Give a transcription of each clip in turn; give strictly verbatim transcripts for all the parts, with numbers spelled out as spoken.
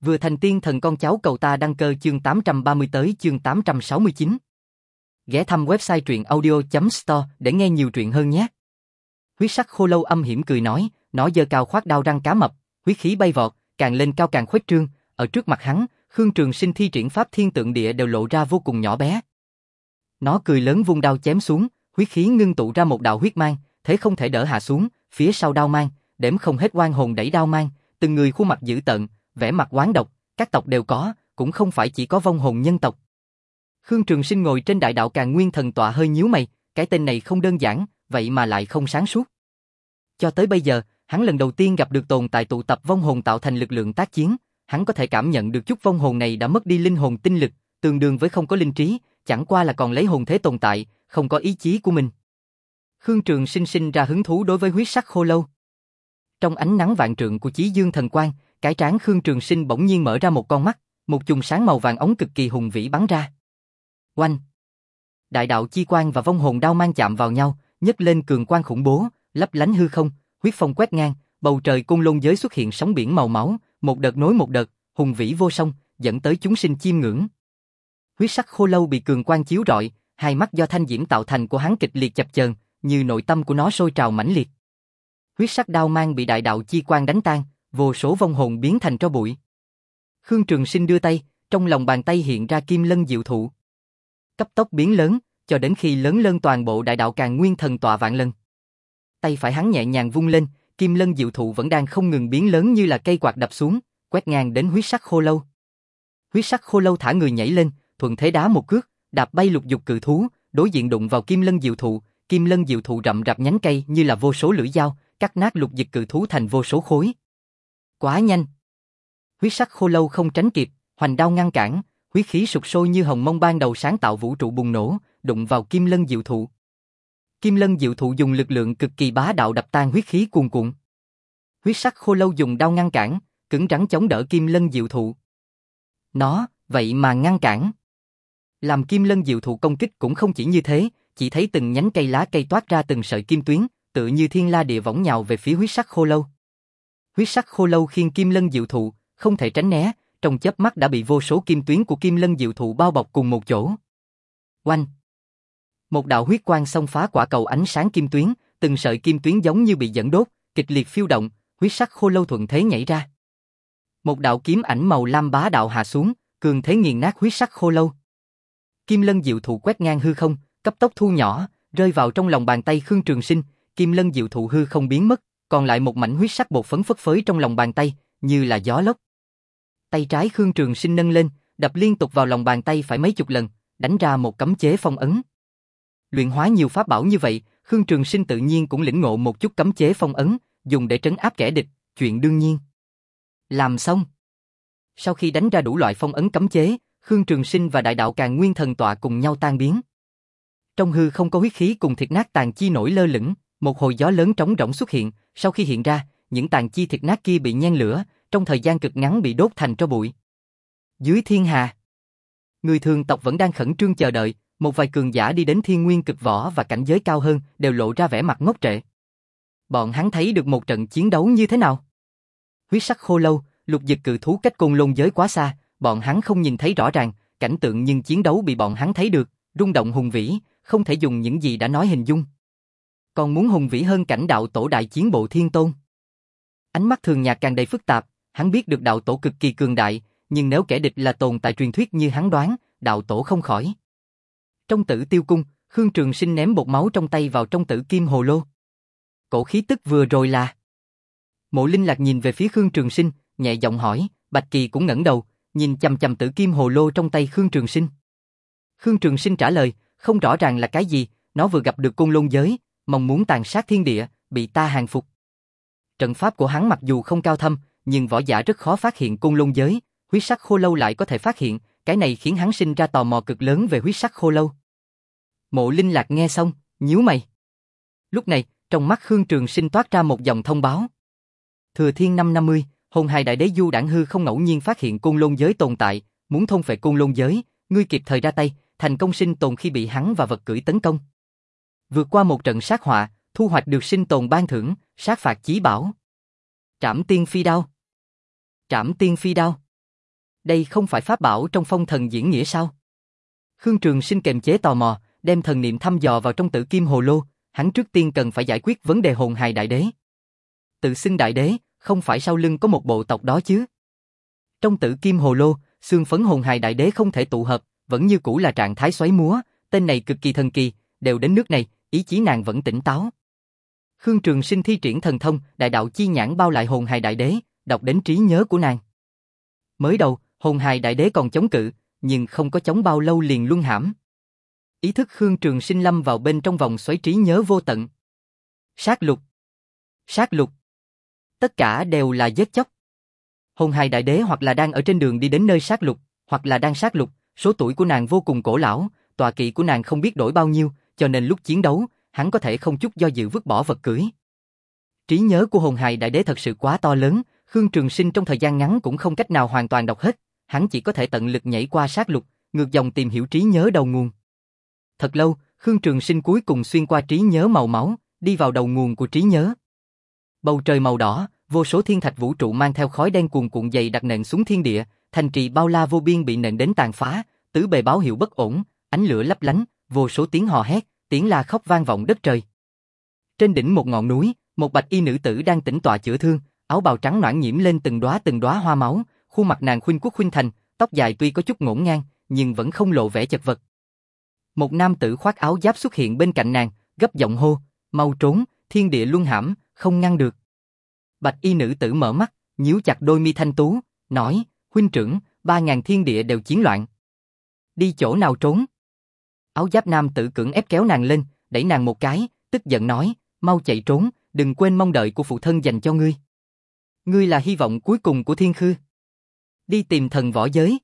Vừa thành tiên thần con cháu cầu ta đăng cơ chương tám trăm ba mươi tới chương tám trăm sáu mươi chín. Ghé thăm website truyện audio chấm store để nghe nhiều truyện hơn nhé. Huyết sắc khô lâu âm hiểm cười nói, nó giơ cao khoác đao răng cá mập, huyết khí bay vọt, càng lên cao càng khuếch trương, ở trước mặt hắn, Khương Trường Sinh thi triển pháp thiên tượng địa đều lộ ra vô cùng nhỏ bé. Nó cười lớn vung đao chém xuống, huyết khí ngưng tụ ra một đạo huyết mang, thế không thể đỡ hạ xuống, phía sau đao mang, đếm không hết oan hồn đẩy đao mang, từng người khuôn mặt dữ tợn, vẻ mặt oán độc, các tộc đều có, cũng không phải chỉ có vong hồn nhân tộc. Khương Trường Sinh ngồi trên đại đạo Càn Nguyên thần tọa hơi nhíu mày, cái tên này không đơn giản, vậy mà lại không sáng suốt. Cho tới bây giờ, hắn lần đầu tiên gặp được tồn tại tụ tập vong hồn tạo thành lực lượng tác chiến, hắn có thể cảm nhận được chút vong hồn này đã mất đi linh hồn tinh lực, tương đương với không có linh trí, chẳng qua là còn lấy hồn thế tồn tại, không có ý chí của mình. Khương Trường Sinh sinh ra hứng thú đối với huyết sắc khô lâu. Trong ánh nắng vạn trượng của Chí Dương thần quang, cái trán Khương Trường Sinh bỗng nhiên mở ra một con mắt, một chùm sáng màu vàng óng cực kỳ hùng vĩ bắn ra. Oanh! Đại đạo chi quang và vong hồn đao mang chạm vào nhau, nhấc lên cường quang khủng bố, lấp lánh hư không, huyết phong quét ngang, bầu trời côn lôn giới xuất hiện sóng biển màu máu, một đợt nối một đợt, hùng vĩ vô song, dẫn tới chúng sinh chiêm ngưỡng. Huyết sắc khô lâu bị cường quang chiếu rọi, hai mắt do thanh diễm tạo thành của hắn kịch liệt chập chờn, như nội tâm của nó sôi trào mãnh liệt. Huyết sắc đao mang bị đại đạo chi quang đánh tan, vô số vong hồn biến thành tro bụi. Khương Trường Sinh đưa tay, trong lòng bàn tay hiện ra kim lân diệu thụ. Cấp tốc biến lớn, cho đến khi lớn lên toàn bộ đại đạo Càn Nguyên thần tọa vạn lần. Tay phải hắn nhẹ nhàng vung lên, kim lân diệu thụ vẫn đang không ngừng biến lớn như là cây quạt đập xuống, quét ngang đến huyết sắc khô lâu. Huyết sắc khô lâu thả người nhảy lên, thuận thế đá một cước, đạp bay lục dục cự thú, đối diện đụng vào kim lân diệu thụ, kim lân diệu thụ rậm rạp nhánh cây như là vô số lưỡi dao, cắt nát lục dục cự thú thành vô số khối. Quá nhanh! Huyết sắc khô lâu không tránh kịp, hoành đao ngăn cản, huyết khí sục sôi như hồng mông ban đầu sáng tạo vũ trụ bùng nổ, đụng vào kim lân diệu thụ. Kim lân diệu thụ dùng lực lượng cực kỳ bá đạo đập tan huyết khí cuồn cuộn. Huyết sắc khô lâu dùng đao ngăn cản, cứng rắn chống đỡ kim lân diệu thụ. Nó, vậy mà ngăn cản. Làm kim lân diệu thụ công kích cũng không chỉ như thế, chỉ thấy từng nhánh cây lá cây toát ra từng sợi kim tuyến, tựa như thiên la địa võng nhào về phía huyết sắc khô lâu. Huyết sắc khô lâu khiêng kim lân diệu thụ, không thể tránh né, trong chớp mắt đã bị vô số kim tuyến của kim lân diệu thụ bao bọc cùng một chỗ. Oanh! Một đạo huyết quang xông phá quả cầu ánh sáng kim tuyến, từng sợi kim tuyến giống như bị dẫn đốt, kịch liệt phiêu động, huyết sắc khô lâu thuận thế nhảy ra. Một đạo kiếm ảnh màu lam bá đạo hạ xuống, cường thế nghiền nát huyết sắc khô lâu. Kim lân diệu thụ quét ngang hư không, cấp tốc thu nhỏ, rơi vào trong lòng bàn tay Khương Trường Sinh, kim lân diệu thụ hư không biến mất, còn lại một mảnh huyết sắc bột phấn phất phới trong lòng bàn tay, như là gió lốc. Tay trái Khương Trường Sinh nâng lên, đập liên tục vào lòng bàn tay phải mấy chục lần, đánh ra một cấm chế phong ấn. Luyện hóa nhiều pháp bảo như vậy, Khương Trường Sinh tự nhiên cũng lĩnh ngộ một chút cấm chế phong ấn, dùng để trấn áp kẻ địch, chuyện đương nhiên. Làm xong. Sau khi đánh ra đủ loại phong ấn cấm chế, Khương Trường Sinh và đại đạo Càn Nguyên thần tọa cùng nhau tan biến. Trong hư không có huyết khí cùng thịt nát tàn chi nổi lơ lửng, một hồi gió lớn trống rỗng xuất hiện, sau khi hiện ra, những tàn chi thịt nát kia bị nhen lửa, trong thời gian cực ngắn bị đốt thành tro bụi. Dưới thiên hà, người thường tộc vẫn đang khẩn trương chờ đợi, một vài cường giả đi đến thiên nguyên cực võ và cảnh giới cao hơn đều lộ ra vẻ mặt ngốc trệ. Bọn hắn thấy được một trận chiến đấu như thế nào? Huyết sắc khô lâu, lục dịch cự thú cách côn lôn giới quá xa, bọn hắn không nhìn thấy rõ ràng cảnh tượng, nhưng chiến đấu bị bọn hắn thấy được, rung động hùng vĩ, không thể dùng những gì đã nói hình dung. Còn muốn hùng vĩ hơn cảnh đạo tổ đại chiến bộ thiên tôn. Ánh mắt Thường Nhạc càng đầy phức tạp, hắn biết được đạo tổ cực kỳ cường đại, nhưng nếu kẻ địch là tồn tại truyền thuyết như hắn đoán, đạo tổ không khỏi. Trong Tử Tiêu cung, Khương Trường Sinh ném bột máu trong tay vào trong tử kim hồ lô. Cổ khí tức vừa rồi là... Mộ Linh Lạc nhìn về phía Khương Trường Sinh, nhẹ giọng hỏi, Bạch Kỳ cũng ngẩng đầu, nhìn chằm chằm tử kim hồ lô trong tay Khương Trường Sinh. Khương Trường Sinh trả lời, không rõ ràng là cái gì, nó vừa gặp được côn lôn giới, mong muốn tàn sát thiên địa, bị ta hàng phục. Trận pháp của hắn mặc dù không cao thâm, nhưng võ giả rất khó phát hiện côn lôn giới, huyết sắc khô lâu lại có thể phát hiện, cái này khiến hắn sinh ra tò mò cực lớn về huyết sắc khô lâu. Mộ Linh Lạc nghe xong, nhíu mày. Lúc này, trong mắt Khương Trường Sinh toát ra một dòng thông báo. Thừa Thiên năm năm mươi, Hồn Hài Đại Đế Du Đảng Hư không ngẫu nhiên phát hiện côn lôn giới tồn tại, muốn thôn phệ côn lôn giới, ngươi kịp thời ra tay, thành công sinh tồn khi bị hắn và vật cưỡi tấn công. Vượt qua một trận sát họa, thu hoạch được sinh tồn ban thưởng, sát phạt chí bảo. Trảm tiên phi đao. Trảm tiên phi đao. Đây không phải pháp bảo trong phong thần diễn nghĩa sao? Khương Trường Sinh kềm chế tò mò, đem thần niệm thăm dò vào trong Tử Kim Hồ Lô, hắn trước tiên cần phải giải quyết vấn đề hồn hài đại đế. Tự xưng đại đế, không phải sau lưng có một bộ tộc đó chứ? Trong Tử Kim Hồ Lô, xương phấn hồn hài đại đế không thể tụ hợp, vẫn như cũ là trạng thái xoáy múa, tên này cực kỳ thần kỳ, đều đến nước này, ý chí nàng vẫn tỉnh táo. Khương Trường Sinh thi triển thần thông, đại đạo chi nhãn bao lại hồn hài đại đế, đọc đến trí nhớ của nàng. Mới đầu, hồn hài đại đế còn chống cự, nhưng không có chống bao lâu liền luân hãm. Ý thức Khương Trường Sinh lâm vào bên trong vòng xoáy trí nhớ vô tận. Sát lục, sát lục, tất cả đều là giết chóc. Hồn hài đại đế hoặc là đang ở trên đường đi đến nơi sát lục, hoặc là đang sát lục, số tuổi của nàng vô cùng cổ lão, tọa kỵ của nàng không biết đổi bao nhiêu, cho nên lúc chiến đấu, hắn có thể không chút do dự vứt bỏ vật cưỡi. Trí nhớ của hồn hài đại đế thật sự quá to lớn, Khương Trường Sinh trong thời gian ngắn cũng không cách nào hoàn toàn đọc hết, hắn chỉ có thể tận lực nhảy qua sát lục, ngược dòng tìm hiểu trí nhớ đầu nguồn. Thật lâu, Khương Trường Sinh cuối cùng xuyên qua trí nhớ màu máu, đi vào đầu nguồn của trí nhớ. Bầu trời màu đỏ, vô số thiên thạch vũ trụ mang theo khói đen cuồn cuộn dày đặc nện xuống thiên địa, thành trì bao la vô biên bị nện đến tàn phá, tứ bề báo hiệu bất ổn, ánh lửa lấp lánh, vô số tiếng hò hét, tiếng la khóc vang vọng đất trời. Trên đỉnh một ngọn núi, một bạch y nữ tử đang tĩnh tọa chữa thương, áo bào trắng nõn nhiễm lên từng đóa từng đóa hoa máu, khuôn mặt nàng khuynh quốc khuynh thành, tóc dài tuy có chút ngổn ngang, nhưng vẫn không lộ vẻ chật vật. Một nam tử khoác áo giáp xuất hiện bên cạnh nàng, gấp giọng hô, mau trốn, thiên địa luân hãm, không ngăn được. Bạch y nữ tử mở mắt, nhíu chặt đôi mi thanh tú, nói, huynh trưởng, ba ngàn thiên địa đều chiến loạn. Đi chỗ nào trốn? Áo giáp nam tử cưỡng ép kéo nàng lên, đẩy nàng một cái, tức giận nói, mau chạy trốn, đừng quên mong đợi của phụ thân dành cho ngươi. Ngươi là hy vọng cuối cùng của thiên khư. Đi tìm thần võ giới.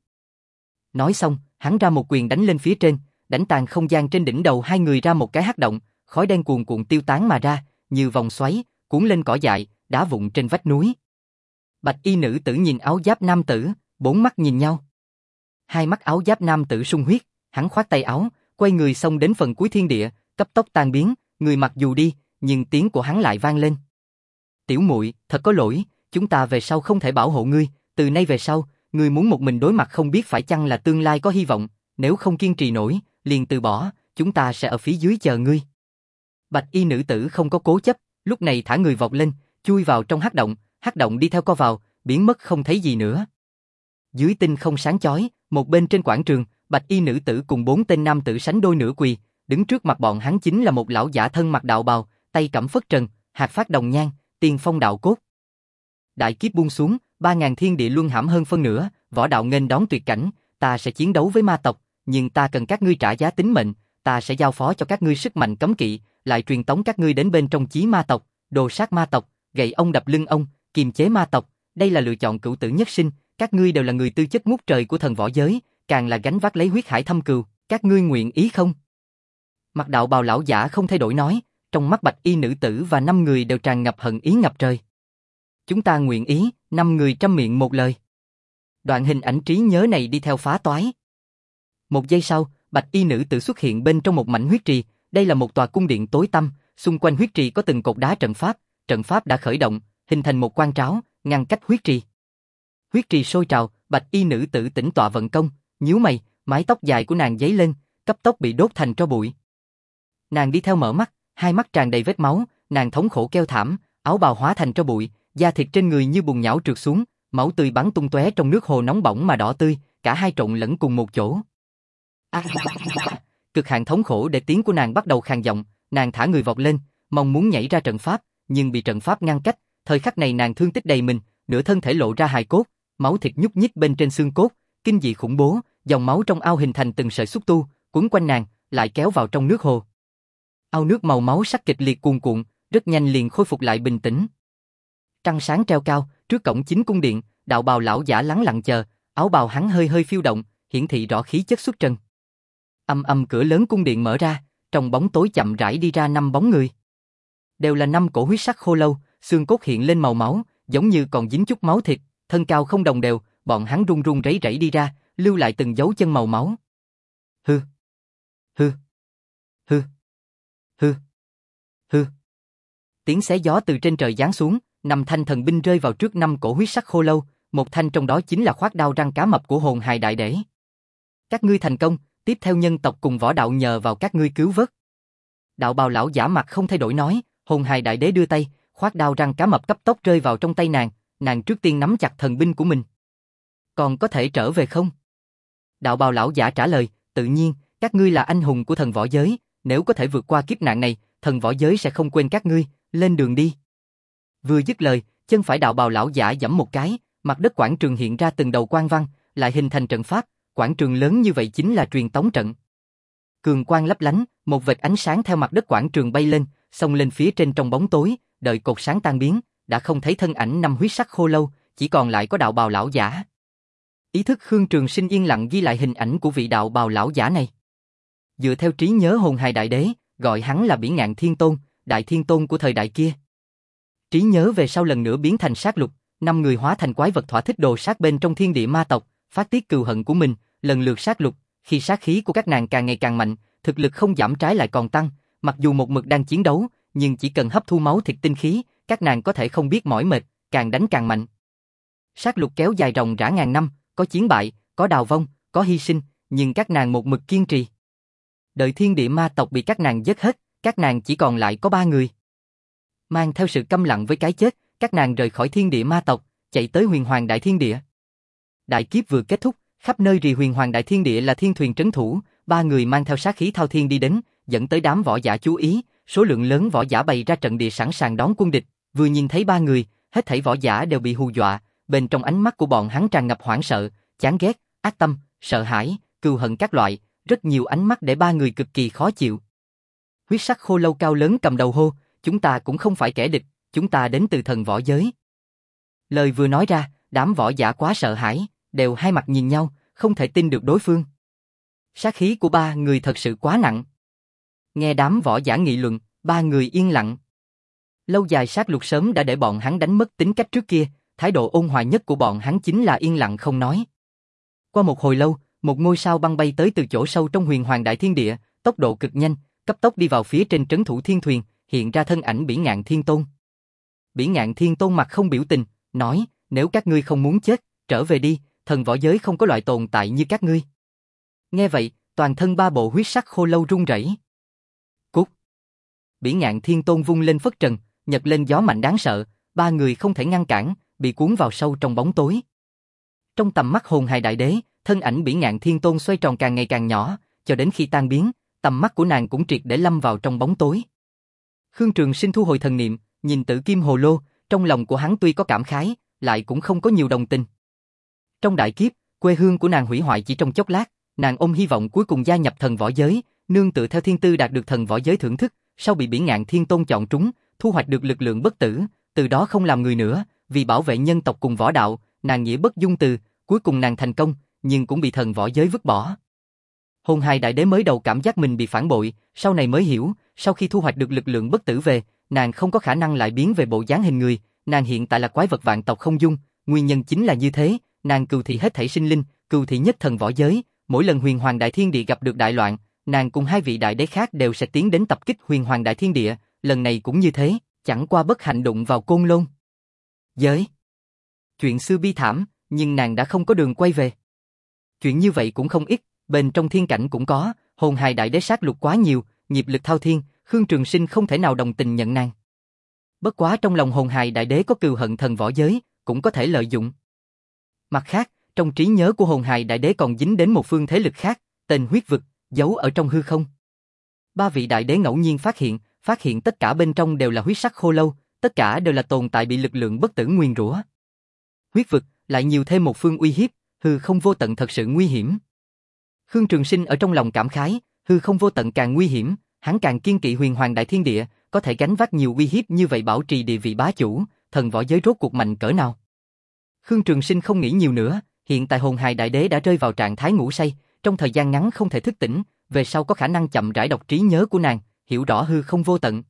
Nói xong, hắn ra một quyền đánh lên phía trên, đánh tàn không gian trên đỉnh đầu hai người ra một cái hắc động, khói đen cuồn cuộn tiêu tán mà ra, như vòng xoáy, cuốn lên cỏ dại, đá vụn trên vách núi. Bạch y nữ tử nhìn áo giáp nam tử, bốn mắt nhìn nhau. Hai mắt áo giáp nam tử sung huyết, hắn khoát tay áo, quay người xông đến phần cuối thiên địa, cấp tốc tan biến, người mặc dù đi, nhưng tiếng của hắn lại vang lên. Tiểu muội, thật có lỗi, chúng ta về sau không thể bảo hộ ngươi, từ nay về sau, ngươi muốn một mình đối mặt không biết phải chăng là tương lai có hy vọng, nếu không kiên trì nổi, liền từ bỏ, chúng ta sẽ ở phía dưới chờ ngươi. Bạch y nữ tử không có cố chấp, lúc này thả người vọt lên, chui vào trong hắc động, hắc động đi theo co vào, biến mất không thấy gì nữa. Dưới tinh không sáng chói, một bên trên quảng trường, bạch y nữ tử cùng bốn tên nam tử sánh đôi nửa quỳ, đứng trước mặt bọn hắn chính là một lão giả thân mặc đạo bào, tay cắm phất trần, hạt phát đồng nhang, tiên phong đạo cốt. Đại kiếp buông xuống, ba ngàn thiên địa luân hãm hơn phân nửa, võ đạo nghênh đón tuyệt cảnh, ta sẽ chiến đấu với ma tộc, nhưng ta cần các ngươi trả giá tính mệnh, ta sẽ giao phó cho các ngươi sức mạnh cấm kỵ, lại truyền tống các ngươi đến bên trong chí ma tộc, đồ sát ma tộc, gậy ông đập lưng ông, kiềm chế ma tộc, đây là lựa chọn cửu tử nhất sinh, các ngươi đều là người tư chất ngút trời của thần võ giới, càng là gánh vác lấy huyết hải thâm cừu, các ngươi nguyện ý không? Mặt đạo bào lão giả không thay đổi nói, trong mắt bạch y nữ tử và năm người đều tràn ngập hận ý ngập trời. Chúng ta nguyện ý, năm người trăm miệng một lời. Đoạn hình ảnh trí nhớ này đi theo phá toái. Một giây sau, bạch y nữ tử xuất hiện bên trong một mảnh huyết trì, đây là một tòa cung điện tối tăm, xung quanh huyết trì có từng cột đá trận pháp, trận pháp đã khởi động, hình thành một quan tráo, ngăn cách huyết trì. Huyết trì sôi trào, bạch y nữ tử tĩnh tọa vận công, nhíu mày, mái tóc dài của nàng giấy lên, cấp tốc bị đốt thành tro bụi. Nàng đi theo mở mắt, hai mắt tràn đầy vết máu, nàng thống khổ kêu thảm, áo bào hóa thành tro bụi, da thịt trên người như bùn nhão trượt xuống, máu tươi bắn tung tóe trong nước hồ nóng bỏng mà đỏ tươi, cả hai trộn lẫn cùng một chỗ. À, cực hạn thống khổ để tiếng của nàng bắt đầu khàn giọng, nàng thả người vọt lên, mong muốn nhảy ra trận pháp, nhưng bị trận pháp ngăn cách. Thời khắc này nàng thương tích đầy mình, nửa thân thể lộ ra hài cốt, máu thịt nhúc nhích bên trên xương cốt, kinh dị khủng bố, dòng máu trong ao hình thành từng sợi xúc tu, quấn quanh nàng, lại kéo vào trong nước hồ. Ao nước màu máu sắc kịch liệt cuồn cuộn, rất nhanh liền khôi phục lại bình tĩnh. Trăng sáng treo cao, trước cổng chính cung điện, đạo bào lão giả lắng lặng chờ, áo bào hắn hơi hơi phiêu động, hiển thị rõ khí chất xuất trần. Âm âm cửa lớn cung điện mở ra, trong bóng tối chậm rãi đi ra năm bóng người. Đều là năm cổ huyết sắc khô lâu, xương cốt hiện lên màu máu, giống như còn dính chút máu thịt, thân cao không đồng đều, bọn hắn run run rẩy rẩy đi ra, lưu lại từng dấu chân màu máu. Hư, hư, hư, hư, hư. Tiếng xé gió từ trên trời giáng xuống, năm thanh thần binh rơi vào trước năm cổ huyết sắc khô lâu, một thanh trong đó chính là khoát đao răng cá mập của hồn hài đại đế. Các ngươi thành công, tiếp theo nhân tộc cùng võ đạo nhờ vào các ngươi cứu vớt. Đạo bào lão giả mặt không thay đổi nói, hồn hài đại đế đưa tay, khoát đao răng cá mập cấp tốc rơi vào trong tay nàng, nàng trước tiên nắm chặt thần binh của mình. Còn có thể trở về không? Đạo bào lão giả trả lời, tự nhiên, các ngươi là anh hùng của thần võ giới, nếu có thể vượt qua kiếp nạn này, thần võ giới sẽ không quên các ngươi, lên đường đi. Vừa dứt lời, chân phải đạo bào lão giả giẫm một cái, mặt đất quảng trường hiện ra từng đầu quang văn, lại hình thành trận pháp, quảng trường lớn như vậy chính là truyền tống trận. Cường quang lấp lánh, một vệt ánh sáng theo mặt đất quảng trường bay lên, xông lên phía trên trong bóng tối, đợi cột sáng tan biến, đã không thấy thân ảnh năm huyết sắc khô lâu, chỉ còn lại có đạo bào lão giả. Ý thức Khương Trường Sinh yên lặng ghi lại hình ảnh của vị đạo bào lão giả này. Dựa theo trí nhớ hồn hài đại đế, gọi hắn là Bỉ Ngạn Thiên Tôn, đại thiên tôn của thời đại kia. Trí nhớ về sau lần nữa biến thành sát lục, năm người hóa thành quái vật thỏa thích đồ sát bên trong thiên địa ma tộc, phát tiết cừu hận của mình, lần lượt sát lục, khi sát khí của các nàng càng ngày càng mạnh, thực lực không giảm trái lại còn tăng, mặc dù một mực đang chiến đấu, nhưng chỉ cần hấp thu máu thịt tinh khí, các nàng có thể không biết mỏi mệt, càng đánh càng mạnh. Sát lục kéo dài ròng rã ngàn năm, có chiến bại, có đào vong, có hy sinh, nhưng các nàng một mực kiên trì. Đợi thiên địa ma tộc bị các nàng giết hết, các nàng chỉ còn lại có ba người. Mang theo sự câm lặng với cái chết, các nàng rời khỏi thiên địa ma tộc, chạy tới huyền hoàng đại thiên địa. Đại kiếp vừa kết thúc, khắp nơi rì huyền hoàng đại thiên địa là thiên thuyền trấn thủ, ba người mang theo sát khí thao thiên đi đến, dẫn tới đám võ giả chú ý, số lượng lớn võ giả bày ra trận địa sẵn sàng đón quân địch, vừa nhìn thấy ba người, hết thảy võ giả đều bị hù dọa, bên trong ánh mắt của bọn hắn tràn ngập hoảng sợ, chán ghét, ác tâm, sợ hãi, cừu hận các loại, rất nhiều ánh mắt để ba người cực kỳ khó chịu. Huyết sắc khô lâu cao lớn cầm đầu hô, chúng ta cũng không phải kẻ địch, chúng ta đến từ thần võ giới. Lời vừa nói ra, đám võ giả quá sợ hãi, đều hai mặt nhìn nhau, không thể tin được đối phương. Sát khí của ba người thật sự quá nặng. Nghe đám võ giả nghị luận, ba người yên lặng. Lâu dài sát lục sớm đã để bọn hắn đánh mất tính cách trước kia, thái độ ôn hòa nhất của bọn hắn chính là yên lặng không nói. Qua một hồi lâu, một ngôi sao băng bay tới từ chỗ sâu trong huyền hoàng đại thiên địa, tốc độ cực nhanh, cấp tốc đi vào phía trên trấn thủ thiên thuyền, hiện ra thân ảnh Bỉ Ngạn Thiên Tôn. Bỉ Ngạn Thiên Tôn mặt không biểu tình, nói, nếu các ngươi không muốn chết, trở về đi, thần võ giới không có loại tồn tại như các ngươi. Nghe vậy, toàn thân ba bộ huyết sắc khô lâu run rẩy. Cút! Bỉ Ngạn Thiên Tôn vung lên phất trần, nhật lên gió mạnh đáng sợ, ba người không thể ngăn cản, bị cuốn vào sâu trong bóng tối. Trong tầm mắt hồn hài đại đế, thân ảnh Bỉ Ngạn Thiên Tôn xoay tròn càng ngày càng nhỏ, cho đến khi tan biến, tầm mắt của nàng cũng triệt để lâm vào trong bóng tối. Khương Trường Sinh thu hồi thần niệm, nhìn Tử Kim Hồ Lô, trong lòng của hắn tuy có cảm khái, lại cũng không có nhiều đồng tình. Trong đại kiếp, quê hương của nàng hủy hoại chỉ trong chốc lát, nàng ôm hy vọng cuối cùng gia nhập thần võ giới, nương tựa theo thiên tư đạt được thần võ giới thưởng thức, sau bị Bỉ Ngạn Thiên Tôn chọn trúng, thu hoạch được lực lượng bất tử, từ đó không làm người nữa, vì bảo vệ nhân tộc cùng võ đạo, nàng nghĩa bất dung từ, cuối cùng nàng thành công, nhưng cũng bị thần võ giới vứt bỏ. Hồn hài đại đế mới đầu cảm giác mình bị phản bội, sau này mới hiểu, sau khi thu hoạch được lực lượng bất tử về, nàng không có khả năng lại biến về bộ dáng hình người, nàng hiện tại là quái vật vạn tộc không dung, nguyên nhân chính là như thế, nàng cừu thị hết thảy sinh linh, cừu thị nhất thần võ giới, mỗi lần huyền hoàng đại thiên địa gặp được đại loạn, nàng cùng hai vị đại đế khác đều sẽ tiến đến tập kích huyền hoàng đại thiên địa, lần này cũng như thế, chẳng qua bất hạnh đụng vào Côn Lôn giới. Chuyện xưa bi thảm, nhưng nàng đã không có đường quay về. Chuyện như vậy cũng không ít, bên trong thiên cảnh cũng có, hồn hài đại đế sát lục quá nhiều, nghiệp lực thao thiên, Khương Trường Sinh không thể nào đồng tình nhận nàng. Bất quá trong lòng hồn hài đại đế có cừu hận thần võ giới, cũng có thể lợi dụng. Mặt khác, trong trí nhớ của hồn hài đại đế còn dính đến một phương thế lực khác, tên huyết vực, giấu ở trong hư không. Ba vị đại đế ngẫu nhiên phát hiện, phát hiện tất cả bên trong đều là huyết sắc khô lâu, tất cả đều là tồn tại bị lực lượng bất tử nguyền rủa. Huyết vực lại nhiều thêm một phương uy hiếp, hư không vô tận thật sự nguy hiểm. Khương Trường Sinh ở trong lòng cảm khái, hư không vô tận càng nguy hiểm, hắn càng kiên kỵ huyền hoàng đại thiên địa, có thể gánh vác nhiều uy hiếp như vậy bảo trì địa vị bá chủ, thần võ giới rốt cuộc mạnh cỡ nào. Khương Trường Sinh không nghĩ nhiều nữa, hiện tại hồn hài đại đế đã rơi vào trạng thái ngủ say, trong thời gian ngắn không thể thức tỉnh, về sau có khả năng chậm rãi đọc trí nhớ của nàng, hiểu rõ hư không vô tận.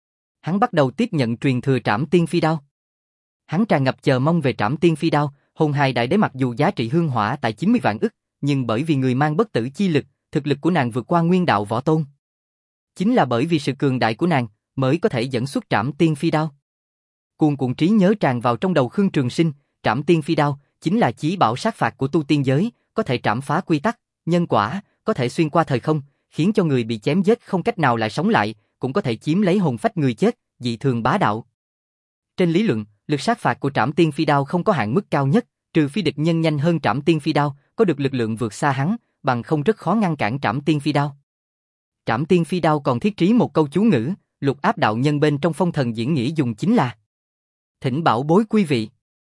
Hắn bắt đầu tiếp nhận truyền thừa Trảm Tiên Phi Đao. Hắn tràn ngập chờ mong về Trảm Tiên Phi Đao, hồn hài đại đế mặc dù giá trị hương hỏa tại chín mươi vạn ức, nhưng bởi vì người mang bất tử chi lực, thực lực của nàng vượt qua nguyên đạo võ tôn. Chính là bởi vì sự cường đại của nàng, mới có thể dẫn xuất Trảm Tiên Phi Đao. Cuồn cuộn trí nhớ tràn vào trong đầu Khương Trường Sinh, Trảm Tiên Phi Đao chính là chí bảo sát phạt của tu tiên giới, có thể trảm phá quy tắc, nhân quả, có thể xuyên qua thời không, khiến cho người bị chém giết không cách nào lại sống lại, cũng có thể chiếm lấy hồn phách người chết, dị thường bá đạo. Trên lý luận, lực sát phạt của Trảm Tiên Phi Đao không có hạn mức cao nhất, trừ phi địch nhân nhanh hơn Trảm Tiên Phi Đao, có được lực lượng vượt xa hắn, bằng không rất khó ngăn cản Trảm Tiên Phi Đao. Trảm Tiên Phi Đao còn thiết trí một câu chú ngữ, Lục Áp đạo nhân bên trong Phong Thần diễn nghĩa dùng chính là thỉnh bảo bối quý vị.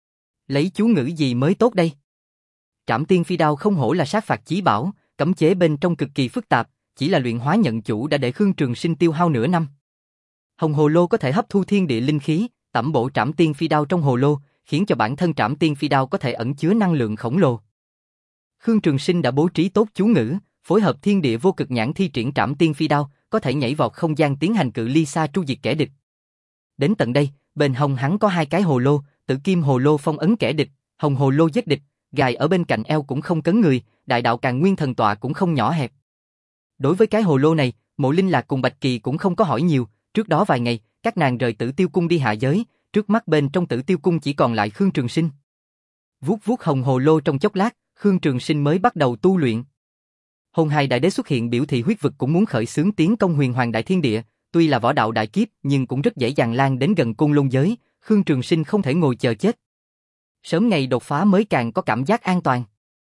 Lấy chú ngữ gì mới tốt đây? Trảm Tiên Phi Đao không hổ là sát phạt chí bảo, cấm chế bên trong cực kỳ phức tạp, chỉ là luyện hóa nhận chủ đã để Khương Trường Sinh tiêu hao nửa năm. Hồng hồ lô có thể hấp thu thiên địa linh khí, tẩm bổ Trảm Tiên Phi Đao trong hồ lô, khiến cho bản thân Trảm Tiên Phi Đao có thể ẩn chứa năng lượng khổng lồ. Khương Trường Sinh đã bố trí tốt chú ngữ, phối hợp thiên địa vô cực nhãn thi triển Trảm Tiên Phi Đao, có thể nhảy vọt không gian tiến hành cự ly xa tru diệt kẻ địch. Đến tận đây, bên hông hắn có hai cái hồ lô, Tử Kim hồ lô phong ấn kẻ địch, Hồng hồ lô giết địch, gài ở bên cạnh eo cũng không cấn người, Đại đạo Càn Nguyên thần tọa cũng không nhỏ hẹp. Đối với cái hồ lô này, Mộ Linh Lạc cùng Bạch Kỳ cũng không có hỏi nhiều, trước đó vài ngày, các nàng rời Tử Tiêu cung đi hạ giới, trước mắt bên trong Tử Tiêu cung chỉ còn lại Khương Trường Sinh. Vuốt vuốt hồng hồ lô trong chốc lát, Khương Trường Sinh mới bắt đầu tu luyện. Hồn Hài Đại Đế xuất hiện biểu thị huyết vực cũng muốn khởi xướng tiến công Huyền Hoàng Đại Thiên Địa, tuy là võ đạo đại kiếp nhưng cũng rất dễ dàng lan đến gần Côn Lôn giới, Khương Trường Sinh không thể ngồi chờ chết. Sớm ngày đột phá mới càng có cảm giác an toàn.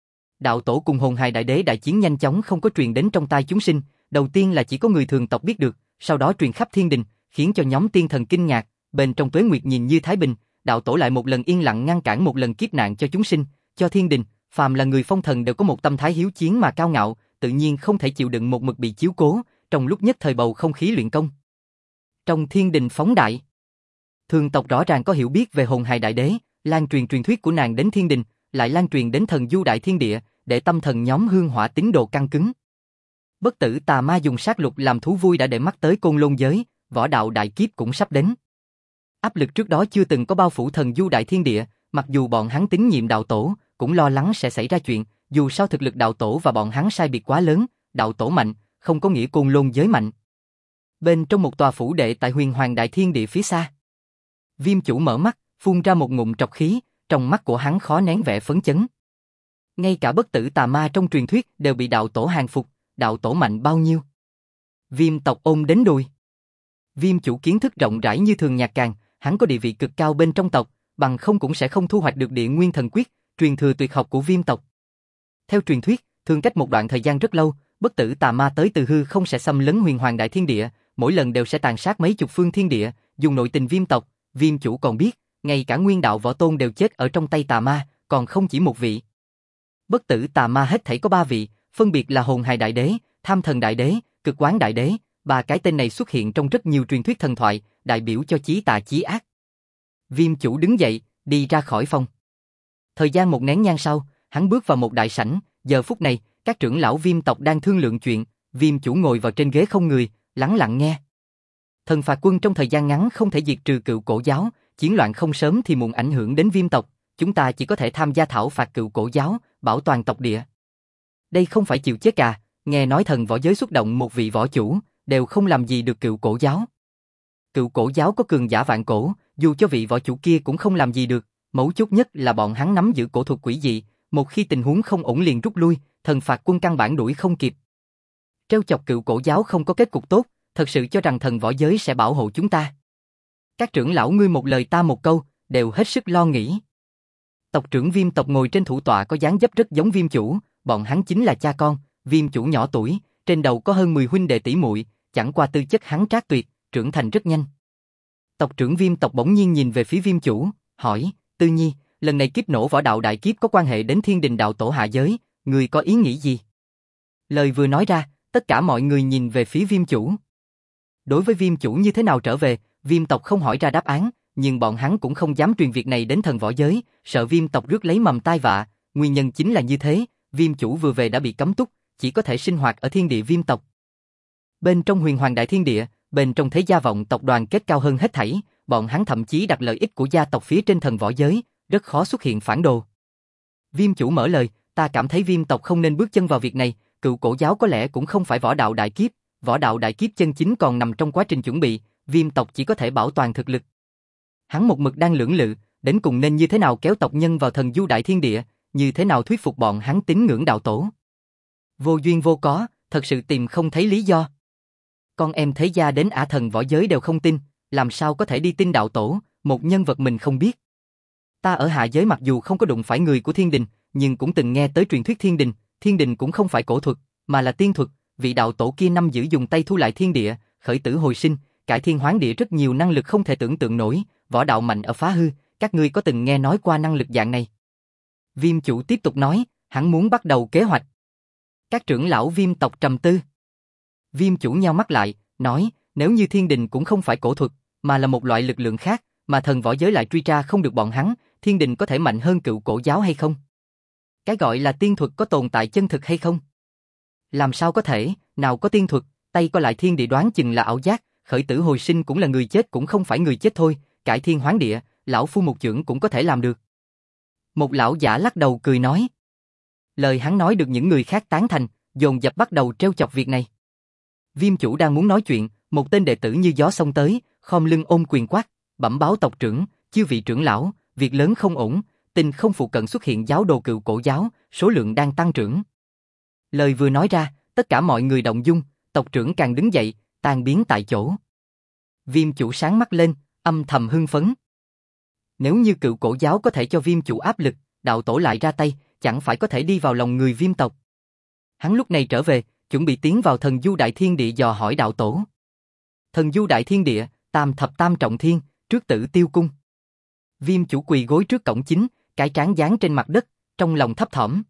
Đạo tổ cùng Hồn Hài Đại Đế đại chiến nhanh chóng không có truyền đến trong tai chúng sinh, đầu tiên là chỉ có người thường tộc biết được, sau đó truyền khắp thiên đình, khiến cho nhóm tiên thần kinh ngạc, bên trong Tuế Nguyệt nhìn như thái bình, đạo tổ lại một lần yên lặng ngăn cản một lần kiếp nạn cho chúng sinh, cho thiên đình, phàm là người phong thần đều có một tâm thái hiếu chiến mà cao ngạo, tự nhiên không thể chịu đựng một mực bị chiếu cố, trong lúc nhất thời bầu không khí luyện công. Trong thiên đình phóng đại, thường tộc rõ ràng có hiểu biết về Hồn Hài Đại Đế, lan truyền truyền thuyết của nàng đến thiên đình, lại lan truyền đến thần du đại thiên địa, để tâm thần nhóm hương hỏa tín đồ căng cứng. Bất Tử Tà Ma dùng sát lục làm thú vui đã để mắt tới Côn Lôn giới, võ đạo đại kiếp cũng sắp đến. Áp lực trước đó chưa từng có bao phủ thần du đại thiên địa, mặc dù bọn hắn tín nhiệm đạo tổ, cũng lo lắng sẽ xảy ra chuyện, dù sao thực lực đạo tổ và bọn hắn sai biệt quá lớn, đạo tổ mạnh, không có nghĩa Côn Lôn giới mạnh. Bên trong một tòa phủ đệ tại Huyền Hoàng Đại Thiên Địa phía xa, Viêm Chủ mở mắt, phun ra một ngụm trọc khí, trong mắt của hắn khó nén vẻ phấn chấn. Ngay cả Bất Tử Tà Ma trong truyền thuyết đều bị đạo tổ hàng phục, đạo tổ mạnh bao nhiêu? Viêm tộc ôm đến đùi. Viêm Chủ kiến thức rộng rãi như thường nhạc càng, hắn có địa vị cực cao bên trong tộc, bằng không cũng sẽ không thu hoạch được Địa Nguyên Thần Quyết, truyền thừa tuyệt học của Viêm tộc. Theo truyền thuyết, thường cách một đoạn thời gian rất lâu, Bất Tử Tà Ma tới từ hư không sẽ xâm lấn Huyền Hoàng Đại Thiên Địa, mỗi lần đều sẽ tàn sát mấy chục phương thiên địa, dùng nội tình Viêm tộc. Viêm Chủ còn biết, ngay cả nguyên đạo võ tôn đều chết ở trong tay tà ma, còn không chỉ một vị. Bất Tử Tà Ma hết thảy có ba vị, phân biệt là Hồn Hài Đại Đế, Tham Thần Đại Đế, Cực Quán Đại Đế. Ba cái tên này xuất hiện trong rất nhiều truyền thuyết thần thoại, đại biểu cho chí tà chí ác. Viêm Chủ đứng dậy, đi ra khỏi phòng. Thời gian một nén nhang sau, hắn bước vào một đại sảnh. Giờ phút này, các trưởng lão Viêm tộc đang thương lượng chuyện. Viêm Chủ ngồi vào trên ghế không người, lắng lặng nghe. Thần phạt quân trong thời gian ngắn không thể diệt trừ Cựu Cổ giáo, chiến loạn không sớm thì muộn ảnh hưởng đến Viêm tộc. Chúng ta chỉ có thể tham gia thảo phạt Cựu Cổ giáo, bảo toàn tộc địa. Đây không phải chịu chết à? Nghe nói thần võ giới xuất động một vị võ chủ, đều không làm gì được Cựu Cổ giáo. Cựu Cổ giáo có cường giả vạn cổ, dù cho vị võ chủ kia cũng không làm gì được. Mấu chốt nhất là bọn hắn nắm giữ cổ thuật quỷ dị, một khi tình huống không ổn liền rút lui, thần phạt quân căn bản đuổi không kịp. Trêu chọc Cựu Cổ giáo không có kết cục tốt, thật sự cho rằng thần võ giới sẽ bảo hộ chúng ta? Các trưởng lão ngươi một lời ta một câu, đều hết sức lo nghĩ. Tộc trưởng Viêm tộc ngồi trên thủ tọa có dáng dấp rất giống Viêm Chủ, bọn hắn chính là cha con. Viêm Chủ nhỏ tuổi, trên đầu có hơn mười huynh đệ tỷ muội, chẳng qua tư chất hắn trác tuyệt, trưởng thành rất nhanh. Tộc trưởng Viêm tộc bỗng nhiên nhìn về phía Viêm Chủ, hỏi: Tư Nhi, lần này kiếp nổ võ đạo đại kiếp có quan hệ đến thiên đình đạo tổ hạ giới, người có ý nghĩ gì? Lời vừa nói ra, tất cả mọi người nhìn về phía Viêm Chủ. Đối với Viêm Chủ như thế nào trở về, Viêm tộc không hỏi ra đáp án, nhưng bọn hắn cũng không dám truyền việc này đến thần võ giới, sợ Viêm tộc rước lấy mầm tai vạ. Nguyên nhân chính là như thế, Viêm Chủ vừa về đã bị cấm túc, chỉ có thể sinh hoạt ở thiên địa Viêm tộc. Bên trong Huyền Hoàng Đại Thiên Địa, bên trong thế gia vọng tộc đoàn kết cao hơn hết thảy, bọn hắn thậm chí đặt lợi ích của gia tộc phía trên thần võ giới, rất khó xuất hiện phản đồ. Viêm Chủ mở lời: Ta cảm thấy Viêm tộc không nên bước chân vào việc này, Cựu Cổ giáo có lẽ cũng không phải võ đạo đại kiếp, võ đạo đại kiếp chân chính còn nằm trong quá trình chuẩn bị, Viêm tộc chỉ có thể bảo toàn thực lực. Hắn một mực đang lưỡng lự, đến cùng nên như thế nào kéo tộc nhân vào thần du đại thiên địa, như thế nào thuyết phục bọn hắn tín ngưỡng đạo tổ. Vô duyên vô cớ, thật sự tìm không thấy lý do. Con em thế gia đến ả thần võ giới đều không tin, làm sao có thể đi tin đạo tổ, một nhân vật mình không biết. Ta ở hạ giới mặc dù không có đụng phải người của thiên đình, nhưng cũng từng nghe tới truyền thuyết thiên đình, thiên đình cũng không phải cổ thuật, mà là tiên thuật, vị đạo tổ kia năm giữ dùng tay thu lại thiên địa, khởi tử hồi sinh, cải thiên hoán địa rất nhiều năng lực không thể tưởng tượng nổi, võ đạo mạnh ở phá hư, các ngươi có từng nghe nói qua năng lực dạng này? Viêm chủ tiếp tục nói, hắn muốn bắt đầu kế hoạch. Các trưởng lão Viêm tộc trầm tư. Viêm chủ nheo mắt lại, nói, nếu như thiên đình cũng không phải cổ thuật, mà là một loại lực lượng khác, mà thần võ giới lại truy tra không được bọn hắn, thiên đình có thể mạnh hơn cựu cổ giáo hay không? Cái gọi là tiên thuật có tồn tại chân thực hay không? Làm sao có thể, nào có tiên thuật, tay có lại thiên địa đoán chừng là ảo giác, khởi tử hồi sinh cũng là người chết cũng không phải người chết thôi, cải thiên hoán địa, lão phu một chưởng cũng có thể làm được. Một lão giả lắc đầu cười nói. Lời hắn nói được những người khác tán thành, dồn dập bắt đầu trêu chọc việc này. Viêm chủ đang muốn nói chuyện, một tên đệ tử như gió xông tới, khom lưng ôm quyền quát, bẩm báo tộc trưởng, chư vị trưởng lão, việc lớn không ổn, tin không phụ cận xuất hiện giáo đồ cựu cổ giáo, số lượng đang tăng trưởng. Lời vừa nói ra, tất cả mọi người động dung, tộc trưởng càng đứng dậy, tan biến tại chỗ. Viêm chủ sáng mắt lên, âm thầm hưng phấn. Nếu như cựu cổ giáo có thể cho viêm chủ áp lực, đạo tổ lại ra tay, chẳng phải có thể đi vào lòng người viêm tộc. Hắn lúc này trở về, chuẩn bị tiến vào thần du đại thiên địa dò hỏi đạo tổ. Thần du đại thiên địa, tam thập tam trọng thiên, trước Tử Tiêu cung. Viêm chủ quỳ gối trước cổng chính, cái trán dán trên mặt đất, trong lòng thấp thỏm.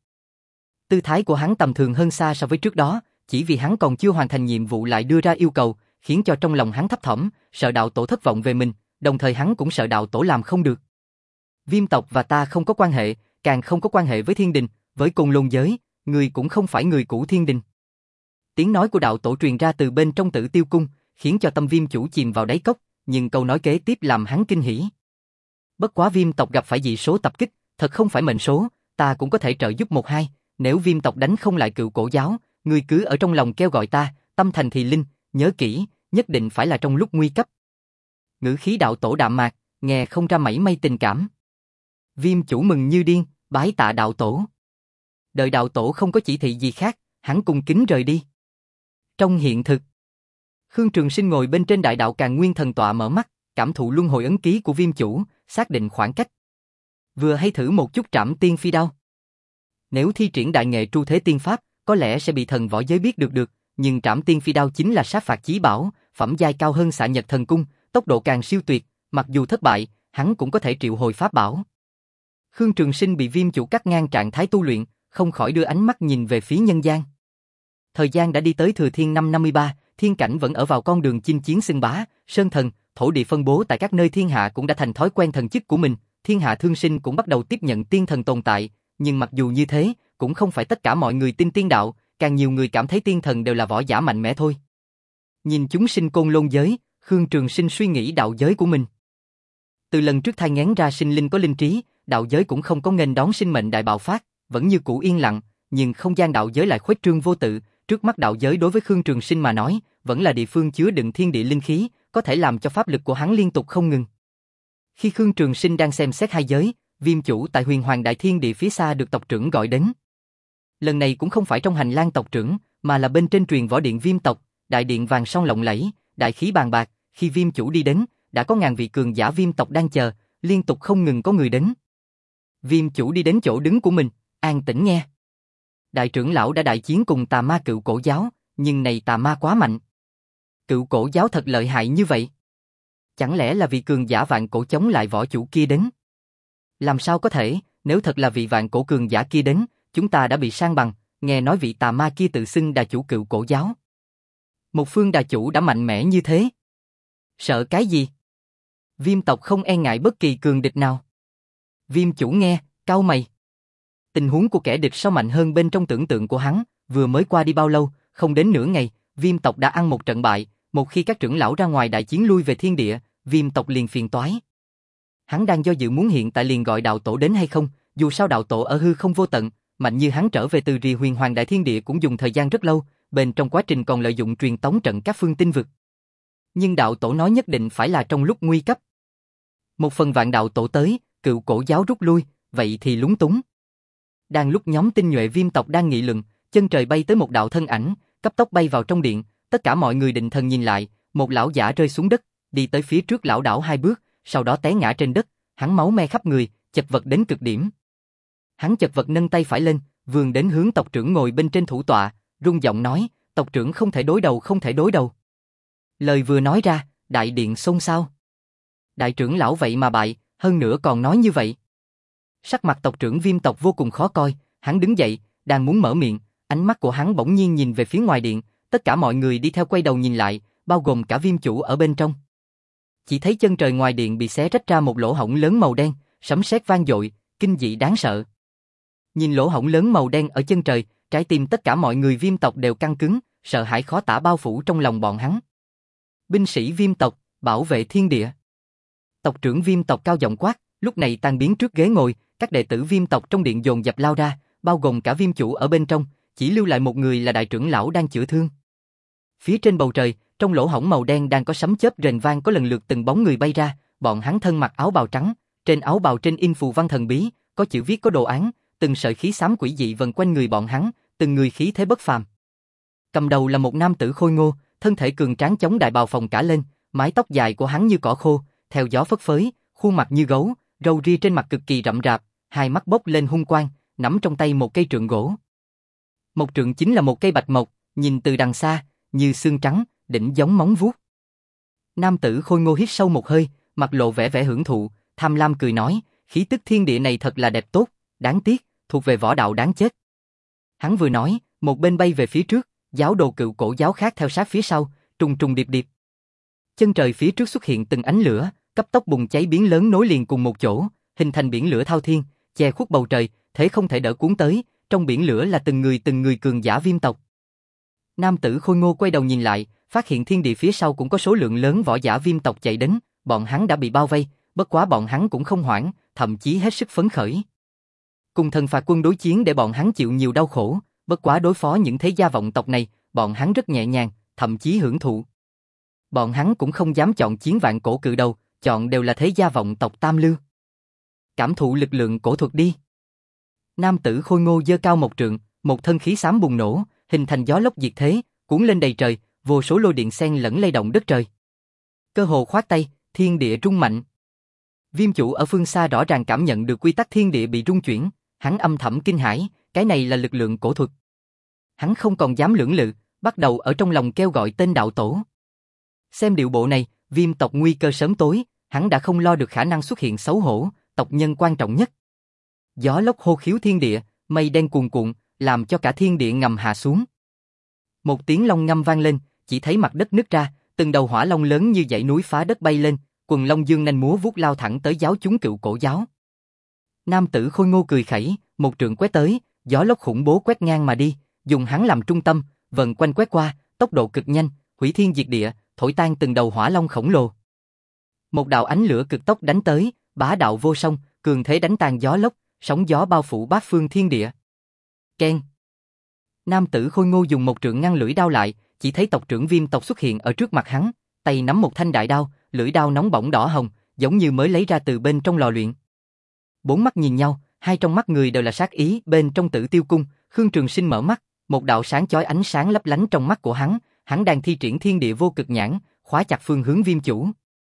Tư thái của hắn tầm thường hơn xa so với trước đó, chỉ vì hắn còn chưa hoàn thành nhiệm vụ lại đưa ra yêu cầu, khiến cho trong lòng hắn thấp thỏm, sợ đạo tổ thất vọng về mình, đồng thời hắn cũng sợ đạo tổ làm không được. Viêm tộc và ta không có quan hệ, càng không có quan hệ với thiên đình, với Côn Lôn giới, người cũng không phải người cũ thiên đình. Tiếng nói của đạo tổ truyền ra từ bên trong Tử Tiêu cung, khiến cho tâm viêm chủ chìm vào đáy cốc, nhưng câu nói kế tiếp làm hắn kinh hỉ. Bất quá viêm tộc gặp phải dị số tập kích, thật không phải mệnh số, ta cũng có thể trợ giúp một hai, nếu viêm tộc đánh không lại cựu cổ giáo, ngươi cứ ở trong lòng kêu gọi ta, tâm thành thì linh, nhớ kỹ, nhất định phải là trong lúc nguy cấp. Ngữ khí đạo tổ đạm mạc, nghe không ra mảy may tình cảm. Viêm chủ mừng như điên, bái tạ đạo tổ. Đợi đạo tổ không có chỉ thị gì khác, hắn cung kính rời đi. Trong hiện thực, Khương Trường Sinh ngồi bên trên đại đạo Càn Nguyên thần tọa mở mắt, cảm thụ luân hồi ấn ký của viêm chủ, xác định khoảng cách. Vừa hay thử một chút Trảm Tiên Phi Đao. Nếu thi triển đại nghệ tru thế tiên pháp, có lẽ sẽ bị thần võ giới biết được được, nhưng Trảm Tiên Phi Đao chính là sát phạt chí bảo, phẩm giai cao hơn Xạ Nhật Thần Cung, tốc độ càng siêu tuyệt, mặc dù thất bại, hắn cũng có thể triệu hồi pháp bảo. Khương Trường Sinh bị viêm chủ cắt ngang trạng thái tu luyện, không khỏi đưa ánh mắt nhìn về phía nhân gian. Thời gian đã đi tới Thừa Thiên năm năm mươi ba, thiên cảnh vẫn ở vào con đường chinh chiến xưng bá, sơn thần, thổ địa phân bố tại các nơi thiên hạ cũng đã thành thói quen thần chức của mình, thiên hạ thương sinh cũng bắt đầu tiếp nhận tiên thần tồn tại, nhưng mặc dù như thế, cũng không phải tất cả mọi người tin tiên đạo, càng nhiều người cảm thấy tiên thần đều là võ giả mạnh mẽ thôi. Nhìn chúng sinh Côn Lôn giới, Khương Trường Sinh suy nghĩ đạo giới của mình. Từ lần trước thai nghén ra sinh linh có linh trí, đạo giới cũng không có nghênh đón sinh mệnh đại bạo phát, vẫn như cũ yên lặng, nhưng không gian đạo giới lại khuếch trương vô tự, trước mắt đạo giới đối với Khương Trường Sinh mà nói, vẫn là địa phương chứa đựng thiên địa linh khí, có thể làm cho pháp lực của hắn liên tục không ngừng. Khi Khương Trường Sinh đang xem xét hai giới, viêm chủ tại Huyền Hoàng Đại Thiên Địa phía xa được tộc trưởng gọi đến. Lần này cũng không phải trong hành lang tộc trưởng, mà là bên trên truyền võ điện viêm tộc, đại điện vàng son lộng lẫy, đại khí bàn bạc, khi viêm chủ đi đến, đã có ngàn vị cường giả viêm tộc đang chờ, liên tục không ngừng có người đến. Viêm chủ đi đến chỗ đứng của mình, an tĩnh nghe. Đại trưởng lão đã đại chiến cùng tà ma cựu cổ giáo, nhưng này tà ma quá mạnh. Cựu cổ giáo thật lợi hại như vậy. Chẳng lẽ là vị cường giả vạn cổ chống lại võ chủ kia đến? Làm sao có thể, nếu thật là vị vạn cổ cường giả kia đến, chúng ta đã bị san bằng, nghe nói vị tà ma kia tự xưng đà chủ cựu cổ giáo. Một phương đà chủ đã mạnh mẽ như thế. Sợ cái gì? Viêm tộc không e ngại bất kỳ cường địch nào. Viêm chủ nghe, cau mày. Tình huống của kẻ địch sao mạnh hơn bên trong tưởng tượng của hắn, vừa mới qua đi bao lâu, không đến nửa ngày, viêm tộc đã ăn một trận bại, một khi các trưởng lão ra ngoài đại chiến lui về thiên địa, viêm tộc liền phiền toái. Hắn đang do dự muốn hiện tại liền gọi đạo tổ đến hay không, dù sao đạo tổ ở hư không vô tận, mạnh như hắn trở về từ rìa Huyền Hoàng Đại Thiên Địa cũng dùng thời gian rất lâu, bên trong quá trình còn lợi dụng truyền tống trận các phương tinh vực. Nhưng đạo tổ nói nhất định phải là trong lúc nguy cấp. Một phần vạn đạo tổ tới, cựu cổ giáo rút lui, vậy thì lúng túng. Đang lúc nhóm tinh nhuệ viêm tộc đang nghị luận, chân trời bay tới một đạo thân ảnh, cấp tốc bay vào trong điện, tất cả mọi người định thần nhìn lại, một lão giả rơi xuống đất, đi tới phía trước lão đảo hai bước, sau đó té ngã trên đất, hắn máu me khắp người, chật vật đến cực điểm. Hắn chật vật nâng tay phải lên, vươn đến hướng tộc trưởng ngồi bên trên thủ tọa, rung giọng nói, tộc trưởng không thể đối đầu, không thể đối đầu. Lời vừa nói ra, đại điện xôn xao. Đại trưởng lão vậy mà bại, hơn nữa còn nói như vậy. Sắc mặt tộc trưởng viêm tộc vô cùng khó coi, hắn đứng dậy, đang muốn mở miệng, ánh mắt của hắn bỗng nhiên nhìn về phía ngoài điện, tất cả mọi người đi theo quay đầu nhìn lại, bao gồm cả viêm chủ ở bên trong. Chỉ thấy chân trời ngoài điện bị xé rách ra một lỗ hổng lớn màu đen, sấm sét vang dội, kinh dị đáng sợ. Nhìn lỗ hổng lớn màu đen ở chân trời, trái tim tất cả mọi người viêm tộc đều căng cứng, sợ hãi khó tả bao phủ trong lòng bọn hắn. Binh sĩ viêm tộc, bảo vệ thiên địa. Tộc trưởng viêm tộc cao giọng quát, lúc này tan biến trước ghế ngồi, các đệ tử viêm tộc trong điện dồn dập lao ra, bao gồm cả viêm chủ ở bên trong, chỉ lưu lại một người là đại trưởng lão đang chữa thương. Phía trên bầu trời, trong lỗ hổng màu đen đang có sấm chớp rền vang, có lần lượt từng bóng người bay ra, bọn hắn thân mặc áo bào trắng, trên áo bào trên in phù văn thần bí, có chữ viết có đồ án, từng sợi khí xám quỷ dị vần quanh người bọn hắn, từng người khí thế bất phàm. Cầm đầu là một nam tử khôi ngô, thân thể cường tráng chống đại bào phồng cả lên, mái tóc dài của hắn như cỏ khô, theo gió phất phới, khuôn mặt như gấu, râu ria trên mặt cực kỳ rậm rạp, hai mắt bốc lên hung quang, nắm trong tay một cây trượng gỗ. Một trượng chính là một cây bạch mộc, nhìn từ đằng xa, như xương trắng, đỉnh giống móng vuốt. Nam tử khôi ngô hít sâu một hơi, mặt lộ vẻ vẻ hưởng thụ, tham lam cười nói, khí tức thiên địa này thật là đẹp tốt, đáng tiếc, thuộc về võ đạo đáng chết. Hắn vừa nói, một bên bay về phía trước, giáo đồ cựu cổ giáo khác theo sát phía sau, trùng trùng điệp điệp. Chân trời phía trước xuất hiện từng ánh lửa, cấp tốc bùng cháy biến lớn nối liền cùng một chỗ, hình thành biển lửa thao thiên, che khuất bầu trời, thế không thể đỡ cuốn tới, trong biển lửa là từng người từng người cường giả viêm tộc. Nam tử khôi ngô quay đầu nhìn lại, phát hiện thiên địa phía sau cũng có số lượng lớn võ giả viêm tộc chạy đến, bọn hắn đã bị bao vây, bất quá bọn hắn cũng không hoảng, thậm chí hết sức phấn khởi. Cùng thần phạt quân đối chiến để bọn hắn chịu nhiều đau khổ, bất quá đối phó những thế gia vọng tộc này, bọn hắn rất nhẹ nhàng, thậm chí hưởng thụ. Bọn hắn cũng không dám chọn chiến vạn cổ cự đầu, chọn đều là thế gia vọng tộc tam lưu. Cảm thụ lực lượng cổ thuật đi. Nam tử khôi ngô giơ cao một trượng, một thân khí xám bùng nổ, hình thành gió lốc diệt thế, cuốn lên đầy trời, vô số lôi điện xen lẫn lay động đất trời. Cơ hồ khoát tay, thiên địa rung mạnh. Viêm chủ ở phương xa rõ ràng cảm nhận được quy tắc thiên địa bị rung chuyển, hắn âm thầm kinh hãi, cái này là lực lượng cổ thuật. Hắn không còn dám lưỡng lự, bắt đầu ở trong lòng kêu gọi tên đạo tổ. Xem điệu bộ này, viêm tộc nguy cơ sớm tối, hắn đã không lo được khả năng xuất hiện xấu hổ, tộc nhân quan trọng nhất. Gió lốc hô khiếu thiên địa, mây đen cuồn cuộn, làm cho cả thiên địa ngầm hạ xuống. Một tiếng long ngâm vang lên, chỉ thấy mặt đất nứt ra, từng đầu hỏa long lớn như dãy núi phá đất bay lên, quần long dương nanh múa vuốt lao thẳng tới giáo chúng cựu cổ giáo. Nam tử khôi ngô cười khẩy, một trượng quét tới, gió lốc khủng bố quét ngang mà đi, dùng hắn làm trung tâm, vần quanh quét qua, tốc độ cực nhanh, hủy thiên diệt địa, thổi tan từng đầu hỏa long khổng lồ. Một đạo ánh lửa cực tốc đánh tới, bá đạo vô song, cường thế đánh tan gió lốc, sóng gió bao phủ bát phương thiên địa. Keng. Nam tử khôi ngô dùng một trượng ngăn lưỡi đao lại, chỉ thấy tộc trưởng viêm tộc xuất hiện ở trước mặt hắn, tay nắm một thanh đại đao, lưỡi đao nóng bỏng đỏ hồng, giống như mới lấy ra từ bên trong lò luyện. Bốn mắt nhìn nhau, hai trong mắt người đều là sát ý. Bên trong Tử Tiêu cung, Khương Trường Sinh mở mắt, một đạo sáng chói ánh sáng lấp lánh trong mắt của hắn, hắn đang thi triển thiên địa vô cực nhãn, khóa chặt phương hướng viêm chủ.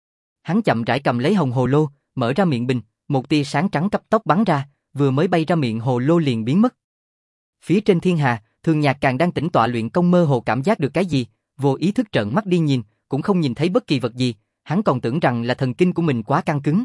Hắn chậm rãi cầm lấy hồng hồ lô, mở ra miệng bình, một tia sáng trắng cấp tốc bắn ra, vừa mới bay ra miệng hồ lô liền biến mất. Phía trên thiên hà, Thường Nhạc càng đang tĩnh tọa luyện công mơ hồ cảm giác được cái gì, vô ý thức trợn mắt đi nhìn, cũng không nhìn thấy bất kỳ vật gì, hắn còn tưởng rằng là thần kinh của mình quá căng cứng.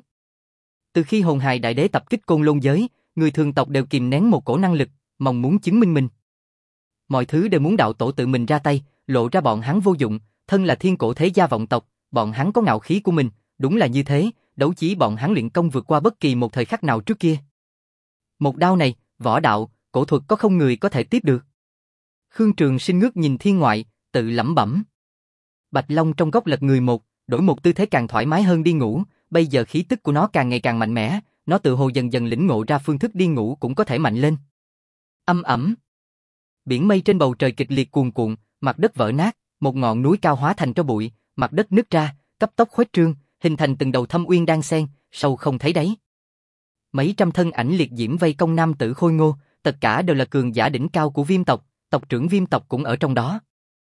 Từ khi hồn hài đại đế tập kích Côn Lôn giới, người thường tộc đều kìm nén một cổ năng lực, mong muốn chứng minh mình. Mọi thứ đều muốn đạo tổ tự mình ra tay, lộ ra bọn hắn vô dụng, thân là thiên cổ thế gia vọng tộc, bọn hắn có ngạo khí của mình, đúng là như thế, đấu chí bọn hắn luyện công vượt qua bất kỳ một thời khắc nào trước kia. Một đao này, võ đạo, cổ thuật có không người có thể tiếp được. Khương Trường Sinh ngước nhìn thiên ngoại, tự lẩm bẩm. Bạch Long trong góc lật người một, đổi một tư thế càng thoải mái hơn đi ngủ, bây giờ khí tức của nó càng ngày càng mạnh mẽ, nó tự hồ dần dần lĩnh ngộ ra phương thức đi ngủ cũng có thể mạnh lên. Âm ẩm. Biển mây trên bầu trời kịch liệt cuồn cuộn, mặt đất vỡ nát, một ngọn núi cao hóa thành tro bụi, mặt đất nứt ra, cấp tốc khuếch trương, hình thành từng đầu thâm uyên đan xen, sâu không thấy đáy. mấy trăm thân ảnh liệt diễm vây công nam tử Khôi Ngô, tất cả đều là cường giả đỉnh cao của Viêm tộc, tộc trưởng Viêm tộc cũng ở trong đó.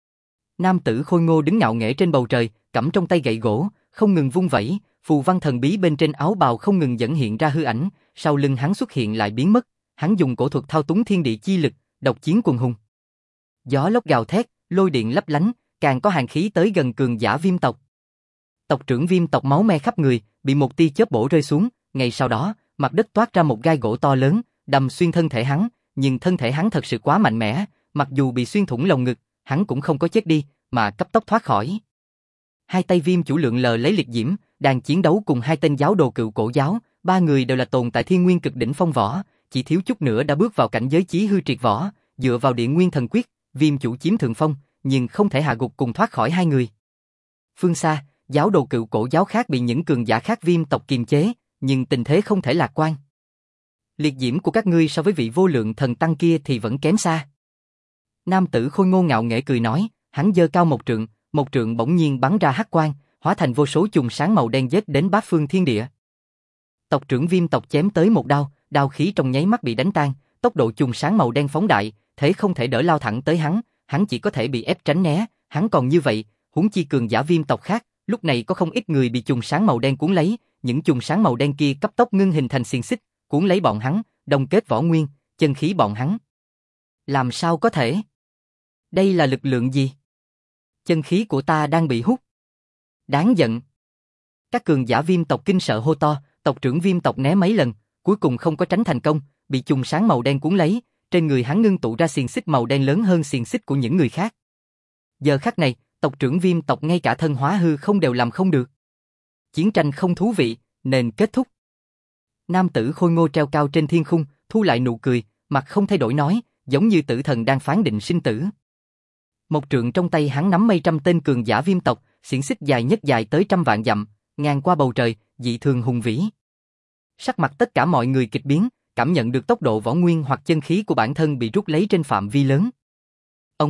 Nam tử Khôi Ngô đứng ngạo nghễ trên bầu trời, cầm trong tay gậy gỗ, không ngừng vung vẩy, phù văn thần bí bên trên áo bào không ngừng dẫn hiện ra hư ảnh, sau lưng hắn xuất hiện lại biến mất, hắn dùng cổ thuật thao túng thiên địa chi lực, độc chiến quần hùng. Gió lốc gào thét, lôi điện lấp lánh, càng có hàn khí tới gần cường giả Viêm tộc. Tộc trưởng Viêm tộc máu me khắp người, bị một tia chớp bổ rơi xuống, ngay sau đó, mặt đất toát ra một gai gỗ to lớn, đâm xuyên thân thể hắn, nhưng thân thể hắn thật sự quá mạnh mẽ, mặc dù bị xuyên thủng lồng ngực, hắn cũng không có chết đi, mà cấp tốc thoát khỏi. Hai tay Viêm chủ lượng lờ lấy liệt diễm, đang chiến đấu cùng hai tên giáo đồ cựu cổ giáo, ba người đều là tồn tại thiên nguyên cực đỉnh phong võ, chỉ thiếu chút nữa đã bước vào cảnh giới chí hư triệt võ, dựa vào địa nguyên thần quyết, Viêm chủ chiếm thượng phong, nhưng không thể hạ gục cùng thoát khỏi hai người. Phương xa, giáo đồ cựu cổ giáo khác bị những cường giả khác Viêm tộc kiềm chế, nhưng tình thế không thể lạc quan. Liệt diễm của các ngươi so với vị vô lượng thần tăng kia thì vẫn kém xa. Nam tử Khôi Ngô ngạo nghễ cười nói, hắn giơ cao một trượng, một trượng bỗng nhiên bắn ra hắc quang, hóa thành vô số chùm sáng màu đen giết đến bát phương thiên địa. Tộc trưởng Viêm tộc chém tới một đao, đao khí trong nháy mắt bị đánh tan, tốc độ chùm sáng màu đen phóng đại, thế không thể đỡ lao thẳng tới hắn, hắn chỉ có thể bị ép tránh né, hắn còn như vậy, huống chi cường giả Viêm tộc khác, lúc này có không ít người bị chùm sáng màu đen cuốn lấy, những chùm sáng màu đen kia cấp tốc ngưng hình thành xiềng xích, cuốn lấy bọn hắn, đồng kết võ nguyên, chân khí bọn hắn. Làm sao có thể? Đây là lực lượng gì? Chân khí của ta đang bị hút. Đáng giận. Các cường giả Viêm tộc kinh sợ hô to, tộc trưởng Viêm tộc né mấy lần, cuối cùng không có tránh thành công, bị chùm sáng màu đen cuốn lấy, trên người hắn ngưng tụ ra xiềng xích màu đen lớn hơn xiềng xích của những người khác. Giờ khắc này, tộc trưởng Viêm tộc ngay cả thân hóa hư không đều làm không được. Chiến tranh không thú vị, nên kết thúc. Nam tử Khôi Ngô treo cao trên thiên khung, thu lại nụ cười, mặt không thay đổi nói, giống như tử thần đang phán định sinh tử. Một trượng trong tay hắn nắm mấy trăm tên cường giả Viêm tộc, xiềng xích dài nhất dài tới trăm vạn dặm, ngang qua bầu trời, dị thường hùng vĩ. Sắc mặt tất cả mọi người kịch biến, cảm nhận được tốc độ võ nguyên hoặc chân khí của bản thân bị rút lấy trên phạm vi lớn. Ông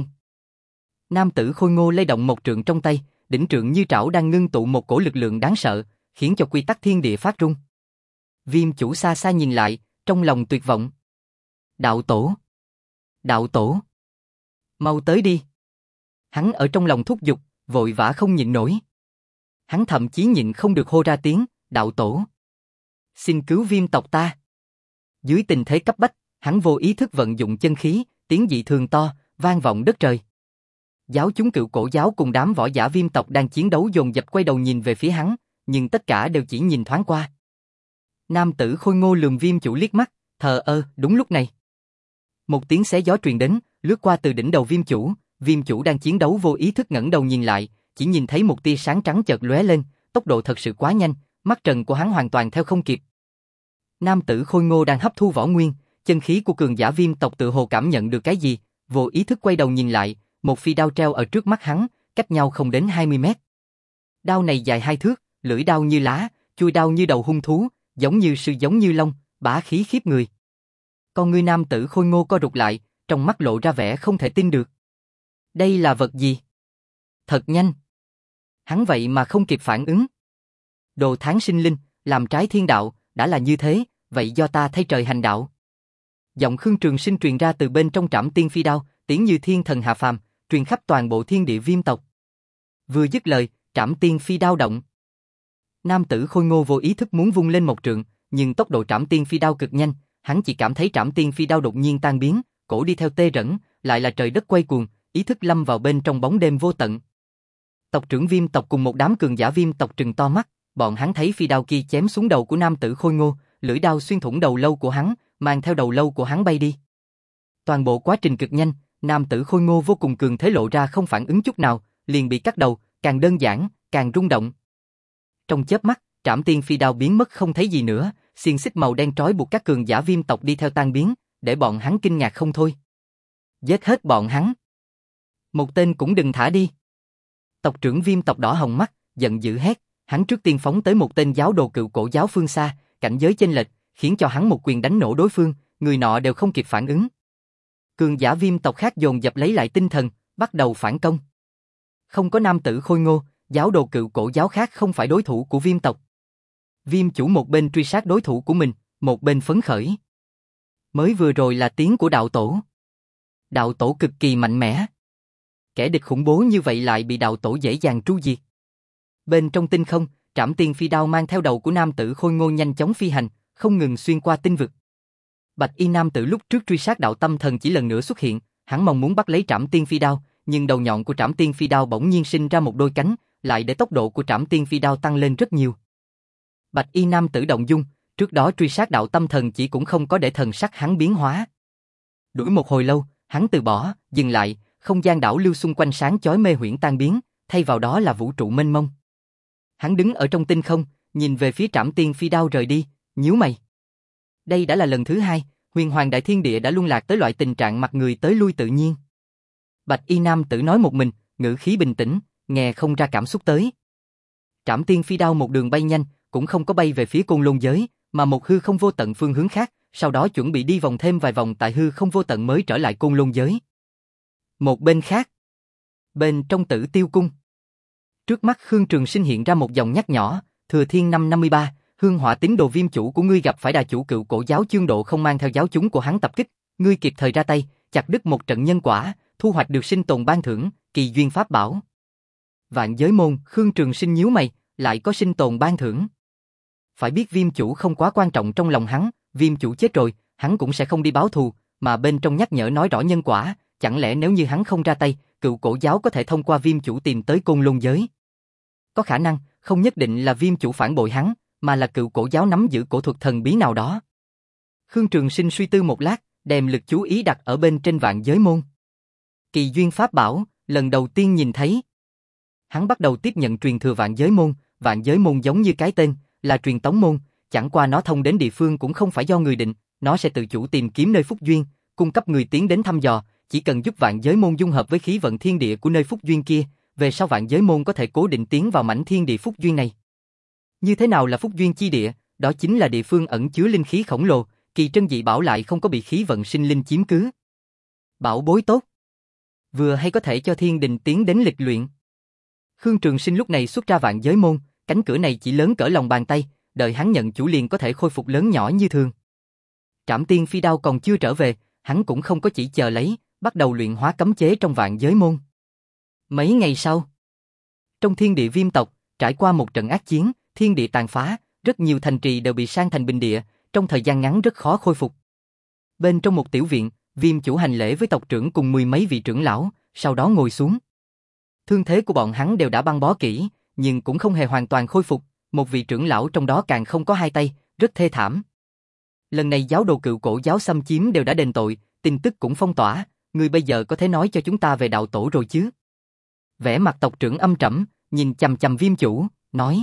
Nam tử Khôi Ngô lay động một trượng trong tay, đỉnh trượng như trảo đang ngưng tụ một cổ lực lượng đáng sợ, khiến cho quy tắc thiên địa phát rung. Viêm chủ xa xa nhìn lại, trong lòng tuyệt vọng. Đạo tổ! Đạo tổ! Mau tới đi! Hắn ở trong lòng thúc giục, vội vã không nhịn nổi. Hắn thậm chí nhịn không được hô ra tiếng, đạo tổ! Xin cứu Viêm tộc ta! Dưới tình thế cấp bách, hắn vô ý thức vận dụng chân khí, tiếng dị thường to, vang vọng đất trời. Giáo chúng cựu cổ giáo cùng đám võ giả Viêm tộc đang chiến đấu dồn dập quay đầu nhìn về phía hắn, nhưng tất cả đều chỉ nhìn thoáng qua. Nam tử Khôi Ngô lườm Viêm chủ liếc mắt, thờ ơ. Đúng lúc này, một tiếng xé gió truyền đến, lướt qua từ đỉnh đầu Viêm chủ. Viêm chủ đang chiến đấu vô ý thức ngẩng đầu nhìn lại, chỉ nhìn thấy một tia sáng trắng chợt lóe lên, tốc độ thật sự quá nhanh, mắt trần của hắn hoàn toàn theo không kịp. Nam tử Khôi Ngô đang hấp thu võ nguyên, chân khí của cường giả Viêm tộc tự hồ cảm nhận được cái gì, vô ý thức quay đầu nhìn lại, một phi đao treo ở trước mắt hắn, cách nhau không đến hai mươi mét. Đao này dài hai thước, lưỡi đao như lá, chui đao như đầu hung thú, giống như sư giống như long, bá khí khiếp người. Con ngươi nam tử Khôi Ngô co rụt lại, trong mắt lộ ra vẻ không thể tin được. Đây là vật gì? Thật nhanh. Hắn vậy mà không kịp phản ứng. Đồ tháng sinh linh, làm trái thiên đạo, đã là như thế, vậy do ta thay trời hành đạo. Giọng Khương Trường Sinh truyền ra từ bên trong Trảm Tiên phi đao, tiếng như thiên thần hạ phàm, truyền khắp toàn bộ thiên địa Viêm tộc. Vừa dứt lời, Trảm Tiên phi đao động. Nam tử Khôi Ngô vô ý thức muốn vung lên một trượng, nhưng tốc độ Trảm Tiên phi đao cực nhanh, hắn chỉ cảm thấy Trảm Tiên phi đao đột nhiên tan biến, cổ đi theo tê rẫn, lại là trời đất quay cuồng, ý thức lâm vào bên trong bóng đêm vô tận. Tộc trưởng Viêm tộc cùng một đám cường giả Viêm tộc trừng to mắt, bọn hắn thấy phi đao kia chém xuống đầu của nam tử Khôi Ngô, lưỡi đao xuyên thủng đầu lâu của hắn, mang theo đầu lâu của hắn bay đi. Toàn bộ quá trình cực nhanh, nam tử Khôi Ngô vô cùng cường thế lộ ra không phản ứng chút nào, liền bị cắt đầu, càng đơn giản, càng rung động. Trong chớp mắt, Trảm Tiên phi đao biến mất không thấy gì nữa, xiềng xích màu đen trói buộc các cường giả Viêm tộc đi theo tan biến, để bọn hắn kinh ngạc không thôi. Giết hết bọn hắn. Một tên cũng đừng thả đi. Tộc trưởng Viêm tộc đỏ hồng mắt, giận dữ hét, hắn trước tiên phóng tới một tên giáo đồ cựu cổ giáo phương xa, cảnh giới chênh lệch, khiến cho hắn một quyền đánh nổ đối phương, người nọ đều không kịp phản ứng. Cường giả Viêm tộc khác dồn dập lấy lại tinh thần, bắt đầu phản công. Không có nam tử Khôi Ngô, giáo đồ cựu cổ giáo khác không phải đối thủ của Viêm tộc. Viêm chủ một bên truy sát đối thủ của mình, một bên phấn khởi. Mới vừa rồi là tiếng của đạo tổ. Đạo tổ cực kỳ mạnh mẽ. Kẻ địch khủng bố như vậy lại bị đạo tổ dễ dàng tru diệt. Bên trong tinh không, Trảm Tiên phi đao mang theo đầu của nam tử khôi ngô nhanh chóng phi hành, không ngừng xuyên qua tinh vực. Bạch y nam tử lúc trước truy sát đạo tâm thần chỉ lần nữa xuất hiện, hắn mong muốn bắt lấy Trảm Tiên phi đao, nhưng đầu nhọn của Trảm Tiên phi đao bỗng nhiên sinh ra một đôi cánh, lại để tốc độ của Trảm Tiên phi đao tăng lên rất nhiều. Bạch y nam tử động dung, trước đó truy sát đạo tâm thần chỉ cũng không có để thần sắc hắn biến hóa. Đuổi một hồi lâu, hắn từ bỏ, dừng lại, không gian đảo lưu xung quanh sáng chói mê huyễn tan biến, thay vào đó là vũ trụ mênh mông. Hắn đứng ở trong tinh không, nhìn về phía Trảm Tiên phi đao rời đi, nhíu mày. Đây đã là lần thứ hai, huyền hoàng đại thiên địa đã luân lạc tới loại tình trạng mặt người tới lui tự nhiên. Bạch y nam tử nói một mình, ngữ khí bình tĩnh, nghe không ra cảm xúc tới. Trảm Tiên phi đao một đường bay nhanh, cũng không có bay về phía Côn Lôn giới, mà một hư không vô tận phương hướng khác, sau đó chuẩn bị đi vòng thêm vài vòng tại hư không vô tận mới trở lại Côn Lôn giới. Một bên khác, bên trong Tử Tiêu cung, trước mắt Khương Trường Sinh hiện ra một dòng nhắc nhỏ, Thừa Thiên năm năm mươi ba, hương hỏa tín đồ Viêm chủ của ngươi gặp phải đà chủ cựu cổ giáo Chương Độ không mang theo giáo chúng của hắn tập kích, ngươi kịp thời ra tay, chặt đứt một trận nhân quả, thu hoạch được sinh tồn ban thưởng, kỳ duyên pháp bảo. Vạn giới môn, Khương Trường Sinh nhíu mày, lại có sinh tồn ban thưởng. Phải biết Viêm chủ không quá quan trọng trong lòng hắn, Viêm chủ chết rồi, hắn cũng sẽ không đi báo thù, mà bên trong nhắc nhở nói rõ nhân quả, chẳng lẽ nếu như hắn không ra tay, cựu cổ giáo có thể thông qua Viêm chủ tìm tới Côn Lôn giới? Có khả năng, không nhất định là Viêm chủ phản bội hắn, mà là cựu cổ giáo nắm giữ cổ thuật thần bí nào đó. Khương Trường Sinh suy tư một lát, đem lực chú ý đặt ở bên trên vạn giới môn. Kỳ duyên pháp bảo, lần đầu tiên nhìn thấy. Hắn bắt đầu tiếp nhận truyền thừa vạn giới môn, vạn giới môn giống như cái tên, là truyền tống môn, chẳng qua nó thông đến địa phương cũng không phải do người định, nó sẽ tự chủ tìm kiếm nơi phúc duyên, cung cấp người tiến đến thăm dò, chỉ cần giúp vạn giới môn dung hợp với khí vận thiên địa của nơi phúc duyên kia, về sau vạn giới môn có thể cố định tiến vào mảnh thiên địa phúc duyên này. Như thế nào là phúc duyên chi địa? Đó chính là địa phương ẩn chứa linh khí khổng lồ, kỳ trân dị bảo lại không có bị khí vận sinh linh chiếm cứ. Bảo bối tốt, vừa hay có thể cho thiên đình tiến đến lịch luyện. Khương Trường Sinh lúc này xuất ra vạn giới môn, cánh cửa này chỉ lớn cỡ lòng bàn tay, đợi hắn nhận chủ liền có thể khôi phục lớn nhỏ như thường. Trảm Tiên phi đao còn chưa trở về, hắn cũng không có chỉ chờ lấy, bắt đầu luyện hóa cấm chế trong vạn giới môn. Mấy ngày sau, trong thiên địa Viêm tộc, trải qua một trận ác chiến, thiên địa tàn phá, rất nhiều thành trì đều bị san thành bình địa, trong thời gian ngắn rất khó khôi phục. Bên trong một tiểu viện, Viêm chủ hành lễ với tộc trưởng cùng mười mấy vị trưởng lão, sau đó ngồi xuống. Thương thế của bọn hắn đều đã băng bó kỹ, nhưng cũng không hề hoàn toàn khôi phục, một vị trưởng lão trong đó càng không có hai tay, rất thê thảm. Lần này giáo đồ cựu cổ giáo xâm chiếm đều đã đền tội, tin tức cũng phong tỏa, ngươi bây giờ có thể nói cho chúng ta về đạo tổ rồi chứ? Vẻ mặt tộc trưởng âm trầm, nhìn chằm chằm Viêm chủ, nói: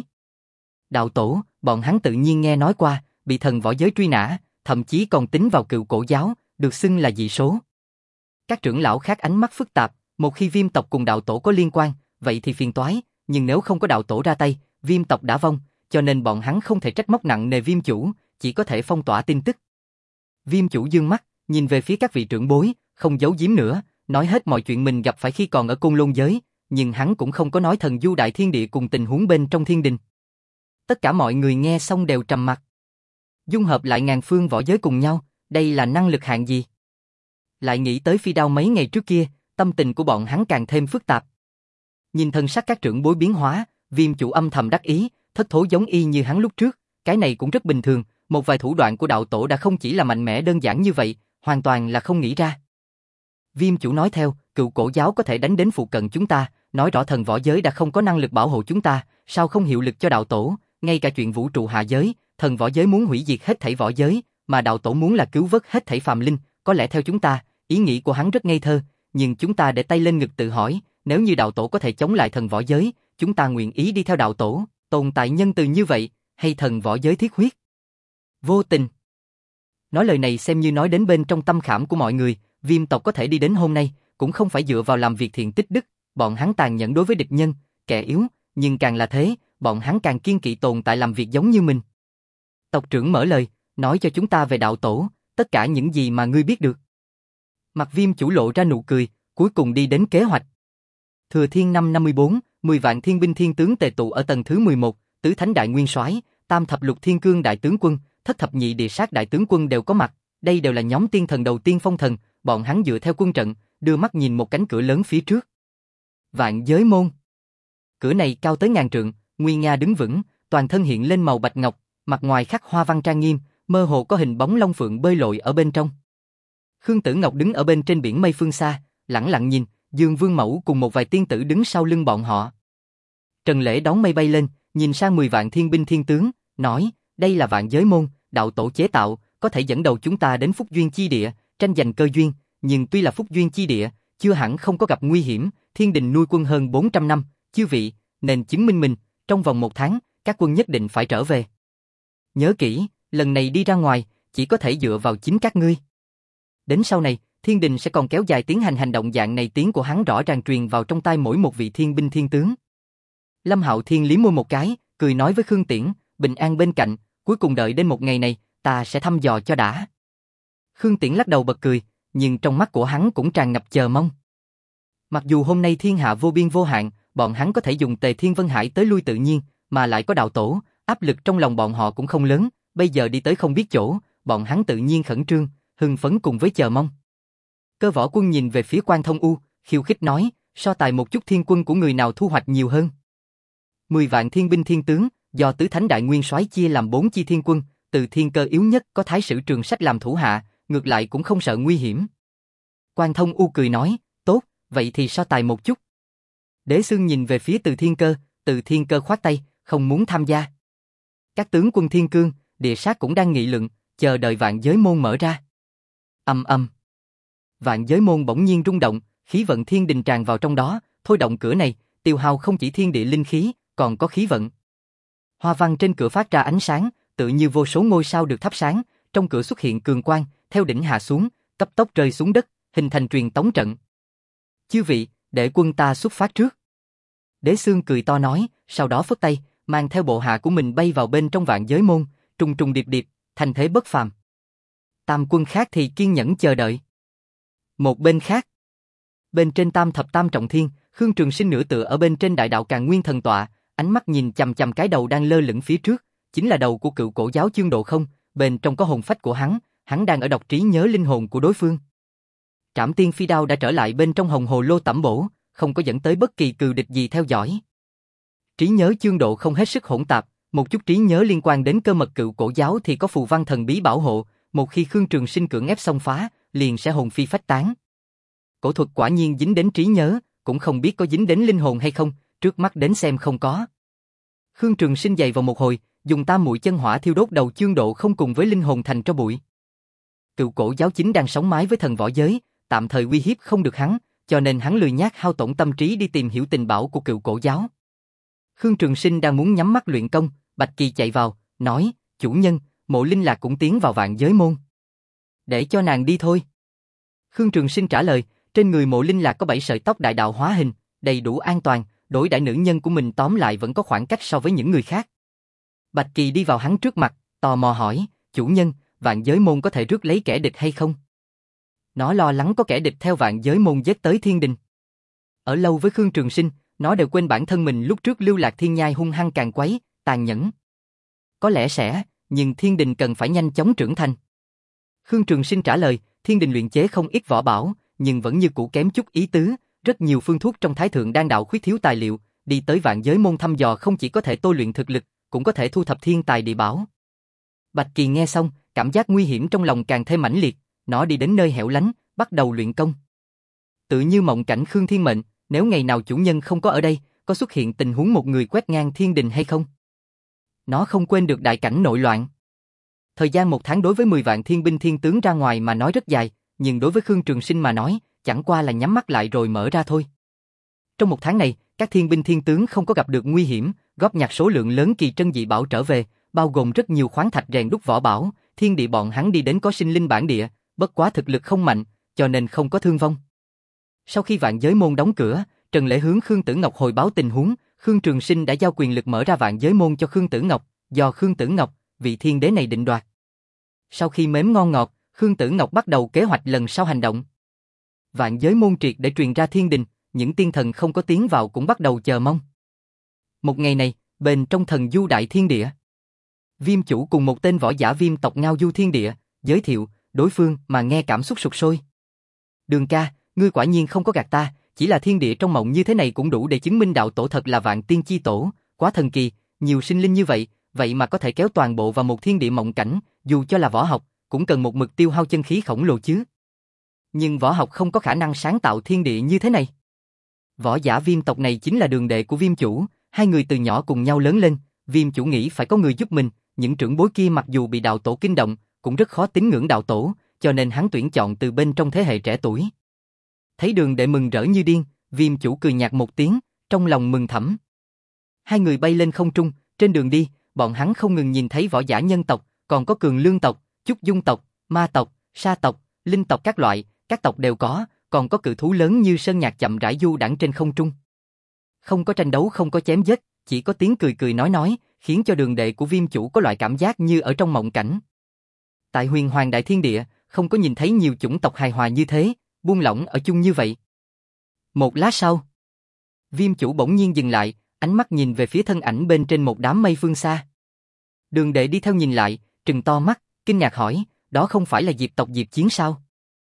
Đạo tổ, bọn hắn tự nhiên nghe nói qua, bị thần võ giới truy nã, thậm chí còn tính vào cựu cổ giáo, được xưng là dị số. Các trưởng lão khác ánh mắt phức tạp, một khi Viêm tộc cùng đạo tổ có liên quan, vậy thì phiền toái, nhưng nếu không có đạo tổ ra tay, Viêm tộc đã vong, cho nên bọn hắn không thể trách móc nặng nề Viêm chủ, chỉ có thể phong tỏa tin tức. Viêm chủ dương mắt, nhìn về phía các vị trưởng bối, không giấu giếm nữa, nói hết mọi chuyện mình gặp phải khi còn ở Côn Lôn giới, nhưng hắn cũng không có nói thần du đại thiên địa cùng tình huống bên trong thiên đình. Tất cả mọi người nghe xong đều trầm mặc. Dung hợp lại ngàn phương võ giới cùng nhau, đây là năng lực hạng gì? Lại nghĩ tới phi đao mấy ngày trước kia, tâm tình của bọn hắn càng thêm phức tạp. Nhìn thân sắc các trưởng bối biến hóa, Viêm chủ âm thầm đắc ý, thất thố giống y như hắn lúc trước, cái này cũng rất bình thường, một vài thủ đoạn của đạo tổ đã không chỉ là mạnh mẽ đơn giản như vậy, hoàn toàn là không nghĩ ra. Viêm chủ nói theo, cựu cổ giáo có thể đánh đến phụ cận chúng ta, nói rõ thần võ giới đã không có năng lực bảo hộ chúng ta, sao không hiệu lực cho đạo tổ, ngay cả chuyện vũ trụ hạ giới, thần võ giới muốn hủy diệt hết thảy võ giới, mà đạo tổ muốn là cứu vớt hết thảy phàm linh, có lẽ theo chúng ta, ý nghĩ của hắn rất ngây thơ, nhưng chúng ta để tay lên ngực tự hỏi, nếu như đạo tổ có thể chống lại thần võ giới, chúng ta nguyện ý đi theo đạo tổ, tồn tại nhân từ như vậy, hay thần võ giới thiết huyết? Vô tình. Nói lời này xem như nói đến bên trong tâm khảm của mọi người, Viêm tộc có thể đi đến hôm nay, cũng không phải dựa vào làm việc thiện tích đức, bọn hắn tàn nhẫn đối với địch nhân, kẻ yếu, nhưng càng là thế, bọn hắn càng kiên kỵ tồn tại làm việc giống như mình. Tộc trưởng mở lời, nói cho chúng ta về đạo tổ, tất cả những gì mà ngươi biết được. Mặt Viêm chủ lộ ra nụ cười, cuối cùng đi đến kế hoạch. Thừa Thiên năm năm mươi bốn, mười vạn thiên binh thiên tướng tề tụ ở tầng thứ mười một, tứ thánh đại nguyên soái, tam thập lục thiên cương đại tướng quân, thất thập nhị địa sát đại tướng quân đều có mặt, đây đều là nhóm tiên thần đầu tiên phong thần, bọn hắn dựa theo quân trận, đưa mắt nhìn một cánh cửa lớn phía trước. Vạn Giới Môn. Cửa này cao tới ngàn trượng, nguy nga đứng vững, toàn thân hiện lên màu bạch ngọc, mặt ngoài khắc hoa văn trang nghiêm, mơ hồ có hình bóng long phượng bơi lội ở bên trong. Khương Tử Ngọc đứng ở bên trên biển mây phương xa, lẳng lặng nhìn, Dương Vương Mẫu cùng một vài tiên tử đứng sau lưng bọn họ. Trần Lễ đón mây bay lên, nhìn sang mười vạn thiên binh thiên tướng, nói, đây là Vạn Giới Môn, đạo tổ chế tạo, có thể dẫn đầu chúng ta đến Phúc Duyên chi địa, tranh giành cơ duyên, nhưng tuy là Phúc Duyên chi địa, chưa hẳn không có gặp nguy hiểm, thiên đình nuôi quân hơn bốn trăm năm, chư vị, nên chứng minh mình, trong vòng một tháng, các quân nhất định phải trở về. Nhớ kỹ, lần này đi ra ngoài, chỉ có thể dựa vào chính các ngươi. Đến sau này, thiên đình sẽ còn kéo dài tiến hành hành động dạng này, tiếng của hắn rõ ràng truyền vào trong tai mỗi một vị thiên binh thiên tướng. Lâm Hạo Thiên liếm môi một cái, cười nói với Khương Tiễn, bình an bên cạnh, cuối cùng đợi đến một ngày này, ta sẽ thăm dò cho đã. Khương Tiễn lắc đầu bật cười, nhưng trong mắt của hắn cũng tràn ngập chờ mong. Mặc dù hôm nay thiên hạ vô biên vô hạn, bọn hắn có thể dùng Tề Thiên Vân Hải tới lui tự nhiên, mà lại có đạo tổ, áp lực trong lòng bọn họ cũng không lớn, bây giờ đi tới không biết chỗ, bọn hắn tự nhiên khẩn trương, hưng phấn cùng với chờ mong. Cơ Võ Quân nhìn về phía Quan Thông U, khiêu khích nói, so tài một chút thiên quân của người nào thu hoạch nhiều hơn. Mười vạn thiên binh thiên tướng, do tứ thánh đại nguyên soái chia làm bốn chi thiên quân, từ thiên cơ yếu nhất có Thái Sử Trường Sách làm thủ hạ, ngược lại cũng không sợ nguy hiểm. Quan Thông U cười nói, tốt, vậy thì so tài một chút. Đế Xương nhìn về phía Từ Thiên Cơ, Từ Thiên Cơ khoát tay, không muốn tham gia. Các tướng quân Thiên Cương, Địa Sát cũng đang nghị luận, chờ đợi Vạn Giới Môn mở ra. Ầm ầm. Vạn Giới Môn bỗng nhiên rung động, khí vận thiên đình tràn vào trong đó, thôi động cửa này, tiêu hao không chỉ thiên địa linh khí, còn có khí vận. Hoa văn trên cửa phát ra ánh sáng, tự như vô số ngôi sao được thắp sáng, trong cửa xuất hiện cường quang, theo đỉnh hạ xuống, cấp tốc rơi xuống đất, hình thành truyền tống trận. Chư vị, để quân ta xuất phát trước. Đế Xương cười to nói, sau đó phất tay, mang theo bộ hạ của mình bay vào bên trong Vạn Giới Môn, trùng trùng điệp điệp, thành thế bất phàm. Tam quân khác thì kiên nhẫn chờ đợi. Một bên khác, bên trên Tam Thập Tam Trọng Thiên, Khương Trường Sinh nửa tựa ở bên trên Đại Đạo Càn Nguyên Thần Tọa, ánh mắt nhìn chằm chằm cái đầu đang lơ lửng phía trước, chính là đầu của cựu cổ giáo Chương Độ Không, bên trong có hồn phách của hắn, hắn đang ở đọc trí nhớ linh hồn của đối phương. Trảm Tiên Phi Đao đã trở lại bên trong hồng hồ lô tẩm bổ, không có dẫn tới bất kỳ cừu địch gì theo dõi. Trí nhớ Chương Độ Không hết sức hỗn tạp, một chút trí nhớ liên quan đến cơ mật cựu cổ giáo thì có phù văn thần bí bảo hộ, một khi Khương Trường Sinh cưỡng ép xông phá, liền sẽ hồn phi phách tán. Cổ thuật quả nhiên dính đến trí nhớ, cũng không biết có dính đến linh hồn hay không, trước mắt đến xem không có. Khương Trường Sinh dày vào một hồi, dùng tam muội chân hỏa thiêu đốt đầu Chương Độ Không cùng với linh hồn thành tro bụi. Cựu cổ giáo chính đang sống mái với thần võ giới, tạm thời uy hiếp không được hắn, cho nên hắn lười nhác hao tổn tâm trí đi tìm hiểu tình bảo của cựu cổ giáo. Khương Trường Sinh đang muốn nhắm mắt luyện công, Bạch Kỳ chạy vào, nói, chủ nhân, Mộ Linh Lạc cũng tiến vào Vạn Giới Môn. Để cho nàng đi thôi. Khương Trường Sinh trả lời, trên người Mộ Linh Lạc có bảy sợi tóc đại đạo hóa hình, đầy đủ an toàn, đối đãi nữ nhân của mình tóm lại vẫn có khoảng cách so với những người khác. Bạch Kỳ đi vào hắn trước mặt, tò mò hỏi, chủ nhân, Vạn Giới Môn có thể rước lấy kẻ địch hay không? Nó lo lắng có kẻ địch theo Vạn Giới Môn giết tới thiên đình. Ở lâu với Khương Trường Sinh, nó đều quên bản thân mình lúc trước lưu lạc thiên nhai hung hăng càn quấy, tàn nhẫn. Có lẽ sẽ, nhưng thiên đình cần phải nhanh chóng trưởng thành. Khương Trường Sinh trả lời, thiên đình luyện chế không ít võ bảo, nhưng vẫn như cũ kém chút ý tứ, rất nhiều phương thuốc trong Thái Thượng Đan Đạo khuyết thiếu tài liệu, đi tới Vạn Giới Môn thăm dò không chỉ có thể tôi luyện thực lực, cũng có thể thu thập thiên tài địa bảo. Bạch Kỳ nghe xong, cảm giác nguy hiểm trong lòng càng thêm mãnh liệt, nó đi đến nơi hẻo lánh, bắt đầu luyện công. Tự như mộng cảnh Khương Thiên Mệnh, nếu ngày nào chủ nhân không có ở đây, có xuất hiện tình huống một người quét ngang thiên đình hay không? Nó không quên được đại cảnh nội loạn. Thời gian một tháng đối với mười vạn thiên binh thiên tướng ra ngoài mà nói rất dài, nhưng đối với Khương Trường Sinh mà nói, chẳng qua là nhắm mắt lại rồi mở ra thôi. Trong một tháng này, các thiên binh thiên tướng không có gặp được nguy hiểm, góp nhặt số lượng lớn kỳ trân dị bảo trở về, bao gồm rất nhiều khoáng thạch rèn đúc võ bảo, thiên địa bọn hắn đi đến có sinh linh bản địa, bất quá thực lực không mạnh, cho nên không có thương vong. Sau khi Vạn Giới Môn đóng cửa, Trần Lễ hướng Khương Tử Ngọc hồi báo tình huống, Khương Trường Sinh đã giao quyền lực mở ra Vạn Giới Môn cho Khương Tử Ngọc, do Khương Tử Ngọc, vị thiên đế này định đoạt. Sau khi mếm ngon ngọt, Khương Tử Ngọc bắt đầu kế hoạch lần sau hành động. Vạn Giới Môn triệt để truyền ra thiên đình, những tiên thần không có tiến vào cũng bắt đầu chờ mong. Một ngày này, bên trong thần du đại thiên địa, Viêm chủ cùng một tên võ giả viêm tộc ngao du thiên địa, giới thiệu, đối phương mà nghe cảm xúc sục sôi. Đường ca, ngươi quả nhiên không có gạt ta, chỉ là thiên địa trong mộng như thế này cũng đủ để chứng minh đạo tổ thật là vạn tiên chi tổ, quá thần kỳ, nhiều sinh linh như vậy, vậy mà có thể kéo toàn bộ vào một thiên địa mộng cảnh, dù cho là võ học, cũng cần một mực tiêu hao chân khí khổng lồ chứ. Nhưng võ học không có khả năng sáng tạo thiên địa như thế này. Võ giả viêm tộc này chính là đường đệ của viêm chủ, hai người từ nhỏ cùng nhau lớn lên, viêm chủ nghĩ phải có người giúp mình, những trưởng bối kia mặc dù bị đạo tổ kinh động, cũng rất khó tín ngưỡng đạo tổ, cho nên hắn tuyển chọn từ bên trong thế hệ trẻ tuổi. Thấy đường đệ mừng rỡ như điên, viêm chủ cười nhạt một tiếng, trong lòng mừng thầm. Hai người bay lên không trung, trên đường đi, bọn hắn không ngừng nhìn thấy võ giả nhân tộc, còn có cường lương tộc, chúc dung tộc, ma tộc, sa tộc, linh tộc các loại, các tộc đều có, còn có cự thú lớn như sơn nhạc chậm rãi du đãng trên không trung. Không có tranh đấu, không có chém giết, chỉ có tiếng cười cười nói nói, khiến cho đường đệ của viêm chủ có loại cảm giác như ở trong mộng cảnh. Tại huyền hoàng đại thiên địa, không có nhìn thấy nhiều chủng tộc hài hòa như thế, buông lỏng ở chung như vậy. Một lát sau, viêm chủ bỗng nhiên dừng lại, ánh mắt nhìn về phía thân ảnh bên trên một đám mây phương xa. Đường đệ đi theo nhìn lại, trừng to mắt, kinh ngạc hỏi, đó không phải là Diệp tộc Diệp Chiến sao?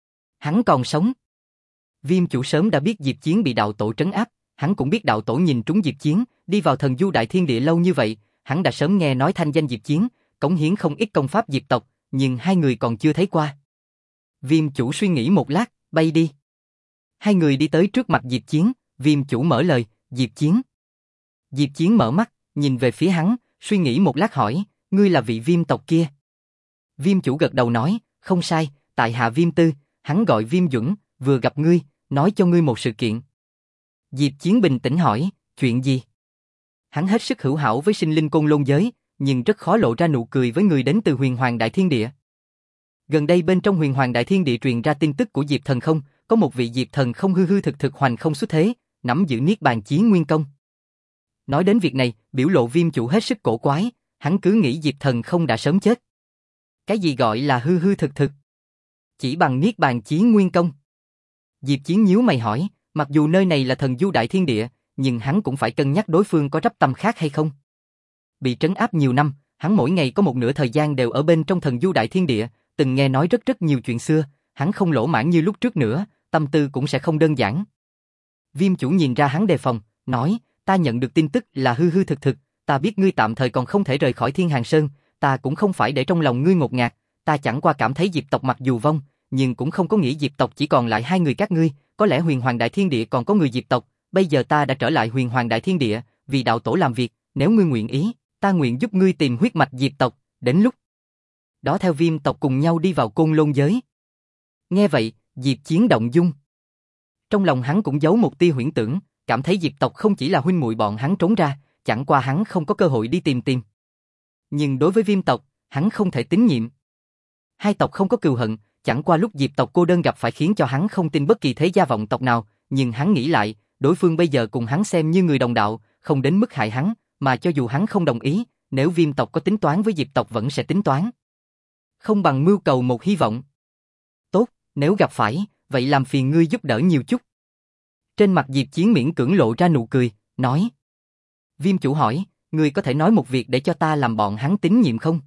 Hắn còn sống. Viêm chủ sớm đã biết Diệp Chiến bị đạo tổ trấn áp, hắn cũng biết đạo tổ nhìn trúng Diệp Chiến, đi vào thần du đại thiên địa lâu như vậy, hắn đã sớm nghe nói thanh danh Diệp Chiến, cống hiến không ít công pháp Diệp tộc, nhưng hai người còn chưa thấy qua. Viêm chủ suy nghĩ một lát, bay đi. Hai người đi tới trước mặt Diệp Chiến, viêm chủ mở lời, Diệp Chiến. Diệp Chiến mở mắt, nhìn về phía hắn, suy nghĩ một lát hỏi, ngươi là vị viêm tộc kia. Viêm chủ gật đầu nói, không sai, tại hạ viêm tư, hắn gọi viêm duẩn, vừa gặp ngươi, nói cho ngươi một sự kiện. Diệp Chiến bình tĩnh hỏi, chuyện gì? Hắn hết sức hữu hảo với sinh linh côn lôn giới, nhưng rất khó lộ ra nụ cười với người đến từ huyền hoàng đại thiên địa. Gần đây bên trong huyền hoàng đại thiên địa truyền ra tin tức của Diệp thần không, có một vị Diệp thần không hư hư thực thực hoành không xuất thế, nắm giữ niết bàn chí nguyên công. Nói đến việc này, biểu lộ viêm chủ hết sức cổ quái, hắn cứ nghĩ Diệp thần không đã sớm chết. Cái gì gọi là hư hư thực thực? Chỉ bằng niết bàn chí nguyên công. Diệp Chiến nhíu mày hỏi, mặc dù nơi này là thần du đại thiên địa, nhưng hắn cũng phải cân nhắc đối phương có rắp tâm khác hay không. Bị trấn áp nhiều năm, hắn mỗi ngày có một nửa thời gian đều ở bên trong thần du đại thiên địa, từng nghe nói rất rất nhiều chuyện xưa, hắn không lỗ mãn như lúc trước nữa, tâm tư cũng sẽ không đơn giản. Viêm chủ nhìn ra hắn đề phòng, nói, ta nhận được tin tức là hư hư thực thực, ta biết ngươi tạm thời còn không thể rời khỏi Thiên Hàng Sơn, ta cũng không phải để trong lòng ngươi ngột ngạt, ta chẳng qua cảm thấy Diệp tộc mặc dù vong, nhưng cũng không có nghĩ Diệp tộc chỉ còn lại hai người các ngươi, có lẽ huyền hoàng đại thiên địa còn có người Diệp tộc, bây giờ ta đã trở lại huyền hoàng đại thiên địa, vì đạo tổ làm việc, nếu ngươi nguyện ý, ta nguyện giúp ngươi tìm huyết mạch Diệp tộc, đến lúc đó theo viêm tộc cùng nhau đi vào côn lôn giới. Nghe vậy, Diệp Chiến động dung. Trong lòng hắn cũng giấu một tia huyễn tưởng, cảm thấy Diệp tộc không chỉ là huynh muội bọn hắn trốn ra, chẳng qua hắn không có cơ hội đi tìm tìm. Nhưng đối với viêm tộc, hắn không thể tín nhiệm. Hai tộc không có cừu hận, chẳng qua lúc Diệp tộc cô đơn gặp phải khiến cho hắn không tin bất kỳ thế gia vọng tộc nào, nhưng hắn nghĩ lại, đối phương bây giờ cùng hắn xem như người đồng đạo, không đến mức hại hắn, mà cho dù hắn không đồng ý, nếu viêm tộc có tính toán với Diệp tộc vẫn sẽ tính toán. Không bằng mưu cầu một hy vọng. Tốt, nếu gặp phải, vậy làm phiền ngươi giúp đỡ nhiều chút. Trên mặt Diệp Chiến miễn cưỡng lộ ra nụ cười, nói. Viêm chủ hỏi, ngươi có thể nói một việc để cho ta làm bọn hắn tín nhiệm không?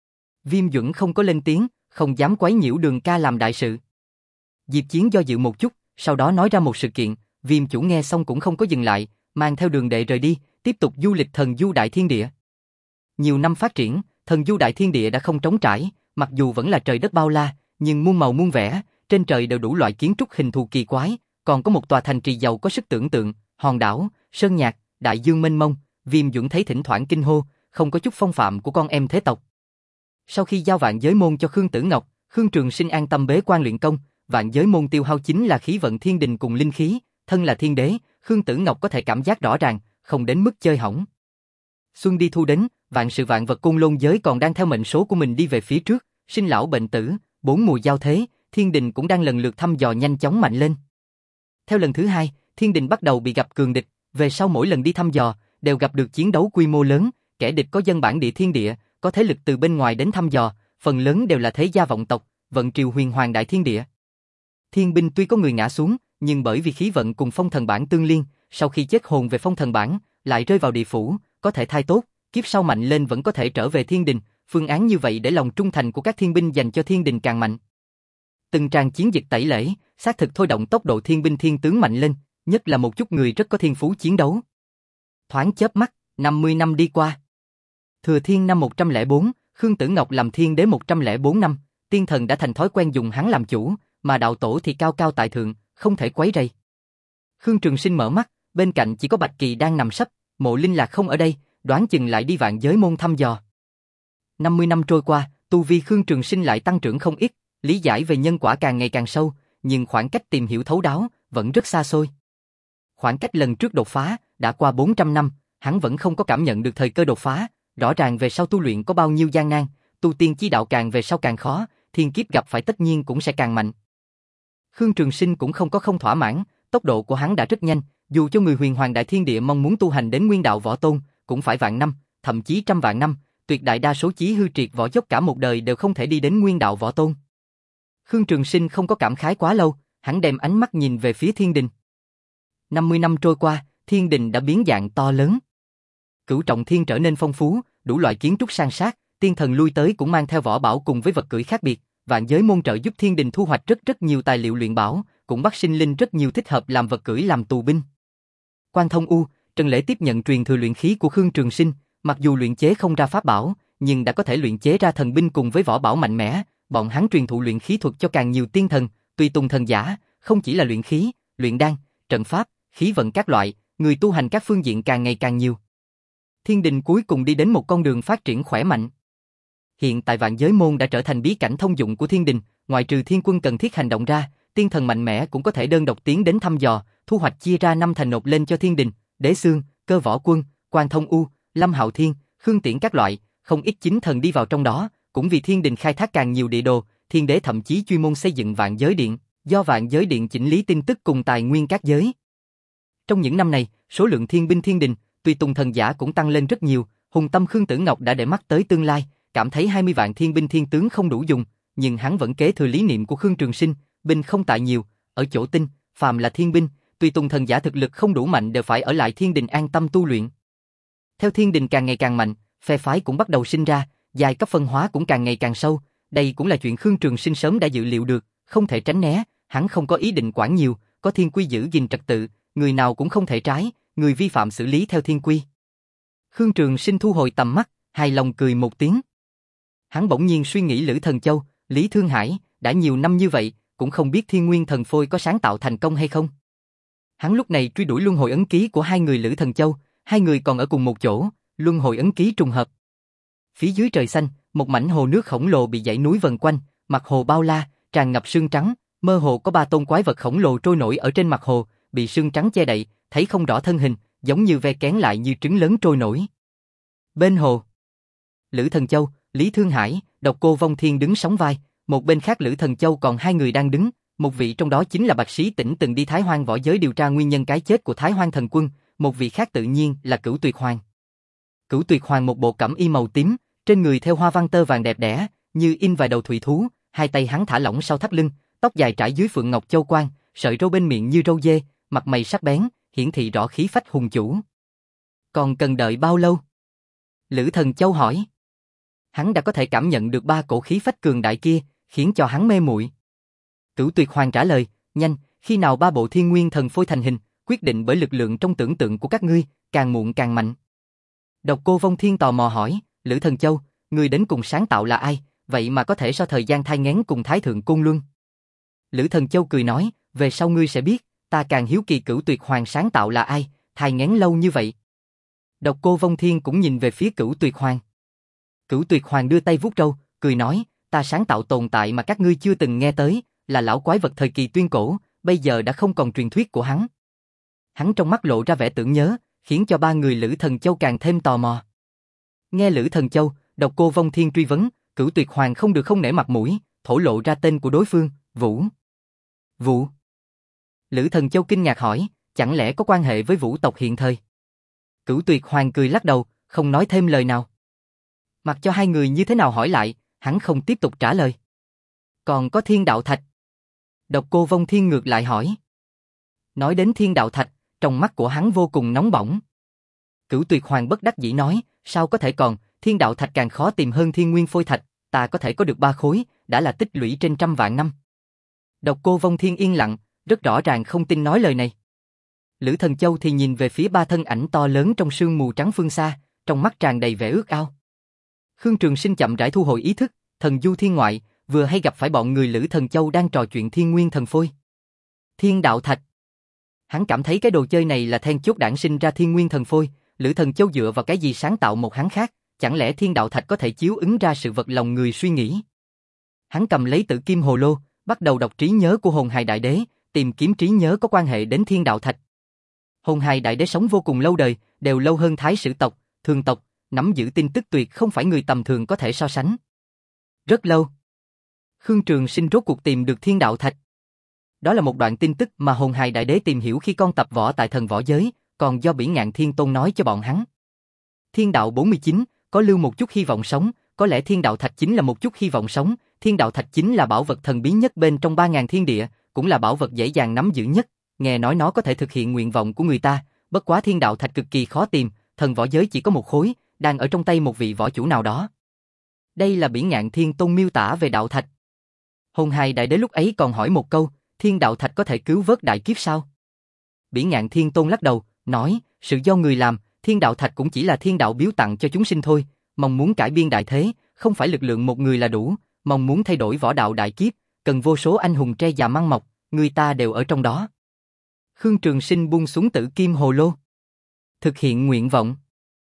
Viêm Duẩn không có lên tiếng, không dám quấy nhiễu Đường ca làm đại sự. Diệp Chiến do dự một chút, sau đó nói ra một sự kiện, Viêm chủ nghe xong cũng không có dừng lại, mang theo Đường đệ rời đi, tiếp tục du lịch thần du đại thiên địa. Nhiều năm phát triển, thần du đại thiên địa đã không trống trải, mặc dù vẫn là trời đất bao la, nhưng muôn màu muôn vẻ, trên trời đều đủ loại kiến trúc hình thù kỳ quái, còn có một tòa thành trì giàu có sức tưởng tượng, hòn đảo, sơn nhạc, đại dương mênh mông. Viêm Duẩn thấy thỉnh thoảng kinh hô, không có chút phong phạm của con em thế tộc. Sau khi giao vạn giới môn cho Khương Tử Ngọc, Khương Trường Sinh an tâm bế quan luyện công, vạn giới môn tiêu hao chính là khí vận thiên đình cùng linh khí, thân là thiên đế, Khương Tử Ngọc có thể cảm giác rõ ràng, không đến mức chơi hỏng. Xuân đi thu đến, vạn sự vạn vật côn lôn giới còn đang theo mệnh số của mình đi về phía trước, sinh lão bệnh tử, bốn mùa giao thế, thiên đình cũng đang lần lượt thăm dò nhanh chóng mạnh lên. Theo lần thứ hai, thiên đình bắt đầu bị gặp cường địch, về sau mỗi lần đi thăm dò, đều gặp được chiến đấu quy mô lớn, kẻ địch có dân bản địa thiên địa, có thế lực từ bên ngoài đến thăm dò, phần lớn đều là thế gia vọng tộc, vận triều huyền hoàng đại thiên địa. Thiên binh tuy có người ngã xuống, nhưng bởi vì khí vận cùng phong thần bản tương liên, sau khi chết hồn về phong thần bản, lại rơi vào địa phủ, có thể thai tốt, kiếp sau mạnh lên vẫn có thể trở về thiên đình, phương án như vậy để lòng trung thành của các thiên binh dành cho thiên đình càng mạnh. Từng tràng chiến dịch tẩy lễ, xác thực thôi động tốc độ thiên binh thiên tướng mạnh lên, nhất là một chút người rất có thiên phú chiến đấu. Thoáng chớp mắt, năm mươi năm đi qua. Thừa Thiên năm một trăm lẻ bốn, Khương Tử Ngọc làm thiên đế một trăm lẻ bốn năm, tiên thần đã thành thói quen dùng hắn làm chủ, mà đạo tổ thì cao cao tại thượng, không thể quấy rầy. Khương Trường Sinh mở mắt, bên cạnh chỉ có Bạch Kỳ đang nằm sấp, Mộ Linh Lạc không ở đây, đoán chừng lại đi Vạn Giới Môn thăm dò. năm mươi năm trôi qua, tu vi Khương Trường Sinh lại tăng trưởng không ít, lý giải về nhân quả càng ngày càng sâu, nhưng khoảng cách tìm hiểu thấu đáo vẫn rất xa xôi. Khoảng cách lần trước đột phá đã qua bốn trăm năm, hắn vẫn không có cảm nhận được thời cơ đột phá, rõ ràng về sau tu luyện có bao nhiêu gian nan, tu tiên chi đạo càng về sau càng khó, thiên kiếp gặp phải tất nhiên cũng sẽ càng mạnh. Khương Trường Sinh cũng không có không thỏa mãn, tốc độ của hắn đã rất nhanh, dù cho người Huyền Hoàng Đại Thiên Địa mong muốn tu hành đến Nguyên Đạo Võ Tôn, cũng phải vạn năm, thậm chí trăm vạn năm, tuyệt đại đa số chí hư triệt võ dốc cả một đời đều không thể đi đến Nguyên Đạo Võ Tôn. Khương Trường Sinh không có cảm khái quá lâu, hắn đem ánh mắt nhìn về phía thiên đình. năm mươi năm trôi qua, thiên đình đã biến dạng to lớn. Cửu trọng thiên trở nên phong phú, đủ loại kiến trúc san sát, tiên thần lui tới cũng mang theo võ bảo cùng với vật cưỡi khác biệt, Vạn Giới Môn trợ giúp thiên đình thu hoạch rất rất nhiều tài liệu luyện bảo, cũng bắt sinh linh rất nhiều thích hợp làm vật cưỡi làm tù binh. Quan Thông U, Trần Lễ tiếp nhận truyền thừa luyện khí của Khương Trường Sinh, mặc dù luyện chế không ra pháp bảo, nhưng đã có thể luyện chế ra thần binh cùng với võ bảo mạnh mẽ, bọn hắn truyền thụ luyện khí thuật cho càng nhiều tiên thần, tùy tùng thần giả, không chỉ là luyện khí, luyện đan, trận pháp, khí vận các loại, người tu hành các phương diện càng ngày càng nhiều. Thiên đình cuối cùng đi đến một con đường phát triển khỏe mạnh. Hiện tại Vạn Giới Môn đã trở thành bí cảnh thông dụng của thiên đình, ngoại trừ thiên quân cần thiết hành động ra, tiên thần mạnh mẽ cũng có thể đơn độc tiến đến thăm dò, thu hoạch chia ra năm thành nộp lên cho thiên đình, Đế Xương, Cơ Võ Quân, Quan Thông U, Lâm Hạo Thiên, Khương Tiễn các loại, không ít chính thần đi vào trong đó, cũng vì thiên đình khai thác càng nhiều địa đồ, thiên đế thậm chí chuyên môn xây dựng Vạn Giới Điện, do Vạn Giới Điện chỉnh lý tin tức cùng tài nguyên các giới. Trong những năm này, số lượng thiên binh thiên đình, tùy tùng thần giả cũng tăng lên rất nhiều, hùng tâm Khương Tử Ngọc đã để mắt tới tương lai, cảm thấy hai mươi vạn thiên binh thiên tướng không đủ dùng, nhưng hắn vẫn kế thừa lý niệm của Khương Trường Sinh, binh không tại nhiều, ở chỗ tinh, phàm là thiên binh, tùy tùng thần giả thực lực không đủ mạnh đều phải ở lại thiên đình an tâm tu luyện. Theo thiên đình càng ngày càng mạnh, phe phái cũng bắt đầu sinh ra, giai cấp phân hóa cũng càng ngày càng sâu, đây cũng là chuyện Khương Trường Sinh sớm đã dự liệu được, không thể tránh né, hắn không có ý định quản nhiều, có thiên quy giữ gìn trật tự, người nào cũng không thể trái, người vi phạm xử lý theo thiên quy. Khương Trường Sinh thu hồi tầm mắt, hài lòng cười một tiếng. Hắn bỗng nhiên suy nghĩ Lữ Thần Châu, Lý Thương Hải, đã nhiều năm như vậy, cũng không biết Thiên Nguyên Thần Phôi có sáng tạo thành công hay không. Hắn lúc này truy đuổi luân hồi ấn ký của hai người Lữ Thần Châu, hai người còn ở cùng một chỗ, luân hồi ấn ký trùng hợp. Phía dưới trời xanh, một mảnh hồ nước khổng lồ bị dãy núi vần quanh, mặt hồ bao la, tràn ngập sương trắng, mơ hồ có ba tôn quái vật khổng lồ trôi nổi ở trên mặt hồ, bị sương trắng che đậy, thấy không rõ thân hình, giống như ve kén lại như trứng lớn trôi nổi. Bên hồ, Lữ Thần Châu, Lý Thương Hải, Độc Cô Vong Thiên đứng sóng vai, một bên khác Lữ Thần Châu còn hai người đang đứng, một vị trong đó chính là Bạch Sĩ Tĩnh từng đi Thái Hoang võ giới điều tra nguyên nhân cái chết của Thái Hoang thần quân, một vị khác tự nhiên là Cửu Tuyệt Hoàng. Cửu Tuyệt Hoàng một bộ cẩm y màu tím, trên người theo hoa văn tơ vàng đẹp đẽ, như in vài đầu thủy thú, hai tay hắn thả lỏng sau thắt lưng, tóc dài trải dưới phượng ngọc châu quan, sợi râu bên miệng như râu dê, mặt mày sắc bén, hiển thị rõ khí phách hùng chủ. Còn cần đợi bao lâu? Lữ Thần Châu hỏi. Hắn đã có thể cảm nhận được ba cổ khí phách cường đại kia, khiến cho hắn mê muội. Cửu Tuyệt Hoàng trả lời, nhanh, khi nào ba bộ Thiên Nguyên Thần Phôi thành hình, quyết định bởi lực lượng trong tưởng tượng của các ngươi, càng muộn càng mạnh. Độc Cô Vong Thiên tò mò hỏi, Lữ Thần Châu, ngươi đến cùng sáng tạo là ai, vậy mà có thể so thời gian thai nghén cùng Thái Thượng Côn Luân? Lữ Thần Châu cười nói, về sau ngươi sẽ biết, ta càng hiếu kỳ Cửu Tuyệt Hoàng sáng tạo là ai, thai nghén lâu như vậy. Độc Cô Vong Thiên cũng nhìn về phía Cửu Tuyệt Hoàng. Cửu Tuyệt Hoàng đưa tay vuốt râu, cười nói, ta sáng tạo tồn tại mà các ngươi chưa từng nghe tới, là lão quái vật thời kỳ tuyên cổ, bây giờ đã không còn truyền thuyết của hắn. Hắn trong mắt lộ ra vẻ tưởng nhớ, khiến cho ba người Lữ Thần Châu càng thêm tò mò. Nghe Lữ Thần Châu, Độc Cô Vong Thiên truy vấn, Cửu Tuyệt Hoàng không được không nể mặt mũi, thổ lộ ra tên của đối phương, Vũ. Vũ. Lữ Thần Châu kinh ngạc hỏi, chẳng lẽ có quan hệ với Vũ tộc hiện thời? Cửu Tuyệt Hoàng cười lắc đầu, không nói thêm lời nào. Mặc cho hai người như thế nào hỏi lại, hắn không tiếp tục trả lời. Còn có Thiên Đạo Thạch. Độc Cô Vong Thiên ngược lại hỏi. Nói đến Thiên Đạo Thạch, trong mắt của hắn vô cùng nóng bỏng. Cửu Tuyệt Hoàng bất đắc dĩ nói, sao có thể còn, thiên đạo thạch càng khó tìm hơn thiên nguyên phôi thạch, ta có thể có được ba khối, đã là tích lũy trên trăm vạn năm. Độc Cô Vong Thiên yên lặng, rất rõ ràng không tin nói lời này. Lữ Thần Châu thì nhìn về phía ba thân ảnh to lớn trong sương mù trắng phương xa, trong mắt tràn đầy vẻ ước ao. Khương Trường Sinh chậm rãi thu hồi ý thức, thần du thiên ngoại, vừa hay gặp phải bọn người Lữ Thần Châu đang trò chuyện thiên nguyên thần phôi. Thiên đạo thạch. Hắn cảm thấy cái đồ chơi này là then chốt đản sinh ra thiên nguyên thần phôi, Lữ Thần Châu dựa vào cái gì sáng tạo một hắn khác, chẳng lẽ thiên đạo thạch có thể chiếu ứng ra sự vật lòng người suy nghĩ. Hắn cầm lấy Tử Kim Hồ Lô, bắt đầu đọc trí nhớ của Hồn Hài Đại Đế, tìm kiếm trí nhớ có quan hệ đến thiên đạo thạch. Hồn Hài Đại Đế sống vô cùng lâu đời, đều lâu hơn Thái Sử tộc, Thường tộc, nắm giữ tin tức tuyệt không phải người tầm thường có thể so sánh. Rất lâu, Khương Trường Sinh rốt cuộc tìm được thiên đạo thạch. Đó là một đoạn tin tức mà Hồn Hài Đại Đế tìm hiểu khi con tập võ tại thần võ giới, còn do Bỉ Ngạn Thiên Tôn nói cho bọn hắn. Thiên đạo bốn mươi chín, có lưu một chút hy vọng sống, có lẽ thiên đạo thạch chính là một chút hy vọng sống, thiên đạo thạch chính là bảo vật thần bí nhất bên trong ba ngàn thiên địa, cũng là bảo vật dễ dàng nắm giữ nhất, nghe nói nó có thể thực hiện nguyện vọng của người ta, bất quá thiên đạo thạch cực kỳ khó tìm, thần võ giới chỉ có một khối, đang ở trong tay một vị võ chủ nào đó. Đây là Bỉ Ngạn Thiên Tôn miêu tả về đạo thạch. Hồn Hài Đại Đế lúc ấy còn hỏi một câu, thiên đạo thạch có thể cứu vớt đại kiếp sao? Bỉ Ngạn Thiên Tôn lắc đầu, nói, sự do người làm, thiên đạo thạch cũng chỉ là thiên đạo biếu tặng cho chúng sinh thôi, mong muốn cải biên đại thế, không phải lực lượng một người là đủ, mong muốn thay đổi võ đạo đại kiếp, cần vô số anh hùng tre già măng mọc, người ta đều ở trong đó. Khương Trường Sinh buông xuống Tử Kim Hồ Lô. Thực hiện nguyện vọng.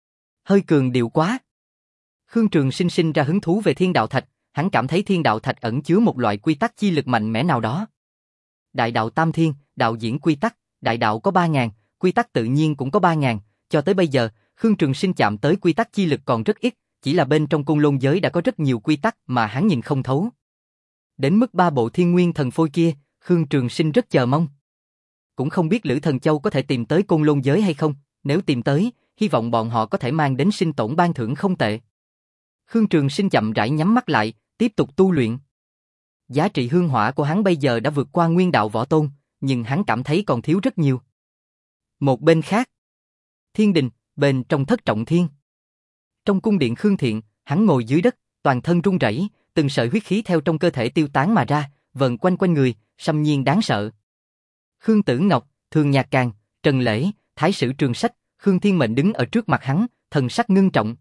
Hơi cường điệu quá. Khương Trường Sinh sinh ra hứng thú về thiên đạo thạch, hắn cảm thấy thiên đạo thạch ẩn chứa một loại quy tắc chi lực mạnh mẽ nào đó. Đại đạo tam thiên, đạo diễn quy tắc, đại đạo có ba ngàn, quy tắc tự nhiên cũng có ba ngàn, cho tới bây giờ, Khương Trường Sinh chạm tới quy tắc chi lực còn rất ít, chỉ là bên trong Côn Lôn giới đã có rất nhiều quy tắc mà hắn nhìn không thấu. Đến mức ba bộ thiên nguyên thần phôi kia, Khương Trường Sinh rất chờ mong. Cũng không biết Lữ Thần Châu có thể tìm tới Côn Lôn giới hay không, nếu tìm tới, hy vọng bọn họ có thể mang đến sinh tổn ban thưởng không tệ. Khương Trường Sinh chậm rãi nhắm mắt lại, tiếp tục tu luyện. Giá trị hương hỏa của hắn bây giờ đã vượt qua nguyên đạo võ tôn, nhưng hắn cảm thấy còn thiếu rất nhiều. Một bên khác, thiên đình, bên trong thất trọng thiên. Trong cung điện Khương Thiện, hắn ngồi dưới đất, toàn thân run rẩy, từng sợi huyết khí theo trong cơ thể tiêu tán mà ra, vần quanh quanh người, xâm nhiên đáng sợ. Khương Tử Ngọc, Thường Nhạc Càng, Trần Lễ, Thái Sử Trường Sách, Khương Thiên Mệnh đứng ở trước mặt hắn, thần sắc ngưng trọng.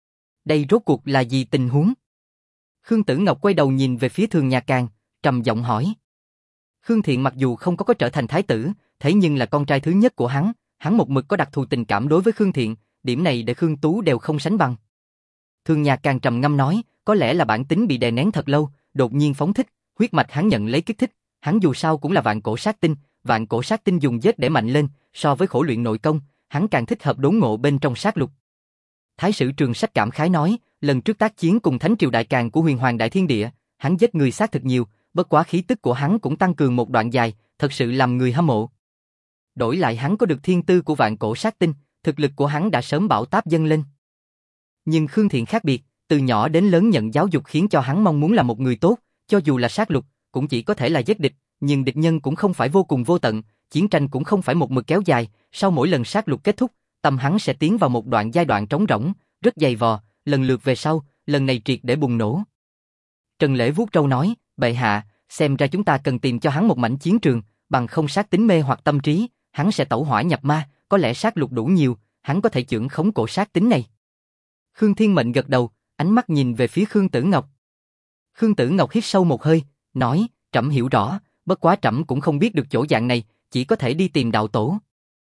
Đây rốt cuộc là gì tình huống? Khương Tử Ngọc quay đầu nhìn về phía Thường Nhạc Càng, trầm giọng hỏi. Khương Thiện mặc dù không có có trở thành thái tử, thế nhưng là con trai thứ nhất của hắn, hắn một mực có đặc thù tình cảm đối với Khương Thiện, điểm này để Khương Tú đều không sánh bằng. Thường Nhạc Càng trầm ngâm nói, có lẽ là bản tính bị đè nén thật lâu, đột nhiên phóng thích, huyết mạch hắn nhận lấy kích thích, hắn dù sao cũng là vạn cổ sát tinh, vạn cổ sát tinh dùng giết để mạnh lên, so với khổ luyện nội công, hắn càng thích hợp đốn ngộ bên trong sát lục. Thái Sử Trường Sách cảm khái nói, lần trước tác chiến cùng Thánh Triều Đại Càn của Huyền Hoàng Đại Thiên Địa, hắn giết người xác thực nhiều, bất quá khí tức của hắn cũng tăng cường một đoạn dài, thật sự làm người hâm mộ. Đổi lại hắn có được thiên tư của vạn cổ sát tinh, thực lực của hắn đã sớm bão táp dâng lên. Nhưng Khương Thiện khác biệt, từ nhỏ đến lớn nhận giáo dục khiến cho hắn mong muốn là một người tốt, cho dù là sát lục, cũng chỉ có thể là giết địch, nhưng địch nhân cũng không phải vô cùng vô tận, chiến tranh cũng không phải một mực kéo dài, sau mỗi lần sát lục kết thúc, tâm hắn sẽ tiến vào một đoạn giai đoạn trống rỗng, rất dày vò, lần lượt về sau, lần này triệt để bùng nổ. Trần Lễ vuốt râu nói, bệ hạ, xem ra chúng ta cần tìm cho hắn một mảnh chiến trường, bằng không sát tính mê hoặc tâm trí, hắn sẽ tẩu hỏa nhập ma, có lẽ sát lục đủ nhiều, hắn có thể chưởng khống cổ sát tính này. Khương Thiên Mệnh gật đầu, ánh mắt nhìn về phía Khương Tử Ngọc. Khương Tử Ngọc hít sâu một hơi, nói, trẫm hiểu rõ, bất quá trẫm cũng không biết được chỗ dạng này, chỉ có thể đi tìm đạo tổ.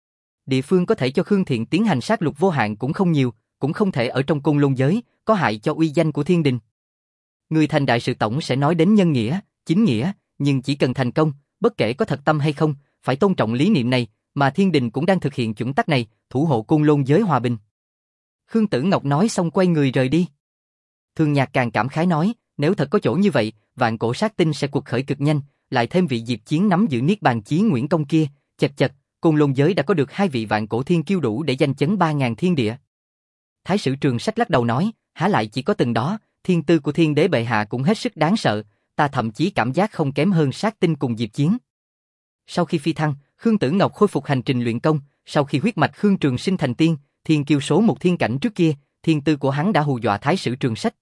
Địa phương có thể cho Khương Thiện tiến hành sát lục vô hạn cũng không nhiều, cũng không thể ở trong Côn Lôn giới, có hại cho uy danh của thiên đình. Người thành đại sự tổng sẽ nói đến nhân nghĩa, chính nghĩa, nhưng chỉ cần thành công, bất kể có thật tâm hay không, phải tôn trọng lý niệm này, mà thiên đình cũng đang thực hiện chuẩn tắc này, thủ hộ Côn Lôn giới hòa bình. Khương Tử Ngọc nói xong quay người rời đi. Thường Nhạc càng cảm khái nói, nếu thật có chỗ như vậy, vạn cổ sát tinh sẽ cuộc khởi cực nhanh, lại thêm vị Diệp Chiến nắm giữ niết bàn chí Nguyễn Công kia, chật chật, Côn Lôn giới đã có được hai vị vạn cổ thiên kiêu đủ để danh chấn ba ngàn thiên địa. Thái Sử Trường Sách lắc đầu nói, há lại chỉ có từng đó, thiên tư của thiên đế bệ hạ cũng hết sức đáng sợ, ta thậm chí cảm giác không kém hơn sát tinh cùng Diệp Chiến. Sau khi phi thăng, Khương Tử Ngọc khôi phục hành trình luyện công, sau khi huyết mạch Khương Trường Sinh thành tiên, thiên kiêu số một thiên cảnh trước kia, thiên tư của hắn đã hù dọa Thái sử Trường Sách.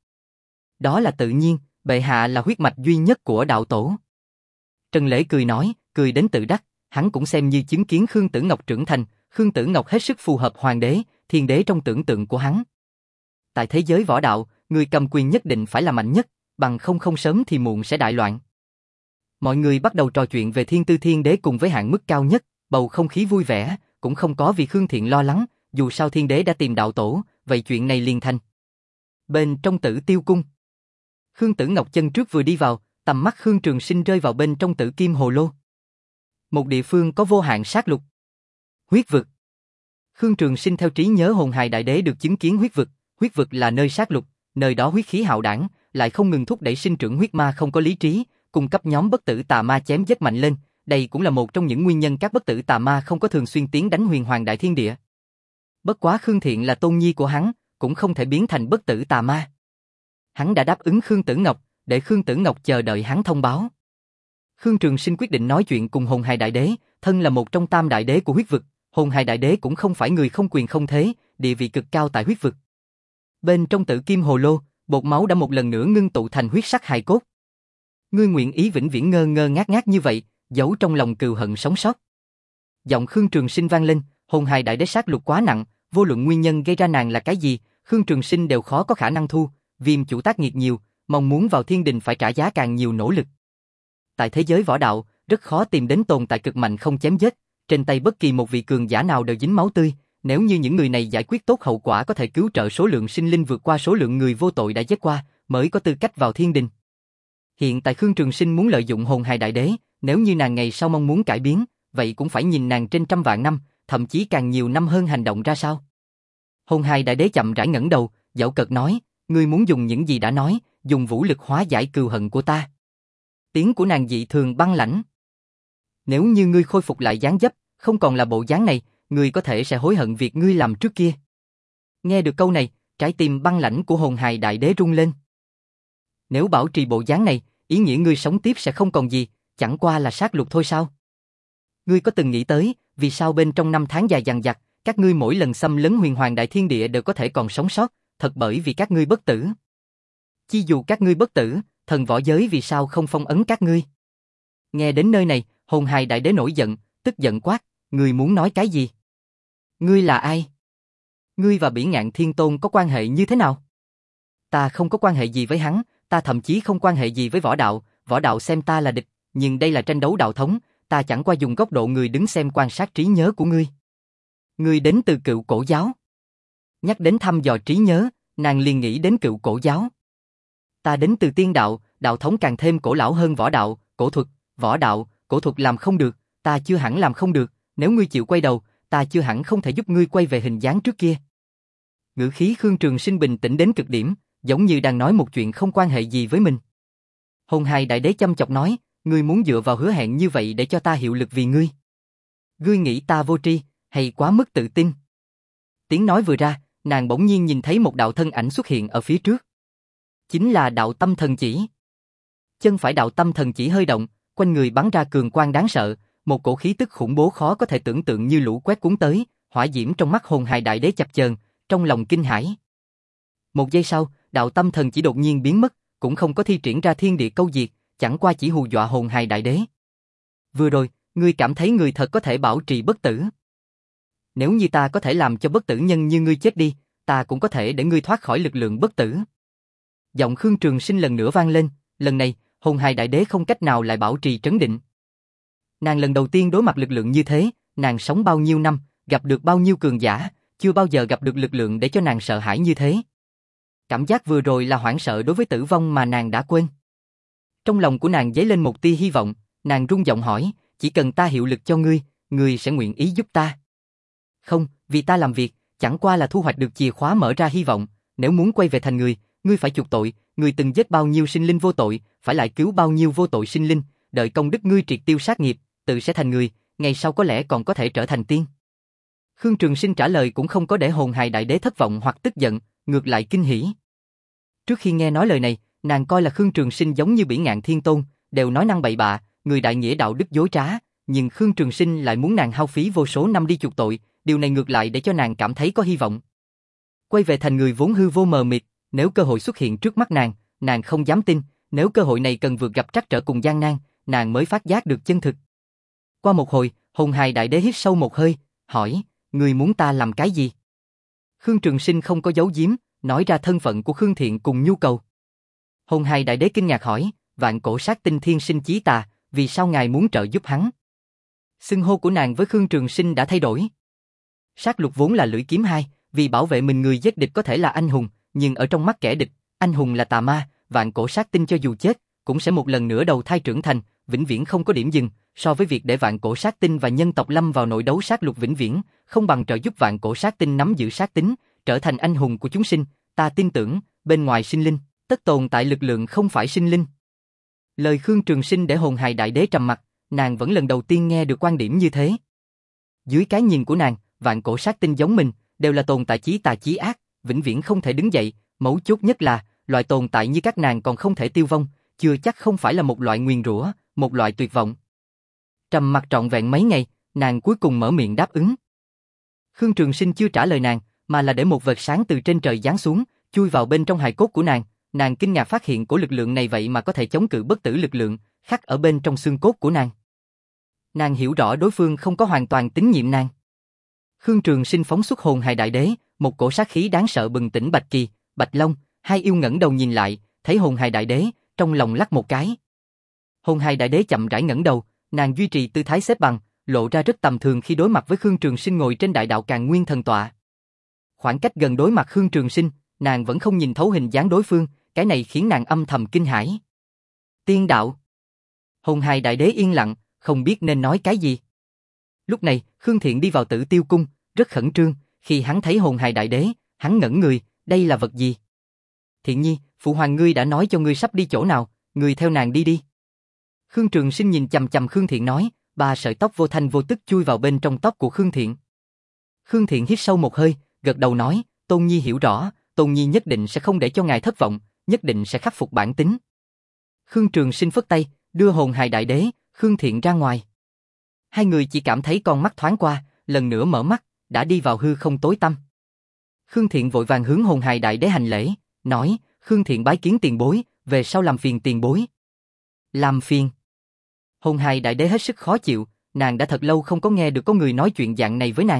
Đó là tự nhiên, bệ hạ là huyết mạch duy nhất của đạo tổ. Trần Lễ cười nói, cười đến tự đắc, hắn cũng xem như chứng kiến Khương Tử Ngọc trưởng thành, Khương Tử Ngọc hết sức phù hợp hoàng đế, thiên đế trong tưởng tượng của hắn. Tại thế giới võ đạo, người cầm quyền nhất định phải là mạnh nhất, bằng không không sớm thì muộn sẽ đại loạn. Mọi người bắt đầu trò chuyện về thiên tư thiên đế cùng với hạn mức cao nhất, bầu không khí vui vẻ, cũng không có vì Khương Thiện lo lắng, dù sao thiên đế đã tìm đạo tổ, vậy chuyện này liền thành. Bên trong Tử Tiêu cung, Khương Tử Ngọc chân trước vừa đi vào, tầm mắt Khương Trường Sinh rơi vào bên trong Tử Kim Hồ Lô. Một địa phương có vô hạn sát lục. Huyết vực. Khương Trường Sinh theo trí nhớ hồn hài đại đế được chứng kiến huyết vực, huyết vực là nơi sát lục, nơi đó huyết khí hạo đảng, lại không ngừng thúc đẩy sinh trưởng huyết ma không có lý trí, cung cấp nhóm bất tử tà ma chém giết mạnh lên, đây cũng là một trong những nguyên nhân các bất tử tà ma không có thường xuyên tiến đánh huyền hoàng đại thiên địa. Bất quá Khương Thiện là tôn nhi của hắn, cũng không thể biến thành bất tử tà ma. Hắn đã đáp ứng Khương Tử Ngọc, để Khương Tử Ngọc chờ đợi hắn thông báo. Khương Trường Sinh quyết định nói chuyện cùng hồn hài đại đế, thân là một trong tam đại đế của huyết vực, hồn hài đại đế cũng không phải người không quyền không thế, địa vị cực cao tại huyết vực. Bên trong Tử Kim Hồ Lô, bột máu đã một lần nữa ngưng tụ thành huyết sắc hài cốt. Ngươi nguyện ý vĩnh viễn ngơ ngơ ngác ngác như vậy, giấu trong lòng cừu hận sống sót. Giọng Khương Trường Sinh vang lên, hồn hài đại đế sát lục quá nặng, vô luận nguyên nhân gây ra nàng là cái gì, Khương Trường Sinh đều khó có khả năng thu, viêm chủ tác nghiệt nhiều, mong muốn vào thiên đình phải trả giá càng nhiều nỗ lực. Tại thế giới võ đạo, rất khó tìm đến tồn tại cực mạnh không chém giết, trên tay bất kỳ một vị cường giả nào đều dính máu tươi, nếu như những người này giải quyết tốt hậu quả có thể cứu trợ số lượng sinh linh vượt qua số lượng người vô tội đã giết qua, mới có tư cách vào thiên đình. Hiện tại Khương Trường Sinh muốn lợi dụng hồn hài đại đế, nếu như nàng ngày sau mong muốn cải biến, vậy cũng phải nhìn nàng trên trăm vạn năm, thậm chí càng nhiều năm hơn hành động ra sao. Hồn hài đại đế chậm rãi ngẩng đầu, giễu cợt nói, ngươi muốn dùng những gì đã nói, dùng vũ lực hóa giải cừu hận của ta. Tiếng của nàng dị thường băng lãnh. Nếu như ngươi khôi phục lại dáng dấp, không còn là bộ dáng này, ngươi có thể sẽ hối hận việc ngươi làm trước kia. Nghe được câu này, trái tim băng lãnh của hồn hài đại đế rung lên. Nếu bảo trì bộ dáng này, ý nghĩa ngươi sống tiếp sẽ không còn gì, chẳng qua là sát lục thôi sao? Ngươi có từng nghĩ tới, vì sao bên trong năm tháng dài dằng dặc, các ngươi mỗi lần xâm lấn huyền hoàng đại thiên địa đều có thể còn sống sót, thật bởi vì các ngươi bất tử. Chi dù các ngươi bất tử, thần võ giới vì sao không phong ấn các ngươi? Nghe đến nơi này, hồn hài đại đế nổi giận, tức giận quát, ngươi muốn nói cái gì? Ngươi là ai? Ngươi và Bỉ Ngạn Thiên Tôn có quan hệ như thế nào? Ta không có quan hệ gì với hắn, ta thậm chí không quan hệ gì với võ đạo, võ đạo xem ta là địch, nhưng đây là tranh đấu đạo thống, ta chẳng qua dùng góc độ người đứng xem quan sát trí nhớ của ngươi. Ngươi đến từ Cựu Cổ giáo. Nhắc đến thăm dò trí nhớ, nàng liền nghĩ đến Cựu Cổ giáo. Ta đến từ tiên đạo, đạo thống càng thêm cổ lão hơn võ đạo, cổ thuật, võ đạo, cổ thuật làm không được, ta chưa hẳn làm không được, nếu ngươi chịu quay đầu, ta chưa hẳn không thể giúp ngươi quay về hình dáng trước kia. Ngữ khí Khương Trường Sinh bình tĩnh đến cực điểm, giống như đang nói một chuyện không quan hệ gì với mình. Hồn hài đại đế chăm chọc nói, ngươi muốn dựa vào hứa hẹn như vậy để cho ta hiệu lực vì ngươi. Ngươi nghĩ ta vô tri, hay quá mức tự tin? Tiếng nói vừa ra, nàng bỗng nhiên nhìn thấy một đạo thân ảnh xuất hiện ở phía trước. Chính là đạo tâm thần chỉ. Chân phải đạo tâm thần chỉ hơi động, quanh người bắn ra cường quang đáng sợ, một cổ khí tức khủng bố khó có thể tưởng tượng như lũ quét cuốn tới, hỏa diễm trong mắt hồn hài đại đế chập chờn, trong lòng kinh hãi. Một giây sau, đạo tâm thần chỉ đột nhiên biến mất, cũng không có thi triển ra thiên địa câu diệt, chẳng qua chỉ hù dọa hồn hài đại đế. Vừa rồi, ngươi cảm thấy người thật có thể bảo trì bất tử. Nếu như ta có thể làm cho bất tử nhân như ngươi chết đi, ta cũng có thể để ngươi thoát khỏi lực lượng bất tử. Giọng Khương Trường Sinh lần nữa vang lên, lần này, hồn hài đại đế không cách nào lại bảo trì trấn định. Nàng lần đầu tiên đối mặt lực lượng như thế, nàng sống bao nhiêu năm, gặp được bao nhiêu cường giả, chưa bao giờ gặp được lực lượng để cho nàng sợ hãi như thế. Cảm giác vừa rồi là hoảng sợ đối với tử vong mà nàng đã quên. Trong lòng của nàng dấy lên một tia hy vọng, nàng rung giọng hỏi, chỉ cần ta hiệu lực cho ngươi, ngươi sẽ nguyện ý giúp ta. Không, vì ta làm việc, chẳng qua là thu hoạch được chìa khóa mở ra hy vọng, nếu muốn quay về thành người, ngươi phải chuộc tội, ngươi từng giết bao nhiêu sinh linh vô tội, phải lại cứu bao nhiêu vô tội sinh linh, đợi công đức ngươi triệt tiêu sát nghiệp, tự sẽ thành người, ngày sau có lẽ còn có thể trở thành tiên. Khương Trường Sinh trả lời cũng không có để hồn hài đại đế thất vọng hoặc tức giận, ngược lại kinh hỉ. Trước khi nghe nói lời này, nàng coi là Khương Trường Sinh giống như Bỉ Ngạn Thiên Tôn, đều nói năng bậy bạ, người đại nghĩa đạo đức dối trá, nhưng Khương Trường Sinh lại muốn nàng hao phí vô số năm đi chuộc tội, điều này ngược lại để cho nàng cảm thấy có hy vọng. Quay về thành người vốn hư vô mờ mịt, nếu cơ hội xuất hiện trước mắt nàng, nàng không dám tin, nếu cơ hội này cần vượt gặp trắc trở cùng gian nan, nàng mới phát giác được chân thực. Qua một hồi, Hồn Hài Đại Đế hít sâu một hơi, hỏi, ngươi muốn ta làm cái gì? Khương Trường Sinh không có giấu giếm, nói ra thân phận của Khương Thiện cùng nhu cầu. Hồn Hài Đại Đế kinh ngạc hỏi, vạn cổ sát tinh thiên sinh chí tà, vì sao ngài muốn trợ giúp hắn? Xưng hô của nàng với Khương Trường Sinh đã thay đổi. Sát lục vốn là lưỡi kiếm hai, vì bảo vệ mình người giết địch có thể là anh hùng, nhưng ở trong mắt kẻ địch, anh hùng là tà ma, vạn cổ sát tinh cho dù chết, cũng sẽ một lần nữa đầu thai trưởng thành, vĩnh viễn không có điểm dừng, so với việc để vạn cổ sát tinh và nhân tộc lâm vào nội đấu sát lục vĩnh viễn, không bằng trợ giúp vạn cổ sát tinh nắm giữ sát tính, trở thành anh hùng của chúng sinh, ta tin tưởng, bên ngoài sinh linh, tất tồn tại lực lượng không phải sinh linh. Lời Khương Trường Sinh để Hồn Hài Đại Đế trầm mặt, nàng vẫn lần đầu tiên nghe được quan điểm như thế. Dưới cái nhìn của nàng, vạn cổ sát tinh giống mình, đều là tồn tại chí tà chí ác, vĩnh viễn không thể đứng dậy, mấu chốt nhất là, loại tồn tại như các nàng còn không thể tiêu vong, chưa chắc không phải là một loại nguyền rủa, một loại tuyệt vọng. Trầm mặc trọn vẹn mấy ngày, nàng cuối cùng mở miệng đáp ứng. Khương Trường Sinh chưa trả lời nàng, mà là để một vệt sáng từ trên trời giáng xuống, chui vào bên trong hài cốt của nàng. Nàng kinh ngạc phát hiện của lực lượng này vậy mà có thể chống cự bất tử lực lượng, khắc ở bên trong xương cốt của nàng. Nàng hiểu rõ đối phương không có hoàn toàn tín nhiệm nàng. Khương Trường Sinh phóng xuất Hồn Hài Đại Đế, một cổ sát khí đáng sợ bừng tỉnh Bạch Kỳ, Bạch Long, hai yêu ngẩng đầu nhìn lại, thấy Hồn Hài Đại Đế, trong lòng lắc một cái. Hồn Hài Đại Đế chậm rãi ngẩng đầu, nàng duy trì tư thái xếp bằng, lộ ra rất tầm thường khi đối mặt với Khương Trường Sinh ngồi trên đại đạo Càn Nguyên thần tọa. Khoảng cách gần đối mặt Khương Trường Sinh, nàng vẫn không nhìn thấu hình dáng đối phương, cái này khiến nàng âm thầm kinh hãi. Tiên đạo. Hồn Hài Đại Đế yên lặng, không biết nên nói cái gì. Lúc này, Khương Thiện đi vào Tử Tiêu cung, rất khẩn trương, khi hắn thấy Hồn Hài Đại Đế, hắn ngẩn người, đây là vật gì? Thiện nhi, phụ hoàng ngươi đã nói cho ngươi sắp đi chỗ nào, ngươi theo nàng đi đi. Khương Trường Sinh nhìn chằm chằm Khương Thiện nói, ba sợi tóc vô thanh vô tức chui vào bên trong tóc của Khương Thiện. Khương Thiện hít sâu một hơi, gật đầu nói, Tôn Nhi hiểu rõ, Tôn Nhi nhất định sẽ không để cho ngài thất vọng, nhất định sẽ khắc phục bản tính. Khương Trường Sinh phất tay, đưa Hồn Hài Đại Đế, Khương Thiện ra ngoài. Hai người chỉ cảm thấy con mắt thoáng qua, lần nữa mở mắt, đã đi vào hư không tối tăm. Khương Thiện vội vàng hướng Hồn Hài Đại Đế hành lễ, nói, Khương Thiện bái kiến tiền bối, về sau làm phiền tiền bối. Làm phiền. Hồn Hài Đại Đế hết sức khó chịu, nàng đã thật lâu không có nghe được có người nói chuyện dạng này với nàng.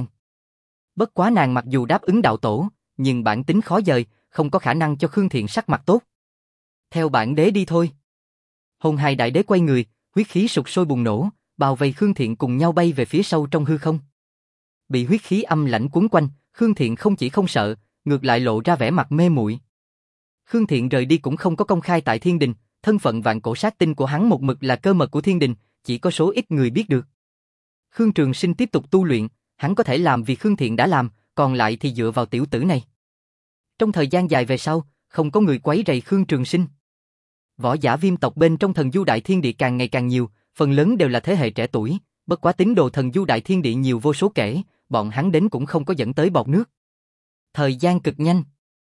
Bất quá nàng mặc dù đáp ứng đạo tổ, nhưng bản tính khó dời, không có khả năng cho Khương Thiện sắc mặt tốt. Theo bản đế đi thôi. Hồn Hài Đại Đế quay người, huyết khí sục sôi bùng nổ, bao vây Khương Thiện cùng nhau bay về phía sâu trong hư không. Bị huyết khí âm lãnh cuốn quanh, Khương Thiện không chỉ không sợ, ngược lại lộ ra vẻ mặt mê muội. Khương Thiện rời đi cũng không có công khai tại Thiên Đình, thân phận vạn cổ sát tinh của hắn một mực là cơ mật của Thiên Đình, chỉ có số ít người biết được. Khương Trường Sinh tiếp tục tu luyện, hắn có thể làm vì Khương Thiện đã làm, còn lại thì dựa vào tiểu tử này. Trong thời gian dài về sau, không có người quấy rầy Khương Trường Sinh. Võ giả Viêm tộc bên trong Thần Du Đại Thiên Địa càng ngày càng nhiều, phần lớn đều là thế hệ trẻ tuổi, bất quá tín đồ Thần Du Đại Thiên Địa nhiều vô số kể, bọn hắn đến cũng không có dẫn tới bọt nước. Thời gian cực nhanh.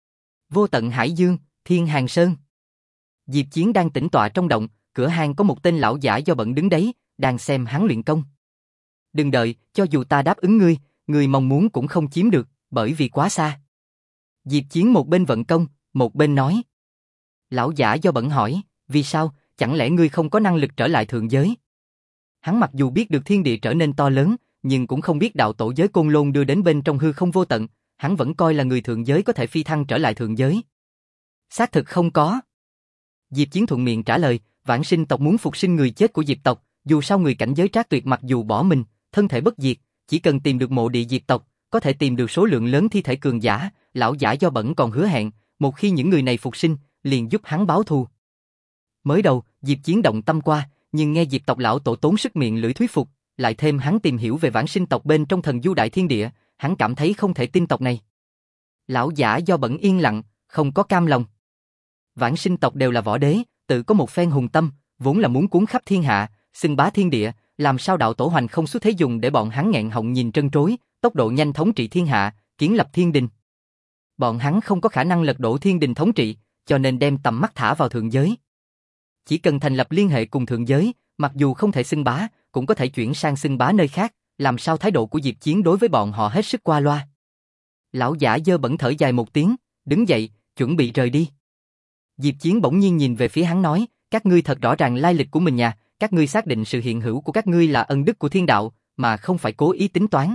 Vô tận hải dương, Thiên Hàng Sơn. Diệp Chiến đang tĩnh tọa trong động, cửa hang có một tên lão giả do bận đứng đấy, đang xem hắn luyện công. Đừng đợi, cho dù ta đáp ứng ngươi, ngươi mong muốn cũng không chiếm được, bởi vì quá xa. Diệp Chiến một bên vận công, một bên nói. Lão giả do bận hỏi, vì sao, chẳng lẽ ngươi không có năng lực trở lại thượng giới? Hắn mặc dù biết được thiên địa trở nên to lớn, nhưng cũng không biết đạo tổ giới Côn Lôn đưa đến bên trong hư không vô tận, hắn vẫn coi là người thượng giới có thể phi thăng trở lại thượng giới. Xác thực không có. Diệp Chiến thuận miệng trả lời, Vãng Sinh tộc muốn phục sinh người chết của Diệp tộc, dù sao người cảnh giới Trác Tuyệt mặc dù bỏ mình, thân thể bất diệt, chỉ cần tìm được mộ địa Diệp tộc, có thể tìm được số lượng lớn thi thể cường giả, lão giả do bẩn còn hứa hẹn, một khi những người này phục sinh, liền giúp hắn báo thù. Mới đầu, Diệp Chiến động tâm qua, nhưng nghe Diệp tộc lão tổ tốn sức miệng lưỡi thuyết phục, lại thêm hắn tìm hiểu về Vãng Sinh tộc bên trong Thần Du Đại Thiên Địa, hắn cảm thấy không thể tin tộc này. Lão giả do bẩn yên lặng, không có cam lòng. Vãng Sinh tộc đều là võ đế, tự có một phen hùng tâm, vốn là muốn cuốn khắp thiên hạ, xưng bá thiên địa, làm sao đạo tổ hoành không xuất thế dùng để bọn hắn nghẹn họng nhìn trân trối, tốc độ nhanh thống trị thiên hạ, kiến lập thiên đình. Bọn hắn không có khả năng lật đổ thiên đình thống trị, cho nên đem tầm mắt thả vào thượng giới. Chỉ cần thành lập liên hệ cùng thượng giới, mặc dù không thể xưng bá, cũng có thể chuyển sang xưng bá nơi khác, làm sao thái độ của Diệp Chiến đối với bọn họ hết sức qua loa. Lão giả dơ bẩn thở dài một tiếng, đứng dậy, chuẩn bị rời đi. Diệp Chiến bỗng nhiên nhìn về phía hắn nói, các ngươi thật rõ ràng lai lịch của mình nha, các ngươi xác định sự hiện hữu của các ngươi là ân đức của thiên đạo, mà không phải cố ý tính toán.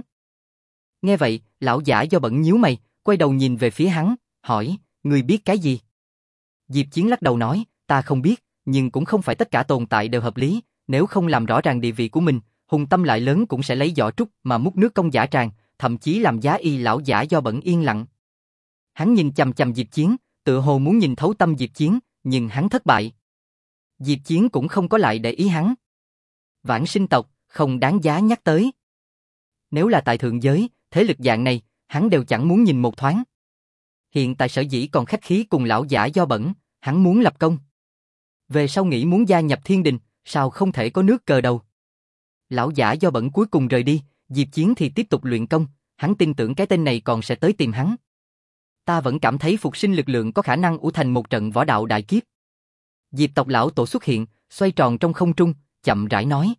Nghe vậy, lão giả do bẩn nhíu mày, quay đầu nhìn về phía hắn, hỏi, ngươi biết cái gì? Diệp Chiến lắc đầu nói, ta không biết, nhưng cũng không phải tất cả tồn tại đều hợp lý, nếu không làm rõ ràng địa vị của mình, hùng tâm lại lớn cũng sẽ lấy vỏ trúc mà múc nước công giả tràng, thậm chí làm giá y. Lão giả do bẩn yên lặng. Hắn nhìn chằm chằm Diệp Chiến, tựa hồ muốn nhìn thấu tâm Diệp Chiến, nhưng hắn thất bại. Diệp Chiến cũng không có lại để ý hắn. Vãng sinh tộc, không đáng giá nhắc tới. Nếu là tại thượng giới, thế lực dạng này, hắn đều chẳng muốn nhìn một thoáng. Hiện tại sở dĩ còn khách khí cùng lão giả do bẩn, hắn muốn lập công. Về sau nghĩ muốn gia nhập thiên đình, sao không thể có nước cờ đầu. Lão giả do bẩn cuối cùng rời đi, Diệp Chiến thì tiếp tục luyện công, hắn tin tưởng cái tên này còn sẽ tới tìm hắn. Ta vẫn cảm thấy phục sinh lực lượng có khả năng ủ thành một trận võ đạo đại kiếp. Diệp tộc lão tổ xuất hiện, xoay tròn trong không trung, chậm rãi nói.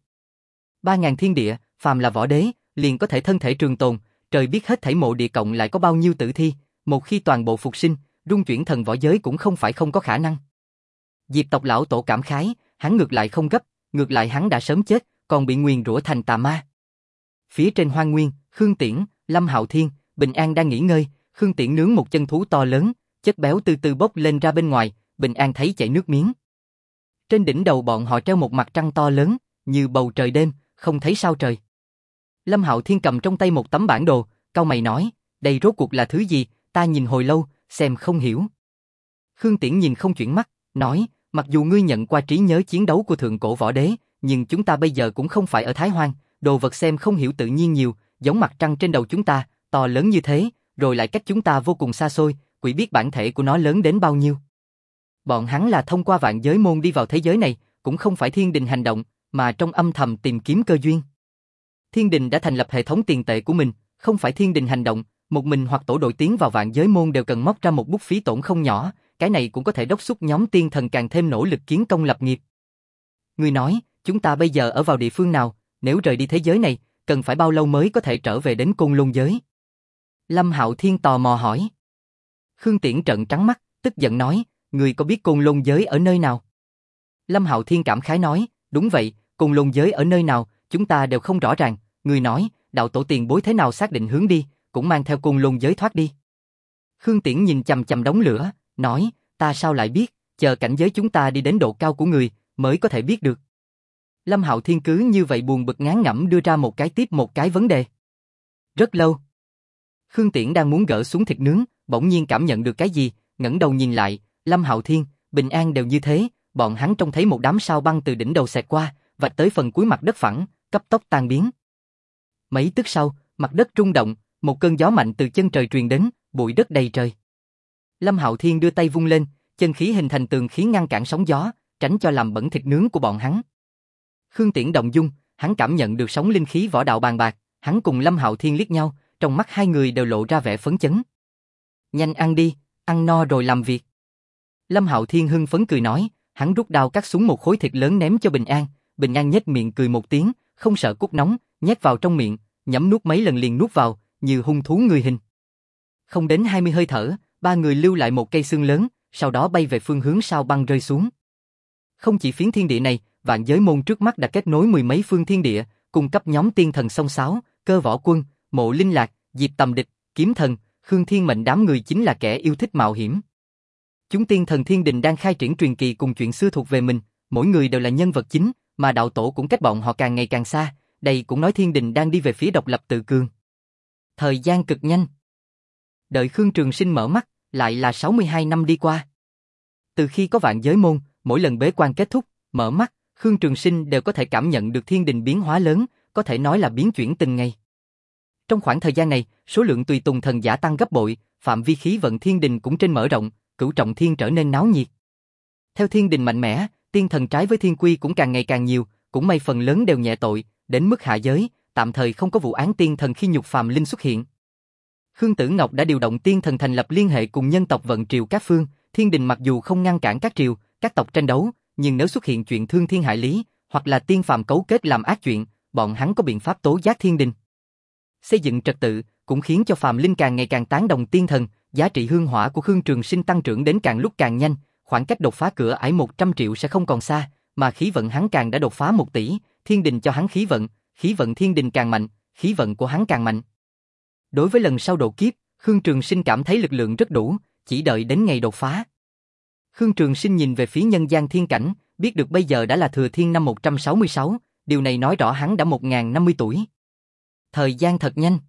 Ba ngàn thiên địa, phàm là võ đế, liền có thể thân thể trường tồn, trời biết hết thảy mộ địa cộng lại có bao nhiêu tử thi, một khi toàn bộ phục sinh, rung chuyển thần võ giới cũng không phải không có khả năng. Diệp tộc lão tổ cảm khái, hắn ngược lại không gấp, ngược lại hắn đã sớm chết, còn bị nguyền rủa thành tà ma. Phía trên hoang nguyên, Khương Tiễn, Lâm Hạo Thiên, Bình An đang nghỉ ngơi, Khương Tiễn nướng một chân thú to lớn, chất béo từ từ bốc lên ra bên ngoài, Bình An thấy chảy nước miếng. Trên đỉnh đầu bọn họ treo một mặt trăng to lớn, như bầu trời đêm, không thấy sao trời. Lâm Hạo Thiên cầm trong tay một tấm bản đồ, cau mày nói, đây rốt cuộc là thứ gì, ta nhìn hồi lâu, xem không hiểu. Khương Tiễn nhìn không chuyển mắt, nói, mặc dù ngươi nhận qua trí nhớ chiến đấu của thượng cổ võ đế, nhưng chúng ta bây giờ cũng không phải ở Thái Hoang, đồ vật xem không hiểu tự nhiên nhiều, giống mặt trăng trên đầu chúng ta, to lớn như thế, rồi lại cách chúng ta vô cùng xa xôi, quỷ biết bản thể của nó lớn đến bao nhiêu. Bọn hắn là thông qua vạn giới môn đi vào thế giới này, cũng không phải thiên đình hành động, mà trong âm thầm tìm kiếm cơ duyên. Thiên đình đã thành lập hệ thống tiền tệ của mình, không phải thiên đình hành động, một mình hoặc tổ đội tiến vào vạn giới môn đều cần móc ra một bút phí tổn không nhỏ, cái này cũng có thể đốc thúc nhóm tiên thần càng thêm nỗ lực kiến công lập nghiệp. Ngươi nói, chúng ta bây giờ ở vào địa phương nào, nếu rời đi thế giới này, cần phải bao lâu mới có thể trở về đến Côn Lôn giới? Lâm Hạo Thiên tò mò hỏi. Khương Tiễn trợn trắng mắt, tức giận nói, ngươi có biết Côn Lôn giới ở nơi nào? Lâm Hạo Thiên cảm khái nói, đúng vậy, Côn Lôn giới ở nơi nào, chúng ta đều không rõ ràng, ngươi nói, đạo tổ tiền bối thế nào xác định hướng đi, cũng mang theo Côn Lôn giới thoát đi. Khương Tiễn nhìn chằm chằm đống lửa, nói, ta sao lại biết, chờ cảnh giới chúng ta đi đến độ cao của người, mới có thể biết được. Lâm Hạo Thiên cứ như vậy buồn bực ngán ngẩm đưa ra một cái tiếp một cái vấn đề. Rất lâu. Khương Tiễn đang muốn gỡ xuống thịt nướng, bỗng nhiên cảm nhận được cái gì, ngẩng đầu nhìn lại, Lâm Hạo Thiên, Bình An đều như thế, bọn hắn trông thấy một đám sao băng từ đỉnh đầu xẹt qua, vạch tới phần cuối mặt đất phẳng, cấp tốc tan biến. Mấy tức sau, mặt đất rung động, một cơn gió mạnh từ chân trời truyền đến, bụi đất đầy trời. Lâm Hạo Thiên đưa tay vung lên, chân khí hình thành tường khí ngăn cản sóng gió, tránh cho làm bẩn thịt nướng của bọn hắn. Khương Tiễn động dung, hắn cảm nhận được sóng linh khí võ đạo bàn bạc, hắn cùng Lâm Hạo Thiên liếc nhau, trong mắt hai người đều lộ ra vẻ phấn chấn. Nhanh ăn đi, ăn no rồi làm việc. Lâm Hạo Thiên hưng phấn cười nói, hắn rút đao cắt xuống một khối thịt lớn ném cho Bình An, Bình An nhếch miệng cười một tiếng, không sợ cốt nóng, nhét vào trong miệng, nhấm nuốt mấy lần liền nuốt vào, như hung thú người hình. Không đến hai mươi hơi thở, ba người lưu lại một cây xương lớn, sau đó bay về phương hướng sao băng rơi xuống. Không chỉ phiến thiên địa này, vạn giới môn trước mắt đã kết nối mười mấy phương thiên địa, cung cấp nhóm tiên thần song sáo, Cơ Võ Quân, Mộ Linh Lạc, Diệp Tầm Địch, Kiếm Thần, Khương Thiên Mệnh đám người chính là kẻ yêu thích mạo hiểm. Chúng tiên thần thiên đình đang khai triển truyền kỳ cùng chuyện xưa thuộc về mình, mỗi người đều là nhân vật chính, mà đạo tổ cũng cách bọn họ càng ngày càng xa, đây cũng nói thiên đình đang đi về phía độc lập tự cường. Thời gian cực nhanh. Đợi Khương Trường Sinh mở mắt, lại là sáu mươi hai năm đi qua. Từ khi có vạn giới môn, mỗi lần bế quan kết thúc, mở mắt, Khương Trường Sinh đều có thể cảm nhận được thiên đình biến hóa lớn, có thể nói là biến chuyển từng ngày. Trong khoảng thời gian này, số lượng tùy tùng thần giả tăng gấp bội, phạm vi khí vận thiên đình cũng trên mở rộng, cửu trọng thiên trở nên náo nhiệt. Theo thiên đình mạnh mẽ, tiên thần trái với thiên quy cũng càng ngày càng nhiều, cũng may phần lớn đều nhẹ tội, đến mức hạ giới, tạm thời không có vụ án tiên thần khi nhục phàm linh xuất hiện. Khương Tử Ngọc đã điều động tiên thần thành lập liên hệ cùng nhân tộc vận triều các phương, thiên đình mặc dù không ngăn cản các triều, các tộc tranh đấu, nhưng nếu xuất hiện chuyện thương thiên hại lý, hoặc là tiên phàm cấu kết làm ác chuyện, bọn hắn có biện pháp tố giác thiên đình. xây dựng trật tự, cũng khiến cho phàm linh càng ngày càng tán đồng tiên thần, giá trị hương hỏa của Khương Trường Sinh tăng trưởng đến càng lúc càng nhanh, khoảng cách đột phá cửa ải một trăm triệu sẽ không còn xa, mà khí vận hắn càng đã đột phá một tỷ, thiên đình cho hắn khí vận, khí vận thiên đình càng mạnh, khí vận của hắn càng mạnh. Đối với lần sau độ kiếp, Khương Trường Sinh cảm thấy lực lượng rất đủ, chỉ đợi đến ngày đột phá. Khương Trường Sinh nhìn về phía nhân gian thiên cảnh, biết được bây giờ đã là thừa thiên năm một trăm sáu mươi sáu, điều này nói rõ hắn đã một nghìn năm mươi tuổi. Thời gian thật nhanh.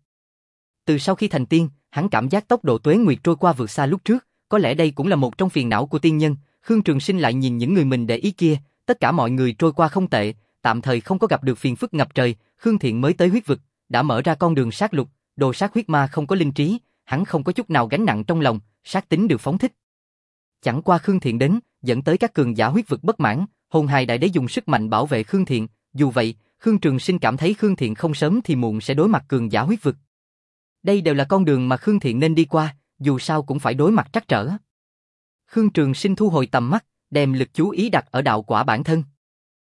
Từ sau khi thành tiên, hắn cảm giác tốc độ tuế nguyệt trôi qua vượt xa lúc trước, có lẽ đây cũng là một trong phiền não của tiên nhân. Khương Trường Sinh lại nhìn những người mình để ý kia, tất cả mọi người trôi qua không tệ, tạm thời không có gặp được phiền phức ngập trời. Khương Thiện mới tới huyết vực, đã mở ra con đường sát lục, đồ sát huyết ma không có linh trí, hắn không có chút nào gánh nặng trong lòng, sát tính được phóng thích. Chẳng qua Khương Thiện đến, dẫn tới các cường giả huyết vực bất mãn, hồn hài đại đế dùng sức mạnh bảo vệ Khương Thiện. Dù vậy, Khương Trường Sinh cảm thấy Khương Thiện không sớm thì muộn sẽ đối mặt cường giả huyết vực. Đây đều là con đường mà Khương Thiện nên đi qua, dù sao cũng phải đối mặt trắc trở. Khương Trường Sinh thu hồi tầm mắt, đem lực chú ý đặt ở đạo quả bản thân.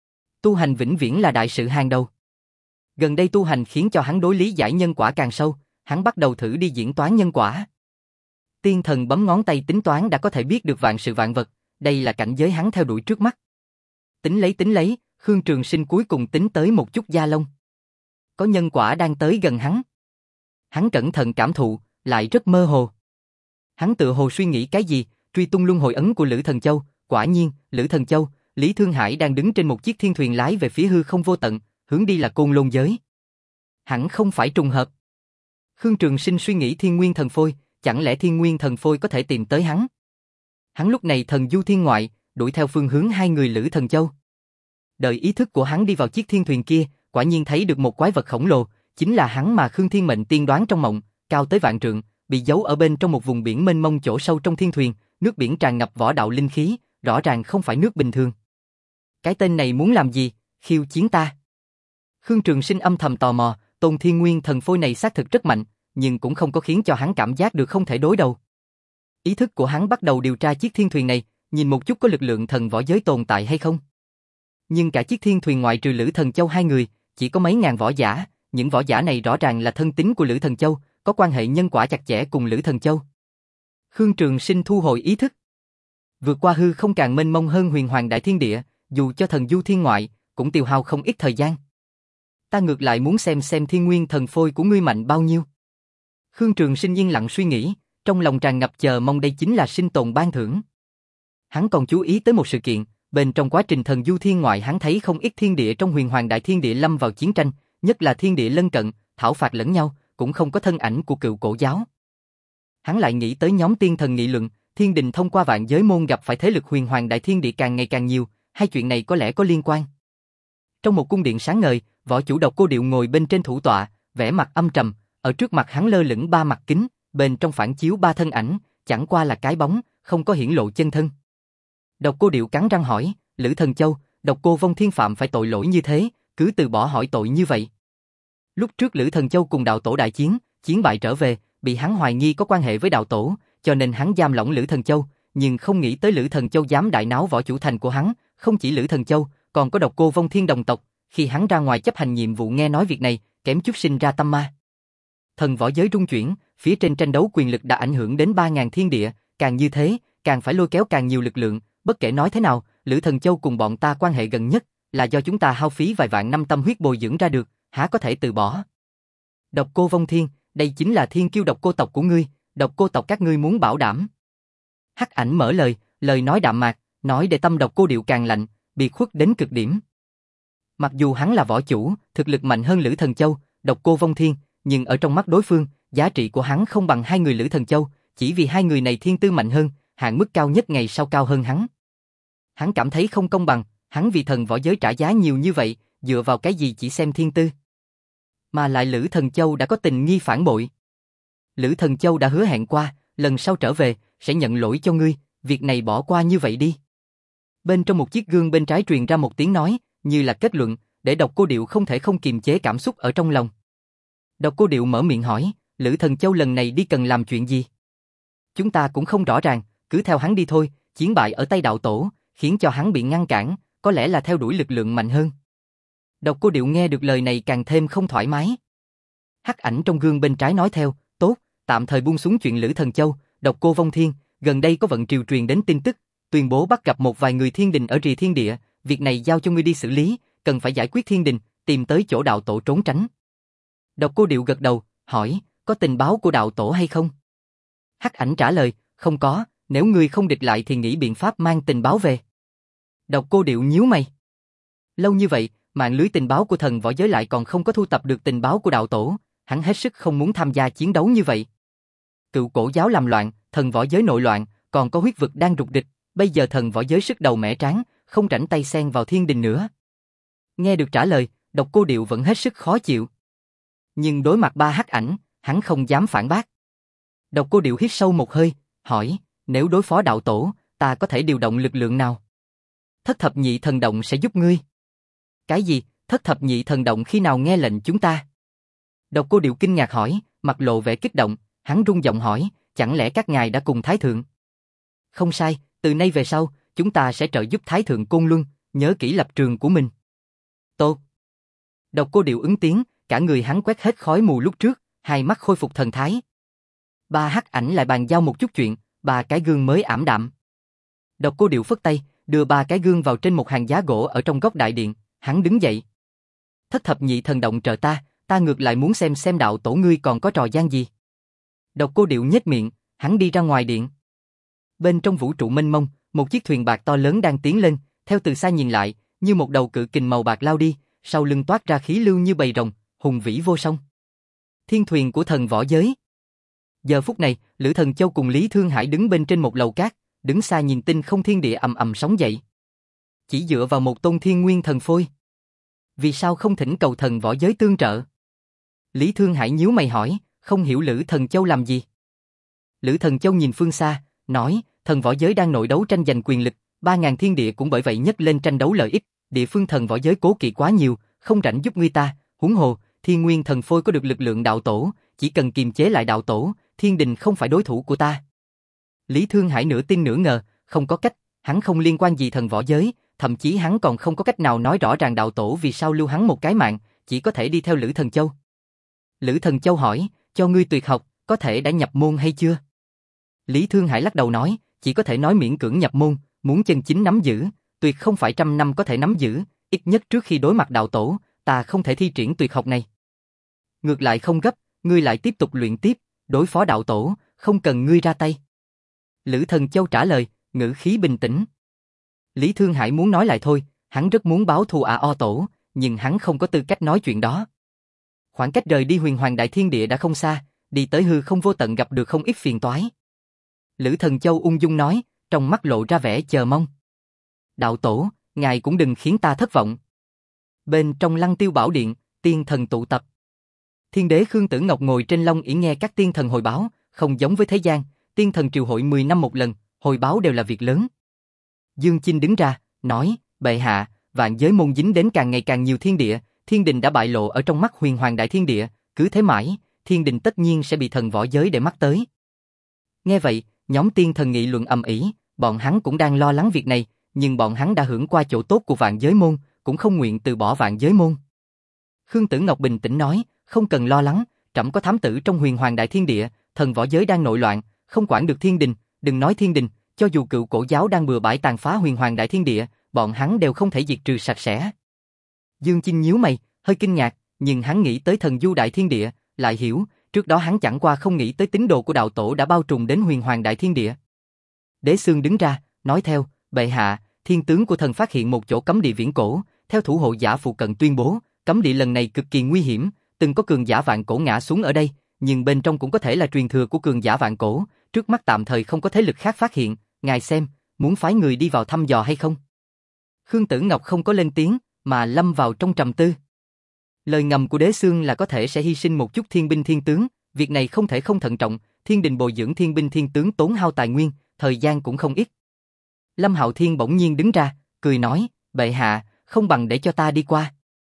Tu hành vĩnh viễn là đại sự hàng đầu. Gần đây tu hành khiến cho hắn đối lý giải nhân quả càng sâu, hắn bắt đầu thử đi diễn toán nhân quả. Tiên thần bấm ngón tay tính toán đã có thể biết được vạn sự vạn vật, đây là cảnh giới hắn theo đuổi trước mắt. Tính lấy tính lấy, Khương Trường Sinh cuối cùng tính tới một chút da lông. Có nhân quả đang tới gần hắn. Hắn cẩn thận cảm thụ, lại rất mơ hồ. Hắn tự hồ suy nghĩ cái gì, truy tung luân hồi ấn của Lữ Thần Châu, quả nhiên, Lữ Thần Châu, Lý Thương Hải đang đứng trên một chiếc thiên thuyền lái về phía hư không vô tận, hướng đi là Côn Lôn giới. Hẳn không phải trùng hợp. Khương Trường Sinh suy nghĩ Thiên Nguyên Thần Phôi, chẳng lẽ Thiên Nguyên Thần Phôi có thể tìm tới hắn? Hắn lúc này thần du thiên ngoại, đuổi theo phương hướng hai người Lữ Thần Châu. Đợi ý thức của hắn đi vào chiếc thiên thuyền kia, quả nhiên thấy được một quái vật khổng lồ, chính là hắn mà Khương Thiên Mệnh tiên đoán trong mộng, cao tới vạn trượng, bị giấu ở bên trong một vùng biển mênh mông chỗ sâu trong thiên thuyền, nước biển tràn ngập võ đạo linh khí, rõ ràng không phải nước bình thường. Cái tên này muốn làm gì, khiêu chiến ta? Khương Trường Sinh âm thầm tò mò, Tôn Thiên Nguyên Thần Phôi này xác thực rất mạnh, nhưng cũng không có khiến cho hắn cảm giác được không thể đối đầu. Ý thức của hắn bắt đầu điều tra chiếc thiên thuyền này, nhìn một chút có lực lượng thần võ giới tồn tại hay không. Nhưng cả chiếc thiên thuyền ngoại trừ Lữ Thần Châu hai người, chỉ có mấy ngàn võ giả, những võ giả này rõ ràng là thân tín của Lữ Thần Châu, có quan hệ nhân quả chặt chẽ cùng Lữ Thần Châu. Khương Trường Sinh thu hồi ý thức. Vượt qua hư không càng mênh mông hơn huyền hoàng đại thiên địa, dù cho thần du thiên ngoại, cũng tiêu hao không ít thời gian. Ta ngược lại muốn xem xem Thiên Nguyên Thần Phôi của ngươi mạnh bao nhiêu. Khương Trường Sinh yên lặng suy nghĩ, trong lòng tràn ngập chờ mong, đây chính là sinh tồn ban thưởng. Hắn còn chú ý tới một sự kiện, bên trong quá trình thần du thiên ngoại hắn thấy không ít thiên địa trong huyền hoàng đại thiên địa lâm vào chiến tranh, nhất là thiên địa lân cận, thảo phạt lẫn nhau, cũng không có thân ảnh của cựu cổ giáo. Hắn lại nghĩ tới nhóm tiên thần nghị luận, thiên đình thông qua vạn giới môn gặp phải thế lực huyền hoàng đại thiên địa càng ngày càng nhiều, hai chuyện này có lẽ có liên quan. Trong một cung điện sáng ngời, võ chủ Độc Cô Điệu ngồi bên trên thủ tọa, vẻ mặt âm trầm, ở trước mặt hắn lơ lửng ba mặt kính, bên trong phản chiếu ba thân ảnh, chẳng qua là cái bóng, không có hiển lộ chân thân. Độc Cô Điệu cắn răng hỏi, Lữ Thần Châu, Độc Cô Vong Thiên phạm phải tội lỗi như thế, cứ từ bỏ hỏi tội như vậy. Lúc trước Lữ Thần Châu cùng đạo tổ đại chiến, chiến bại trở về, bị hắn hoài nghi có quan hệ với đạo tổ, cho nên hắn giam lỏng Lữ Thần Châu, nhưng không nghĩ tới Lữ Thần Châu dám đại náo võ chủ thành của hắn, không chỉ Lữ Thần Châu, còn có Độc Cô Vong Thiên đồng tộc, khi hắn ra ngoài chấp hành nhiệm vụ nghe nói việc này, kém chút sinh ra tâm ma. Thần võ giới rung chuyển, phía trên tranh đấu quyền lực đã ảnh hưởng đến ba ngàn thiên địa, càng như thế, càng phải lôi kéo càng nhiều lực lượng, bất kể nói thế nào, Lữ Thần Châu cùng bọn ta quan hệ gần nhất, là do chúng ta hao phí vài vạn năm tâm huyết bồi dưỡng ra được, há có thể từ bỏ. Độc Cô Vong Thiên, đây chính là thiên kiêu Độc Cô tộc của ngươi, Độc Cô tộc các ngươi muốn bảo đảm. Hắc Ảnh mở lời, lời nói đạm mạc, nói để tâm Độc Cô Điệu càng lạnh, biệt khuất đến cực điểm. Mặc dù hắn là võ chủ, thực lực mạnh hơn Lữ Thần Châu, Độc Cô Vong Thiên, nhưng ở trong mắt đối phương, giá trị của hắn không bằng hai người Lữ Thần Châu, chỉ vì hai người này thiên tư mạnh hơn, hạn mức cao nhất ngày sau cao hơn hắn. Hắn cảm thấy không công bằng, hắn vì thần võ giới trả giá nhiều như vậy, dựa vào cái gì chỉ xem thiên tư. Mà lại Lữ Thần Châu đã có tình nghi phản bội. Lữ Thần Châu đã hứa hẹn qua, lần sau trở về, sẽ nhận lỗi cho ngươi, việc này bỏ qua như vậy đi. Bên trong một chiếc gương bên trái truyền ra một tiếng nói, như là kết luận, để Độc Cô Điệu không thể không kiềm chế cảm xúc ở trong lòng. Độc Cô Điệu mở miệng hỏi, Lữ Thần Châu lần này đi cần làm chuyện gì? Chúng ta cũng không rõ ràng, cứ theo hắn đi thôi, chiến bại ở tay đạo tổ, khiến cho hắn bị ngăn cản, có lẽ là theo đuổi lực lượng mạnh hơn. Độc Cô Điệu nghe được lời này càng thêm không thoải mái. Hắc ảnh trong gương bên trái nói theo, tốt, tạm thời buông xuống chuyện Lữ Thần Châu, Độc Cô Vong Thiên, gần đây có vận triều truyền đến tin tức, tuyên bố bắt gặp một vài người thiên đình ở rìa thiên địa, việc này giao cho ngươi đi xử lý, cần phải giải quyết thiên đình, tìm tới chỗ đạo tổ trốn tránh. Độc Cô Điệu gật đầu, hỏi, có tình báo của đạo tổ hay không? Hắc ảnh trả lời, không có, nếu ngươi không địch lại thì nghĩ biện pháp mang tình báo về. Độc Cô Điệu nhíu mày. Lâu như vậy, mạng lưới tình báo của thần võ giới lại còn không có thu tập được tình báo của đạo tổ, hắn hết sức không muốn tham gia chiến đấu như vậy. Cựu cổ giáo làm loạn, thần võ giới nội loạn, còn có huyết vực đang rục địch, bây giờ thần võ giới sức đầu mẻ tráng, không rảnh tay xen vào thiên đình nữa. Nghe được trả lời, Độc Cô Điệu vẫn hết sức khó chịu. Nhưng đối mặt ba hắc ảnh, hắn không dám phản bác. Độc Cô Điệu hít sâu một hơi, hỏi, nếu đối phó đạo tổ, ta có thể điều động lực lượng nào? Thất thập nhị thần động sẽ giúp ngươi. Cái gì, thất thập nhị thần động khi nào nghe lệnh chúng ta? Độc Cô Điệu kinh ngạc hỏi, mặt lộ vẻ kích động, hắn rung giọng hỏi, chẳng lẽ các ngài đã cùng Thái Thượng? Không sai, từ nay về sau, chúng ta sẽ trợ giúp Thái Thượng Côn Luân, nhớ kỹ lập trường của mình. Tốt. Độc Cô Điệu ứng tiếng, cả người hắn quét hết khói mù lúc trước, hai mắt khôi phục thần thái. Ba hắc ảnh lại bàn giao một chút chuyện, ba cái gương mới ảm đạm. Độc Cô Điệu phất tay, đưa ba cái gương vào trên một hàng giá gỗ ở trong góc đại điện, hắn đứng dậy. Thất thập nhị thần động trợ ta, ta ngược lại muốn xem xem đạo tổ ngươi còn có trò gian gì. Độc Cô Điệu nhếch miệng, hắn đi ra ngoài điện. Bên trong vũ trụ mênh mông, một chiếc thuyền bạc to lớn đang tiến lên, theo từ xa nhìn lại, như một đầu cự kình màu bạc lao đi, sau lưng toát ra khí lưu như bầy rồng, hùng vĩ vô song. Thiên thuyền của thần võ giới. Giờ phút này, Lữ Thần Châu cùng Lý Thương Hải đứng bên trên một lầu cát, đứng xa nhìn tinh không thiên địa ầm ầm sóng dậy. Chỉ dựa vào một tôn thiên nguyên thần phôi. Vì sao không thỉnh cầu thần võ giới tương trợ? Lý Thương Hải nhíu mày hỏi, không hiểu Lữ Thần Châu làm gì. Lữ Thần Châu nhìn phương xa, nói, thần võ giới đang nội đấu tranh giành quyền lực, ba ngàn thiên địa cũng bởi vậy nhấc lên tranh đấu lợi ích, địa phương thần võ giới cố kỵ quá nhiều, không rảnh giúp ngươi ta, huống hồ, thiên nguyên thần phôi có được lực lượng đạo tổ, chỉ cần kiềm chế lại đạo tổ, thiên đình không phải đối thủ của ta. Lý Thương Hải nửa tin nửa ngờ, không có cách, hắn không liên quan gì thần võ giới, thậm chí hắn còn không có cách nào nói rõ ràng đạo tổ vì sao lưu hắn một cái mạng, chỉ có thể đi theo Lữ Thần Châu. Lữ Thần Châu hỏi, cho ngươi tuyệt học, có thể đã nhập môn hay chưa? Lý Thương Hải lắc đầu nói, chỉ có thể nói miễn cưỡng nhập môn, muốn chân chính nắm giữ, tuyệt không phải trăm năm có thể nắm giữ, ít nhất trước khi đối mặt đạo tổ, ta không thể thi triển tuyệt học này. Ngược lại không gấp, ngươi lại tiếp tục luyện tiếp, đối phó đạo tổ, không cần ngươi ra tay. Lữ Thần Châu trả lời, ngữ khí bình tĩnh. Lý Thương Hải muốn nói lại thôi, hắn rất muốn báo thù à o tổ, nhưng hắn không có tư cách nói chuyện đó. Khoảng cách rời đi huyền hoàng đại thiên địa đã không xa, đi tới hư không vô tận gặp được không ít phiền toái. Lữ Thần Châu ung dung nói, trong mắt lộ ra vẻ chờ mong. Đạo tổ, ngài cũng đừng khiến ta thất vọng. Bên trong Lăng Tiêu Bảo Điện, tiên thần tụ tập. Thiên đế Khương Tử Ngọc ngồi trên long ỷ nghe các tiên thần hồi báo, không giống với thế gian, tiên thần triều hội mười năm một lần, hồi báo đều là việc lớn. Dương Chinh đứng ra, nói, bệ hạ, vạn giới môn dính đến càng ngày càng nhiều thiên địa, thiên đình đã bại lộ ở trong mắt huyền hoàng đại thiên địa, cứ thế mãi, thiên đình tất nhiên sẽ bị thần võ giới để mắt tới. Nghe vậy, nhóm tiên thần nghị luận ầm ĩ, bọn hắn cũng đang lo lắng việc này, nhưng bọn hắn đã hưởng qua chỗ tốt của vạn giới môn, cũng không nguyện từ bỏ vạn giới môn. Khương Tử Ngọc bình tĩnh nói, không cần lo lắng, trẫm có thám tử trong huyền hoàng đại thiên địa, thần võ giới đang nội loạn, không quản được thiên đình, đừng nói thiên đình, cho dù cựu cổ giáo đang bừa bãi tàn phá huyền hoàng đại thiên địa, bọn hắn đều không thể diệt trừ sạch sẽ. Dương Chinh nhíu mày, hơi kinh ngạc, nhưng hắn nghĩ tới thần du đại thiên địa, lại hiểu, trước đó hắn chẳng qua không nghĩ tới tín đồ của đạo tổ đã bao trùm đến huyền hoàng đại thiên địa. Đế Xương đứng ra, nói theo, bệ hạ, thiên tướng của thần phát hiện một chỗ cấm địa viễn cổ, theo thủ hộ giả phụ cận tuyên bố, cấm địa lần này cực kỳ nguy hiểm, từng có cường giả vạn cổ ngã xuống ở đây, nhưng bên trong cũng có thể là truyền thừa của cường giả vạn cổ, trước mắt tạm thời không có thế lực khác phát hiện, ngài xem, muốn phái người đi vào thăm dò hay không? Khương Tử Ngọc không có lên tiếng, mà lâm vào trong trầm tư. Lời ngầm của Đế Xương là có thể sẽ hy sinh một chút thiên binh thiên tướng, việc này không thể không thận trọng, thiên đình bồi dưỡng thiên binh thiên tướng tốn hao tài nguyên, thời gian cũng không ít. Lâm Hạo Thiên bỗng nhiên đứng ra, cười nói, bệ hạ, không bằng để cho ta đi qua.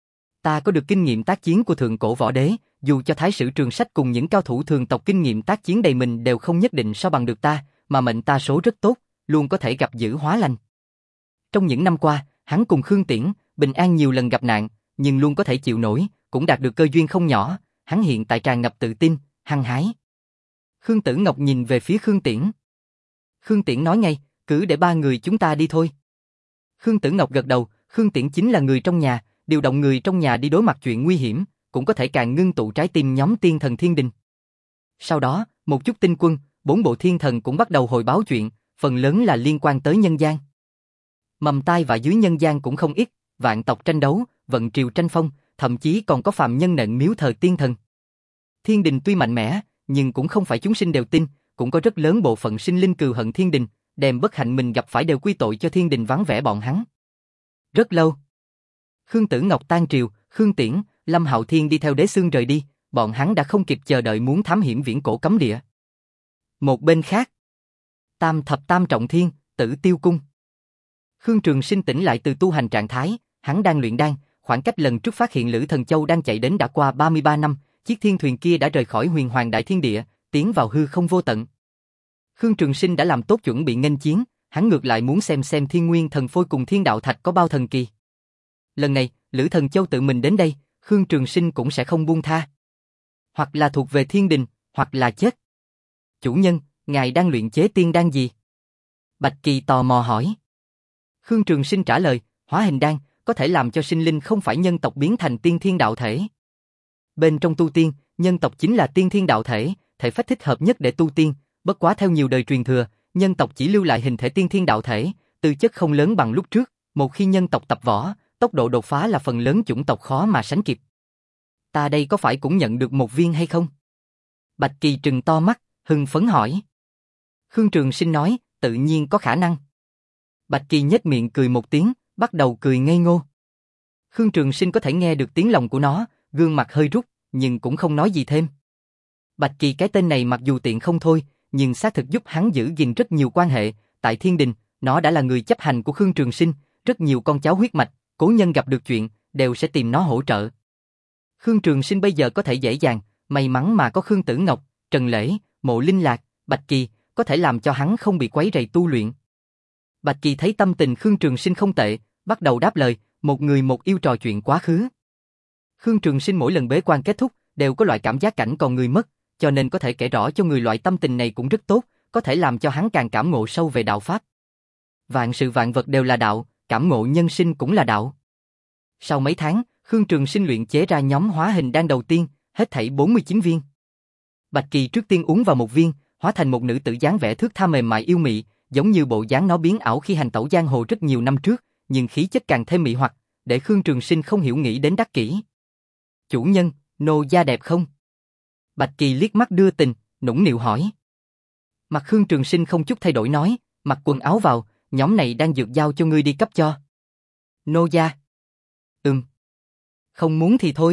Ta có được kinh nghiệm tác chiến của thượng cổ võ đế, dù cho Thái Sử Trường Sách cùng những cao thủ thường tộc kinh nghiệm tác chiến đầy mình đều không nhất định so bằng được ta, mà mệnh ta số rất tốt, luôn có thể gặp dữ hóa lành. Trong những năm qua, hắn cùng Khương Tiễn, Bình An nhiều lần gặp nạn, nhưng luôn có thể chịu nổi, cũng đạt được cơ duyên không nhỏ, hắn hiện tại tràn ngập tự tin, hăng hái. Khương Tử Ngọc nhìn về phía Khương Tiễn. Khương Tiễn nói ngay, cứ để ba người chúng ta đi thôi. Khương Tử Ngọc gật đầu, Khương Tiễn chính là người trong nhà, điều động người trong nhà đi đối mặt chuyện nguy hiểm, cũng có thể càng ngưng tụ trái tim nhóm tiên thần thiên đình. Sau đó, một chút tinh quân, bốn bộ thiên thần cũng bắt đầu hồi báo chuyện, phần lớn là liên quan tới nhân gian. Mầm tai và dưới nhân gian cũng không ít, vạn tộc tranh đấu, vận triều tranh phong, thậm chí còn có phàm nhân nện miếu thờ tiên thần. Thiên đình tuy mạnh mẽ, nhưng cũng không phải chúng sinh đều tin, cũng có rất lớn bộ phận sinh linh cừu hận thiên đình, đem bất hạnh mình gặp phải đều quy tội cho thiên đình vắng vẻ bọn hắn. Rất lâu, Khương Tử Ngọc tan triều, Khương Tiễn, Lâm Hạo Thiên đi theo Đế Xương rời đi, bọn hắn đã không kịp chờ đợi muốn thám hiểm viễn cổ cấm địa. Một bên khác, Tam thập tam trọng thiên, Tử Tiêu cung. Khương Trường Sinh tỉnh lại từ tu hành trạng thái, hắn đang luyện đan, khoảng cách lần trước phát hiện Lữ Thần Châu đang chạy đến đã qua ba mươi ba năm, chiếc thiên thuyền kia đã rời khỏi Huyền Hoàng Đại Thiên Địa, tiến vào hư không vô tận. Khương Trường Sinh đã làm tốt chuẩn bị nghênh chiến, hắn ngược lại muốn xem xem Thiên Nguyên Thần Phôi cùng Thiên Đạo Thạch có bao thần kỳ. Lần này, Lữ Thần Châu tự mình đến đây, Khương Trường Sinh cũng sẽ không buông tha. Hoặc là thuộc về thiên đình, hoặc là chết. Chủ nhân, ngài đang luyện chế tiên đan gì? Bạch Kỳ tò mò hỏi. Khương Trường Sinh trả lời, hóa hình đan, có thể làm cho sinh linh không phải nhân tộc biến thành tiên thiên đạo thể. Bên trong tu tiên, nhân tộc chính là tiên thiên đạo thể, thể phách thích hợp nhất để tu tiên, bất quá theo nhiều đời truyền thừa, nhân tộc chỉ lưu lại hình thể tiên thiên đạo thể, tư chất không lớn bằng lúc trước, một khi nhân tộc tập võ, tốc độ đột phá là phần lớn chủng tộc khó mà sánh kịp. Ta đây có phải cũng nhận được một viên hay không? Bạch Kỳ trừng to mắt, hưng phấn hỏi. Khương Trường Sinh nói, tự nhiên có khả năng. Bạch Kỳ nhếch miệng cười một tiếng, bắt đầu cười ngây ngô. Khương Trường Sinh có thể nghe được tiếng lòng của nó, gương mặt hơi rút, nhưng cũng không nói gì thêm. Bạch Kỳ cái tên này mặc dù tiện không thôi, nhưng xác thực giúp hắn giữ gìn rất nhiều quan hệ. Tại thiên đình, nó đã là người chấp hành của Khương Trường Sinh, rất nhiều con cháu huyết mạch, cố nhân gặp được chuyện, đều sẽ tìm nó hỗ trợ. Khương Trường Sinh bây giờ có thể dễ dàng, may mắn mà có Khương Tử Ngọc, Trần Lễ, Mộ Linh Lạc, Bạch Kỳ, có thể làm cho hắn không bị quấy rầy tu luyện. Bạch Kỳ thấy tâm tình Khương Trường Sinh không tệ, bắt đầu đáp lời, một người một yêu trò chuyện quá khứ. Khương Trường Sinh mỗi lần bế quan kết thúc, đều có loại cảm giác cảnh còn người mất, cho nên có thể kể rõ cho người loại tâm tình này cũng rất tốt, có thể làm cho hắn càng cảm ngộ sâu về đạo pháp. Vạn sự vạn vật đều là đạo, cảm ngộ nhân sinh cũng là đạo. Sau mấy tháng, Khương Trường Sinh luyện chế ra nhóm hóa hình đan đầu tiên, hết thảy bốn mươi chín viên. Bạch Kỳ trước tiên uống vào một viên, hóa thành một nữ tử dáng vẻ thước tha mềm mại yêu mị, giống như bộ dáng nó biến ảo khi hành tẩu giang hồ rất nhiều năm trước, nhưng khí chất càng thêm mị hoặc, để Khương Trường Sinh không hiểu nghĩ đến đắc kỷ. Chủ nhân, nô gia đẹp không? Bạch Kỳ liếc mắt đưa tình, nũng nịu hỏi. Mặt Khương Trường Sinh không chút thay đổi nói, mặc quần áo vào, nhóm này đang dược giao cho ngươi đi cấp cho. Nô gia. Ừm. Không muốn thì thôi.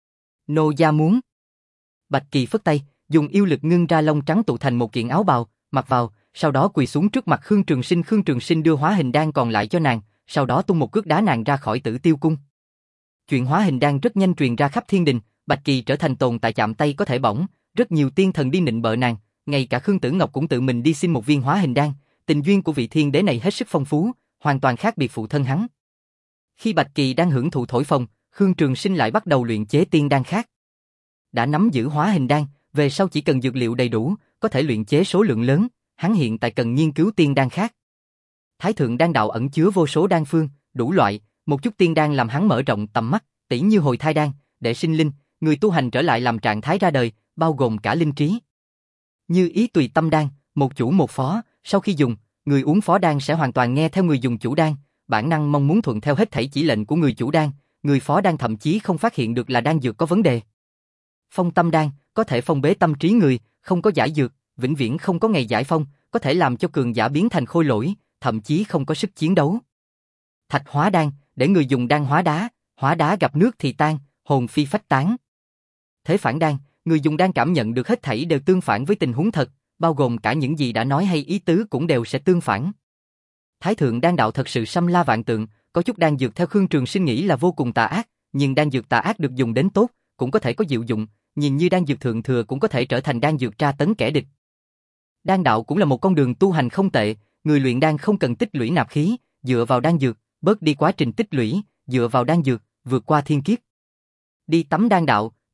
Nô gia muốn. Bạch Kỳ phất tay, dùng yêu lực ngưng ra lông trắng tụ thành một kiện áo bào, mặc vào, sau đó quỳ xuống trước mặt Khương Trường Sinh. Khương Trường Sinh đưa hóa hình đan còn lại cho nàng, sau đó tung một cước đá nàng ra khỏi Tử Tiêu cung. Chuyện hóa hình đan rất nhanh truyền ra khắp thiên đình, Bạch Kỳ trở thành tồn tại chạm tay có thể bỏng, rất nhiều tiên thần đi nịnh bợ nàng, ngay cả Khương Tử Ngọc cũng tự mình đi xin một viên hóa hình đan. Tình duyên của vị thiên đế này hết sức phong phú, hoàn toàn khác biệt phụ thân hắn. Khi Bạch Kỳ đang hưởng thụ thổi phồng, Khương Trường Sinh lại bắt đầu luyện chế tiên đan khác. Đã nắm giữ hóa hình đan, về sau chỉ cần dược liệu đầy đủ, có thể luyện chế số lượng lớn, hắn hiện tại cần nghiên cứu tiên đan khác. Thái thượng đan đạo ẩn chứa vô số đan phương, đủ loại, một chút tiên đan làm hắn mở rộng tầm mắt, tỉ như hồi thai đan, để sinh linh, người tu hành trở lại làm trạng thái ra đời, bao gồm cả linh trí. Như ý tùy tâm đan, một chủ một phó, sau khi dùng, người uống phó đan sẽ hoàn toàn nghe theo người dùng chủ đan, bản năng mong muốn thuận theo hết thảy chỉ lệnh của người chủ đan, người phó đan thậm chí không phát hiện được là đan dược có vấn đề. Phong tâm đan, có thể phong bế tâm trí người, không có giải dược, vĩnh viễn không có ngày giải phong, có thể làm cho cường giả biến thành khôi lỗi, thậm chí không có sức chiến đấu. Thạch hóa đan, để người dùng đan hóa đá, hóa đá gặp nước thì tan, hồn phi phách tán. Thế phản đan, người dùng đan cảm nhận được hết thảy đều tương phản với tình huống thật, bao gồm cả những gì đã nói hay ý tứ cũng đều sẽ tương phản. Thái thượng đan đạo thật sự xâm la vạn tượng, có chút đan dược theo Khương Trường Sinh nghĩ là vô cùng tà ác, nhưng đan dược tà ác được dùng đến tốt, cũng có thể có diệu dụng, nhìn như đan dược thượng thừa cũng có thể trở thành đan dược tra tấn kẻ địch. Đan đạo cũng là một con đường tu hành không tệ, người luyện đan không cần tích lũy nạp khí, dựa vào đan dược, bớt đi quá trình tích lũy, dựa vào đan dược, vượt qua thiên kiếp. Đi tắm đan đạo,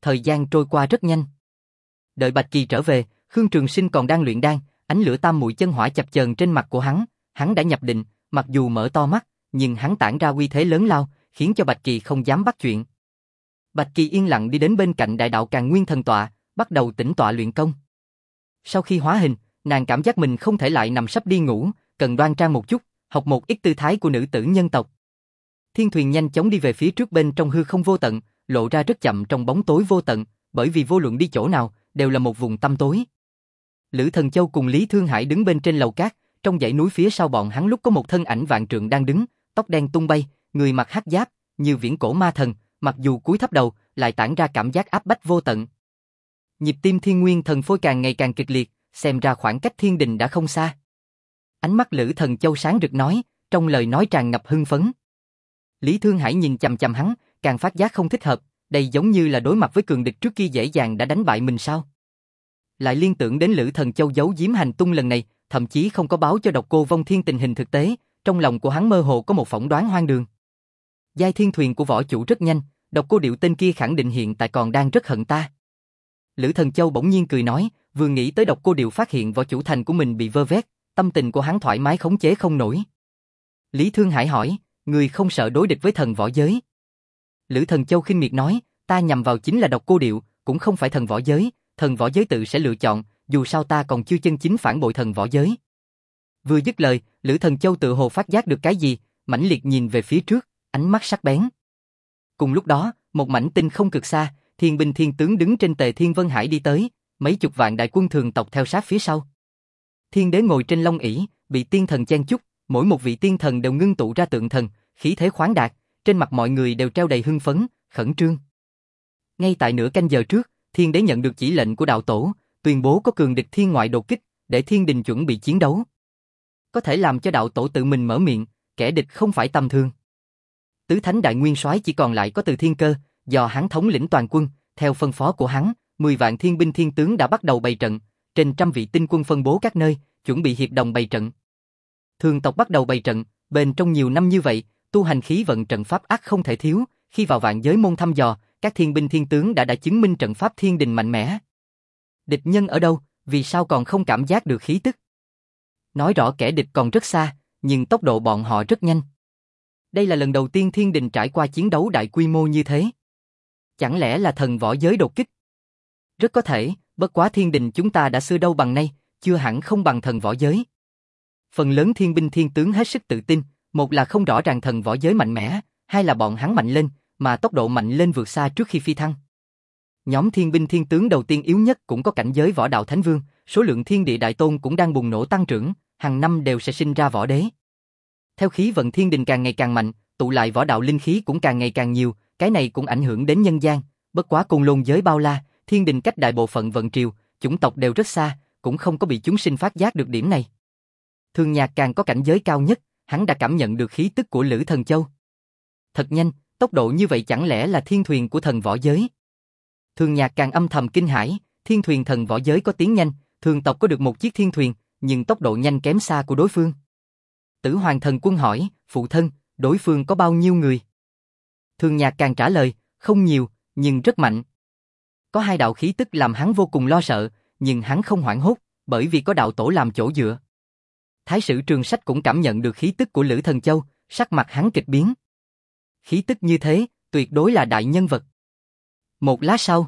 thời gian trôi qua rất nhanh. Đợi Bạch Kỳ trở về, Khương Trường Sinh còn đang luyện đan, ánh lửa tam muội chân hỏa chập chờn trên mặt của hắn, hắn đã nhập định, mặc dù mở to mắt, nhưng hắn tản ra uy thế lớn lao, khiến cho Bạch Kỳ không dám bắt chuyện. Bạch Kỳ yên lặng đi đến bên cạnh Đại Đạo Càn Nguyên Thần Tọa, bắt đầu tĩnh tọa luyện công. Sau khi hóa hình, nàng cảm giác mình không thể lại nằm sấp đi ngủ, cần đoan trang một chút, học một ít tư thái của nữ tử nhân tộc. Thiên thuyền nhanh chóng đi về phía trước bên trong hư không vô tận, lộ ra rất chậm trong bóng tối vô tận, bởi vì vô luận đi chỗ nào, đều là một vùng tăm tối. Lữ Thần Châu cùng Lý Thương Hải đứng bên trên lầu cát, trong dãy núi phía sau bọn hắn lúc có một thân ảnh vạn trượng đang đứng, tóc đen tung bay, người mặc hắc giáp, như viễn cổ ma thần, mặc dù cúi thấp đầu, lại tản ra cảm giác áp bách vô tận. Nhịp tim Thiên Nguyên Thần Phôi càng ngày càng kịch liệt, xem ra khoảng cách thiên đình đã không xa. Ánh mắt Lữ Thần Châu sáng rực nói, trong lời nói tràn ngập hưng phấn. Lý Thương Hải nhìn chằm chằm hắn, càng phát giác không thích hợp, đây giống như là đối mặt với cường địch trước kia dễ dàng đã đánh bại mình sao? Lại liên tưởng đến Lữ Thần Châu giấu giếm hành tung lần này, thậm chí không có báo cho Độc Cô Vong Thiên tình hình thực tế, trong lòng của hắn mơ hồ có một phỏng đoán hoang đường. Giai thiên thuyền của võ chủ rất nhanh, Độc Cô Điệu tên kia khẳng định hiện tại còn đang rất hận ta. Lữ Thần Châu bỗng nhiên cười nói, vừa nghĩ tới Độc Cô Điệu phát hiện võ chủ thành của mình bị vơ vét, tâm tình của hắn thoải mái khống chế không nổi. Lý Thương Hải hỏi, người không sợ đối địch với thần võ giới? Lữ Thần Châu khinh miệt nói, ta nhằm vào chính là Độc Cô Điệu, cũng không phải thần võ giới, thần võ giới tự sẽ lựa chọn, dù sao ta còn chưa chân chính phản bội thần võ giới. Vừa dứt lời, Lữ Thần Châu tự hồ phát giác được cái gì, mãnh liệt nhìn về phía trước, ánh mắt sắc bén. Cùng lúc đó, một mảnh tinh không cực xa, thiên binh thiên tướng đứng trên Tề Thiên Vân Hải đi tới, mấy chục vạn đại quân thường tộc theo sát phía sau. Thiên đế ngồi trên long ỷ, bị tiên thần chen chúc, mỗi một vị tiên thần đều ngưng tụ ra tượng thần, khí thế khoáng đạt, trên mặt mọi người đều treo đầy hưng phấn, khẩn trương. Ngay tại nửa canh giờ trước, thiên đế nhận được chỉ lệnh của đạo tổ, tuyên bố có cường địch thiên ngoại đột kích, để thiên đình chuẩn bị chiến đấu. Có thể làm cho đạo tổ tự mình mở miệng, kẻ địch không phải tầm thường. Tứ thánh đại nguyên soái chỉ còn lại có Từ Thiên Cơ, do hắn thống lĩnh toàn quân, theo phân phó của hắn, mười vạn thiên binh thiên tướng đã bắt đầu bày trận, trên trăm vị tinh quân phân bố các nơi, chuẩn bị hiệp đồng bày trận. Thường tộc bắt đầu bày trận, bên trong nhiều năm như vậy, tu hành khí vận trận pháp ắt không thể thiếu, khi vào vạn giới môn thăm dò, các thiên binh thiên tướng đã đã chứng minh trận pháp thiên đình mạnh mẽ. Địch nhân ở đâu, vì sao còn không cảm giác được khí tức? Nói rõ kẻ địch còn rất xa, nhưng tốc độ bọn họ rất nhanh. Đây là lần đầu tiên thiên đình trải qua chiến đấu đại quy mô như thế. Chẳng lẽ là thần võ giới đột kích? Rất có thể, bất quá thiên đình chúng ta đã xưa đâu bằng nay, chưa hẳn không bằng thần võ giới. Phần lớn thiên binh thiên tướng hết sức tự tin, một là không rõ ràng thần võ giới mạnh mẽ, hai là bọn hắn mạnh lên, mà tốc độ mạnh lên vượt xa trước khi phi thăng. Nhóm thiên binh thiên tướng đầu tiên yếu nhất cũng có cảnh giới võ đạo thánh vương, số lượng thiên địa đại tôn cũng đang bùng nổ tăng trưởng, hàng năm đều sẽ sinh ra võ đế. Theo khí vận thiên đình càng ngày càng mạnh, tụ lại võ đạo linh khí cũng càng ngày càng nhiều, cái này cũng ảnh hưởng đến nhân gian, bất quá Côn Lôn giới bao la, thiên đình cách đại bộ phận vận triều, chủng tộc đều rất xa, cũng không có bị chúng sinh phát giác được điểm này. Thường Nhạc càng có cảnh giới cao nhất, hắn đã cảm nhận được khí tức của Lữ Thần Châu. Thật nhanh, tốc độ như vậy chẳng lẽ là thiên thuyền của thần võ giới? Thường Nhạc càng âm thầm kinh hãi, thiên thuyền thần võ giới có tiếng nhanh, thường tộc có được một chiếc thiên thuyền, nhưng tốc độ nhanh kém xa của đối phương. Tử Hoàng Thần Quân hỏi, phụ thân, đối phương có bao nhiêu người? Thường Nhạc càng trả lời, không nhiều, nhưng rất mạnh. Có hai đạo khí tức làm hắn vô cùng lo sợ, nhưng hắn không hoảng hốt, bởi vì có đạo tổ làm chỗ dựa. Thái sử Trường Sách cũng cảm nhận được khí tức của Lữ Thần Châu, sắc mặt hắn kịch biến. Khí tức như thế, tuyệt đối là đại nhân vật. Một lát sau,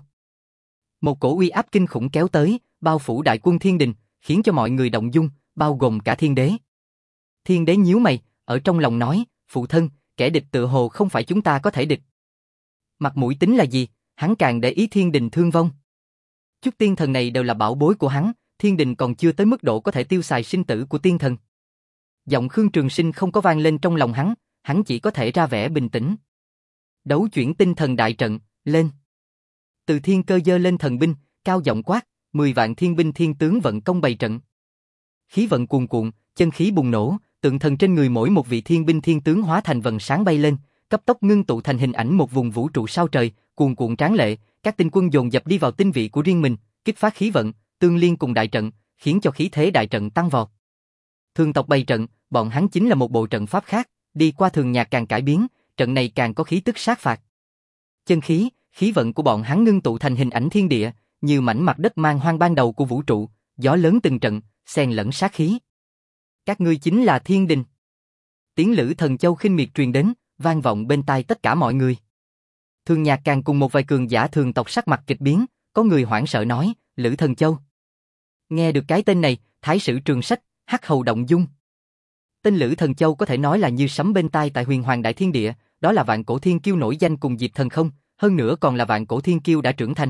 một cổ uy áp kinh khủng kéo tới, bao phủ đại quân thiên đình, khiến cho mọi người động dung, bao gồm cả thiên đế. Thiên đế nhíu mày, ở trong lòng nói, phụ thân, kẻ địch tự hồ không phải chúng ta có thể địch. Mặt mũi tính là gì, hắn càng để ý thiên đình thương vong. Chút tiên thần này đều là bảo bối của hắn, thiên đình còn chưa tới mức độ có thể tiêu xài sinh tử của tiên thần. Giọng Khương Trường Sinh không có vang lên trong lòng hắn, hắn chỉ có thể ra vẻ bình tĩnh. Đấu chuyển tinh thần đại trận, lên. Từ Thiên Cơ giơ lên thần binh, cao giọng quát, mười vạn thiên binh thiên tướng vận công bày trận. Khí vận cuồn cuộn, chân khí bùng nổ, tượng thần trên người mỗi một vị thiên binh thiên tướng hóa thành vầng sáng bay lên, cấp tốc ngưng tụ thành hình ảnh một vùng vũ trụ sao trời, cuồn cuộn tráng lệ, các tinh quân dồn dập đi vào tinh vị của riêng mình, kích phát khí vận, tương liên cùng đại trận, khiến cho khí thế đại trận tăng vọt. Thường tộc bày trận, bọn hắn chính là một bộ trận pháp khác, đi qua Thường Nhạc càng cải biến, trận này càng có khí tức sát phạt. Chân khí, Khí vận của bọn hắn ngưng tụ thành hình ảnh thiên địa, như mảnh mặt đất man hoang ban đầu của vũ trụ, gió lớn từng trận, xen lẫn sát khí. Các ngươi chính là thiên đình. Tiếng Lữ Thần Châu khinh miệt truyền đến, vang vọng bên tai tất cả mọi người. Thường Nhạc Càng cùng một vài cường giả thường tộc sắc mặt kịch biến, có người hoảng sợ nói, Lữ Thần Châu. Nghe được cái tên này, Thái sử Trường Sách, hắc hầu động dung. Tên Lữ Thần Châu có thể nói là như sấm bên tai tại Huyền Hoàng Đại Thiên Địa, đó là vạn cổ thiên kiêu nổi danh cùng Diệp Thần không, hơn nữa còn là vạn cổ thiên kiêu đã trưởng thành.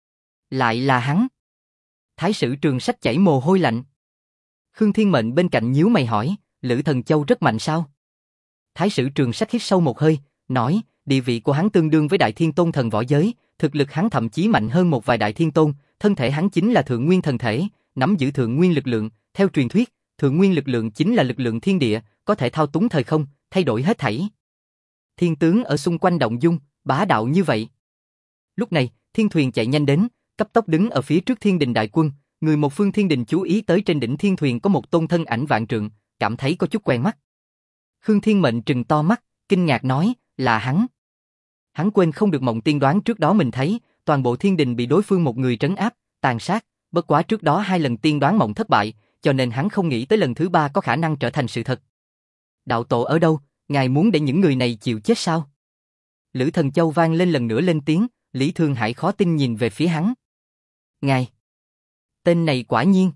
Lại là hắn. Thái sử Trường Sách chảy mồ hôi lạnh. Khương Thiên Mệnh bên cạnh nhíu mày hỏi, Lữ Thần Châu rất mạnh sao? Thái sử Trường Sách hít sâu một hơi, nói, địa vị của hắn tương đương với Đại Thiên Tôn thần võ giới, thực lực hắn thậm chí mạnh hơn một vài Đại Thiên Tôn, thân thể hắn chính là thượng nguyên thần thể, nắm giữ thượng nguyên lực lượng, theo truyền thuyết, thượng nguyên lực lượng chính là lực lượng thiên địa, có thể thao túng thời không, thay đổi hết thảy. Thiên tướng ở xung quanh động dung, bá đạo như vậy. Lúc này, thiên thuyền chạy nhanh đến, cấp tốc đứng ở phía trước thiên đình đại quân, người một phương thiên đình chú ý tới trên đỉnh thiên thuyền có một tôn thân ảnh vạn trượng, cảm thấy có chút quen mắt. Khương Thiên Mệnh trừng to mắt, kinh ngạc nói, là hắn. Hắn quên không được Mộng Tiên đoán trước đó mình thấy, toàn bộ thiên đình bị đối phương một người trấn áp, tàn sát, bất quá trước đó hai lần tiên đoán mộng thất bại, cho nên hắn không nghĩ tới lần thứ ba có khả năng trở thành sự thật. Đạo tổ ở đâu, ngài muốn để những người này chịu chết sao? Lữ Thần Châu vang lên lần nữa lên tiếng, Lý Thương Hải khó tin nhìn về phía hắn. Ngài! Tên này quả nhiên!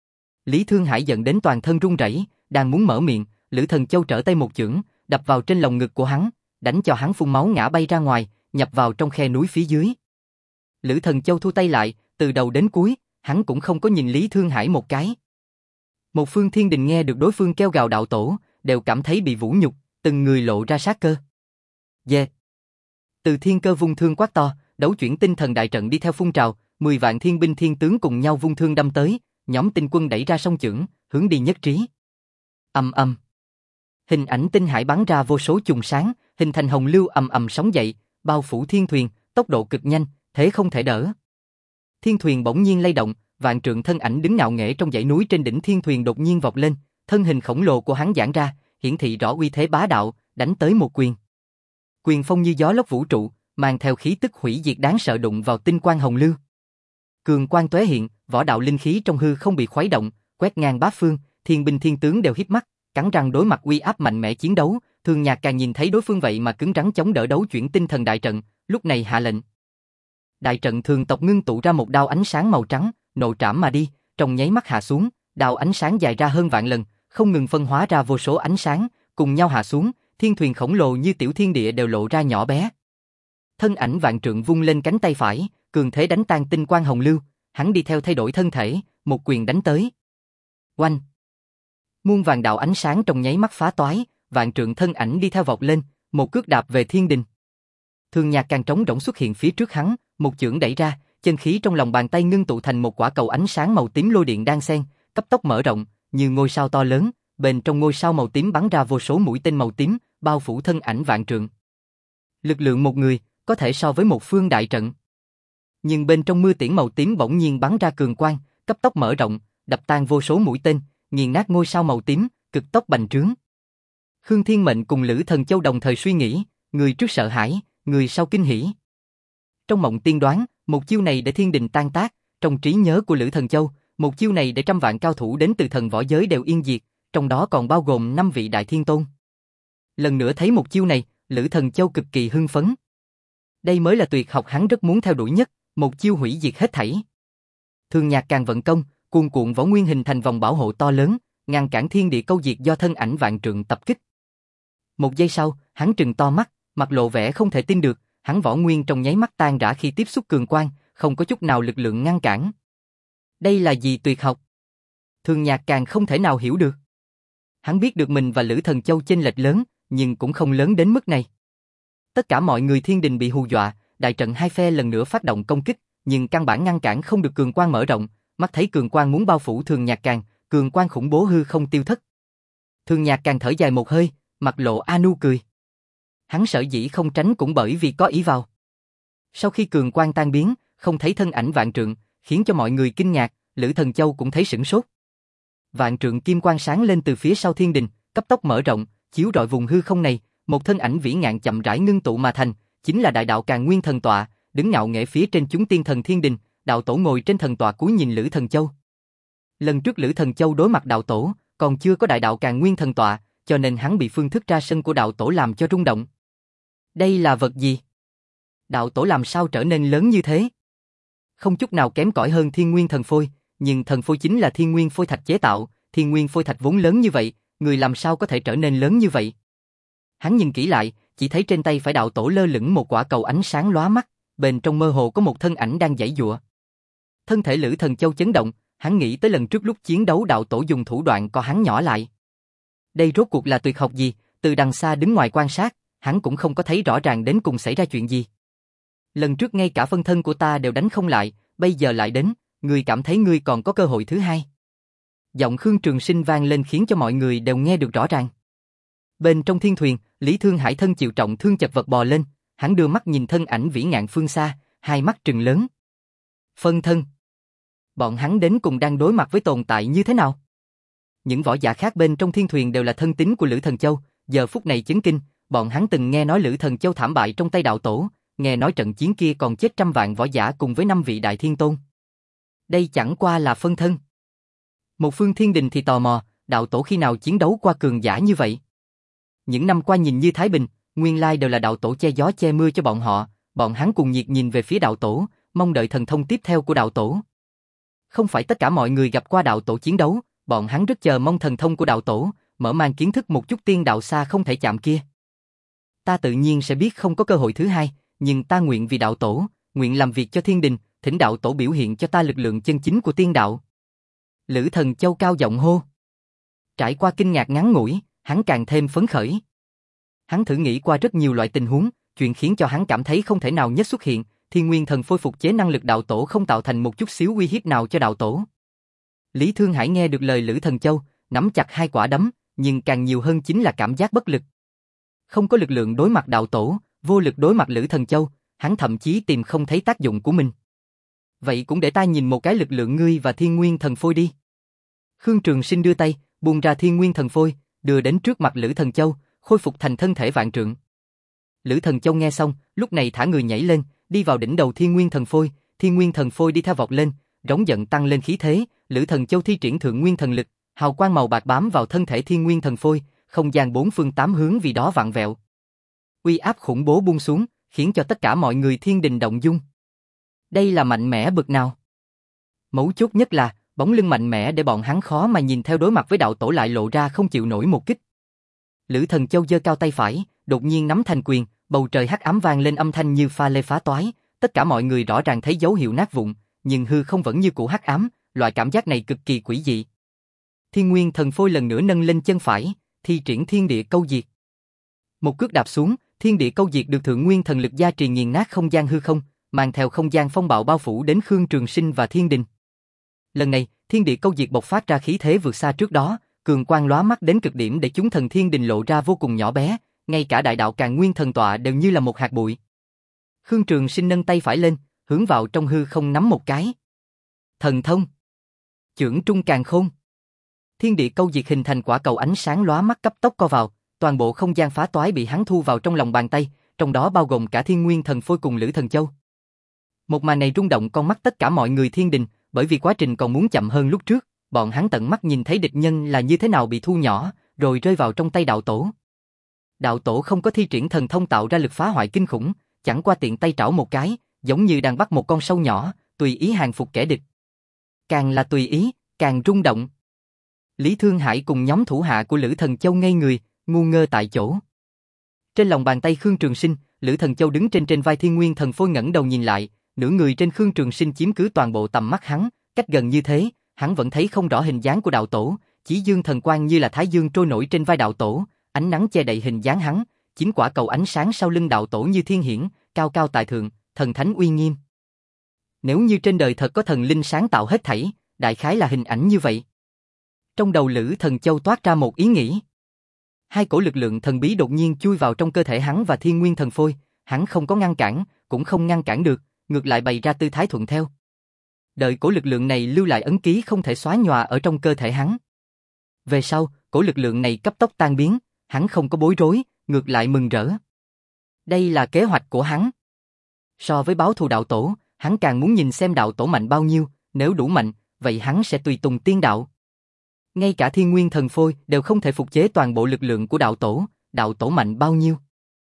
Lý Thương Hải giận đến toàn thân run rẩy, đang muốn mở miệng, Lữ Thần Châu trở tay một chưởng, đập vào trên lồng ngực của hắn, đánh cho hắn phun máu ngã bay ra ngoài, nhập vào trong khe núi phía dưới. Lữ Thần Châu thu tay lại, từ đầu đến cuối, hắn cũng không có nhìn Lý Thương Hải một cái. Một phương thiên đình nghe được đối phương kêu gào đạo tổ, đều cảm thấy bị vũ nhục, từng người lộ ra sát cơ. Yeah. Từ Thiên Cơ vung thương quát to, đấu chuyển tinh thần đại trận đi theo phun trào, mười vạn thiên binh thiên tướng cùng nhau vung thương đâm tới, nhóm tinh quân đẩy ra sông chưởng, hướng đi nhất trí. Ầm ầm. Hình ảnh tinh hải bắn ra vô số chùm sáng, hình thành hồng lưu ầm ầm sóng dậy, bao phủ thiên thuyền, tốc độ cực nhanh, thế không thể đỡ. Thiên thuyền bỗng nhiên lay động, vạn trượng thân ảnh đứng ngạo nghễ trong dãy núi trên đỉnh thiên thuyền đột nhiên vọt lên, thân hình khổng lồ của hắn giãn ra, hiển thị rõ uy thế bá đạo, đánh tới một quyền. Quyền phong như gió lốc vũ trụ, mang theo khí tức hủy diệt đáng sợ đụng vào tinh quang hồng lưu. Cường quang tóe hiện, võ đạo linh khí trong hư không bị khuấy động, quét ngang bát phương, thiên binh thiên tướng đều híp mắt, cắn răng đối mặt uy áp mạnh mẽ chiến đấu. Thường Nhạc càng nhìn thấy đối phương vậy mà cứng rắn chống đỡ đấu chuyển tinh thần đại trận, lúc này hạ lệnh. Đại trận thường tộc ngưng tụ ra một đao ánh sáng màu trắng, nộ trảm mà đi, trong nháy mắt hạ xuống, đao ánh sáng dài ra hơn vạn lần, không ngừng phân hóa ra vô số ánh sáng, cùng nhau hạ xuống, thiên thuyền khổng lồ như tiểu thiên địa đều lộ ra nhỏ bé. Thân ảnh vạn trượng vung lên cánh tay phải, cường thế đánh tan tinh quang hồng lưu, hắn đi theo thay đổi thân thể, một quyền đánh tới. Oanh! Muôn vàng đạo ánh sáng trong nháy mắt phá toái, vạn trượng thân ảnh đi theo vọt lên, một cước đạp về thiên đình. Thường Nhạc càng trống rỗng xuất hiện phía trước hắn, một chưởng đẩy ra, chân khí trong lòng bàn tay ngưng tụ thành một quả cầu ánh sáng màu tím lôi điện đan xen, cấp tốc mở rộng, như ngôi sao to lớn, bên trong ngôi sao màu tím bắn ra vô số mũi tên màu tím, bao phủ thân ảnh vạn trượng. Lực lượng một người, có thể so với một phương đại trận. Nhưng bên trong mưa tiễn màu tím bỗng nhiên bắn ra cường quang, cấp tốc mở rộng, đập tan vô số mũi tên, nghiền nát ngôi sao màu tím, cực tốc bành trướng. Khương Thiên Mệnh cùng Lữ Thần Châu đồng thời suy nghĩ, người trước sợ hãi, người sau kinh hỉ. Trong mộng tiên đoán, một chiêu này để thiên đình tan tác, trong trí nhớ của Lữ Thần Châu, một chiêu này để trăm vạn cao thủ đến từ thần võ giới đều yên diệt, trong đó còn bao gồm năm vị đại thiên tôn. Lần nữa thấy một chiêu này, Lữ Thần Châu cực kỳ hưng phấn. Đây mới là tuyệt học hắn rất muốn theo đuổi nhất, một chiêu hủy diệt hết thảy. Thường Nhạc càng vận công, cuồn cuộn võ nguyên hình thành vòng bảo hộ to lớn, ngăn cản thiên địa câu diệt do thân ảnh vạn trượng tập kích. Một giây sau, hắn trừng to mắt, mặt lộ vẻ không thể tin được, hắn võ nguyên trong nháy mắt tan rã khi tiếp xúc cường quang, không có chút nào lực lượng ngăn cản. Đây là gì tuyệt học? Thường Nhạc càng không thể nào hiểu được. Hắn biết được mình và Lữ Thần Châu chênh lệch lớn, nhưng cũng không lớn đến mức này. Tất cả mọi người thiên đình bị hù dọa, đại trận hai phe lần nữa phát động công kích, nhưng căn bản ngăn cản không được cường quang mở rộng, mắt thấy cường quang muốn bao phủ Thường Nhạc càng, cường quang khủng bố hư không tiêu thất. Thường Nhạc càng thở dài một hơi, mặt lộ Anu cười. Hắn sở dĩ không tránh cũng bởi vì có ý vào. Sau khi cường quang tan biến, không thấy thân ảnh vạn trượng, khiến cho mọi người kinh ngạc, Lữ Thần Châu cũng thấy sửng sốt. Vạn trượng kim quang sáng lên từ phía sau thiên đình, cấp tốc mở rộng, chiếu rọi vùng hư không này, một thân ảnh vĩ ngạn chậm rãi ngưng tụ mà thành, chính là đại đạo Càn Nguyên thần tọa, đứng ngạo nghễ phía trên chúng tiên thần thiên đình, đạo tổ ngồi trên thần tọa cúi nhìn Lữ Thần Châu. Lần trước Lữ Thần Châu đối mặt đạo tổ, còn chưa có đại đạo Càn Nguyên thần tọa, cho nên hắn bị phương thức ra sân của đạo tổ làm cho rung động. Đây là vật gì? Đạo tổ làm sao trở nên lớn như thế? Không chút nào kém cỏi hơn Thiên Nguyên thần phôi, nhưng thần phôi chính là Thiên Nguyên phôi thạch chế tạo, Thiên Nguyên phôi thạch vốn lớn như vậy, người làm sao có thể trở nên lớn như vậy? Hắn nhìn kỹ lại, chỉ thấy trên tay phải đạo tổ lơ lửng một quả cầu ánh sáng lóa mắt, bên trong mơ hồ có một thân ảnh đang giãy giụa. Thân thể Lữ Thần Châu chấn động, hắn nghĩ tới lần trước lúc chiến đấu đạo tổ dùng thủ đoạn co hắn nhỏ lại. Đây rốt cuộc là tuyệt học gì? Từ đằng xa đứng ngoài quan sát, hắn cũng không có thấy rõ ràng đến cùng xảy ra chuyện gì. Lần trước ngay cả phân thân của ta đều đánh không lại, bây giờ lại đến, ngươi cảm thấy ngươi còn có cơ hội thứ hai. Giọng Khương Trường Sinh vang lên khiến cho mọi người đều nghe được rõ ràng. Bên trong thiên thuyền, Lý Thương Hải thân chịu trọng thương chật vật bò lên, hắn đưa mắt nhìn thân ảnh vĩ ngạn phương xa, hai mắt trừng lớn. Phân thân. Bọn hắn đến cùng đang đối mặt với tồn tại như thế nào? Những võ giả khác bên trong thiên thuyền đều là thân tín của Lữ Thần Châu, giờ phút này chấn kinh, bọn hắn từng nghe nói Lữ Thần Châu thảm bại trong tay đạo tổ, nghe nói trận chiến kia còn chết trăm vạn võ giả cùng với năm vị đại thiên tôn. Đây chẳng qua là phân thân. Một phương thiên đình thì tò mò, đạo tổ khi nào chiến đấu qua cường giả như vậy? Những năm qua nhìn như thái bình, nguyên lai đều là đạo tổ che gió che mưa cho bọn họ, bọn hắn cùng nhiệt nhìn về phía đạo tổ, mong đợi thần thông tiếp theo của đạo tổ. Không phải tất cả mọi người gặp qua đạo tổ chiến đấu, bọn hắn rất chờ mong thần thông của đạo tổ, mở mang kiến thức một chút tiên đạo xa không thể chạm kia. Ta tự nhiên sẽ biết không có cơ hội thứ hai, nhưng ta nguyện vì đạo tổ, nguyện làm việc cho thiên đình, thỉnh đạo tổ biểu hiện cho ta lực lượng chân chính của tiên đạo. Lữ Thần Châu cao giọng hô. Trải qua kinh ngạc ngắn ngủi, hắn càng thêm phấn khởi. Hắn thử nghĩ qua rất nhiều loại tình huống, chuyện khiến cho hắn cảm thấy không thể nào nhất xuất hiện, Thiên Nguyên thần phôi phục chế năng lực đạo tổ không tạo thành một chút xíu uy hiếp nào cho đạo tổ. Lý Thương Hải nghe được lời Lữ Thần Châu, nắm chặt hai quả đấm, nhưng càng nhiều hơn chính là cảm giác bất lực. Không có lực lượng đối mặt đạo tổ, vô lực đối mặt Lữ Thần Châu, hắn thậm chí tìm không thấy tác dụng của mình. Vậy cũng để ta nhìn một cái lực lượng ngươi và Thiên Nguyên thần phôi đi. Khương Trường Sinh đưa tay, buông ra Thiên Nguyên thần phôi, đưa đến trước mặt Lữ Thần Châu, khôi phục thành thân thể vạn trượng. Lữ Thần Châu nghe xong, lúc này thả người nhảy lên, đi vào đỉnh đầu Thiên Nguyên thần phôi, Thiên Nguyên thần phôi đi theo vọt lên, rống giận tăng lên khí thế, Lữ Thần Châu thi triển thượng nguyên thần lực, hào quang màu bạc bám vào thân thể Thiên Nguyên thần phôi, không gian bốn phương tám hướng vì đó vặn vẹo. Uy áp khủng bố buông xuống, khiến cho tất cả mọi người thiên đình động dung. Đây là mạnh mẽ bực nào? Mấu chốt nhất là, bóng lưng mạnh mẽ để bọn hắn khó mà nhìn theo đối mặt với đạo tổ lại lộ ra không chịu nổi một kích. Lữ Thần Châu giơ cao tay phải, đột nhiên nắm thành quyền, bầu trời hắc ám vang lên âm thanh như pha lê phá toái, tất cả mọi người rõ ràng thấy dấu hiệu nát vụn, nhưng hư không vẫn như cũ hắc ám, loại cảm giác này cực kỳ quỷ dị. Thiên Nguyên thần phôi lần nữa nâng lên chân phải, thi triển Thiên Địa Câu Diệt. Một cước đạp xuống, Thiên Địa Câu Diệt được thượng nguyên thần lực gia trì nghiền nát không gian hư không, mang theo không gian phong bạo bao phủ đến Khương Trường Sinh và Thiên Đình. Lần này, Thiên Địa Câu Diệt bộc phát ra khí thế vượt xa trước đó, cường quang lóa mắt đến cực điểm để chúng thần Thiên Đình lộ ra vô cùng nhỏ bé, ngay cả đại đạo Càn Nguyên thần tọa đều như là một hạt bụi. Khương Trường Sinh nâng tay phải lên, hướng vào trong hư không nắm một cái. Thần thông. Chưởng Trung Càn Khôn. Thiên Địa Câu Diệt hình thành quả cầu ánh sáng lóa mắt cấp tốc co vào, toàn bộ không gian phá toái bị hắn thu vào trong lòng bàn tay, trong đó bao gồm cả Thiên Nguyên thần phôi cùng Lữ Thần Châu. Một màn này rung động con mắt tất cả mọi người Thiên Đình, bởi vì quá trình còn muốn chậm hơn lúc trước, bọn hắn tận mắt nhìn thấy địch nhân là như thế nào bị thu nhỏ, rồi rơi vào trong tay đạo tổ. Đạo tổ không có thi triển thần thông tạo ra lực phá hoại kinh khủng, chẳng qua tiện tay trảo một cái, giống như đang bắt một con sâu nhỏ, tùy ý hàng phục kẻ địch. Càng là tùy ý, càng rung động. Lý Thương Hải cùng nhóm thủ hạ của Lữ Thần Châu ngây người, ngu ngơ tại chỗ. Trên lòng bàn tay Khương Trường Sinh, Lữ Thần Châu đứng trên trên vai Thiên Nguyên thần phôi ngẩng đầu nhìn lại, nửa người trên Khương Trường Sinh chiếm cứ toàn bộ tầm mắt hắn, cách gần như thế, hắn vẫn thấy không rõ hình dáng của đạo tổ, chỉ dương thần quang như là thái dương trôi nổi trên vai đạo tổ, ánh nắng che đậy hình dáng hắn, chính quả cầu ánh sáng sau lưng đạo tổ như thiên hiển, cao cao tại thượng, thần thánh uy nghiêm. Nếu như trên đời thật có thần linh sáng tạo hết thảy, đại khái là hình ảnh như vậy. Trong đầu Lữ Thần Châu toát ra một ý nghĩ. Hai cổ lực lượng thần bí đột nhiên chui vào trong cơ thể hắn và Thiên Nguyên thần phôi, hắn không có ngăn cản, cũng không ngăn cản được, ngược lại bày ra tư thái thuận theo. Đợi cổ lực lượng này lưu lại ấn ký không thể xóa nhòa ở trong cơ thể hắn. Về sau, cổ lực lượng này cấp tốc tan biến, hắn không có bối rối, ngược lại mừng rỡ. Đây là kế hoạch của hắn. So với báo thù đạo tổ, hắn càng muốn nhìn xem đạo tổ mạnh bao nhiêu, nếu đủ mạnh, vậy hắn sẽ tùy tùng tiên đạo. Ngay cả Thiên Nguyên Thần Phôi đều không thể phục chế toàn bộ lực lượng của đạo tổ, đạo tổ mạnh bao nhiêu.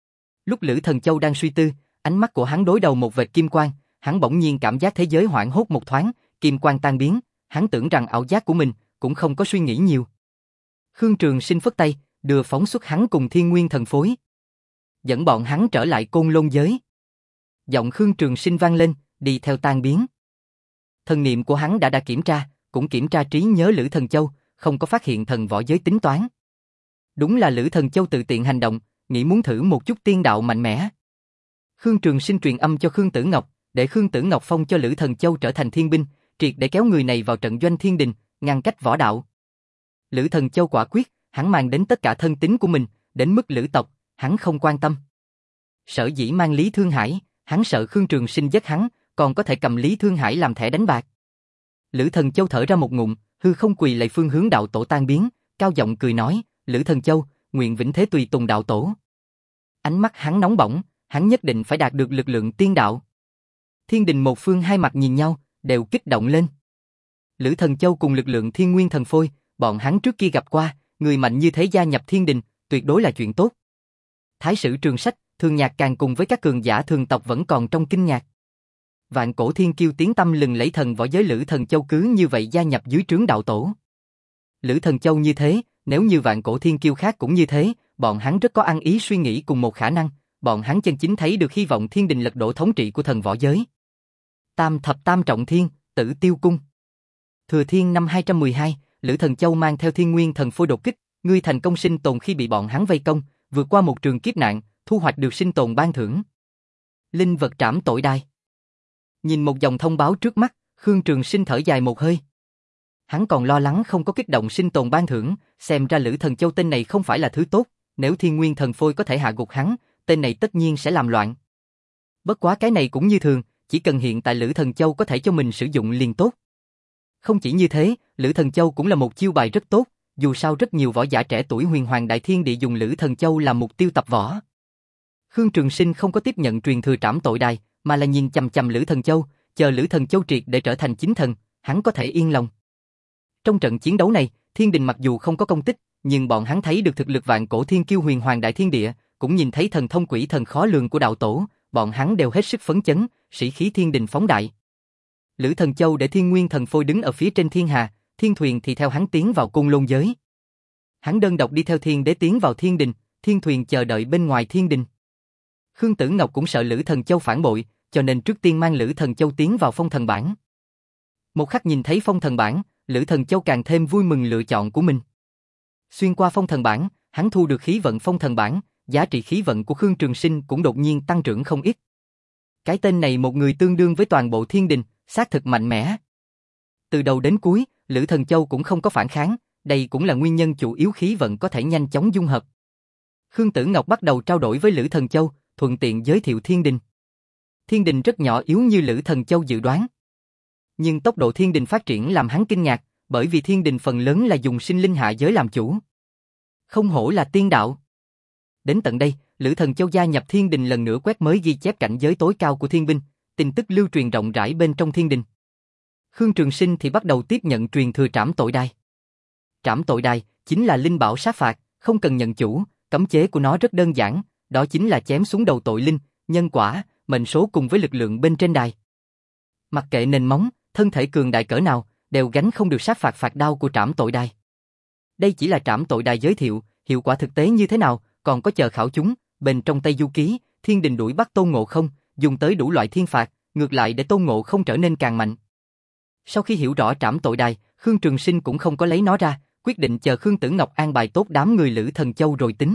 Lúc Lữ Thần Châu đang suy tư, ánh mắt của hắn đối đầu một vệt kim quang, hắn bỗng nhiên cảm giác thế giới hoảng hốt một thoáng, kim quang tan biến, hắn tưởng rằng ảo giác của mình, cũng không có suy nghĩ nhiều. Khương Trường Sinh phất tay, đưa phóng xuất hắn cùng Thiên Nguyên Thần Phối, dẫn bọn hắn trở lại Côn Lôn giới. Giọng Khương Trường Sinh vang lên, đi theo tan biến. Thần niệm của hắn đã đã kiểm tra, cũng kiểm tra trí nhớ Lữ Thần Châu, không có phát hiện thần võ giới tính toán. Đúng là Lữ Thần Châu tự tiện hành động, nghĩ muốn thử một chút tiên đạo mạnh mẽ. Khương Trường Sinh truyền âm cho Khương Tử Ngọc, để Khương Tử Ngọc phong cho Lữ Thần Châu trở thành thiên binh, triệt để kéo người này vào trận doanh thiên đình, ngăn cách võ đạo. Lữ Thần Châu quả quyết, hắn mang đến tất cả thân tín của mình, đến mức Lữ tộc, hắn không quan tâm. Sở dĩ mang Lý Thương Hải, hắn sợ Khương Trường Sinh giết hắn, còn có thể cầm Lý Thương Hải làm thẻ đánh bạc. Lữ Thần Châu thở ra một ngụm, hư không quỳ lạy phương hướng đạo tổ tan biến, cao giọng cười nói, Lữ Thần Châu, nguyện vĩnh thế tùy tùng đạo tổ. Ánh mắt hắn nóng bỏng, hắn nhất định phải đạt được lực lượng tiên đạo. Thiên đình một phương hai mặt nhìn nhau, đều kích động lên. Lữ Thần Châu cùng lực lượng Thiên Nguyên Thần Phôi, bọn hắn trước kia gặp qua, người mạnh như thế gia nhập thiên đình, tuyệt đối là chuyện tốt. Thái sử Trường Sách, Thường Nhạc càng cùng với các cường giả thường tộc vẫn còn trong kinh ngạc. Vạn cổ thiên kiêu tiếng tăm lừng lẫy thần võ giới Lữ Thần Châu cứ như vậy gia nhập dưới trướng đạo tổ. Lữ Thần Châu như thế, nếu như vạn cổ thiên kiêu khác cũng như thế, bọn hắn rất có ăn ý suy nghĩ cùng một khả năng, bọn hắn chân chính thấy được hy vọng thiên đình lật đổ thống trị của thần võ giới. Tam thập tam trọng thiên, Tử Tiêu Cung. Thừa Thiên năm hai trăm mười hai, Lữ Thần Châu mang theo Thiên Nguyên Thần Phôi đột kích, ngươi thành công sinh tồn khi bị bọn hắn vây công, vượt qua một trường kiếp nạn, thu hoạch được sinh tồn ban thưởng. Linh vật trảm tội đài. Nhìn một dòng thông báo trước mắt, Khương Trường Sinh thở dài một hơi. Hắn còn lo lắng không có kích động sinh tồn ban thưởng, xem ra Lữ Thần Châu tên này không phải là thứ tốt, nếu Thiên Nguyên Thần Phôi có thể hạ gục hắn, tên này tất nhiên sẽ làm loạn. Bất quá cái này cũng như thường, chỉ cần hiện tại Lữ Thần Châu có thể cho mình sử dụng liền tốt. Không chỉ như thế, Lữ Thần Châu cũng là một chiêu bài rất tốt, dù sao rất nhiều võ giả trẻ tuổi huyền hoàng đại thiên địa dùng Lữ Thần Châu làm mục tiêu tập võ. Khương Trường Sinh không có tiếp nhận truyền thừa trảm tội đài, mà là nhìn chằm chằm Lữ Thần Châu, chờ Lữ Thần Châu triệt để trở thành chính thần, hắn có thể yên lòng. Trong trận chiến đấu này, thiên đình mặc dù không có công tích, nhưng bọn hắn thấy được thực lực vạn cổ thiên kiêu huyền hoàng đại thiên địa, cũng nhìn thấy thần thông quỷ thần khó lường của đạo tổ, bọn hắn đều hết sức phấn chấn, sĩ khí thiên đình phóng đại. Lữ Thần Châu để Thiên Nguyên Thần Phôi đứng ở phía trên thiên hà, thiên thuyền thì theo hắn tiến vào Côn Lôn giới. Hắn đơn độc đi theo thiên đế tiến vào thiên đình, thiên thuyền chờ đợi bên ngoài thiên đình. Khương Tử Ngọc cũng sợ Lữ Thần Châu phản bội, cho nên trước tiên mang Lữ Thần Châu tiến vào phong thần bảng. Một khắc nhìn thấy phong thần bảng, Lữ Thần Châu càng thêm vui mừng lựa chọn của mình. Xuyên qua phong thần bảng, hắn thu được khí vận phong thần bảng, giá trị khí vận của Khương Trường Sinh cũng đột nhiên tăng trưởng không ít. Cái tên này một người tương đương với toàn bộ thiên đình, xác thực mạnh mẽ. Từ đầu đến cuối, Lữ Thần Châu cũng không có phản kháng, đây cũng là nguyên nhân chủ yếu khí vận có thể nhanh chóng dung hợp. Khương Tử Ngọc bắt đầu trao đổi với Lữ Thần Châu, thuận tiện giới thiệu thiên đình. Thiên đình rất nhỏ yếu như Lữ Thần Châu dự đoán. Nhưng tốc độ thiên đình phát triển làm hắn kinh ngạc, bởi vì thiên đình phần lớn là dùng sinh linh hạ giới làm chủ. Không hổ là tiên đạo. Đến tận đây, Lữ Thần Châu gia nhập thiên đình lần nữa quét mới ghi chép cảnh giới tối cao của thiên binh, tin tức lưu truyền rộng rãi bên trong thiên đình. Khương Trường Sinh thì bắt đầu tiếp nhận truyền thừa trảm tội đài. Trảm tội đài chính là linh bảo sát phạt, không cần nhận chủ, cấm chế của nó rất đơn giản, đó chính là chém xuống đầu tội linh, nhân quả, mệnh số cùng với lực lượng bên trên đài. Mặc kệ nền móng, thân thể cường đại cỡ nào, đều gánh không được sát phạt phạt đao của trảm tội đài. Đây chỉ là trảm tội đài giới thiệu, hiệu quả thực tế như thế nào, còn có chờ khảo chúng. Bên trong Tây Du Ký, thiên đình đuổi bắt Tôn Ngộ Không, dùng tới đủ loại thiên phạt, ngược lại để Tôn Ngộ Không trở nên càng mạnh. Sau khi hiểu rõ trảm tội đài, Khương Trường Sinh cũng không có lấy nó ra, quyết định chờ Khương Tử Ngọc an bài tốt đám người Lữ Thần Châu rồi tính.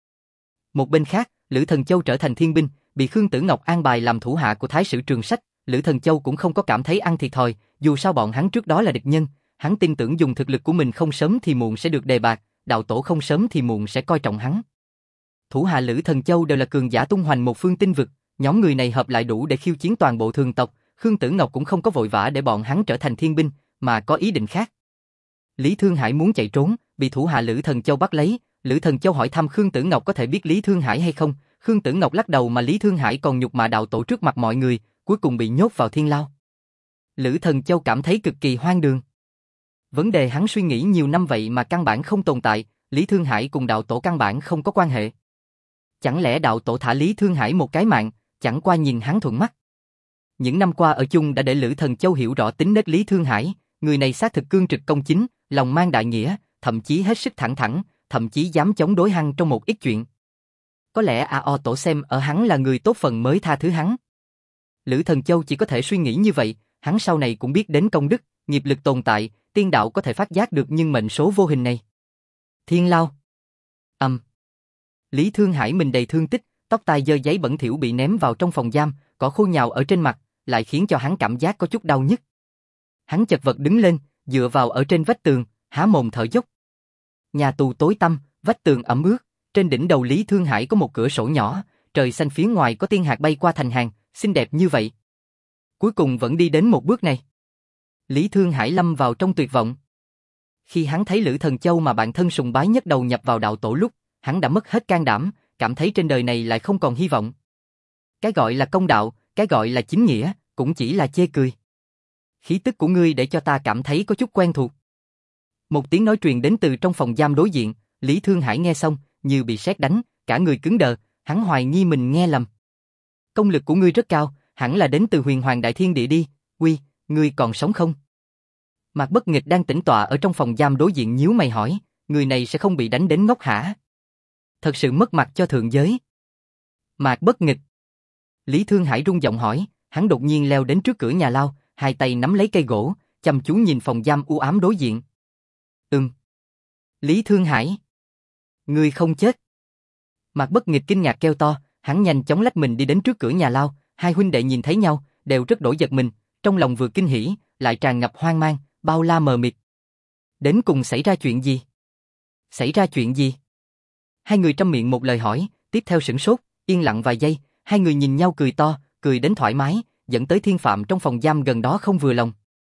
Một bên khác, Lữ Thần Châu trở thành thiên binh, bị Khương Tử Ngọc an bài làm thủ hạ của Thái sử Trường Sách, Lữ Thần Châu cũng không có cảm thấy ăn thiệt thòi, dù sao bọn hắn trước đó là địch nhân, hắn tin tưởng dùng thực lực của mình không sớm thì muộn sẽ được đề bạt, đạo tổ không sớm thì muộn sẽ coi trọng hắn. Thủ hạ Lữ Thần Châu đều là cường giả tung hoành một phương tinh vực, nhóm người này hợp lại đủ để khiêu chiến toàn bộ thường tộc, Khương Tử Ngọc cũng không có vội vã để bọn hắn trở thành thiên binh, mà có ý định khác. Lý Thương Hải muốn chạy trốn, bị thủ hạ Lữ Thần Châu bắt lấy, Lữ Thần Châu hỏi thăm Khương Tử Ngọc có thể biết Lý Thương Hải hay không, Khương Tử Ngọc lắc đầu mà Lý Thương Hải còn nhục mạ đạo tổ trước mặt mọi người, cuối cùng bị nhốt vào thiên lao. Lữ Thần Châu cảm thấy cực kỳ hoang đường. Vấn đề hắn suy nghĩ nhiều năm vậy mà căn bản không tồn tại, Lý Thương Hải cùng đạo tổ căn bản không có quan hệ. Chẳng lẽ đạo tổ thả Lý Thương Hải một cái mạng, chẳng qua nhìn hắn thuận mắt. Những năm qua ở chung đã để Lữ Thần Châu hiểu rõ tính nết Lý Thương Hải, người này xác thực cương trực công chính, lòng mang đại nghĩa, thậm chí hết sức thẳng thắn, thậm chí dám chống đối hắn trong một ít chuyện. Có lẽ A O tổ xem ở hắn là người tốt phần mới tha thứ hắn. Lữ Thần Châu chỉ có thể suy nghĩ như vậy, hắn sau này cũng biết đến công đức, nghiệp lực tồn tại, tiên đạo có thể phát giác được nhưng mệnh số vô hình này. Thiên lao. Âm. Um. Lý Thương Hải mình đầy thương tích, tóc tai dơ giấy bẩn thỉu bị ném vào trong phòng giam, cỏ khô nhào ở trên mặt, lại khiến cho hắn cảm giác có chút đau nhức. Hắn chật vật đứng lên, dựa vào ở trên vách tường, há mồm thở dốc. Nhà tù tối tăm, vách tường ẩm ướt, trên đỉnh đầu Lý Thương Hải có một cửa sổ nhỏ, trời xanh phía ngoài có tiên hạt bay qua thành hàng, xinh đẹp như vậy. Cuối cùng vẫn đi đến một bước này. Lý Thương Hải lâm vào trong tuyệt vọng. Khi hắn thấy Lữ Thần Châu mà bản thân sùng bái nhất đầu nhập vào đạo tổ lúc, hắn đã mất hết can đảm, cảm thấy trên đời này lại không còn hy vọng. Cái gọi là công đạo, cái gọi là chính nghĩa, cũng chỉ là chê cười. Khí tức của ngươi để cho ta cảm thấy có chút quen thuộc. Một tiếng nói truyền đến từ trong phòng giam đối diện, Lý Thương Hải nghe xong, như bị sét đánh, cả người cứng đờ, hắn hoài nghi mình nghe lầm. Công lực của ngươi rất cao, hẳn là đến từ Huyền Hoàng Đại Thiên Địa đi, Quy, ngươi còn sống không? Mạc Bất Nghịch đang tĩnh tọa ở trong phòng giam đối diện nhíu mày hỏi, người này sẽ không bị đánh đến ngốc hả? Thật sự mất mặt cho thượng giới. Mạc Bất Nghịch. Lý Thương Hải rung giọng hỏi, hắn đột nhiên leo đến trước cửa nhà lao, hai tay nắm lấy cây gỗ, chăm chú nhìn phòng giam u ám đối diện. Ừm. Lý Thương Hải. Ngươi không chết. Mạc Bất Nghịch kinh ngạc kêu to, hắn nhanh chóng lách mình đi đến trước cửa nhà lao, hai huynh đệ nhìn thấy nhau, đều rất đổi giật mình, trong lòng vừa kinh hỉ, lại tràn ngập hoang mang, bao la mờ mịt. Đến cùng xảy ra chuyện gì? Xảy ra chuyện gì? Hai người trăm miệng một lời hỏi, tiếp theo sửng sốt, yên lặng vài giây, hai người nhìn nhau cười to, cười đến thoải mái, dẫn tới Thiên Phạm trong phòng giam gần đó không vừa lòng.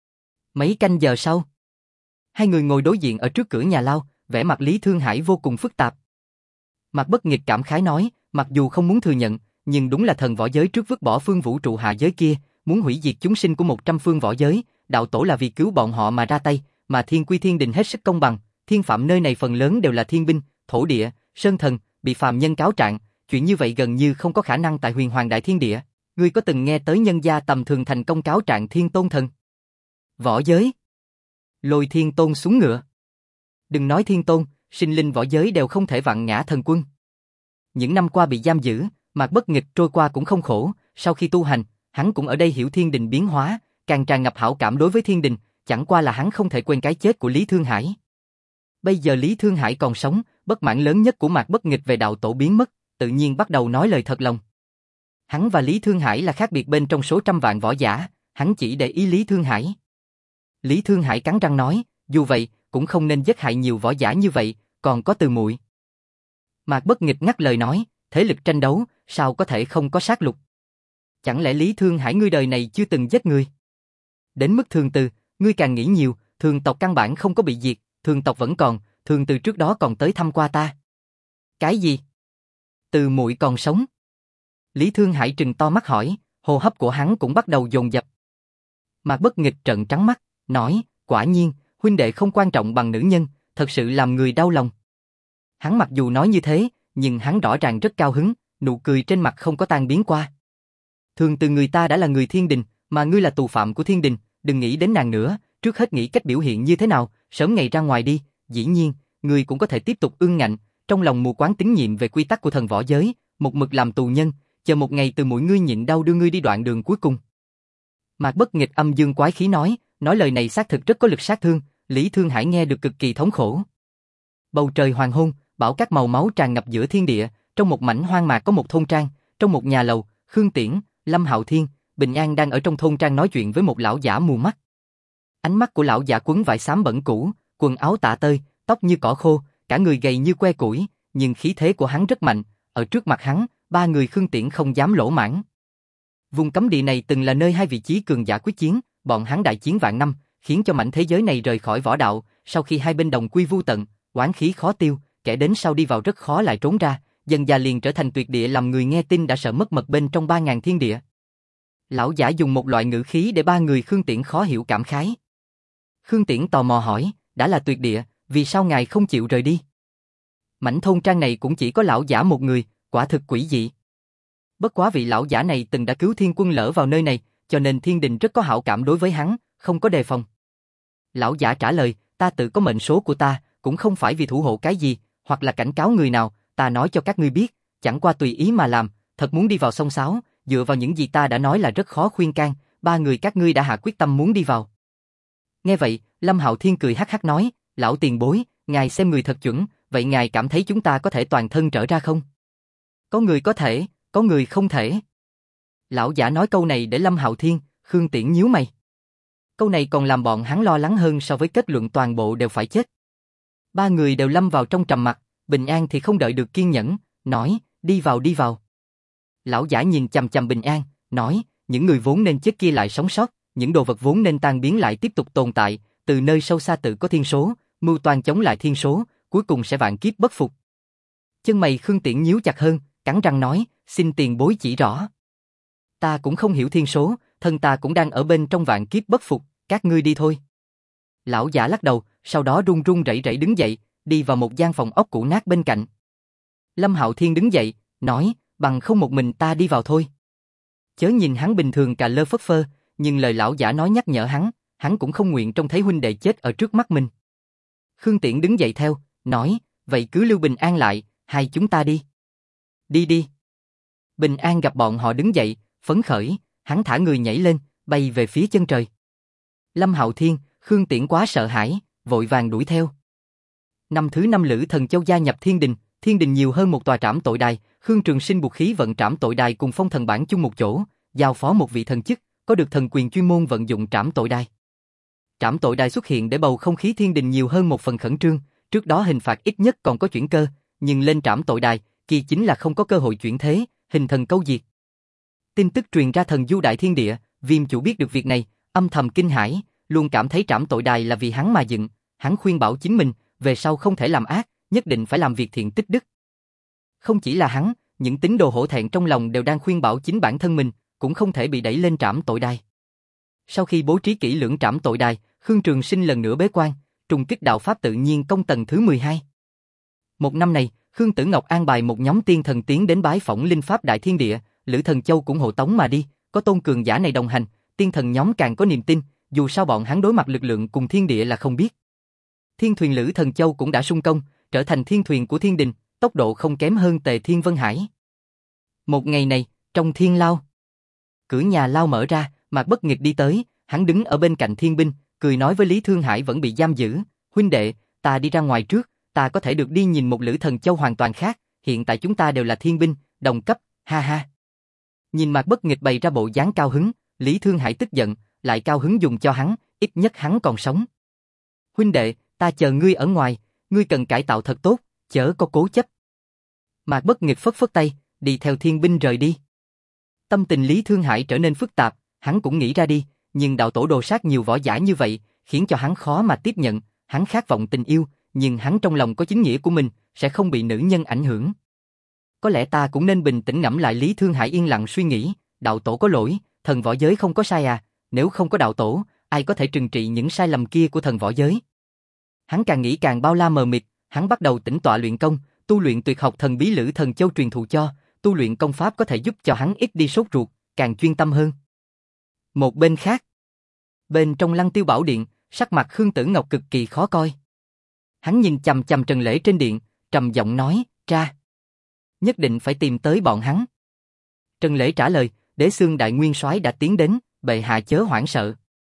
Mấy canh giờ sau, hai người ngồi đối diện ở trước cửa nhà lao, vẻ mặt Lý Thương Hải vô cùng phức tạp. Mạc Bất Nghịch cảm khái nói, mặc dù không muốn thừa nhận, nhưng đúng là thần võ giới trước vứt bỏ phương vũ trụ hạ giới kia, muốn hủy diệt chúng sinh của một trăm phương võ giới, đạo tổ là vì cứu bọn họ mà ra tay, mà Thiên Quy Thiên Đình hết sức công bằng, Thiên Phạm nơi này phần lớn đều là thiên binh, thổ địa, sơn thần, bị phàm nhân cáo trạng, chuyện như vậy gần như không có khả năng tại Huyền Hoàng Đại Thiên Địa. Ngươi có từng nghe tới nhân gia tầm thường thành công cáo trạng Thiên Tôn thần? Võ giới. Lôi Thiên Tôn xuống ngựa. Đừng nói Thiên Tôn, sinh linh võ giới đều không thể vặn ngã thần quân. Những năm qua bị giam giữ, Mạc Bất Nghịch trôi qua cũng không khổ, sau khi tu hành, hắn cũng ở đây hiểu thiên đình biến hóa, càng tràn ngập hảo cảm đối với thiên đình, chẳng qua là hắn không thể quên cái chết của Lý Thương Hải. Bây giờ Lý Thương Hải còn sống, bất mãn lớn nhất của Mạc Bất Nghịch về đạo tổ biến mất, tự nhiên bắt đầu nói lời thật lòng. Hắn và Lý Thương Hải là khác biệt bên trong số trăm vạn võ giả, hắn chỉ để ý Lý Thương Hải. Lý Thương Hải cắn răng nói, dù vậy, cũng không nên giết hại nhiều võ giả như vậy, còn có Từ muội. Mạc Bất Nghịch ngắt lời nói, thế lực tranh đấu, sao có thể không có sát lục? Chẳng lẽ Lý Thương Hải ngươi đời này chưa từng giết người? Đến mức Thường Từ, ngươi càng nghĩ nhiều, Thường tộc căn bản không có bị diệt, Thường tộc vẫn còn, Thường Từ trước đó còn tới thăm qua ta. Cái gì? Từ muội còn sống? Lý Thương Hải trừng to mắt hỏi, hô hấp của hắn cũng bắt đầu dồn dập. Mạc Bất Nghịch trợn trắng mắt, nói, quả nhiên, huynh đệ không quan trọng bằng nữ nhân, thật sự làm người đau lòng. Hắn mặc dù nói như thế, nhưng hắn rõ ràng rất cao hứng, nụ cười trên mặt không có tan biến qua. Thường Từ người ta đã là người thiên đình, mà ngươi là tù phạm của thiên đình, đừng nghĩ đến nàng nữa, trước hết nghĩ cách biểu hiện như thế nào, sớm ngày ra ngoài đi, dĩ nhiên, ngươi cũng có thể tiếp tục ương ngạnh, trong lòng mù quáng tín nhiệm về quy tắc của thần võ giới, một mực làm tù nhân, chờ một ngày từ mỗi ngươi nhịn đau đưa ngươi đi đoạn đường cuối cùng. Mạc Bất Nghịch âm dương quái khí nói, nói lời này xác thực rất có lực sát thương, Lý Thương Hải nghe được cực kỳ thống khổ. Bầu trời hoàng hôn, bão cát màu máu tràn ngập giữa thiên địa, trong một mảnh hoang mạc có một thôn trang, trong một nhà lầu, Khương Tiễn, Lâm Hạo Thiên, Bình An đang ở trong thôn trang nói chuyện với một lão giả mù mắt. Ánh mắt của lão giả quấn vải xám bẩn cũ, quần áo tả tơi, tóc như cỏ khô, cả người gầy như que củi, nhưng khí thế của hắn rất mạnh, ở trước mặt hắn, ba người Khương Tiễn không dám lỗ mãng. Vùng cấm địa này từng là nơi hai vị chí cường giả quyết chiến, bọn hắn đại chiến vạn năm, khiến cho mảnh thế giới này rời khỏi võ đạo, sau khi hai bên đồng quy vu tận, oán khí khó tiêu, kẻ đến sau đi vào rất khó lại trốn ra, dần dà liền trở thành tuyệt địa làm người nghe tin đã sợ mất mật bên trong ba ngàn thiên địa. Lão giả dùng một loại ngữ khí để ba người Khương Tiễn khó hiểu cảm khái. Khương Tiễn tò mò hỏi, đã là tuyệt địa, vì sao ngài không chịu rời đi? Mảnh thôn trang này cũng chỉ có lão giả một người, quả thực quỷ dị. Bất quá vị lão giả này từng đã cứu thiên quân lỡ vào nơi này, cho nên thiên đình rất có hảo cảm đối với hắn, không có đề phòng. Lão giả trả lời, ta tự có mệnh số của ta, cũng không phải vì thủ hộ cái gì, hoặc là cảnh cáo người nào, ta nói cho các ngươi biết, chẳng qua tùy ý mà làm, thật muốn đi vào sông sáo, dựa vào những gì ta đã nói là rất khó khuyên can, ba người các ngươi đã hạ quyết tâm muốn đi vào. Nghe vậy, Lâm Hạo Thiên cười hắc hắc nói, lão tiền bối, ngài xem người thật chuẩn, vậy ngài cảm thấy chúng ta có thể toàn thân trở ra không? Có người có thể, có người không thể. Lão giả nói câu này để Lâm Hạo Thiên, Khương Tiễn nhíu mày. Câu này còn làm bọn hắn lo lắng hơn so với kết luận toàn bộ đều phải chết. Ba người đều lâm vào trong trầm mặc, Bình An thì không đợi được kiên nhẫn, nói, đi vào đi vào. Lão giả nhìn chằm chằm Bình An, nói, những người vốn nên chết kia lại sống sót, những đồ vật vốn nên tan biến lại tiếp tục tồn tại, từ nơi sâu xa tự có thiên số, mưu toan chống lại thiên số, cuối cùng sẽ vạn kiếp bất phục. Chân mày Khương Tiễn nhíu chặt hơn, cắn răng nói, xin tiền bối chỉ rõ. Ta cũng không hiểu thiên số, thân ta cũng đang ở bên trong vạn kiếp bất phục, các ngươi đi thôi. Lão giả lắc đầu, sau đó run run rẩy rẩy đứng dậy, đi vào một gian phòng ốc cũ nát bên cạnh. Lâm Hạo Thiên đứng dậy, nói, bằng không một mình ta đi vào thôi. Chớ nhìn hắn bình thường cà lơ phất phơ, nhưng lời lão giả nói nhắc nhở hắn, hắn cũng không nguyện trông thấy huynh đệ chết ở trước mắt mình. Khương Tiễn đứng dậy theo, nói, vậy cứ lưu Bình An lại, hai chúng ta đi. Đi đi. Bình An gặp bọn họ đứng dậy, phấn khởi, hắn thả người nhảy lên, bay về phía chân trời. Lâm Hạo Thiên, Khương Tiễn quá sợ hãi, vội vàng đuổi theo. Năm thứ năm Lữ Thần Châu gia nhập Thiên Đình, Thiên Đình nhiều hơn một tòa trảm tội đài, Khương Trường Sinh buộc khí vận trảm tội đài cùng Phong Thần Bản chung một chỗ, giao phó một vị thần chức, có được thần quyền chuyên môn vận dụng trảm tội đài. Trảm tội đài xuất hiện để bầu không khí Thiên Đình nhiều hơn một phần khẩn trương, trước đó hình phạt ít nhất còn có chuyển cơ, nhưng lên trảm tội đài, kỳ chính là không có cơ hội chuyển thế, hình thần câu diệt. Tin tức truyền ra thần du đại thiên địa, Viêm chủ biết được việc này, âm thầm kinh hãi, luôn cảm thấy trảm tội đài là vì hắn mà dựng, hắn khuyên bảo chính mình, về sau không thể làm ác, nhất định phải làm việc thiện tích đức. Không chỉ là hắn, những tín đồ hổ thẹn trong lòng đều đang khuyên bảo chính bản thân mình, cũng không thể bị đẩy lên trảm tội đài. Sau khi bố trí kỹ lưỡng trảm tội đài, Khương Trường Sinh lần nữa bế quan, trùng kích đạo pháp tự nhiên công tầng thứ mười hai. Một năm này, Khương Tử Ngọc an bài một nhóm tiên thần tiến đến bái phỏng linh pháp đại thiên địa, Lữ Thần Châu cũng hộ tống mà đi, có tôn cường giả này đồng hành, tiên thần nhóm càng có niềm tin, dù sao bọn hắn đối mặt lực lượng cùng thiên địa là không biết. Thiên thuyền Lữ Thần Châu cũng đã sung công, trở thành thiên thuyền của Thiên Đình, tốc độ không kém hơn Tề Thiên Vân Hải. Một ngày này, trong thiên lao, cửa nhà lao mở ra, Mạc Bất Nghịch đi tới, hắn đứng ở bên cạnh thiên binh, cười nói với Lý Thương Hải vẫn bị giam giữ, huynh đệ, ta đi ra ngoài trước, ta có thể được đi nhìn một Lữ Thần Châu hoàn toàn khác, hiện tại chúng ta đều là thiên binh, đồng cấp, ha ha. Nhìn Mạc Bất Nghịch bày ra bộ dáng cao hứng, Lý Thương Hải tức giận, lại cao hứng dùng cho hắn, ít nhất hắn còn sống. Huynh đệ, ta chờ ngươi ở ngoài, ngươi cần cải tạo thật tốt, chớ có cố chấp. Mạc Bất Nghịch phất phất tay, đi theo thiên binh rời đi. Tâm tình Lý Thương Hải trở nên phức tạp, hắn cũng nghĩ ra đi, nhưng đạo tổ đồ sát nhiều võ giả như vậy, khiến cho hắn khó mà tiếp nhận, hắn khát vọng tình yêu, nhưng hắn trong lòng có chính nghĩa của mình, sẽ không bị nữ nhân ảnh hưởng. Có lẽ ta cũng nên bình tĩnh ngẫm lại. Lý Thương Hải yên lặng suy nghĩ, đạo tổ có lỗi, thần võ giới không có sai à, nếu không có đạo tổ, ai có thể trừng trị những sai lầm kia của thần võ giới. Hắn càng nghĩ càng bao la mờ mịt, hắn bắt đầu tĩnh tọa luyện công, tu luyện tuyệt học thần bí Lữ Thần Châu truyền thụ cho, tu luyện công pháp có thể giúp cho hắn ít đi sốt ruột, càng chuyên tâm hơn. Một bên khác, bên trong Lăng Tiêu Bảo Điện, sắc mặt Khương Tử Ngọc cực kỳ khó coi. Hắn nhìn chằm chằm Trần Lễ trên điện, trầm giọng nói, tra. Nhất định phải tìm tới bọn hắn. Trần Lễ trả lời, Đế Xương Đại Nguyên Soái đã tiến đến, bệ hạ chớ hoảng sợ.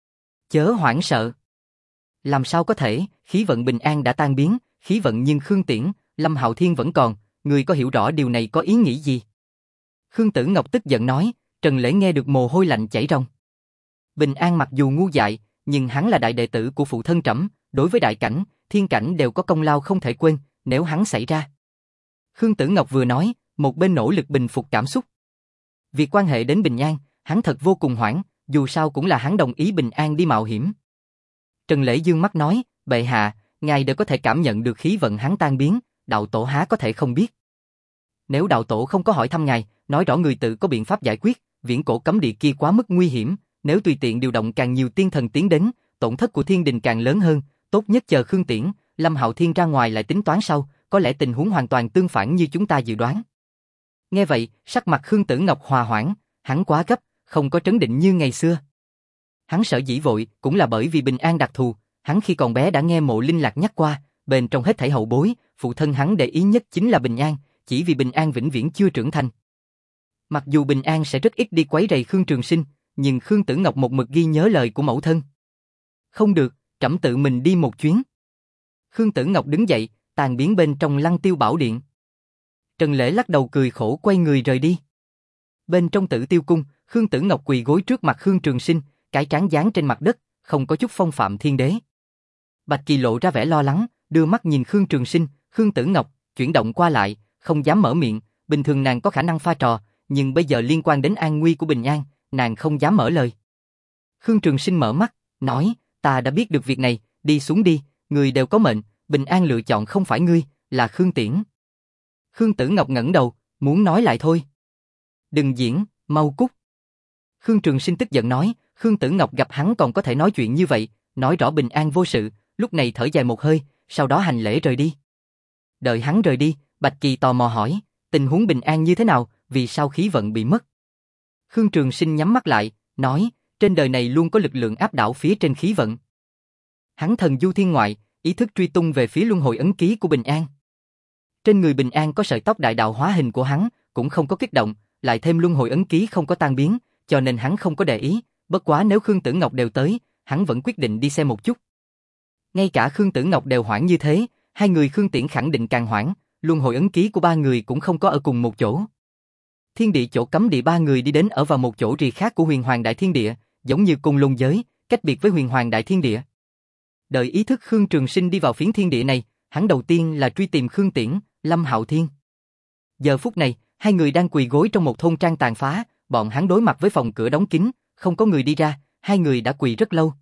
Chớ hoảng sợ. Làm sao có thể, khí vận bình an đã tan biến, khí vận nhưng Khương Tiễn, Lâm Hạo Thiên vẫn còn, người có hiểu rõ điều này có ý nghĩ gì? Khương Tử Ngọc tức giận nói, Trần Lễ nghe được mồ hôi lạnh chảy ròng. Bình an mặc dù ngu dại, nhưng hắn là đại đệ tử của phụ thân trẫm, đối với đại cảnh, thiên cảnh đều có công lao không thể quên, nếu hắn xảy ra. Khương Tử Ngọc vừa nói, một bên nỗ lực bình phục cảm xúc. Việc quan hệ đến bình an, hắn thật vô cùng hoảng, dù sao cũng là hắn đồng ý bình an đi mạo hiểm. Trần Lễ dương mắt nói, bệ hạ, ngài đều có thể cảm nhận được khí vận hắn tan biến, đạo tổ há có thể không biết. nếu đạo tổ không có hỏi thăm ngài, nói rõ người tự có biện pháp giải quyết, viễn cổ cấm địa kia quá mức nguy hiểm, nếu tùy tiện điều động càng nhiều tiên thần tiến đến, tổn thất của thiên đình càng lớn hơn, tốt nhất chờ Khương Tiễn, Lâm Hạo Thiên ra ngoài lại tính toán sau, có lẽ tình huống hoàn toàn tương phản như chúng ta dự đoán. Nghe vậy, sắc mặt Khương Tử Ngọc hòa hoãn, hắn quá gấp, không có trấn định như ngày xưa. Hắn sợ dĩ vội, cũng là bởi vì Bình An đặc thù, hắn khi còn bé đã nghe Mộ Linh Lạc nhắc qua, bên trong hết thảy hậu bối, phụ thân hắn để ý nhất chính là Bình An, chỉ vì Bình An vĩnh viễn chưa trưởng thành. Mặc dù Bình An sẽ rất ít đi quấy rầy Khương Trường Sinh, nhưng Khương Tử Ngọc một mực ghi nhớ lời của mẫu thân. Không được, trẫm tự mình đi một chuyến. Khương Tử Ngọc đứng dậy, tan biến bên trong Lăng Tiêu Bảo Điện. Trần Lễ lắc đầu cười khổ quay người rời đi. Bên trong Tử Tiêu Cung, Khương Tử Ngọc quỳ gối trước mặt Khương Trường Sinh, cái trán dán trên mặt đất, không có chút phong phạm thiên đế. Bạch Kỳ lộ ra vẻ lo lắng, đưa mắt nhìn Khương Trường Sinh, Khương Tử Ngọc, chuyển động qua lại, không dám mở miệng, bình thường nàng có khả năng pha trò, nhưng bây giờ liên quan đến an nguy của Bình An, nàng không dám mở lời. Khương Trường Sinh mở mắt, nói, ta đã biết được việc này, đi xuống đi, người đều có mệnh, Bình An lựa chọn không phải ngươi, là Khương Tiễn. Khương Tử Ngọc ngẩng đầu, muốn nói lại thôi. Đừng diễn, mau cút. Khương Trường Sinh tức giận nói, Khương Tử Ngọc gặp hắn còn có thể nói chuyện như vậy, nói rõ Bình An vô sự, lúc này thở dài một hơi, sau đó hành lễ rời đi. Đợi hắn rời đi, Bạch Kỳ tò mò hỏi, tình huống Bình An như thế nào, vì sao khí vận bị mất? Khương Trường Sinh nhắm mắt lại, nói, trên đời này luôn có lực lượng áp đảo phía trên khí vận. Hắn thần du thiên ngoại, ý thức truy tung về phía luân hồi ấn ký của Bình An. Trên người Bình An có sợi tóc đại đạo hóa hình của hắn, cũng không có kích động, lại thêm luân hồi ấn ký không có tan biến, cho nên hắn không có để ý, bất quá nếu Khương Tử Ngọc đều tới, hắn vẫn quyết định đi xem một chút. Ngay cả Khương Tử Ngọc đều hoảng như thế, hai người Khương Tiễn khẳng định càng hoảng, luân hồi ấn ký của ba người cũng không có ở cùng một chỗ. Thiên địa chỗ cấm địa ba người đi đến ở vào một chỗ rì khác của Huyền Hoàng Đại Thiên Địa, giống như cùng lôn giới, cách biệt với Huyền Hoàng Đại Thiên Địa. Đợi ý thức Khương Trường Sinh đi vào phiến thiên địa này, hắn đầu tiên là truy tìm Khương Tiễn, Lâm Hạo Thiên. Giờ phút này, hai người đang quỳ gối trong một thôn trang tàn phá, bọn hắn đối mặt với phòng cửa đóng kín, không có người đi ra, hai người đã quỳ rất lâu.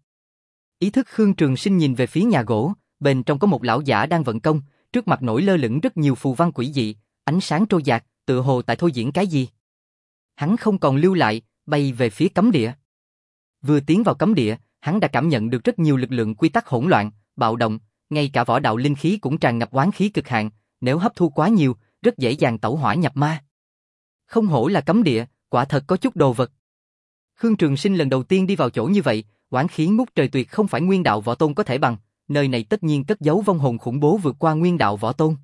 Ý thức Khương Trường Sinh nhìn về phía nhà gỗ, bên trong có một lão giả đang vận công, trước mặt nổi lơ lửng rất nhiều phù văn quỷ dị, ánh sáng trôi dạt, tựa hồ tại thôi diễn cái gì. Hắn không còn lưu lại, bay về phía cấm địa. Vừa tiến vào cấm địa, hắn đã cảm nhận được rất nhiều lực lượng quy tắc hỗn loạn, bạo động, ngay cả võ đạo linh khí cũng tràn ngập oán khí cực hạn, nếu hấp thu quá nhiều, rất dễ dàng tẩu hỏa nhập ma. Không hổ là cấm địa, quả thật có chút đồ vật. Khương Trường Sinh lần đầu tiên đi vào chỗ như vậy, oán khí ngút trời tuyệt không phải nguyên đạo võ tôn có thể bằng, nơi này tất nhiên cất giấu vong hồn khủng bố vượt qua nguyên đạo võ tôn.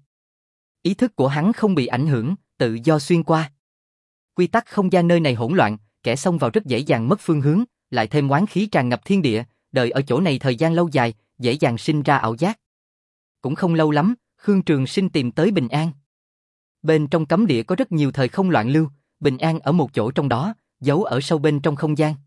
Ý thức của hắn không bị ảnh hưởng, tự do xuyên qua. Quy tắc không gian nơi này hỗn loạn, kẻ xông vào rất dễ dàng mất phương hướng, lại thêm oán khí tràn ngập thiên địa, đợi ở chỗ này thời gian lâu dài, dễ dàng sinh ra ảo giác. Cũng không lâu lắm, Khương Trường Sinh tìm tới Bình An. Bên trong cấm địa có rất nhiều thời không loạn lưu, Bình An ở một chỗ trong đó, giấu ở sâu bên trong không gian.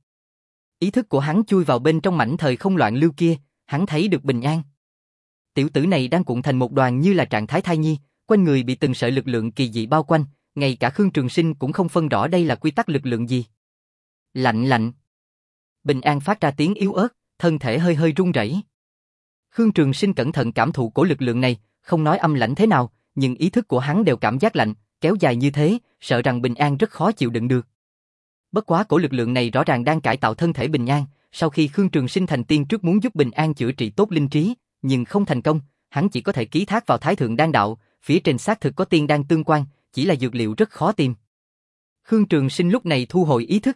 Ý thức của hắn chui vào bên trong mảnh thời không loạn lưu kia, hắn thấy được Bình An. Tiểu tử này đang cuộn thành một đoàn như là trạng thái thai nhi, quanh người bị từng sợi lực lượng kỳ dị bao quanh, ngay cả Khương Trường Sinh cũng không phân rõ đây là quy tắc lực lượng gì. Lạnh lạnh. Bình An phát ra tiếng yếu ớt, thân thể hơi hơi run rẩy. Khương Trường Sinh cẩn thận cảm thụ cổ lực lượng này, không nói âm lãnh thế nào, nhưng ý thức của hắn đều cảm giác lạnh, kéo dài như thế, sợ rằng Bình An rất khó chịu đựng được. Bất quá cổ lực lượng này rõ ràng đang cải tạo thân thể Bình An, sau khi Khương Trường Sinh thành tiên trước muốn giúp Bình An chữa trị tốt linh trí, nhưng không thành công, hắn chỉ có thể ký thác vào Thái Thượng Đan Đạo, phía trên xác thực có tiên đan tương quan, chỉ là dược liệu rất khó tìm. Khương Trường Sinh lúc này thu hồi ý thức.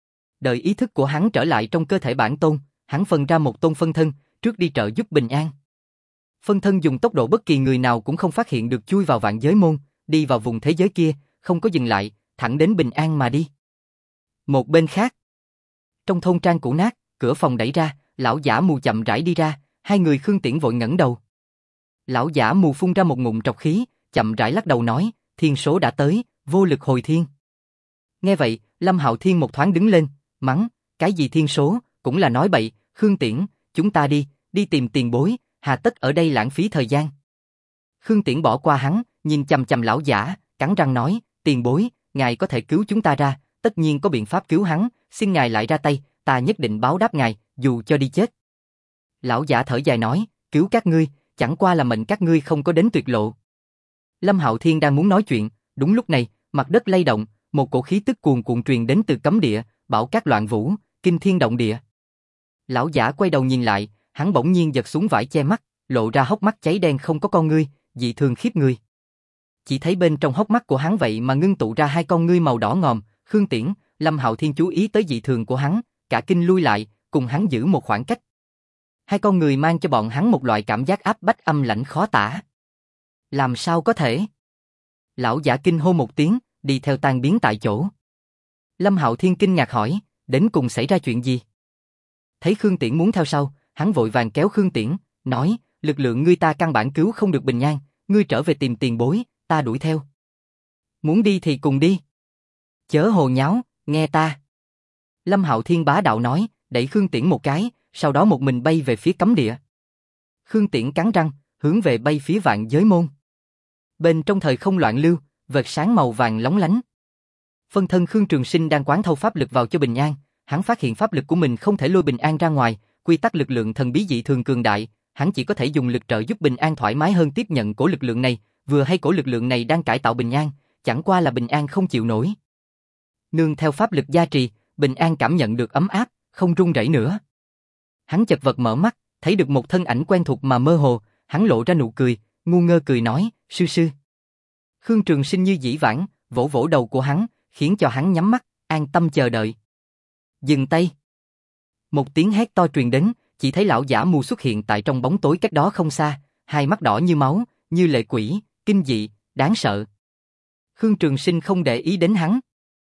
Đợi ý thức của hắn trở lại trong cơ thể bản tôn, hắn phân ra một tôn phân thân, trước đi trợ giúp Bình An. Phân thân dùng tốc độ bất kỳ người nào cũng không phát hiện được chui vào vạn giới môn, đi vào vùng thế giới kia, không có dừng lại, thẳng đến Bình An mà đi. Một bên khác, trong thôn trang cũ nát, cửa phòng đẩy ra, lão giả mù chậm rãi đi ra, hai người Khương Tiễn vội ngẩng đầu. Lão giả mù phun ra một ngụm trọc khí, chậm rãi lắc đầu nói, thiên số đã tới, vô lực hồi thiên. Nghe vậy, Lâm Hạo Thiên một thoáng đứng lên, mắng, cái gì thiên số, cũng là nói bậy, Khương Tiễn, chúng ta đi, đi tìm tiền bối, hà tất ở đây lãng phí thời gian. Khương Tiễn bỏ qua hắn, nhìn chằm chằm lão giả, cắn răng nói, tiền bối, ngài có thể cứu chúng ta ra, tất nhiên có biện pháp cứu hắn, xin ngài lại ra tay, ta nhất định báo đáp ngài, dù cho đi chết. Lão giả thở dài nói, cứu các ngươi, chẳng qua là mệnh các ngươi không có đến tuyệt lộ. Lâm Hạo Thiên đang muốn nói chuyện, Đúng lúc này, mặt đất lay động, một cổ khí tức cuồn cuộn truyền đến từ cấm địa, bão cát loạn vũ, kinh thiên động địa. Lão giả quay đầu nhìn lại, hắn bỗng nhiên giật xuống vải che mắt, lộ ra hốc mắt cháy đen không có con ngươi, dị thường khiếp người. Chỉ thấy bên trong hốc mắt của hắn vậy mà ngưng tụ ra hai con ngươi màu đỏ ngòm. Khương Tiễn, Lâm Hạo Thiên chú ý tới dị thường của hắn, cả kinh lui lại, cùng hắn giữ một khoảng cách. Hai con người mang cho bọn hắn một loại cảm giác áp bách âm lãnh khó tả. Làm sao có thể? Lão giả kinh hô một tiếng, đi theo tan biến tại chỗ. Lâm Hạo Thiên kinh ngạc hỏi, đến cùng xảy ra chuyện gì? Thấy Khương Tiễn muốn theo sau, hắn vội vàng kéo Khương Tiễn, nói, lực lượng ngươi ta căn bản cứu không được Bình An, ngươi trở về tìm tiền bối, ta đuổi theo. Muốn đi thì cùng đi. Chớ hồ nháo, nghe ta. Lâm Hạo Thiên bá đạo nói, đẩy Khương Tiễn một cái, sau đó một mình bay về phía cấm địa. Khương Tiễn cắn răng, hướng về bay phía vạn giới môn. Bên trong thời không loạn lưu, vệt sáng màu vàng lóng lánh. Phân thân Khương Trường Sinh đang quán thâu pháp lực vào cho Bình An, hắn phát hiện pháp lực của mình không thể lôi Bình An ra ngoài, quy tắc lực lượng thần bí dị thường cường đại, hắn chỉ có thể dùng lực trợ giúp Bình An thoải mái hơn tiếp nhận cổ lực lượng này, vừa hay cổ lực lượng này đang cải tạo Bình An, chẳng qua là Bình An không chịu nổi. Nương theo pháp lực gia trì, Bình An cảm nhận được ấm áp, không run rẩy nữa. Hắn chật vật mở mắt, thấy được một thân ảnh quen thuộc mà mơ hồ, hắn lộ ra nụ cười, ngu ngơ cười nói, sư sư. Khương Trường Sinh như dĩ vãng, vỗ vỗ đầu của hắn, khiến cho hắn nhắm mắt, an tâm chờ đợi. Dừng tay. Một tiếng hét to truyền đến, chỉ thấy lão giả mù xuất hiện tại trong bóng tối cách đó không xa, hai mắt đỏ như máu, như lệ quỷ, kinh dị, đáng sợ. Khương Trường Sinh không để ý đến hắn.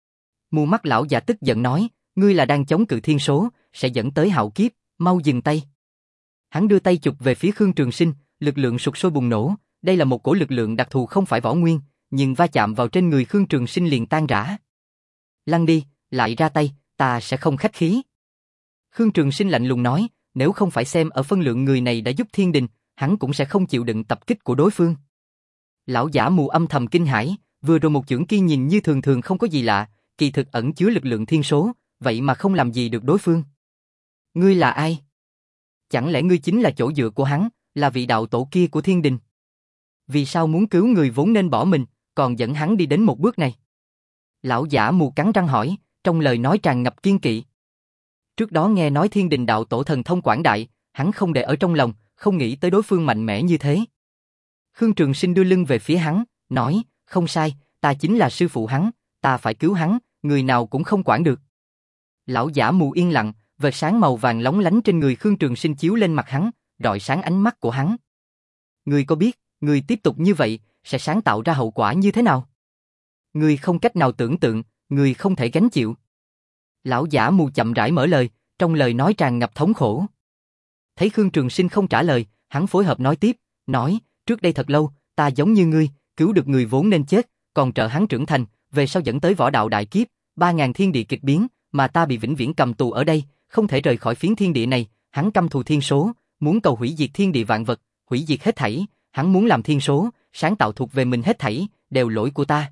Mù mắt lão giả tức giận nói, ngươi là đang chống cự thiên số, sẽ dẫn tới hạo kiếp, mau dừng tay. Hắn đưa tay chụp về phía Khương Trường Sinh, lực lượng sục sôi bùng nổ, đây là một cổ lực lượng đặc thù không phải võ nguyên, nhưng va chạm vào trên người Khương Trường Sinh liền tan rã. Lăn đi, lại ra tay, ta sẽ không khách khí. Khương Trường Sinh lạnh lùng nói, nếu không phải xem ở phân lượng người này đã giúp thiên đình, hắn cũng sẽ không chịu đựng tập kích của đối phương. Lão giả mù âm thầm kinh hãi, vừa rồi một chưởng kia nhìn như thường thường không có gì lạ, kỳ thực ẩn chứa lực lượng thiên số, vậy mà không làm gì được đối phương. Ngươi là ai? Chẳng lẽ ngươi chính là chỗ dựa của hắn, là vị đạo tổ kia của thiên đình? Vì sao muốn cứu người vốn nên bỏ mình, còn dẫn hắn đi đến một bước này? Lão giả mù cắn răng hỏi, trong lời nói tràn ngập kiên kỵ. Trước đó nghe nói thiên đình đạo tổ thần thông quảng đại, hắn không để ở trong lòng, không nghĩ tới đối phương mạnh mẽ như thế. Khương Trường Sinh đưa lưng về phía hắn, nói, không sai, ta chính là sư phụ hắn, ta phải cứu hắn, người nào cũng không quản được. Lão giả mù yên lặng, vệt sáng màu vàng lóng lánh trên người Khương Trường Sinh chiếu lên mặt hắn, rọi sáng ánh mắt của hắn. Ngươi có biết, ngươi tiếp tục như vậy, sẽ sáng tạo ra hậu quả như thế nào? Ngươi không cách nào tưởng tượng, ngươi không thể gánh chịu. Lão giả mù chậm rãi mở lời, trong lời nói tràn ngập thống khổ. Thấy Khương Trường Sinh không trả lời, hắn phối hợp nói tiếp, nói, trước đây thật lâu, ta giống như ngươi, cứu được người vốn nên chết, còn trợ hắn trưởng thành, về sau dẫn tới võ đạo đại kiếp, ba ngàn thiên địa kịch biến, mà ta bị vĩnh viễn cầm tù ở đây, không thể rời khỏi phiến thiên địa này, hắn căm thù thiên số, muốn cầu hủy diệt thiên địa vạn vật, hủy diệt hết thảy, hắn muốn làm thiên số, sáng tạo thuộc về mình hết thảy, đều lỗi của ta.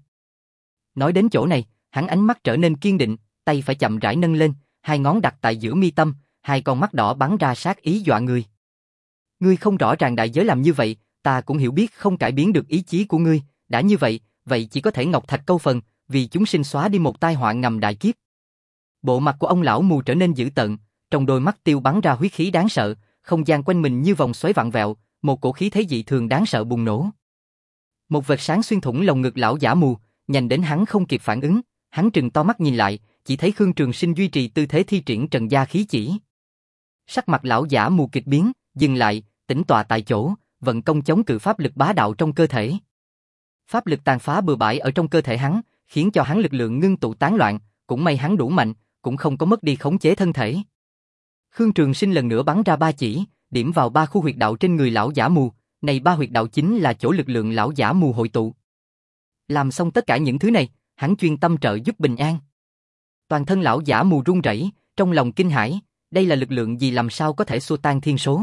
Nói đến chỗ này, hắn ánh mắt trở nên kiên định, tay phải chậm rãi nâng lên, hai ngón đặt tại giữa mi tâm, hai con mắt đỏ bắn ra sát ý dọa người. Ngươi không rõ ràng đại giới làm như vậy, ta cũng hiểu biết không cải biến được ý chí của ngươi, đã như vậy, vậy chỉ có thể ngọc thạch câu phần, vì chúng sinh xóa đi một tai họa ngầm đại kiếp. Bộ mặt của ông lão mù trở nên dữ tợn, trong đôi mắt tiêu bắn ra huyết khí đáng sợ, không gian quanh mình như vòng xoáy vặn vẹo, một cổ khí thế dị thường đáng sợ bùng nổ. Một vệt sáng xuyên thủng lồng ngực lão giả mù, nhanh đến hắn không kịp phản ứng, hắn trừng to mắt nhìn lại, chỉ thấy Khương Trường Sinh duy trì tư thế thi triển trần gia khí chỉ. Sắc mặt lão giả mù kịch biến, dừng lại, tĩnh tọa tại chỗ, vận công chống cự pháp lực bá đạo trong cơ thể. Pháp lực tàn phá bừa bãi ở trong cơ thể hắn, khiến cho hắn lực lượng ngưng tụ tán loạn, cũng may hắn đủ mạnh, cũng không có mất đi khống chế thân thể. Khương Trường Sinh lần nữa bắn ra ba chỉ, điểm vào ba khu huyệt đạo trên người lão giả mù, này ba huyệt đạo chính là chỗ lực lượng lão giả mù hội tụ. Làm xong tất cả những thứ này, hắn chuyên tâm trợ giúp Bình An. Toàn thân lão giả mù run rẩy, trong lòng kinh hãi, đây là lực lượng gì làm sao có thể xua tan thiên số?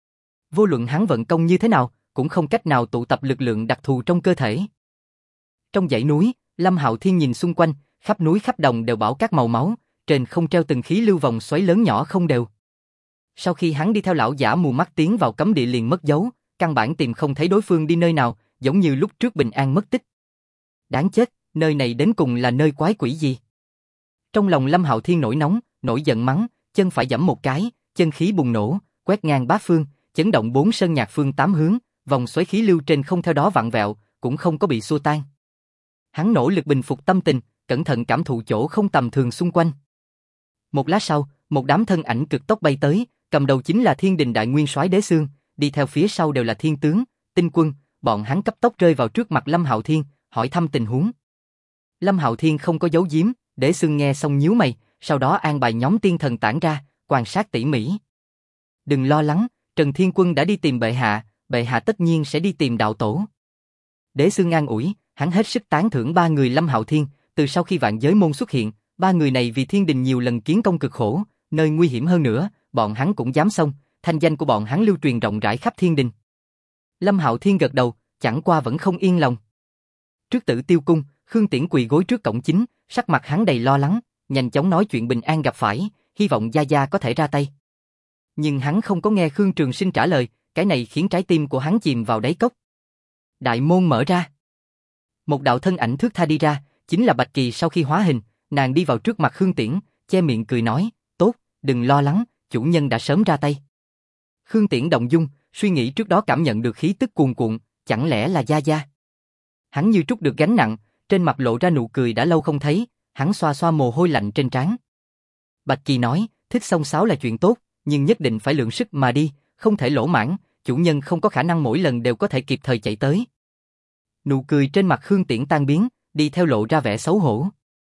Vô luận hắn vận công như thế nào, cũng không cách nào tụ tập lực lượng đặc thù trong cơ thể. Trong dãy núi, Lâm Hạo Thiên nhìn xung quanh, khắp núi khắp đồng đều bão cát màu máu, trên không treo từng khí lưu vòng xoáy lớn nhỏ không đều. Sau khi hắn đi theo lão giả mù mắt tiến vào cấm địa liền mất dấu, căn bản tìm không thấy đối phương đi nơi nào, giống như lúc trước Bình An mất tích. Đáng chết, nơi này đến cùng là nơi quái quỷ gì? Trong lòng Lâm Hạo Thiên nổi nóng, nổi giận mắng, chân phải giẫm một cái, chân khí bùng nổ, quét ngang bát phương, chấn động bốn sơn nhạc phương tám hướng, vòng xoáy khí lưu trên không theo đó vặn vẹo, cũng không có bị xua tan. Hắn nỗ lực bình phục tâm tình, cẩn thận cảm thụ chỗ không tầm thường xung quanh. Một lát sau, một đám thân ảnh cực tốc bay tới, cầm đầu chính là Thiên Đình Đại Nguyên Soái Đế Xương, đi theo phía sau đều là thiên tướng, tinh quân, bọn hắn cấp tốc rơi vào trước mặt Lâm Hạo Thiên, hỏi thăm tình huống. Lâm Hạo Thiên không có giấu giếm, Đế Xương nghe xong nhíu mày, sau đó an bài nhóm tiên thần tản ra, quan sát tỉ mỉ. Đừng lo lắng, Trần Thiên Quân đã đi tìm bệ hạ, bệ hạ tất nhiên sẽ đi tìm đạo tổ. Đế Xương an ủi, hắn hết sức tán thưởng ba người Lâm Hạo Thiên, từ sau khi vạn giới môn xuất hiện, ba người này vì thiên đình nhiều lần kiến công cực khổ, nơi nguy hiểm hơn nữa, bọn hắn cũng dám xông, thanh danh của bọn hắn lưu truyền rộng rãi khắp thiên đình. Lâm Hạo Thiên gật đầu, chẳng qua vẫn không yên lòng. Trước Tử Tiêu cung, Khương Tiễn quỳ gối trước cổng chính, sắc mặt hắn đầy lo lắng, nhanh chóng nói chuyện bình an gặp phải, hy vọng Gia Gia có thể ra tay. Nhưng hắn không có nghe Khương Trường Sinh trả lời, cái này khiến trái tim của hắn chìm vào đáy cốc. Đại môn mở ra. Một đạo thân ảnh thướt tha đi ra, chính là Bạch Kỳ sau khi hóa hình, nàng đi vào trước mặt Khương Tiễn, che miệng cười nói, tốt, đừng lo lắng, chủ nhân đã sớm ra tay. Khương Tiễn động dung, suy nghĩ trước đó cảm nhận được khí tức cuồn cuộn, chẳng lẽ là Gia Gia. Hắn như trút được gánh nặng, trên mặt lộ ra nụ cười đã lâu không thấy, hắn xoa xoa mồ hôi lạnh trên trán. Bạch Kỳ nói, thích xông xáo là chuyện tốt, nhưng nhất định phải lượng sức mà đi, không thể lỗ mãng, chủ nhân không có khả năng mỗi lần đều có thể kịp thời chạy tới. Nụ cười trên mặt Khương Tiễn tan biến, đi theo lộ ra vẻ xấu hổ.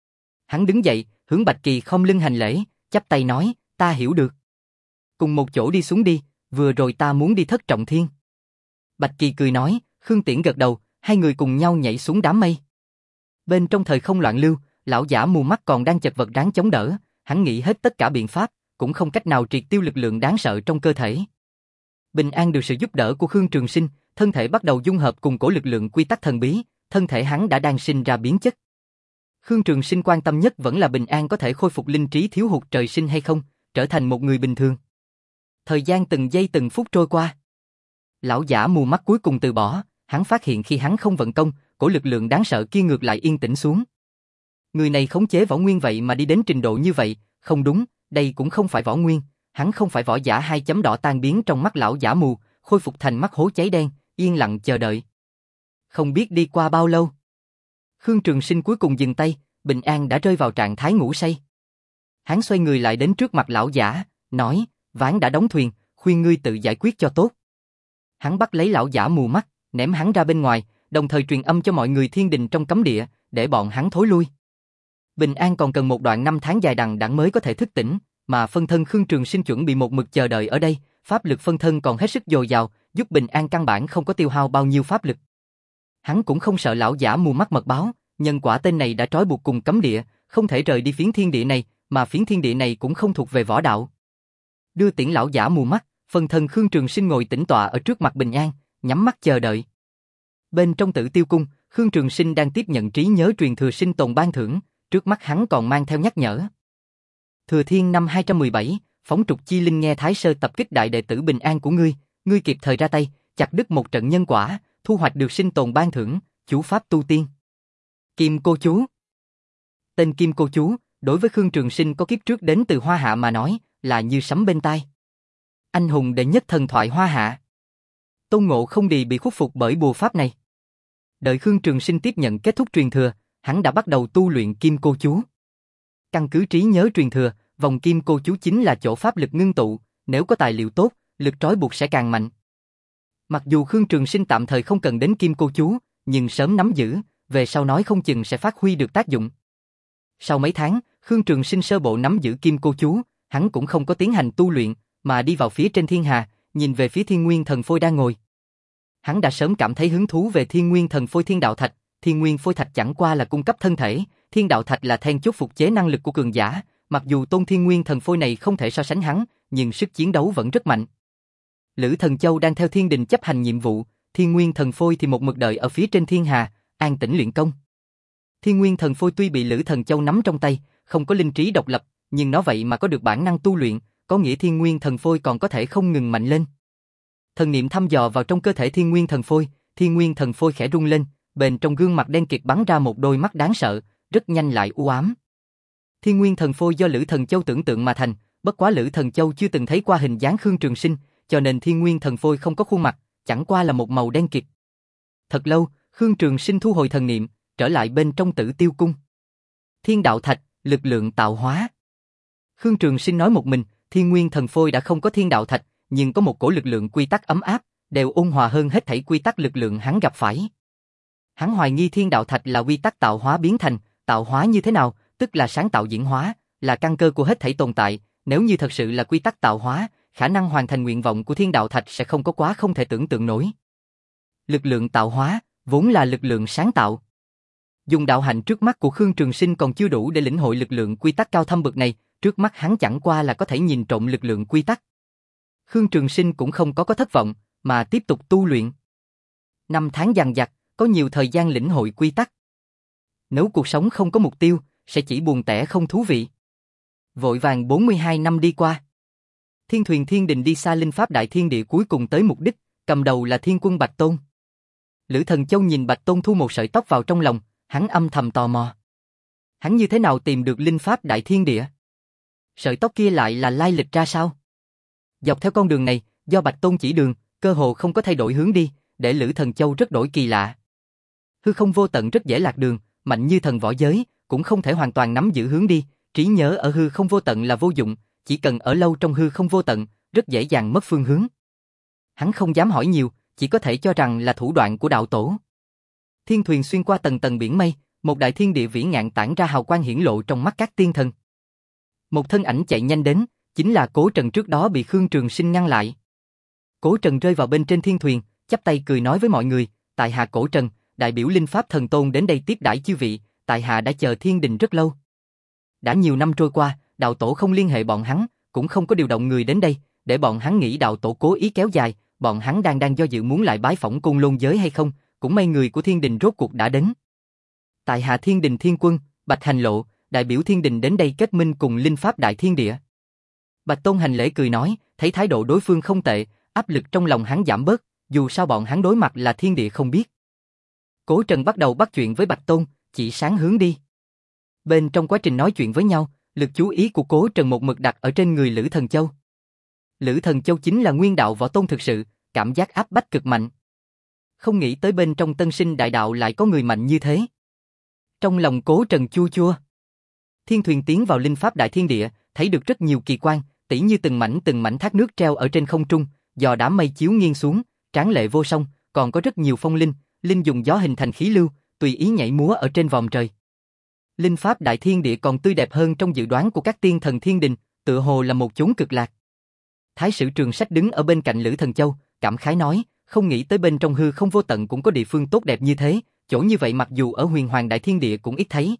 Hắn đứng dậy, hướng Bạch Kỳ khom lưng hành lễ, chắp tay nói, ta hiểu được. Cùng một chỗ đi xuống đi, vừa rồi ta muốn đi Thất Trọng Thiên. Bạch Kỳ cười nói, Khương Tiễn gật đầu, hai người cùng nhau nhảy xuống đám mây. Bên trong thời không loạn lưu, lão giả mù mắt còn đang chật vật ráng chống đỡ, hắn nghĩ hết tất cả biện pháp, cũng không cách nào triệt tiêu lực lượng đáng sợ trong cơ thể. Bình an được sự giúp đỡ của Khương Trường Sinh, thân thể bắt đầu dung hợp cùng cổ lực lượng quy tắc thần bí, thân thể hắn đã đang sinh ra biến chất. Khương Trường Sinh quan tâm nhất vẫn là Bình an có thể khôi phục linh trí thiếu hụt trời sinh hay không, trở thành một người bình thường. Thời gian từng giây từng phút trôi qua. Lão giả mù mắt cuối cùng từ bỏ, hắn phát hiện khi hắn không vận công, cổ lực lượng đáng sợ kia ngược lại yên tĩnh xuống. Người này khống chế võ nguyên vậy mà đi đến trình độ như vậy, không đúng, đây cũng không phải võ nguyên, hắn không phải võ giả. Hai chấm đỏ tan biến trong mắt lão giả mù, khôi phục thành mắt hố cháy đen, yên lặng chờ đợi. Không biết đi qua bao lâu. Khương Trường Sinh cuối cùng dừng tay, Bình an đã rơi vào trạng thái ngủ say. Hắn xoay người lại đến trước mặt lão giả, nói, ván đã đóng thuyền, khuyên ngươi tự giải quyết cho tốt. Hắn bắt lấy lão giả mù mắt, ném hắn ra bên ngoài, đồng thời truyền âm cho mọi người thiên đình trong cấm địa, để bọn hắn thối lui. Bình an còn cần một đoạn năm tháng dài đằng đẵng mới có thể thức tỉnh, mà phân thân Khương Trường Sinh chuẩn bị một mực chờ đợi ở đây, pháp lực phân thân còn hết sức dồi dào, giúp Bình an căn bản không có tiêu hao bao nhiêu pháp lực. Hắn cũng không sợ lão giả mù mắt mật báo, nhân quả tên này đã trói buộc cùng cấm địa, không thể rời đi phiến thiên địa này, mà phiến thiên địa này cũng không thuộc về võ đạo. Đưa tiễn lão giả mù mắt, phân thân Khương Trường Sinh ngồi tĩnh tọa ở trước mặt Bình an, nhắm mắt chờ đợi. Bên trong Tử Tiêu cung, Khương Trường Sinh đang tiếp nhận trí nhớ truyền thừa sinh tồn ban thưởng, trước mắt hắn còn mang theo nhắc nhở. Thừa Thiên năm hai trăm mười bảy, phóng trục chi linh nghe Thái Sơ tập kích đại đệ tử Bình an của ngươi, ngươi kịp thời ra tay, chặt đứt một trận nhân quả, thu hoạch được sinh tồn ban thưởng, chú pháp tu tiên. Kim cô chú. Tên Kim cô chú, đối với Khương Trường Sinh có kiếp trước đến từ Hoa Hạ mà nói, là như sấm bên tai. Anh hùng đệ nhất thần thoại Hoa Hạ. Tôn Ngộ Không Đì bị khuất phục bởi bùa pháp này. Đợi Khương Trường Sinh tiếp nhận kết thúc truyền thừa, hắn đã bắt đầu tu luyện Kim cô chú. Căn cứ trí nhớ truyền thừa, vòng Kim cô chú chính là chỗ pháp lực ngưng tụ, nếu có tài liệu tốt, lực trói buộc sẽ càng mạnh. Mặc dù Khương Trường Sinh tạm thời không cần đến Kim cô chú, nhưng sớm nắm giữ, về sau nói không chừng sẽ phát huy được tác dụng. Sau mấy tháng, Khương Trường Sinh sơ bộ nắm giữ Kim cô chú, hắn cũng không có tiến hành tu luyện, mà đi vào phía trên thiên hà, nhìn về phía Thiên Nguyên Thần Phôi đang ngồi. Hắn đã sớm cảm thấy hứng thú về Thiên Nguyên Thần Phôi Thiên Đạo Thạch, Thiên Nguyên Phôi Thạch chẳng qua là cung cấp thân thể, Thiên Đạo Thạch là then chốt phục chế năng lực của cường giả, mặc dù tôn Thiên Nguyên Thần Phôi này không thể so sánh hắn, nhưng sức chiến đấu vẫn rất mạnh. Lữ Thần Châu đang theo thiên đình chấp hành nhiệm vụ, Thiên Nguyên Thần Phôi thì một mực đợi ở phía trên thiên hà, an tĩnh luyện công. Thiên Nguyên Thần Phôi tuy bị Lữ Thần Châu nắm trong tay, không có linh trí độc lập, nhưng nó vậy mà có được bản năng tu luyện, có nghĩa Thiên Nguyên Thần Phôi còn có thể không ngừng mạnh lên. Thần niệm thăm dò vào trong cơ thể Thiên Nguyên Thần Phôi, Thiên Nguyên Thần Phôi khẽ rung lên, bên trong gương mặt đen kịt bắn ra một đôi mắt đáng sợ, rất nhanh lại u ám. Thiên Nguyên Thần Phôi do Lữ Thần Châu tưởng tượng mà thành, bất quá Lữ Thần Châu chưa từng thấy qua hình dáng Khương Trường Sinh, cho nên Thiên Nguyên Thần Phôi không có khuôn mặt, chẳng qua là một màu đen kịt. Thật lâu, Khương Trường Sinh thu hồi thần niệm, trở lại bên trong Tử Tiêu Cung. Thiên đạo thạch, lực lượng tạo hóa. Khương Trường Sinh nói một mình, Thiên Nguyên Thần Phôi đã không có thiên đạo thạch, nhưng có một cổ lực lượng quy tắc ấm áp, đều ôn hòa hơn hết thảy quy tắc lực lượng hắn gặp phải. Hắn hoài nghi thiên đạo thạch là quy tắc tạo hóa biến thành, tạo hóa như thế nào, tức là sáng tạo diễn hóa, là căn cơ của hết thảy tồn tại, nếu như thật sự là quy tắc tạo hóa, khả năng hoàn thành nguyện vọng của thiên đạo thạch sẽ không có quá không thể tưởng tượng nổi. Lực lượng tạo hóa, vốn là lực lượng sáng tạo. Dùng đạo hạnh trước mắt của Khương Trường Sinh còn chưa đủ để lĩnh hội lực lượng quy tắc cao thâm bậc này, trước mắt hắn chẳng qua là có thể nhìn trộm lực lượng quy tắc. Khương Trường Sinh cũng không có có thất vọng, mà tiếp tục tu luyện. Năm tháng dằng dặc, có nhiều thời gian lĩnh hội quy tắc. Nếu cuộc sống không có mục tiêu, sẽ chỉ buồn tẻ không thú vị. Vội vàng bốn mươi hai năm đi qua. Thiên thuyền thiên đình đi xa linh pháp đại thiên địa cuối cùng tới mục đích, cầm đầu là thiên quân Bạch Tôn. Lữ Thần Châu nhìn Bạch Tôn thu một sợi tóc vào trong lòng, hắn âm thầm tò mò. Hắn như thế nào tìm được linh pháp đại thiên địa? Sợi tóc kia lại là lai lịch ra sao? Dọc theo con đường này, do Bạch Tôn chỉ đường, cơ hồ không có thay đổi hướng đi, để Lữ Thần Châu rất đổi kỳ lạ. Hư không vô tận rất dễ lạc đường, mạnh như thần võ giới, cũng không thể hoàn toàn nắm giữ hướng đi, trí nhớ ở hư không vô tận là vô dụng, chỉ cần ở lâu trong hư không vô tận, rất dễ dàng mất phương hướng. Hắn không dám hỏi nhiều, chỉ có thể cho rằng là thủ đoạn của đạo tổ. Thiên thuyền xuyên qua tầng tầng biển mây, một đại thiên địa vĩ ngạn tản ra hào quang hiển lộ trong mắt các tiên thần. Một thân ảnh chạy nhanh đến, chính là Cố Trần trước đó bị Khương Trường Sinh ngăn lại. Cố Trần rơi vào bên trên thiên thuyền, chắp tay cười nói với mọi người, tại hạ Cố Trần, đại biểu linh pháp thần tôn đến đây tiếp đãi chư vị, tại hạ đã chờ thiên đình rất lâu. Đã nhiều năm trôi qua, đạo tổ không liên hệ bọn hắn, cũng không có điều động người đến đây, để bọn hắn nghĩ đạo tổ cố ý kéo dài, bọn hắn đang đang do dự muốn lại bái phỏng Côn Lôn giới hay không, cũng may người của thiên đình rốt cuộc đã đến. Tại hạ thiên đình thiên quân, Bạch Hành Lộ, đại biểu thiên đình đến đây kết minh cùng linh pháp đại thiên địa. Bạch Tôn hành lễ cười nói, thấy thái độ đối phương không tệ, áp lực trong lòng hắn giảm bớt, dù sao bọn hắn đối mặt là thiên địa không biết. Cố Trần bắt đầu bắt chuyện với Bạch Tôn, chỉ sáng hướng đi. Bên trong quá trình nói chuyện với nhau, lực chú ý của Cố Trần một mực đặt ở trên người Lữ Thần Châu. Lữ Thần Châu chính là nguyên đạo võ tôn thực sự, cảm giác áp bách cực mạnh. Không nghĩ tới bên trong tân sinh đại đạo lại có người mạnh như thế. Trong lòng Cố Trần chua chua. Thiên thuyền tiến vào linh pháp đại thiên địa, thấy được rất nhiều kỳ quan, tỉ như từng mảnh từng mảnh thác nước treo ở trên không trung, dò đám mây chiếu nghiêng xuống, tráng lệ vô song, còn có rất nhiều phong linh, linh dùng gió hình thành khí lưu, tùy ý nhảy múa ở trên vòm trời. Linh pháp đại thiên địa còn tươi đẹp hơn trong dự đoán của các tiên thần thiên đình, tựa hồ là một chốn cực lạc. Thái sử Trường Sách đứng ở bên cạnh Lữ Thần Châu, cảm khái nói, không nghĩ tới bên trong hư không vô tận cũng có địa phương tốt đẹp như thế, chỗ như vậy mặc dù ở huyền hoàng đại thiên địa cũng ít thấy.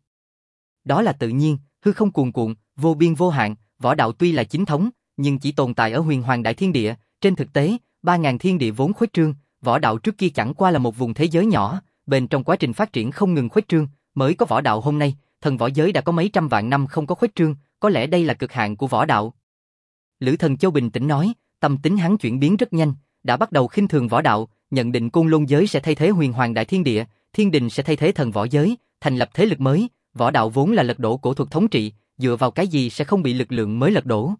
Đó là tự nhiên, hư không cuồn cuộn, vô biên vô hạn, võ đạo tuy là chính thống, nhưng chỉ tồn tại ở huyền hoàng đại thiên địa, trên thực tế, ba ngàn thiên địa vốn khuếch trương, võ đạo trước kia chẳng qua là một vùng thế giới nhỏ, bên trong quá trình phát triển không ngừng khuếch trương, mới có võ đạo hôm nay, thần võ giới đã có mấy trăm vạn năm không có khuếch trương, có lẽ đây là cực hạn của võ đạo. Lữ Thần Châu bình tĩnh nói, tâm tính hắn chuyển biến rất nhanh, đã bắt đầu khinh thường võ đạo, nhận định Côn Lôn giới sẽ thay thế huyền hoàng đại thiên địa, thiên đình sẽ thay thế thần võ giới, thành lập thế lực mới, võ đạo vốn là lật đổ cổ thuật thống trị, dựa vào cái gì sẽ không bị lực lượng mới lật đổ.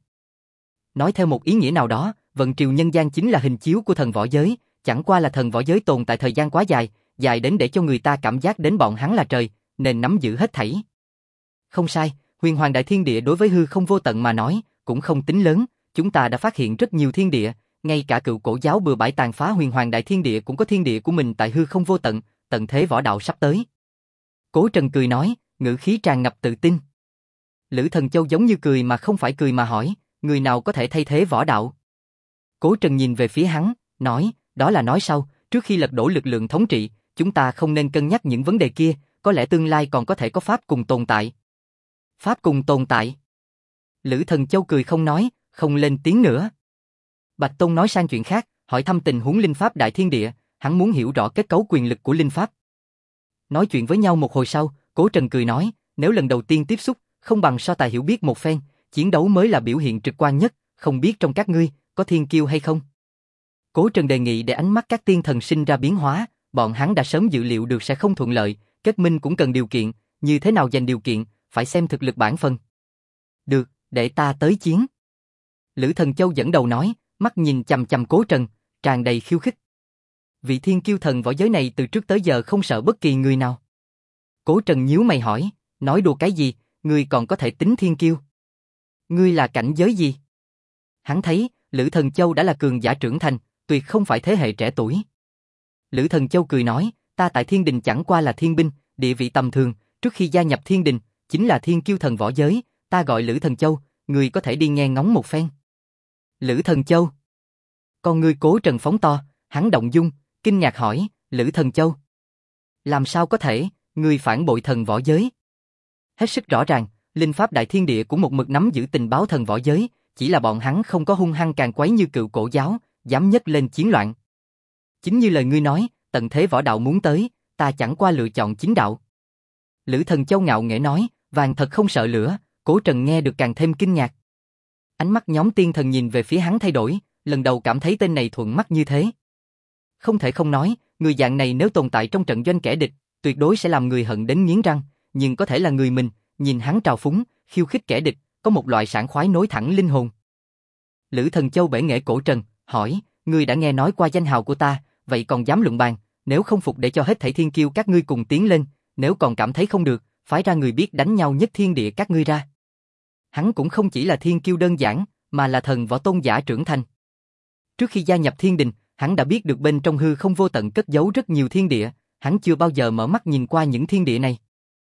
Nói theo một ý nghĩa nào đó, vận triều nhân gian chính là hình chiếu của thần võ giới, chẳng qua là thần võ giới tồn tại thời gian quá dài, dài đến để cho người ta cảm giác đến bọn hắn là trời, nên nắm giữ hết thảy. Không sai, huyền hoàng đại thiên địa đối với hư không vô tận mà nói, cũng không tính lớn, chúng ta đã phát hiện rất nhiều thiên địa, ngay cả cựu cổ giáo bừa bãi tàn phá huyền hoàng đại thiên địa cũng có thiên địa của mình tại hư không vô tận, tận thế võ đạo sắp tới. Cố Trần cười nói, ngữ khí tràn ngập tự tin. Lữ Thần Châu giống như cười mà không phải cười mà hỏi, người nào có thể thay thế võ đạo? Cố Trần nhìn về phía hắn, nói, đó là nói sau, trước khi lật đổ lực lượng thống trị, chúng ta không nên cân nhắc những vấn đề kia, có lẽ tương lai còn có thể có pháp cùng tồn tại. Pháp cùng tồn tại? Lữ Thần Châu cười không nói, không lên tiếng nữa. Bạch Tôn nói sang chuyện khác, hỏi thăm tình huống linh pháp đại thiên địa, hắn muốn hiểu rõ kết cấu quyền lực của linh pháp. Nói chuyện với nhau một hồi sau, Cố Trần cười nói, nếu lần đầu tiên tiếp xúc, không bằng so tài hiểu biết một phen, chiến đấu mới là biểu hiện trực quan nhất, không biết trong các ngươi, có thiên kiêu hay không? Cố Trần đề nghị để ánh mắt các tiên thần sinh ra biến hóa, bọn hắn đã sớm dự liệu được sẽ không thuận lợi, kết minh cũng cần điều kiện, như thế nào giành điều kiện, phải xem thực lực bản phần. Được, để ta tới chiến. Lữ Thần Châu dẫn đầu nói, mắt nhìn chằm chằm Cố Trần, tràn đầy khiêu khích. Vị thiên kiêu thần võ giới này từ trước tới giờ không sợ bất kỳ người nào. Cố Trần nhíu mày hỏi, nói đùa cái gì, ngươi còn có thể tính thiên kiêu? Ngươi là cảnh giới gì? Hắn thấy, Lữ Thần Châu đã là cường giả trưởng thành, tuyệt không phải thế hệ trẻ tuổi. Lữ Thần Châu cười nói, ta tại thiên đình chẳng qua là thiên binh, địa vị tầm thường, trước khi gia nhập thiên đình, chính là thiên kiêu thần võ giới, ta gọi Lữ Thần Châu, ngươi có thể đi nghe ngóng một phen. Lữ Thần Châu. Con ngươi Cố Trần phóng to, hắn động dung, kinh ngạc hỏi, Lữ Thần Châu. Làm sao có thể, ngươi phản bội thần võ giới? Hết sức rõ ràng, linh pháp đại thiên địa cũng một mực nắm giữ tình báo thần võ giới, chỉ là bọn hắn không có hung hăng càng quấy như cựu cổ giáo, dám nhấc lên chiến loạn. Chính như lời ngươi nói, tận thế võ đạo muốn tới, ta chẳng qua lựa chọn chính đạo. Lữ Thần Châu ngạo nghễ nói, vàng thật không sợ lửa, Cố Trần nghe được càng thêm kinh ngạc. Ánh mắt nhóm tiên thần nhìn về phía hắn thay đổi, lần đầu cảm thấy tên này thuận mắt như thế. Không thể không nói, người dạng này nếu tồn tại trong trận doanh kẻ địch, tuyệt đối sẽ làm người hận đến nghiến răng, nhưng có thể là người mình, nhìn hắn trào phúng, khiêu khích kẻ địch, có một loại sảng khoái nối thẳng linh hồn. Lữ Thần Châu bể nghệ Cổ Trần, hỏi, ngươi đã nghe nói qua danh hào của ta, vậy còn dám luận bàn, nếu không phục để cho hết thảy thiên kiêu các ngươi cùng tiến lên, nếu còn cảm thấy không được, phái ra người biết đánh nhau nhất thiên địa các ngươi ra. Hắn cũng không chỉ là thiên kiêu đơn giản, mà là thần võ tôn giả trưởng thành. Trước khi gia nhập thiên đình, hắn đã biết được bên trong hư không vô tận cất giấu rất nhiều thiên địa, hắn chưa bao giờ mở mắt nhìn qua những thiên địa này.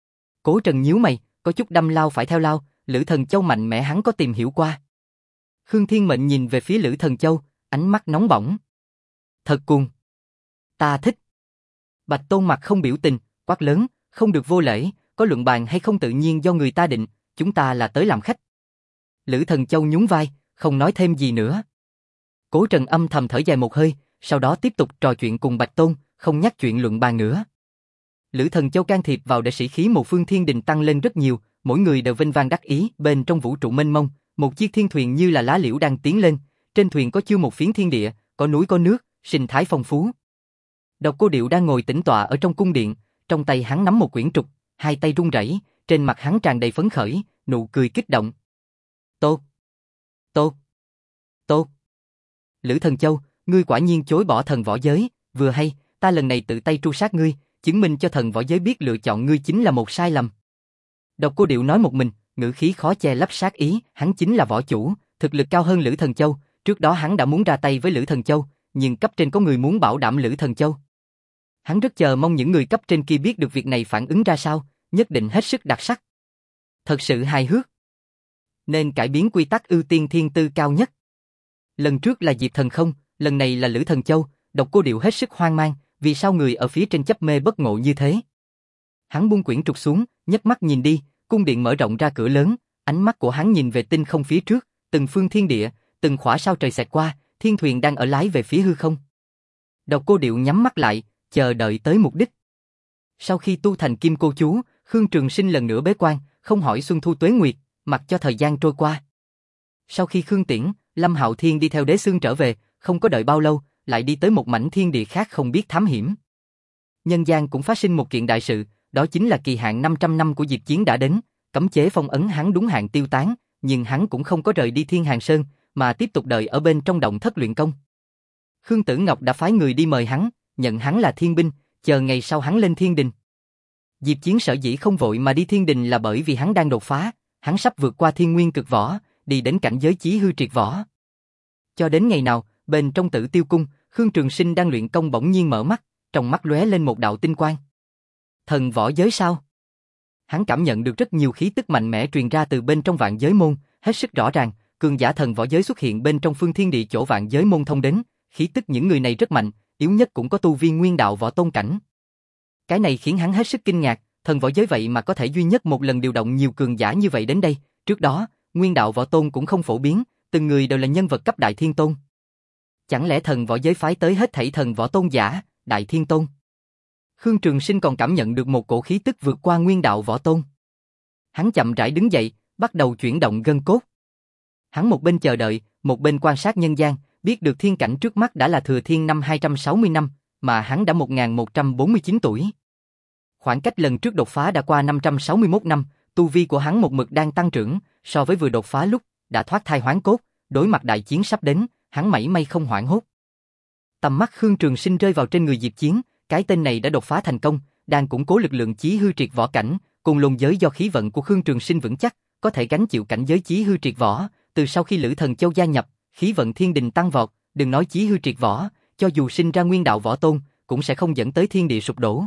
Cố Trần nhíu mày, có chút đâm lao phải theo lao, Lữ Thần Châu mạnh mẽ hắn có tìm hiểu qua. Khương Thiên Mệnh nhìn về phía Lữ Thần Châu, ánh mắt nóng bỏng. Thật cuồng. Ta thích. Bạch Tôn mặt không biểu tình, quát lớn, không được vô lễ, có luận bàn hay không tự nhiên do người ta định, chúng ta là tới làm khách. Lữ Thần Châu nhún vai, không nói thêm gì nữa. Cố Trần âm thầm thở dài một hơi, sau đó tiếp tục trò chuyện cùng Bạch Tôn, không nhắc chuyện luận bàn nữa. Lữ Thần Châu can thiệp vào để sĩ khí một phương thiên đình tăng lên rất nhiều, mỗi người đều vinh vang đắc ý, bên trong vũ trụ mênh mông, một chiếc thiên thuyền như là lá liễu đang tiến lên, trên thuyền có chưa một phiến thiên địa, có núi có nước, sinh thái phong phú. Độc Cô Điệu đang ngồi tĩnh tọa ở trong cung điện, trong tay hắn nắm một quyển trục, hai tay run rẩy, trên mặt hắn tràn đầy phấn khởi, nụ cười kích động. Tốt, tốt, tốt. Lữ Thần Châu, ngươi quả nhiên chối bỏ thần võ giới, vừa hay, ta lần này tự tay tru sát ngươi, chứng minh cho thần võ giới biết lựa chọn ngươi chính là một sai lầm. Độc Cô Điệu nói một mình, ngữ khí khó che lấp sát ý, hắn chính là võ chủ, thực lực cao hơn Lữ Thần Châu, trước đó hắn đã muốn ra tay với Lữ Thần Châu, nhưng cấp trên có người muốn bảo đảm Lữ Thần Châu. Hắn rất chờ mong những người cấp trên kia biết được việc này phản ứng ra sao, nhất định hết sức đặc sắc. Thật sự hài hước. Nên cải biến quy tắc ưu tiên thiên tư cao nhất. Lần trước là Diệp Thần không, lần này là Lữ Thần Châu, Độc Cô Điệu hết sức hoang mang, vì sao người ở phía trên chấp mê bất ngộ như thế. Hắn buông quyển trục xuống, nhấc mắt nhìn đi, cung điện mở rộng ra cửa lớn, ánh mắt của hắn nhìn về tinh không phía trước, từng phương thiên địa, từng khỏa sao trời xẹt qua, thiên thuyền đang ở lái về phía hư không. Độc Cô Điệu nhắm mắt lại, chờ đợi tới mục đích. Sau khi tu thành Kim Cô Chú, Khương Trường Sinh lần nữa bế quan, không hỏi Xuân Thu Tuế Nguyệt, mặc cho thời gian trôi qua. Sau khi Khương Tiễn, Lâm Hạo Thiên đi theo Đế Xương trở về, không có đợi bao lâu, lại đi tới một mảnh thiên địa khác không biết thám hiểm. Nhân gian cũng phát sinh một kiện đại sự, đó chính là kỳ hạn năm trăm năm của Diệp Chiến đã đến, cấm chế phong ấn hắn đúng hạn tiêu tán, nhưng hắn cũng không có rời đi Thiên Hàng Sơn, mà tiếp tục đợi ở bên trong động thất luyện công. Khương Tử Ngọc đã phái người đi mời hắn, nhận hắn là thiên binh, chờ ngày sau hắn lên thiên đình. Diệp Chiến sở dĩ không vội mà đi thiên đình là bởi vì hắn đang đột phá, hắn sắp vượt qua thiên nguyên cực võ, đi đến cảnh giới chí hư triệt võ. Cho đến ngày nào, bên trong Tử Tiêu Cung, Khương Trường Sinh đang luyện công bỗng nhiên mở mắt, trong mắt lóe lên một đạo tinh quang. Thần võ giới sao? Hắn cảm nhận được rất nhiều khí tức mạnh mẽ truyền ra từ bên trong vạn giới môn, hết sức rõ ràng, cường giả thần võ giới xuất hiện bên trong phương thiên địa chỗ vạn giới môn thông đến, khí tức những người này rất mạnh, yếu nhất cũng có tu vi nguyên đạo võ tôn cảnh. Cái này khiến hắn hết sức kinh ngạc, thần võ giới vậy mà có thể duy nhất một lần điều động nhiều cường giả như vậy đến đây, trước đó, nguyên đạo võ tôn cũng không phổ biến, từng người đều là nhân vật cấp đại thiên tôn. Chẳng lẽ thần võ giới phái tới hết thảy thần võ tôn giả, đại thiên tôn? Khương Trường Sinh còn cảm nhận được một cổ khí tức vượt qua nguyên đạo võ tôn. Hắn chậm rãi đứng dậy, bắt đầu chuyển động gân cốt. Hắn một bên chờ đợi, một bên quan sát nhân gian, biết được thiên cảnh trước mắt đã là thừa thiên năm hai trăm sáu mươi năm, mà hắn đã một nghìn một trăm bốn mươi chín tuổi. Khoảng cách lần trước đột phá đã qua năm trăm sáu mươi mốt năm, tu vi của hắn một mực đang tăng trưởng, so với vừa đột phá lúc đã thoát thai hoán cốt, đối mặt đại chiến sắp đến, hắn mảy may không hoảng hốt. Tầm mắt Khương Trường Sinh rơi vào trên người Diệp Chiến, cái tên này đã đột phá thành công, đang củng cố lực lượng chí hư triệt võ cảnh, cùng lôn giới do khí vận của Khương Trường Sinh vững chắc, có thể gánh chịu cảnh giới chí hư triệt võ. Từ sau khi Lữ Thần Châu gia nhập, khí vận thiên đình tăng vọt, đừng nói chí hư triệt võ, cho dù sinh ra nguyên đạo võ tôn, cũng sẽ không dẫn tới thiên địa sụp đổ.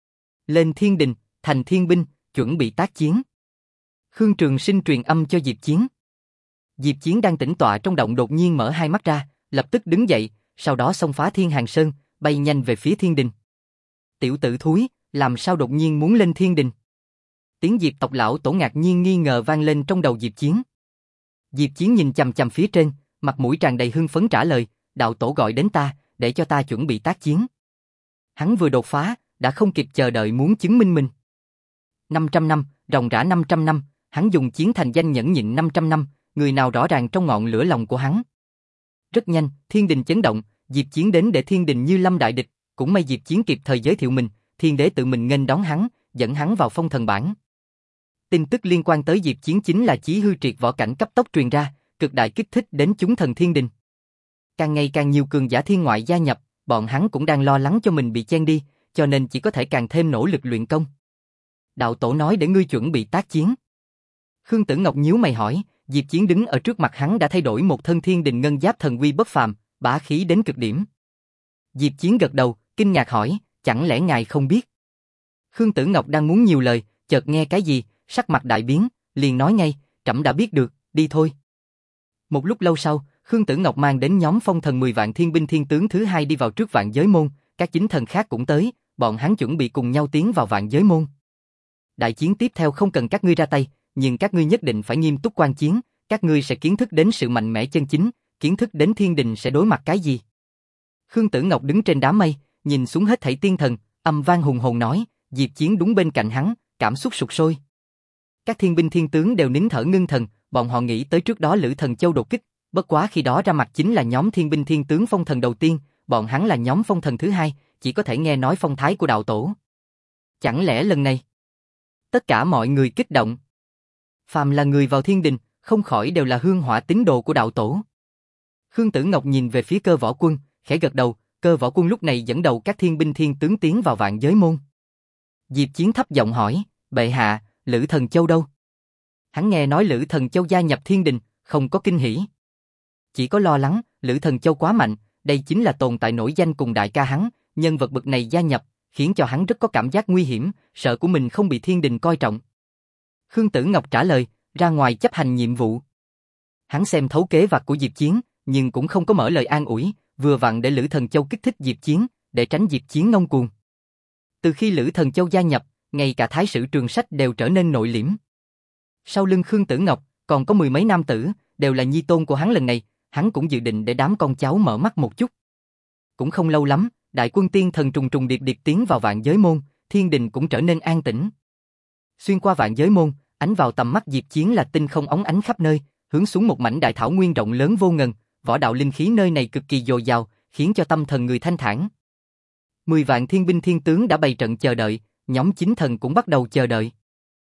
Lên thiên đình, thành thiên binh, chuẩn bị tác chiến. Khương Trường Sinh truyền âm cho Diệp Chiến. Diệp Chiến đang tĩnh tọa trong động đột nhiên mở hai mắt ra, lập tức đứng dậy, sau đó xông phá Thiên Hàng Sơn, bay nhanh về phía thiên đình. Tiểu tử thúi, làm sao đột nhiên muốn lên thiên đình? Tiếng Diệp tộc lão tổ ngạc nhiên nghi ngờ vang lên trong đầu Diệp Chiến. Diệp Chiến nhìn chằm chằm phía trên, mặt mũi tràn đầy hưng phấn trả lời, đạo tổ gọi đến ta, để cho ta chuẩn bị tác chiến. Hắn vừa đột phá, đã không kịp chờ đợi muốn chứng minh mình. năm trăm năm, ròng rã năm trăm năm, hắn dùng chiến thành danh nhẫn nhịn năm trăm năm, người nào rõ ràng trong ngọn lửa lòng của hắn. Rất nhanh, thiên đình chấn động, Diệp Chiến đến để thiên đình như lâm đại địch, cũng may Diệp Chiến kịp thời giới thiệu mình, thiên đế tự mình nghênh đón hắn, dẫn hắn vào phong thần bảng. Tin tức liên quan tới Diệp Chiến chính là chí hư triệt võ cảnh cấp tốc truyền ra, cực đại kích thích đến chúng thần thiên đình. Càng ngày càng nhiều cường giả thiên ngoại gia nhập, bọn hắn cũng đang lo lắng cho mình bị chen đi, cho nên chỉ có thể càng thêm nỗ lực luyện công. Đạo tổ nói để ngươi chuẩn bị tác chiến. Khương Tử Ngọc nhíu mày hỏi, Diệp Chiến đứng ở trước mặt hắn đã thay đổi một thân thiên đình ngân giáp thần uy bất phàm, bá khí đến cực điểm. Diệp Chiến gật đầu, kinh ngạc hỏi, chẳng lẽ ngài không biết? Khương Tử Ngọc đang muốn nhiều lời, chợt nghe cái gì, sắc mặt đại biến, liền nói ngay, trẫm đã biết được, đi thôi. Một lúc lâu sau, Khương Tử Ngọc mang đến nhóm phong thần mười vạn thiên binh thiên tướng thứ hai đi vào trước vạn giới môn, các chính thần khác cũng tới, bọn hắn chuẩn bị cùng nhau tiến vào vạn giới môn. Đại chiến tiếp theo không cần các ngươi ra tay, nhưng các ngươi nhất định phải nghiêm túc quan chiến, các ngươi sẽ kiến thức đến sự mạnh mẽ chân chính, kiến thức đến thiên đình sẽ đối mặt cái gì. Khương Tử Ngọc đứng trên đám mây, nhìn xuống hết thảy tiên thần, âm vang hùng hồn nói, Diệp Chiến đúng bên cạnh hắn, cảm xúc sục sôi. Các thiên binh thiên tướng đều nín thở ngưng thần, bọn họ nghĩ tới trước đó Lữ Thần Châu đột kích, bất quá khi đó ra mặt chính là nhóm thiên binh thiên tướng phong thần đầu tiên, bọn hắn là nhóm phong thần thứ hai, chỉ có thể nghe nói phong thái của đạo tổ. Chẳng lẽ lần này? Tất cả mọi người kích động. Phàm là người vào thiên đình, không khỏi đều là hương hỏa tín đồ của đạo tổ. Khương Tử Ngọc nhìn về phía Cơ Võ Quân, khẽ gật đầu, Cơ Võ Quân lúc này dẫn đầu các thiên binh thiên tướng tiến vào vạn giới môn. Diệp Chiến thấp giọng hỏi, bệ hạ, Lữ Thần Châu đâu? Hắn nghe nói Lữ Thần Châu gia nhập thiên đình, không có kinh hỉ. Chỉ có lo lắng, Lữ Thần Châu quá mạnh, đây chính là tồn tại nổi danh cùng đại ca hắn, nhân vật bậc này gia nhập, khiến cho hắn rất có cảm giác nguy hiểm, sợ của mình không bị thiên đình coi trọng. Khương Tử Ngọc trả lời, ra ngoài chấp hành nhiệm vụ. Hắn xem thấu kế vặt của Diệp Chiến, nhưng cũng không có mở lời an ủi, vừa vặn để Lữ Thần Châu kích thích Diệp Chiến, để tránh Diệp Chiến ngông cuồng. Từ khi Lữ Thần Châu gia nhập, ngay cả thái sử Trường Sách đều trở nên nội liễm. Sau lưng Khương Tử Ngọc, còn có mười mấy nam tử, đều là nhi tôn của hắn lần này, hắn cũng dự định để đám con cháu mở mắt một chút. Cũng không lâu lắm, đại quân tiên thần trùng trùng điệp điệp tiến vào vạn giới môn, thiên đình cũng trở nên an tĩnh. Xuyên qua vạn giới môn, ánh vào tầm mắt Diệp Chiến là tinh không óng ánh khắp nơi, hướng xuống một mảnh đại thảo nguyên rộng lớn vô ngần, võ đạo linh khí nơi này cực kỳ dồi dào, khiến cho tâm thần người thanh thản. Mười vạn thiên binh thiên tướng đã bày trận chờ đợi, nhóm chính thần cũng bắt đầu chờ đợi.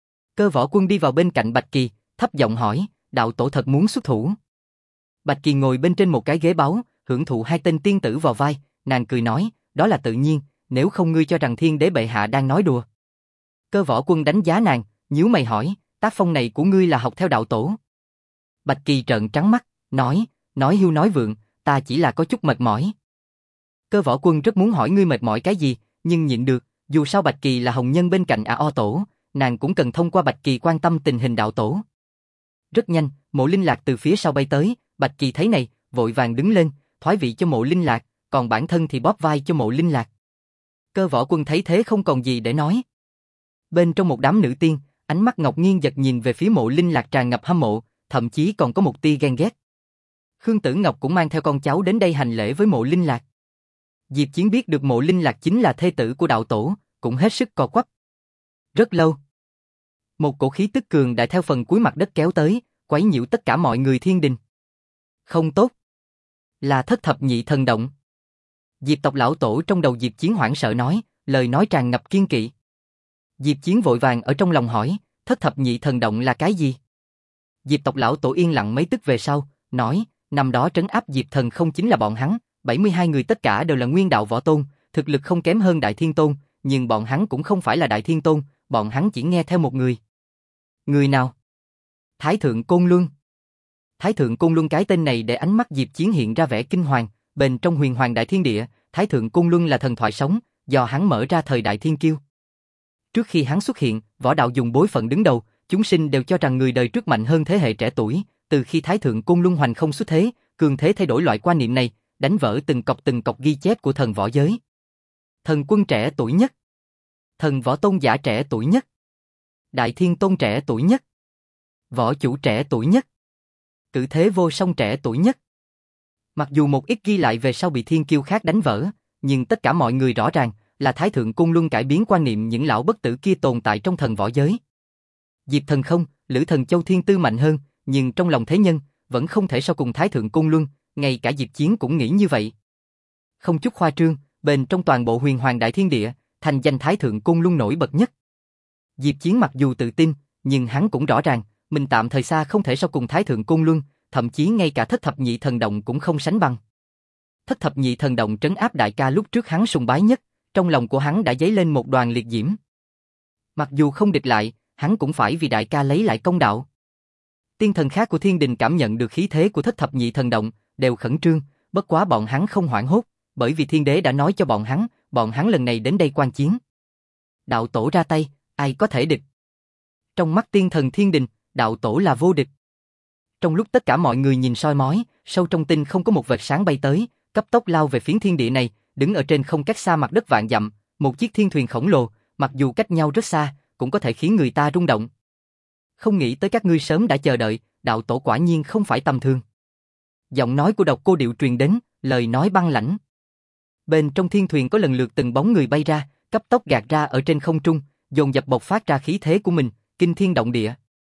Cơ Võ Quân đi vào bên cạnh Bạch Kỳ, thấp giọng hỏi, đạo tổ thật muốn xuất thủ. Bạch Kỳ ngồi bên trên một cái ghế báu, hưởng thụ hai tên tiên tử vào vai, nàng cười nói, đó là tự nhiên, nếu không ngươi cho rằng thiên đế bệ hạ đang nói đùa. Cơ Võ Quân đánh giá nàng, nhíu mày hỏi, tác phong này của ngươi là học theo đạo tổ. Bạch Kỳ trợn trắng mắt, nói, nói hưu nói vượng, ta chỉ là có chút mệt mỏi. Cơ Võ Quân rất muốn hỏi ngươi mệt mỏi cái gì, nhưng nhịn được, dù sao Bạch Kỳ là hồng nhân bên cạnh A O Tổ, nàng cũng cần thông qua Bạch Kỳ quan tâm tình hình đạo tổ. Rất nhanh, Mộ Linh Lạc từ phía sau bay tới, Bạch Kỳ thấy này, vội vàng đứng lên, thoái vị cho Mộ Linh Lạc, còn bản thân thì bóp vai cho Mộ Linh Lạc. Cơ Võ Quân thấy thế không còn gì để nói. Bên trong một đám nữ tiên, ánh mắt Ngọc Nghiên giật nhìn về phía Mộ Linh Lạc tràn ngập hâm mộ, thậm chí còn có một tia ghen ghét. Khương Tử Ngọc cũng mang theo con cháu đến đây hành lễ với Mộ Linh Lạc. Diệp Chiến biết được Mộ Linh Lạc chính là thê tử của đạo tổ, cũng hết sức co quắp. Rất lâu, một cổ khí tức cường đại theo phần cuối mặt đất kéo tới, quấy nhiễu tất cả mọi người thiên đình. Không tốt, là thất thập nhị thần động. Diệp tộc lão tổ trong đầu Diệp Chiến hoảng sợ nói, lời nói tràn ngập kiên kỵ. Diệp Chiến vội vàng ở trong lòng hỏi, thất thập nhị thần động là cái gì? Diệp tộc lão tổ yên lặng mấy tức về sau, nói, năm đó trấn áp Diệp thần không chính là bọn hắn, bảy mươi hai người tất cả đều là nguyên đạo võ tôn, thực lực không kém hơn Đại Thiên Tôn, nhưng bọn hắn cũng không phải là Đại Thiên Tôn, bọn hắn chỉ nghe theo một người. Người nào? Thái Thượng Côn Luân. Thái Thượng Côn Luân, cái tên này để ánh mắt Diệp Chiến hiện ra vẻ kinh hoàng, bên trong huyền hoàng đại thiên địa, Thái Thượng Côn Luân là thần thoại sống, do hắn mở ra thời đại thiên kiêu. Trước khi hắn xuất hiện, võ đạo dùng bối phận đứng đầu, chúng sinh đều cho rằng người đời trước mạnh hơn thế hệ trẻ tuổi, từ khi Thái Thượng Côn Luân hoành không xuất thế, cường thế thay đổi loại quan niệm này, đánh vỡ từng cọc từng cọc ghi chép của thần võ giới. Thần quân trẻ tuổi nhất, thần võ tôn giả trẻ tuổi nhất, Đại Thiên Tôn trẻ tuổi nhất, võ chủ trẻ tuổi nhất, cử thế vô song trẻ tuổi nhất. Mặc dù một ít ghi lại về sau bị thiên kiêu khác đánh vỡ, nhưng tất cả mọi người rõ ràng là Thái Thượng Côn Luân cải biến quan niệm những lão bất tử kia tồn tại trong thần võ giới. Diệp Thần không, Lữ Thần Châu thiên tư mạnh hơn, nhưng trong lòng thế nhân vẫn không thể so cùng Thái Thượng Côn Luân, ngay cả Diệp Chiến cũng nghĩ như vậy. Không chút khoa trương, bên trong toàn bộ huyền hoàng đại thiên địa, thành danh Thái Thượng Côn Luân nổi bật nhất. Diệp Chiến mặc dù tự tin, nhưng hắn cũng rõ ràng, mình tạm thời xa không thể so cùng Thái Thượng Côn Luân, thậm chí ngay cả thất thập nhị thần động cũng không sánh bằng. Thất thập nhị thần động trấn áp đại ca lúc trước hắn sùng bái nhất, trong lòng của hắn đã dấy lên một đoàn liệt diễm. Mặc dù không địch lại, hắn cũng phải vì đại ca lấy lại công đạo. Tiên thần khác của thiên đình cảm nhận được khí thế của thất thập nhị thần động, đều khẩn trương, bất quá bọn hắn không hoảng hốt, bởi vì thiên đế đã nói cho bọn hắn, bọn hắn lần này đến đây quan chiến. Đạo tổ ra tay, ai có thể địch? Trong mắt tiên thần thiên đình, đạo tổ là vô địch. Trong lúc tất cả mọi người nhìn soi mói, sâu trong tinh không có một vệt sáng bay tới, cấp tốc lao về phiến thiên địa này, đứng ở trên không cách xa mặt đất vạn dặm, một chiếc thiên thuyền khổng lồ, mặc dù cách nhau rất xa, cũng có thể khiến người ta rung động. Không nghĩ tới các ngươi sớm đã chờ đợi, đạo tổ quả nhiên không phải tầm thường. Giọng nói của Độc Cô Điệu truyền đến, lời nói băng lãnh. Bên trong thiên thuyền có lần lượt từng bóng người bay ra, cấp tốc gạt ra ở trên không trung, dồn dập bộc phát ra khí thế của mình, kinh thiên động địa.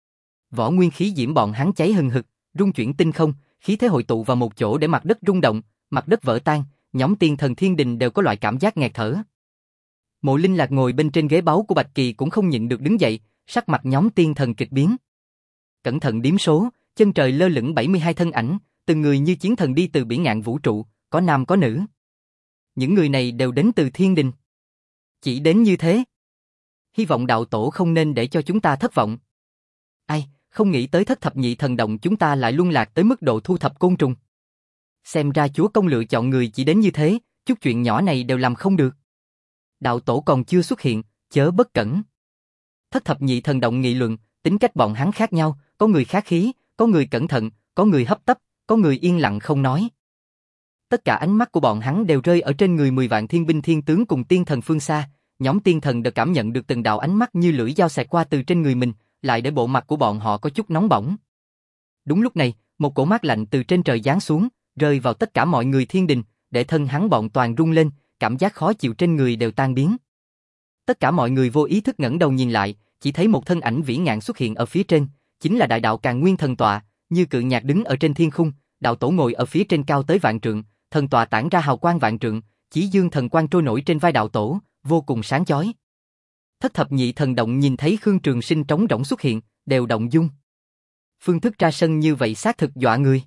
Võ nguyên khí diễm bọn hắn cháy hừng hực, rung chuyển tinh không, khí thế hội tụ vào một chỗ để mặt đất rung động, mặt đất vỡ tan, nhóm tiên thần thiên đình đều có loại cảm giác nghẹt thở. Mộ Linh Lạc ngồi bên trên ghế báu của Bạch Kỳ cũng không nhịn được đứng dậy, sắc mặt nhóm tiên thần kịch biến. Cẩn thận đếm số, chân trời lơ lửng bảy mươi hai thân ảnh, từng người như chiến thần đi từ biển ngạn vũ trụ, có nam có nữ. Những người này đều đến từ thiên đình. Chỉ đến như thế. Hy vọng đạo tổ không nên để cho chúng ta thất vọng. Ai, không nghĩ tới thất thập nhị thần động chúng ta lại luân lạc tới mức độ thu thập côn trùng. Xem ra chúa công lựa chọn người chỉ đến như thế, chút chuyện nhỏ này đều làm không được. Đạo tổ còn chưa xuất hiện, chớ bất cẩn. Thất thập nhị thần động nghị luận, tính cách bọn hắn khác nhau, có người khá khí, có người cẩn thận, có người hấp tấp, có người yên lặng không nói. Tất cả ánh mắt của bọn hắn đều rơi ở trên người mười vạn thiên binh thiên tướng cùng tiên thần phương xa, nhóm tiên thần đều cảm nhận được từng đạo ánh mắt như lưỡi dao xẹt qua từ trên người mình, lại để bộ mặt của bọn họ có chút nóng bỏng. Đúng lúc này, một cổ mát lạnh từ trên trời giáng xuống, rơi vào tất cả mọi người thiên đình, để thân hắn bọn toàn rung lên, cảm giác khó chịu trên người đều tan biến. Tất cả mọi người vô ý thức ngẩng đầu nhìn lại, chỉ thấy một thân ảnh vĩ ngạn xuất hiện ở phía trên, chính là đại đạo Càn Nguyên thần tọa, như cự nhạc đứng ở trên thiên khung, đạo tổ ngồi ở phía trên cao tới vạn trượng, thần tọa tản ra hào quang vạn trượng, chỉ dương thần quang trôi nổi trên vai đạo tổ, vô cùng sáng chói. Thất thập nhị thần động nhìn thấy Khương Trường Sinh trống rỗng xuất hiện, đều động dung. Phương thức ra sân như vậy xác thực dọa người.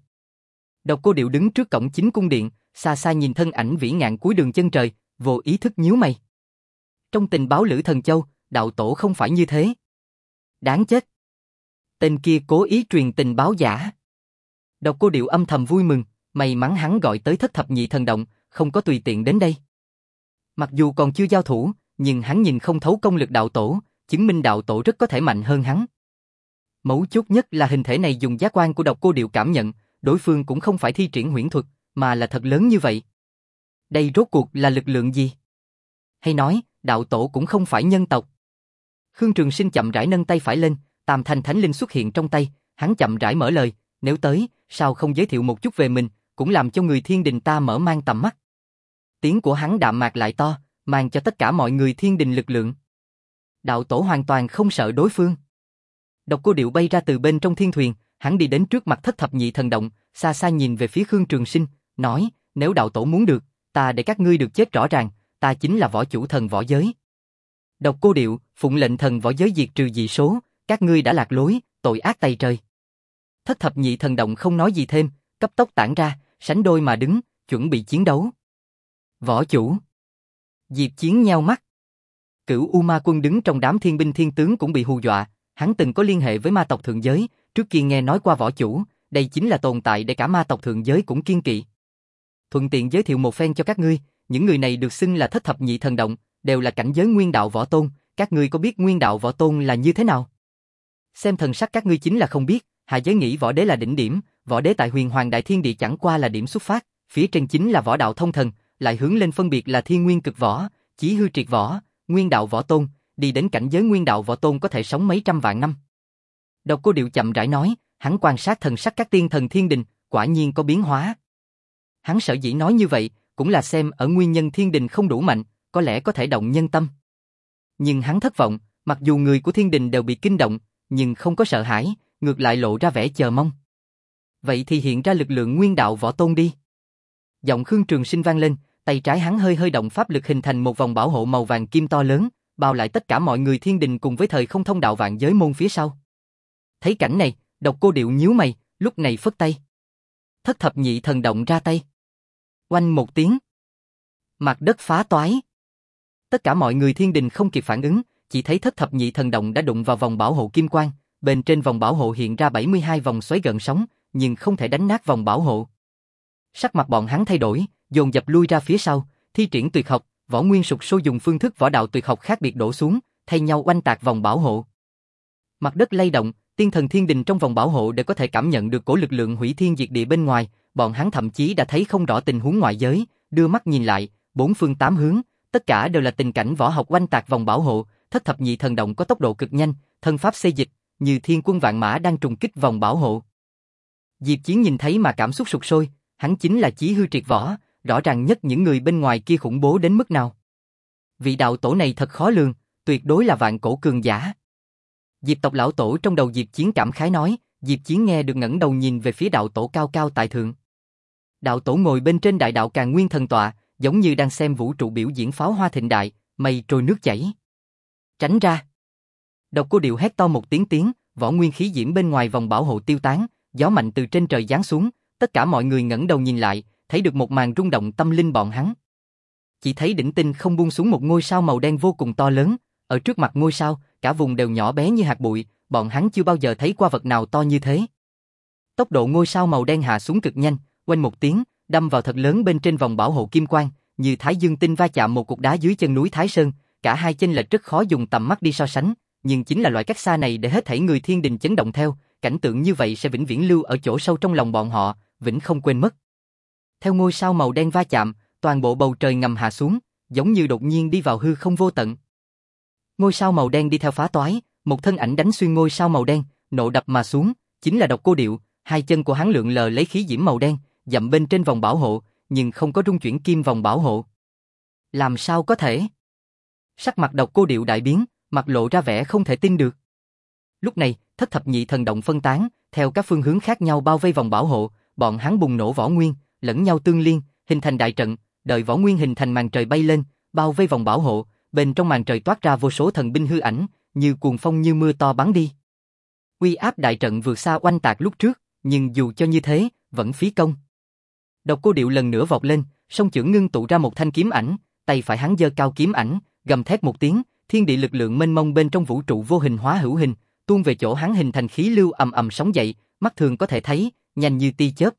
Độc Cô Điệu đứng trước cổng chính cung điện, xa xa nhìn thân ảnh vĩ ngạn cuối đường chân trời, vô ý thức nhíu mày. Trong tình báo Lữ Thần Châu, đạo tổ không phải như thế. Đáng chết. Tên kia cố ý truyền tình báo giả. Độc Cô Điệu âm thầm vui mừng, may mắn hắn gọi tới thất thập nhị thần động, không có tùy tiện đến đây. Mặc dù còn chưa giao thủ, nhưng hắn nhìn không thấu công lực đạo tổ, chứng minh đạo tổ rất có thể mạnh hơn hắn. Mấu chốt nhất là hình thể này dùng giác quan của Độc Cô Điệu cảm nhận, đối phương cũng không phải thi triển huyễn thuật, mà là thật lớn như vậy. Đây rốt cuộc là lực lượng gì? Hay nói, đạo tổ cũng không phải nhân tộc. Khương Trường Sinh chậm rãi nâng tay phải lên, tam thanh thánh linh xuất hiện trong tay, hắn chậm rãi mở lời, nếu tới, sao không giới thiệu một chút về mình, cũng làm cho người thiên đình ta mở mang tầm mắt. Tiếng của hắn đạm mạc lại to, mang cho tất cả mọi người thiên đình lực lượng. Đạo tổ hoàn toàn không sợ đối phương. Độc Cô Điệu bay ra từ bên trong thiên thuyền, hắn đi đến trước mặt thất thập nhị thần động, xa xa nhìn về phía Khương Trường Sinh, nói, nếu đạo tổ muốn được, ta để các ngươi được chết rõ ràng, ta chính là võ chủ thần võ giới. Độc Cô Điệu, phụng lệnh thần võ giới diệt trừ dị số, các ngươi đã lạc lối, tội ác tày trời. Thất thập nhị thần động không nói gì thêm, cấp tốc tản ra, sánh đôi mà đứng, chuẩn bị chiến đấu. Võ chủ. Diệp Chiến nheo mắt. Cửu U Ma Quân đứng trong đám thiên binh thiên tướng cũng bị hù dọa, hắn từng có liên hệ với ma tộc thượng giới, trước kia nghe nói qua võ chủ, đây chính là tồn tại để cả ma tộc thượng giới cũng kiêng kỵ. Thuận tiện giới thiệu một phen cho các ngươi, những người này được xưng là thất thập nhị thần động, đều là cảnh giới nguyên đạo võ tôn, các ngươi có biết nguyên đạo võ tôn là như thế nào? Xem thần sắc các ngươi chính là không biết, hạ giới nghĩ võ đế là đỉnh điểm, võ đế tại huyền hoàng đại thiên địa chẳng qua là điểm xuất phát, phía trên chính là võ đạo thông thần, lại hướng lên phân biệt là thiên nguyên cực võ, chí hư triệt võ, nguyên đạo võ tôn, đi đến cảnh giới nguyên đạo võ tôn có thể sống mấy trăm vạn năm. Độc Cô Điệu chậm rãi nói, hắn quan sát thần sắc các tiên thần thiên đình, quả nhiên có biến hóa. Hắn sở dĩ nói như vậy, cũng là xem ở nguyên nhân thiên đình không đủ mạnh, có lẽ có thể động nhân tâm. Nhưng hắn thất vọng, mặc dù người của thiên đình đều bị kinh động, nhưng không có sợ hãi, ngược lại lộ ra vẻ chờ mong. Vậy thì hiện ra lực lượng nguyên đạo võ tôn đi. Giọng Khương Trường Sinh vang lên, tay trái hắn hơi hơi động pháp lực hình thành một vòng bảo hộ màu vàng kim to lớn, bao lại tất cả mọi người thiên đình cùng với thời không thông đạo vạn giới môn phía sau. Thấy cảnh này, Độc Cô Điệu nhíu mày, lúc này phất tay. Thất thập nhị thần động ra tay. Oanh một tiếng. Mặt đất phá toái. Tất cả mọi người thiên đình không kịp phản ứng, chỉ thấy thất thập nhị thần động đã đụng vào vòng bảo hộ kim quang, bên trên vòng bảo hộ hiện ra bảy mươi hai vòng xoáy gợn sóng, nhưng không thể đánh nát vòng bảo hộ. Sắc mặt bọn hắn thay đổi, dồn dập lui ra phía sau, thi triển tuyệt học, Võ Nguyên sụp sôi dùng phương thức võ đạo tuyệt học khác biệt đổ xuống, thay nhau oanh tạc vòng bảo hộ. Mặt đất lay động, tiên thần thiên đình trong vòng bảo hộ đều có thể cảm nhận được cổ lực lượng hủy thiên diệt địa bên ngoài, bọn hắn thậm chí đã thấy không rõ tình huống ngoại giới, đưa mắt nhìn lại, bốn phương tám hướng, tất cả đều là tình cảnh võ học oanh tạc vòng bảo hộ, thất thập nhị thần động có tốc độ cực nhanh, thân pháp xê dịch, như thiên quân vạn mã đang trùng kích vòng bảo hộ. Diệp Chiến nhìn thấy mà cảm xúc sục sôi, hắn chính là chí hư triệt võ, rõ ràng nhất những người bên ngoài kia khủng bố đến mức nào. Vị đạo tổ này thật khó lường, tuyệt đối là vạn cổ cường giả. Diệp tộc lão tổ trong đầu Diệp Chiến cảm khái nói, Diệp Chiến nghe được ngẩng đầu nhìn về phía đạo tổ cao cao tại thượng. Đạo tổ ngồi bên trên đại đạo Càn Nguyên thần tọa, giống như đang xem vũ trụ biểu diễn pháo hoa thịnh đại, mây trôi nước chảy. Tránh ra. Độc Cô Điệu hét to một tiếng tiếng, võ nguyên khí diễm bên ngoài vòng bảo hộ tiêu tán, gió mạnh từ trên trời giáng xuống, tất cả mọi người ngẩng đầu nhìn lại, thấy được một màn rung động tâm linh bọn hắn. Chỉ thấy đỉnh tinh không buông xuống một ngôi sao màu đen vô cùng to lớn, ở trước mặt ngôi sao, cả vùng đều nhỏ bé như hạt bụi, bọn hắn chưa bao giờ thấy qua vật nào to như thế. Tốc độ ngôi sao màu đen hạ xuống cực nhanh, oanh một tiếng, đâm vào thật lớn bên trên vòng bảo hộ kim quang, như Thái Dương tinh va chạm một cục đá dưới chân núi Thái Sơn, cả hai chênh lệch rất khó dùng tầm mắt đi so sánh, nhưng chính là loại cách xa này để hết thảy người thiên đình chấn động theo, cảnh tượng như vậy sẽ vĩnh viễn lưu ở chỗ sâu trong lòng bọn họ, vĩnh không quên mất. Theo ngôi sao màu đen va chạm, toàn bộ bầu trời ngầm hạ xuống, giống như đột nhiên đi vào hư không vô tận. Ngôi sao màu đen đi theo phá toái, một thân ảnh đánh xuyên ngôi sao màu đen, nộ đập mà xuống, chính là Độc Cô Điệu, hai chân của hắn lượn lờ lấy khí diễm màu đen, dậm bên trên vòng bảo hộ, nhưng không có rung chuyển kim vòng bảo hộ. Làm sao có thể? Sắc mặt Độc Cô Điệu đại biến, mặt lộ ra vẻ không thể tin được. Lúc này, thất thập nhị thần động phân tán, theo các phương hướng khác nhau bao vây vòng bảo hộ, bọn hắn bùng nổ võ nguyên, lẫn nhau tương liên, hình thành đại trận, đợi võ nguyên hình thành màn trời bay lên, bao vây vòng bảo hộ, bên trong màn trời toát ra vô số thần binh hư ảnh, như cuồng phong như mưa to bắn đi. Uy áp đại trận vượt xa oanh tạc lúc trước, nhưng dù cho như thế, vẫn phí công. Độc Cô Điệu lần nữa vọt lên, song chưởng ngưng tụ ra một thanh kiếm ảnh, tay phải hắn giơ cao kiếm ảnh, gầm thét một tiếng, thiên địa lực lượng mênh mông bên trong vũ trụ vô hình hóa hữu hình, tuôn về chỗ hắn hình thành khí lưu ầm ầm sóng dậy, mắt thường có thể thấy, nhanh như tia chớp.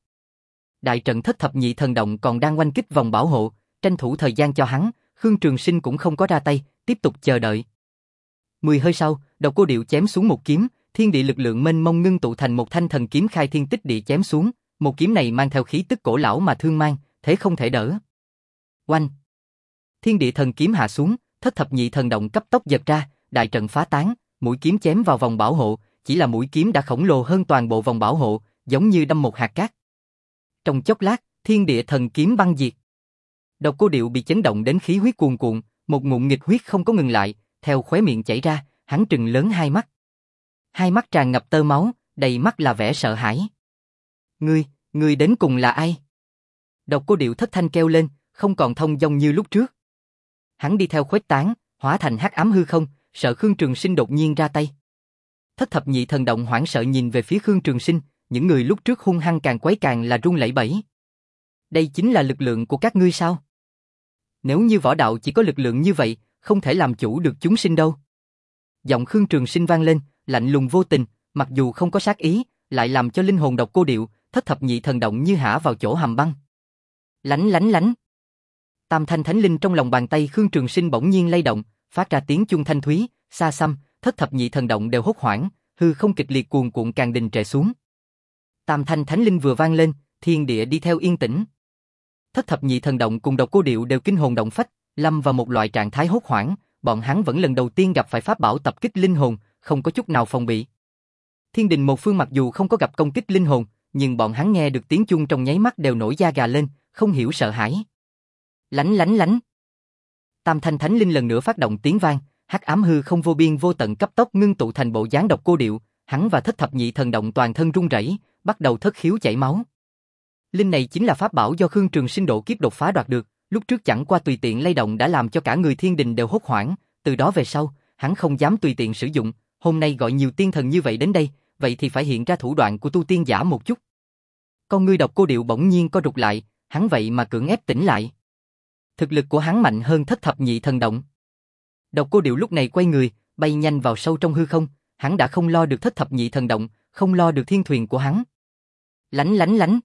Đại trận thất thập nhị thần động còn đang oanh kích vòng bảo hộ, tranh thủ thời gian cho hắn, Khương Trường Sinh cũng không có ra tay, tiếp tục chờ đợi. Mười hơi sau, Độc Cô Điệu chém xuống một kiếm, thiên địa lực lượng mênh mông ngưng tụ thành một thanh thần kiếm khai thiên tích địa chém xuống, một kiếm này mang theo khí tức cổ lão mà thương mang, thế không thể đỡ. Oanh! Thiên địa thần kiếm hạ xuống, thất thập nhị thần động cấp tốc giật ra, đại trận phá tán, mũi kiếm chém vào vòng bảo hộ, chỉ là mũi kiếm đã khổng lồ hơn toàn bộ vòng bảo hộ, giống như đâm một hạt cát. Trong chốc lát, thiên địa thần kiếm băng diệt. Độc Cô Điệu bị chấn động đến khí huyết cuồn cuộn, một ngụm nghịch huyết không có ngừng lại, theo khóe miệng chảy ra, hắn trừng lớn hai mắt. Hai mắt tràn ngập tơ máu, đầy mắt là vẻ sợ hãi. Ngươi, ngươi đến cùng là ai? Độc Cô Điệu thất thanh kêu lên, không còn thông dong như lúc trước. Hắn đi theo khuếch tán, hóa thành hắc ám hư không, sợ Khương Trường Sinh đột nhiên ra tay. Thất thập nhị thần động hoảng sợ nhìn về phía Khương Trường Sinh, những người lúc trước hung hăng càng quấy càng là run lẩy bẩy. Đây chính là lực lượng của các ngươi sao? Nếu như võ đạo chỉ có lực lượng như vậy, không thể làm chủ được chúng sinh đâu. Giọng Khương Trường Sinh vang lên, lạnh lùng vô tình, mặc dù không có sát ý, lại làm cho linh hồn Độc Cô Điệu, thất thập nhị thần động như hả vào chỗ hầm băng. Lánh lánh lánh. Tam thanh thánh linh trong lòng bàn tay Khương Trường Sinh bỗng nhiên lay động, phát ra tiếng chuông thanh thúy, xa xăm, thất thập nhị thần động đều hốt hoảng, hư không kịch liệt cuồn cuộn càng đình trệ xuống. Tam thanh thánh linh vừa vang lên, thiên địa đi theo yên tĩnh. Thất thập nhị thần động cùng Độc Cô Điệu đều kinh hồn động phách, lâm vào một loại trạng thái hốt hoảng, bọn hắn vẫn lần đầu tiên gặp phải pháp bảo tập kích linh hồn, không có chút nào phòng bị. Thiên Đình một phương mặc dù không có gặp công kích linh hồn, nhưng bọn hắn nghe được tiếng chuông trong nháy mắt đều nổi da gà lên, không hiểu sợ hãi. Lánh lánh lánh. Tam thanh thánh linh lần nữa phát động tiếng vang, hắc ám hư không vô biên vô tận cấp tốc ngưng tụ thành bộ dáng Độc Cô Điệu, hắn và thất thập nhị thần động toàn thân run rẩy, bắt đầu thất khiếu chảy máu. Linh này chính là pháp bảo do Khương Trường Sinh độ kiếp đột phá đoạt được, lúc trước chẳng qua tùy tiện lay động đã làm cho cả người Thiên Đình đều hốt hoảng, từ đó về sau, hắn không dám tùy tiện sử dụng, hôm nay gọi nhiều tiên thần như vậy đến đây, vậy thì phải hiện ra thủ đoạn của tu tiên giả một chút. Con ngươi Độc Cô Điệu bỗng nhiên co rụt lại, hắn vậy mà cưỡng ép tỉnh lại. Thực lực của hắn mạnh hơn thất thập nhị thần động. Độc Cô Điệu lúc này quay người, bay nhanh vào sâu trong hư không, hắn đã không lo được thất thập nhị thần động, không lo được thiên thuyền của hắn. Lánh lánh lánh.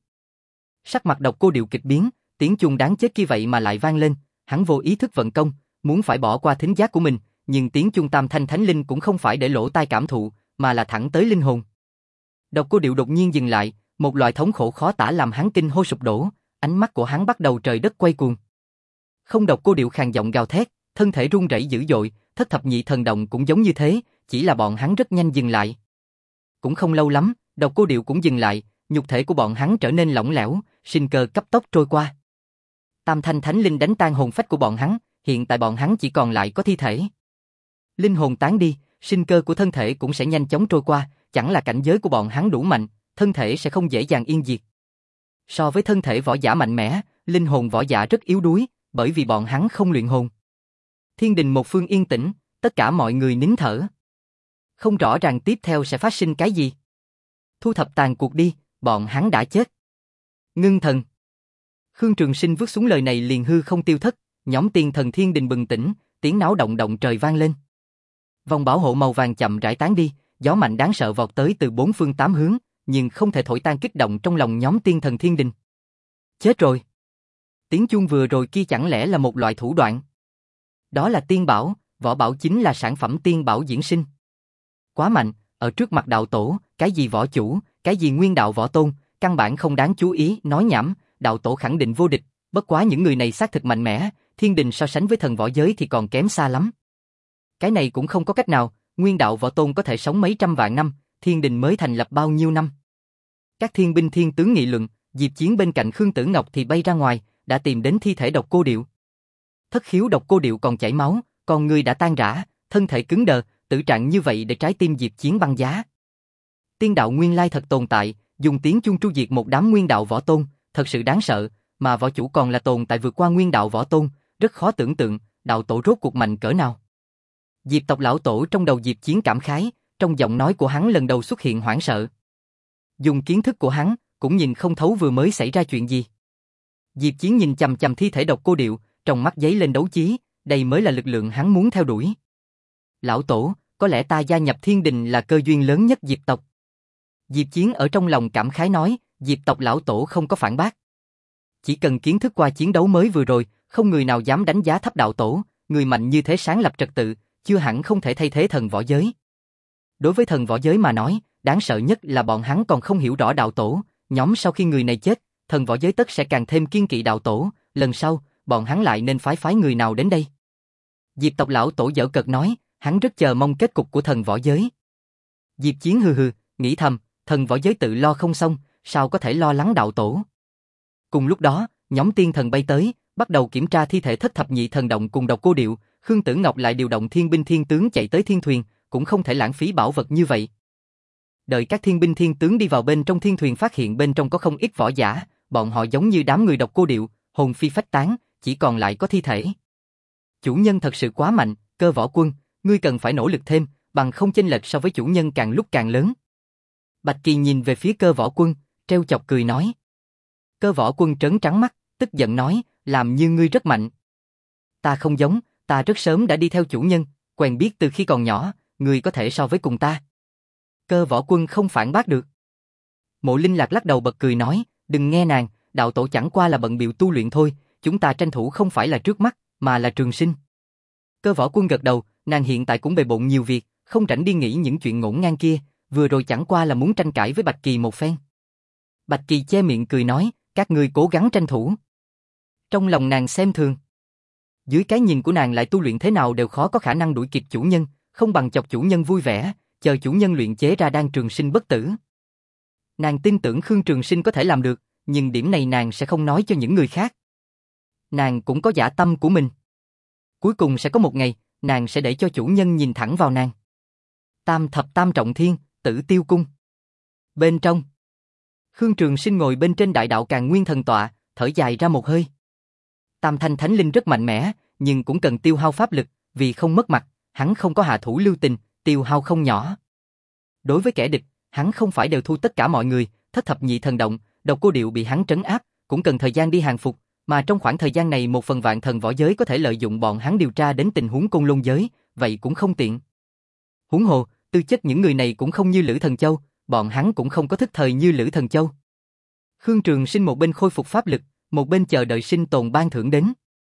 Sắc mặt Độc Cô Điệu kịch biến, tiếng chuông đáng chết kia vậy mà lại vang lên, hắn vô ý thức vận công, muốn phải bỏ qua thính giác của mình, nhưng tiếng chuông tam thanh thánh linh cũng không phải để lỗ tai cảm thụ, mà là thẳng tới linh hồn. Độc Cô Điệu đột nhiên dừng lại, một loại thống khổ khó tả làm hắn kinh hô sụp đổ, ánh mắt của hắn bắt đầu trời đất quay cuồng. Không, Độc Cô Điệu khàn giọng gào thét, thân thể run rẩy dữ dội, thất thập nhị thần động cũng giống như thế, chỉ là bọn hắn rất nhanh dừng lại. Cũng không lâu lắm, Độc Cô Điệu cũng dừng lại, nhục thể của bọn hắn trở nên lỏng lẻo, sinh cơ cấp tốc trôi qua. Tam thanh thánh linh đánh tan hồn phách của bọn hắn, hiện tại bọn hắn chỉ còn lại có thi thể. Linh hồn tán đi, sinh cơ của thân thể cũng sẽ nhanh chóng trôi qua, chẳng là cảnh giới của bọn hắn đủ mạnh, thân thể sẽ không dễ dàng yên diệt. So với thân thể võ giả mạnh mẽ, linh hồn võ giả rất yếu đuối, bởi vì bọn hắn không luyện hồn. Thiên Đình một phương yên tĩnh, tất cả mọi người nín thở. Không rõ ràng tiếp theo sẽ phát sinh cái gì. Thu thập tàn cuộc đi, bọn hắn đã chết. Ngưng thần. Khương Trường Sinh vứt xuống lời này liền hư không tiêu thất, nhóm tiên thần Thiên Đình bừng tỉnh, tiếng náo động động trời vang lên. Vòng bảo hộ màu vàng chậm rãi tán đi, gió mạnh đáng sợ vọt tới từ bốn phương tám hướng, nhưng không thể thổi tan kích động trong lòng nhóm tiên thần Thiên Đình. Chết rồi. Tiếng chuông vừa rồi kia chẳng lẽ là một loại thủ đoạn? Đó là tiên bảo, võ bảo chính là sản phẩm tiên bảo diễn sinh. Quá mạnh, ở trước mặt đạo tổ, cái gì võ chủ, cái gì nguyên đạo võ tôn, căn bản không đáng chú ý, nói nhảm, đạo tổ khẳng định vô địch, bất quá những người này xác thực mạnh mẽ, Thiên Đình so sánh với thần võ giới thì còn kém xa lắm. Cái này cũng không có cách nào, nguyên đạo võ tôn có thể sống mấy trăm vạn năm, Thiên Đình mới thành lập bao nhiêu năm. Các thiên binh thiên tướng nghị luận, Diệp Chiến bên cạnh Khương Tử Ngọc thì bay ra ngoài, đã tìm đến thi thể Độc Cô Điệu. Thất khiếu Độc Cô Điệu còn chảy máu, còn người đã tan rã, thân thể cứng đờ, tử trạng như vậy để trái tim Diệp Chiến băng giá. Tiên đạo nguyên lai thật tồn tại, dùng tiếng chuông tru diệt một đám nguyên đạo võ tôn, thật sự đáng sợ, mà võ chủ còn là tồn tại vượt qua nguyên đạo võ tôn, rất khó tưởng tượng, đạo tổ rốt cuộc mạnh cỡ nào. Diệp tộc lão tổ trong đầu Diệp Chiến cảm khái, trong giọng nói của hắn lần đầu xuất hiện hoảng sợ. Dùng kiến thức của hắn, cũng nhìn không thấu vừa mới xảy ra chuyện gì. Diệp Chiến nhìn chằm chằm thi thể Độc Cô Điệu, trong mắt giấy lên đấu chí, đây mới là lực lượng hắn muốn theo đuổi. Lão tổ, có lẽ ta gia nhập Thiên Đình là cơ duyên lớn nhất Diệp tộc. Diệp Chiến ở trong lòng cảm khái nói, Diệp tộc lão tổ không có phản bác. Chỉ cần kiến thức qua chiến đấu mới vừa rồi, không người nào dám đánh giá thấp đạo tổ, người mạnh như thế sáng lập trật tự, chưa hẳn không thể thay thế thần võ giới. Đối với thần võ giới mà nói, đáng sợ nhất là bọn hắn còn không hiểu rõ đạo tổ, nhóm sau khi người này chết, thần võ giới tất sẽ càng thêm kiên kỵ đạo tổ, lần sau, bọn hắn lại nên phái phái người nào đến đây. Diệp tộc lão tổ giễu cợt nói, hắn rất chờ mong kết cục của thần võ giới. Diệp Chiến hừ hừ, nghĩ thầm, thần võ giới tự lo không xong, sao có thể lo lắng đạo tổ. Cùng lúc đó, nhóm tiên thần bay tới, bắt đầu kiểm tra thi thể thất thập nhị thần động cùng Độc Cô Điệu, Khương Tử Ngọc lại điều động thiên binh thiên tướng chạy tới thiên thuyền, cũng không thể lãng phí bảo vật như vậy. Đợi các thiên binh thiên tướng đi vào bên trong thiên thuyền phát hiện bên trong có không ít võ giả, bọn họ giống như đám người Độc Cô Điệu, hồn phi phách tán, chỉ còn lại có thi thể. Chủ nhân thật sự quá mạnh, Cơ Võ Quân, ngươi cần phải nỗ lực thêm, bằng không chênh lệch so với chủ nhân càng lúc càng lớn. Bạch Kỳ nhìn về phía Cơ Võ Quân, trêu chọc cười nói. Cơ Võ Quân trấn trắng mắt, tức giận nói, làm như ngươi rất mạnh. Ta không giống, ta rất sớm đã đi theo chủ nhân, quen biết từ khi còn nhỏ, ngươi có thể so với cùng ta. Cơ Võ Quân không phản bác được. Mộ Linh Lạc lắc đầu bật cười nói, đừng nghe nàng, đạo tổ chẳng qua là bận bịu tu luyện thôi, chúng ta tranh thủ không phải là trước mắt, mà là trường sinh. Cơ Võ Quân gật đầu, nàng hiện tại cũng bề bộn nhiều việc, không rảnh đi nghĩ những chuyện ngổn ngang kia, vừa rồi chẳng qua là muốn tranh cãi với Bạch Kỳ một phen. Bạch Kỳ che miệng cười nói, các ngươi cố gắng tranh thủ. Trong lòng nàng xem thường. Dưới cái nhìn của nàng lại tu luyện thế nào đều khó có khả năng đuổi kịp chủ nhân, không bằng chọc chủ nhân vui vẻ, chờ chủ nhân luyện chế ra đan trường sinh bất tử. Nàng tin tưởng Khương Trường Sinh có thể làm được, nhưng điểm này nàng sẽ không nói cho những người khác. Nàng cũng có dạ tâm của mình. Cuối cùng sẽ có một ngày, nàng sẽ để cho chủ nhân nhìn thẳng vào nàng. Tam thập tam trọng thiên, Tử Tiêu Cung. Bên trong, Khương Trường Sinh ngồi bên trên đại đạo Càn Nguyên thần tọa, thở dài ra một hơi. Tam thanh thánh linh rất mạnh mẽ, nhưng cũng cần tiêu hao pháp lực, vì không mất mặt, hắn không có hạ thủ lưu tình, tiêu hao không nhỏ. Đối với kẻ địch, hắn không phải đều thu tất cả mọi người, thất thập nhị thần động, Độc Cô Điệu bị hắn trấn áp, cũng cần thời gian đi hàng phục, mà trong khoảng thời gian này một phần vạn thần võ giới có thể lợi dụng bọn hắn điều tra đến tình huống Côn Lôn giới, vậy cũng không tiện. Huống hồ, tư chất những người này cũng không như Lữ Thần Châu, bọn hắn cũng không có thức thời như Lữ Thần Châu. Khương Trường Sinh một bên khôi phục pháp lực, một bên chờ đợi sinh tồn ban thưởng đến.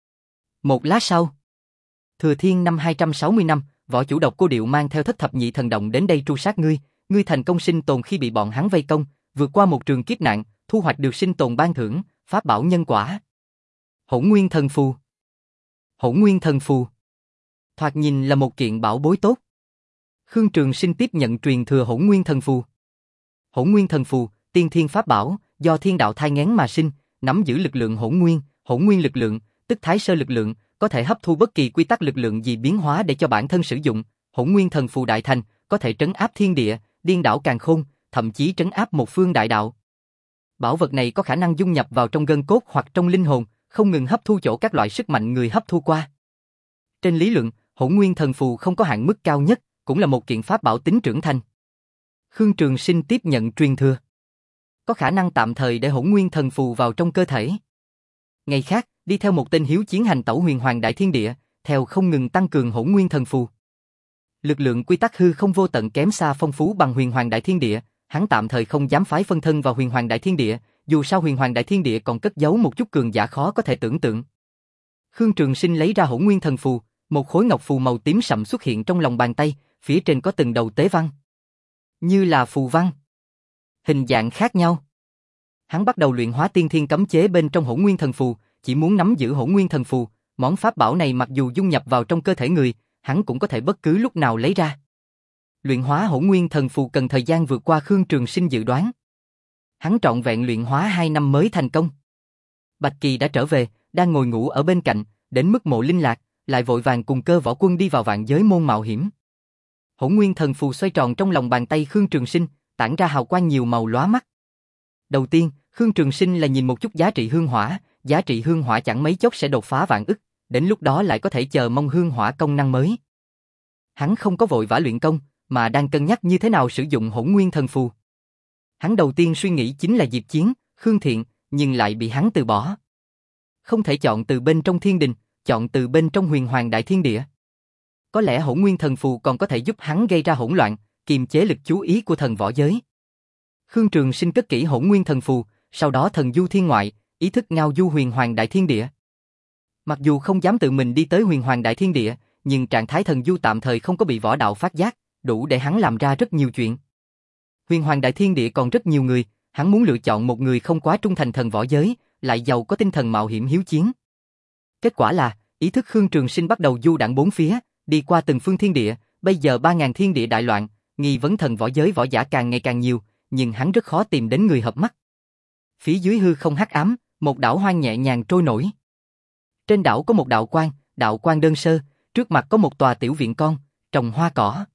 Một lát sau, Thừa Thiên năm hai trăm sáu mươi năm, võ chủ Độc Cô Điệu mang theo thất thập nhị thần động đến đây tru sát ngươi, ngươi thành công sinh tồn khi bị bọn hắn vây công, vượt qua một trường kiếp nạn, thu hoạch được sinh tồn ban thưởng, pháp bảo nhân quả. Hỗn Nguyên Thần Phù. Hỗn Nguyên Thần Phù. Thoạt nhìn là một kiện bảo bối tốt. Khương Trường Sinh tiếp nhận truyền thừa Hỗn Nguyên Thần Phù. Hỗn Nguyên Thần Phù, tiên thiên pháp bảo, do thiên đạo thai nghén mà sinh, nắm giữ lực lượng hỗn nguyên, hỗn nguyên lực lượng, tức thái sơ lực lượng, có thể hấp thu bất kỳ quy tắc lực lượng gì biến hóa để cho bản thân sử dụng. Hỗn Nguyên Thần Phù đại thành, có thể trấn áp thiên địa, điên đảo càn khôn, thậm chí trấn áp một phương đại đạo. Bảo vật này có khả năng dung nhập vào trong gân cốt hoặc trong linh hồn, không ngừng hấp thu chỗ các loại sức mạnh người hấp thu qua. Trên lý luận, Hỗn Nguyên Thần Phù không có hạn mức cao nhất, cũng là một kiện pháp bảo tính trưởng thành. Khương Trường Sinh tiếp nhận truyền thừa, có khả năng tạm thời để Hỗn Nguyên Thần Phù vào trong cơ thể. Ngày khác, đi theo một tên hiếu chiến hành tẩu huyền hoàng đại thiên địa, theo không ngừng tăng cường Hỗn Nguyên Thần Phù. Lực lượng quy tắc hư không vô tận kém xa phong phú bằng huyền hoàng đại thiên địa, hắn tạm thời không dám phái phân thân vào huyền hoàng đại thiên địa, dù sao huyền hoàng đại thiên địa còn cất giấu một chút cường giả khó có thể tưởng tượng. Khương Trường Sinh lấy ra Hỗn Nguyên Thần Phù, một khối ngọc phù màu tím sậm xuất hiện trong lòng bàn tay, phía trên có từng đầu tế văn, như là phù văn, hình dạng khác nhau. Hắn bắt đầu luyện hóa tiên thiên cấm chế bên trong Hỗn Nguyên Thần Phù, chỉ muốn nắm giữ Hỗn Nguyên Thần Phù, món pháp bảo này mặc dù dung nhập vào trong cơ thể người, hắn cũng có thể bất cứ lúc nào lấy ra. Luyện hóa Hỗn Nguyên Thần Phù cần thời gian vượt qua Khương Trường Sinh dự đoán. Hắn trọn vẹn luyện hóa hai năm mới thành công. Bạch Kỳ đã trở về, đang ngồi ngủ ở bên cạnh, đến mức Mộ Linh Lạc lại vội vàng cùng Cơ Võ Quân đi vào vạn giới môn mạo hiểm. Hỗn Nguyên Thần Phù xoay tròn trong lòng bàn tay Khương Trường Sinh, tản ra hào quang nhiều màu lóa mắt. Đầu tiên, Khương Trường Sinh là nhìn một chút giá trị hương hỏa, giá trị hương hỏa chẳng mấy chốc sẽ đột phá vạn ức, đến lúc đó lại có thể chờ mong hương hỏa công năng mới. Hắn không có vội vã luyện công, mà đang cân nhắc như thế nào sử dụng Hỗn Nguyên Thần Phù. Hắn đầu tiên suy nghĩ chính là Diệp Chiến, Khương Thiện, nhưng lại bị hắn từ bỏ. Không thể chọn từ bên trong thiên đình, chọn từ bên trong huyền hoàng đại thiên địa. Có lẽ Hỗn Nguyên Thần Phù còn có thể giúp hắn gây ra hỗn loạn, kiềm chế lực chú ý của thần võ giới. Khương Trường Sinh cất kỹ Hỗn Nguyên Thần Phù, sau đó thần du thiên ngoại, ý thức ngao du huyền hoàng đại thiên địa. Mặc dù không dám tự mình đi tới huyền hoàng đại thiên địa, nhưng trạng thái thần du tạm thời không có bị võ đạo phát giác, đủ để hắn làm ra rất nhiều chuyện. Huyền hoàng đại thiên địa còn rất nhiều người, hắn muốn lựa chọn một người không quá trung thành thần võ giới, lại giàu có tinh thần mạo hiểm hiếu chiến. Kết quả là, ý thức Khương Trường Sinh bắt đầu du đãng bốn phía, đi qua từng phương thiên địa, bây giờ ba ngàn thiên địa đại loạn, nghi vấn thần võ giới võ giả càng ngày càng nhiều, nhưng hắn rất khó tìm đến người hợp mắt. Phía dưới hư không hắc ám, một đảo hoang nhẹ nhàng trôi nổi. Trên đảo có một đạo quan, đạo quan đơn sơ, trước mặt có một tòa tiểu viện con, trồng hoa cỏ.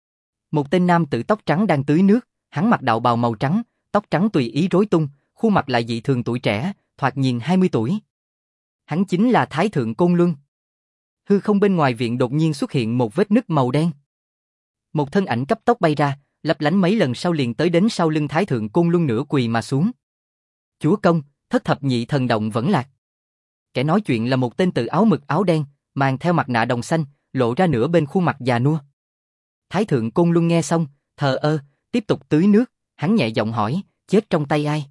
Một tên nam tử tóc trắng đang tưới nước, hắn mặc đạo bào màu trắng, tóc trắng tùy ý rối tung, khuôn mặt lại dị thường tuổi trẻ, thoạt nhìn hai mươi tuổi. Hắn chính là Thái Thượng Côn Luân. Hư không bên ngoài viện đột nhiên xuất hiện một vết nứt màu đen. Một thân ảnh cấp tốc bay ra, lấp lánh mấy lần sau liền tới đến sau lưng Thái Thượng Côn Luân nửa quỳ mà xuống. Chúa công, thất thập nhị thần động vẫn lạc. Kẻ nói chuyện là một tên tự áo mực áo đen, mang theo mặt nạ đồng xanh, lộ ra nửa bên khuôn mặt già nua. Thái Thượng Côn Luân nghe xong, thờ ơ, tiếp tục tưới nước, hắn nhẹ giọng hỏi, chết trong tay ai?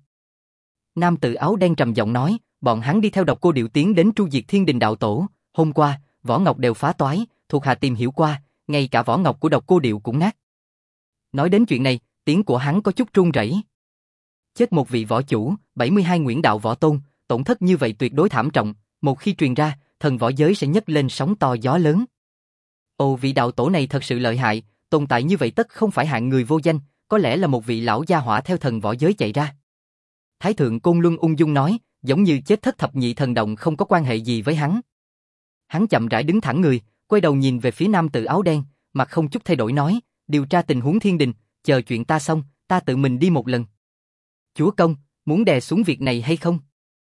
Nam tự áo đen trầm giọng nói, bọn hắn đi theo Độc Cô Điệu tiến đến tru diệt Thiên Đình đạo tổ, hôm qua, vỏ ngọc đều phá toái, thuộc hạ tìm hiểu qua, ngay cả vỏ ngọc của Độc Cô Điệu cũng nát. Nói đến chuyện này, tiếng của hắn có chút run rẩy. Chết một vị võ chủ, bảy mươi hai Nguyễn đạo võ tôn, tổn thất như vậy tuyệt đối thảm trọng, một khi truyền ra, thần võ giới sẽ nhấc lên sóng to gió lớn. Ồ, vị đạo tổ này thật sự lợi hại, tồn tại như vậy tất không phải hạng người vô danh, có lẽ là một vị lão gia hỏa theo thần võ giới chạy ra. Thái Thượng Côn Luân ung dung nói, giống như chết thất thập nhị thần động không có quan hệ gì với hắn. Hắn chậm rãi đứng thẳng người, quay đầu nhìn về phía nam tử áo đen, mặt không chút thay đổi nói, điều tra tình huống Thiên Đình, chờ chuyện ta xong, ta tự mình đi một lần. Chúa công, muốn đè xuống việc này hay không?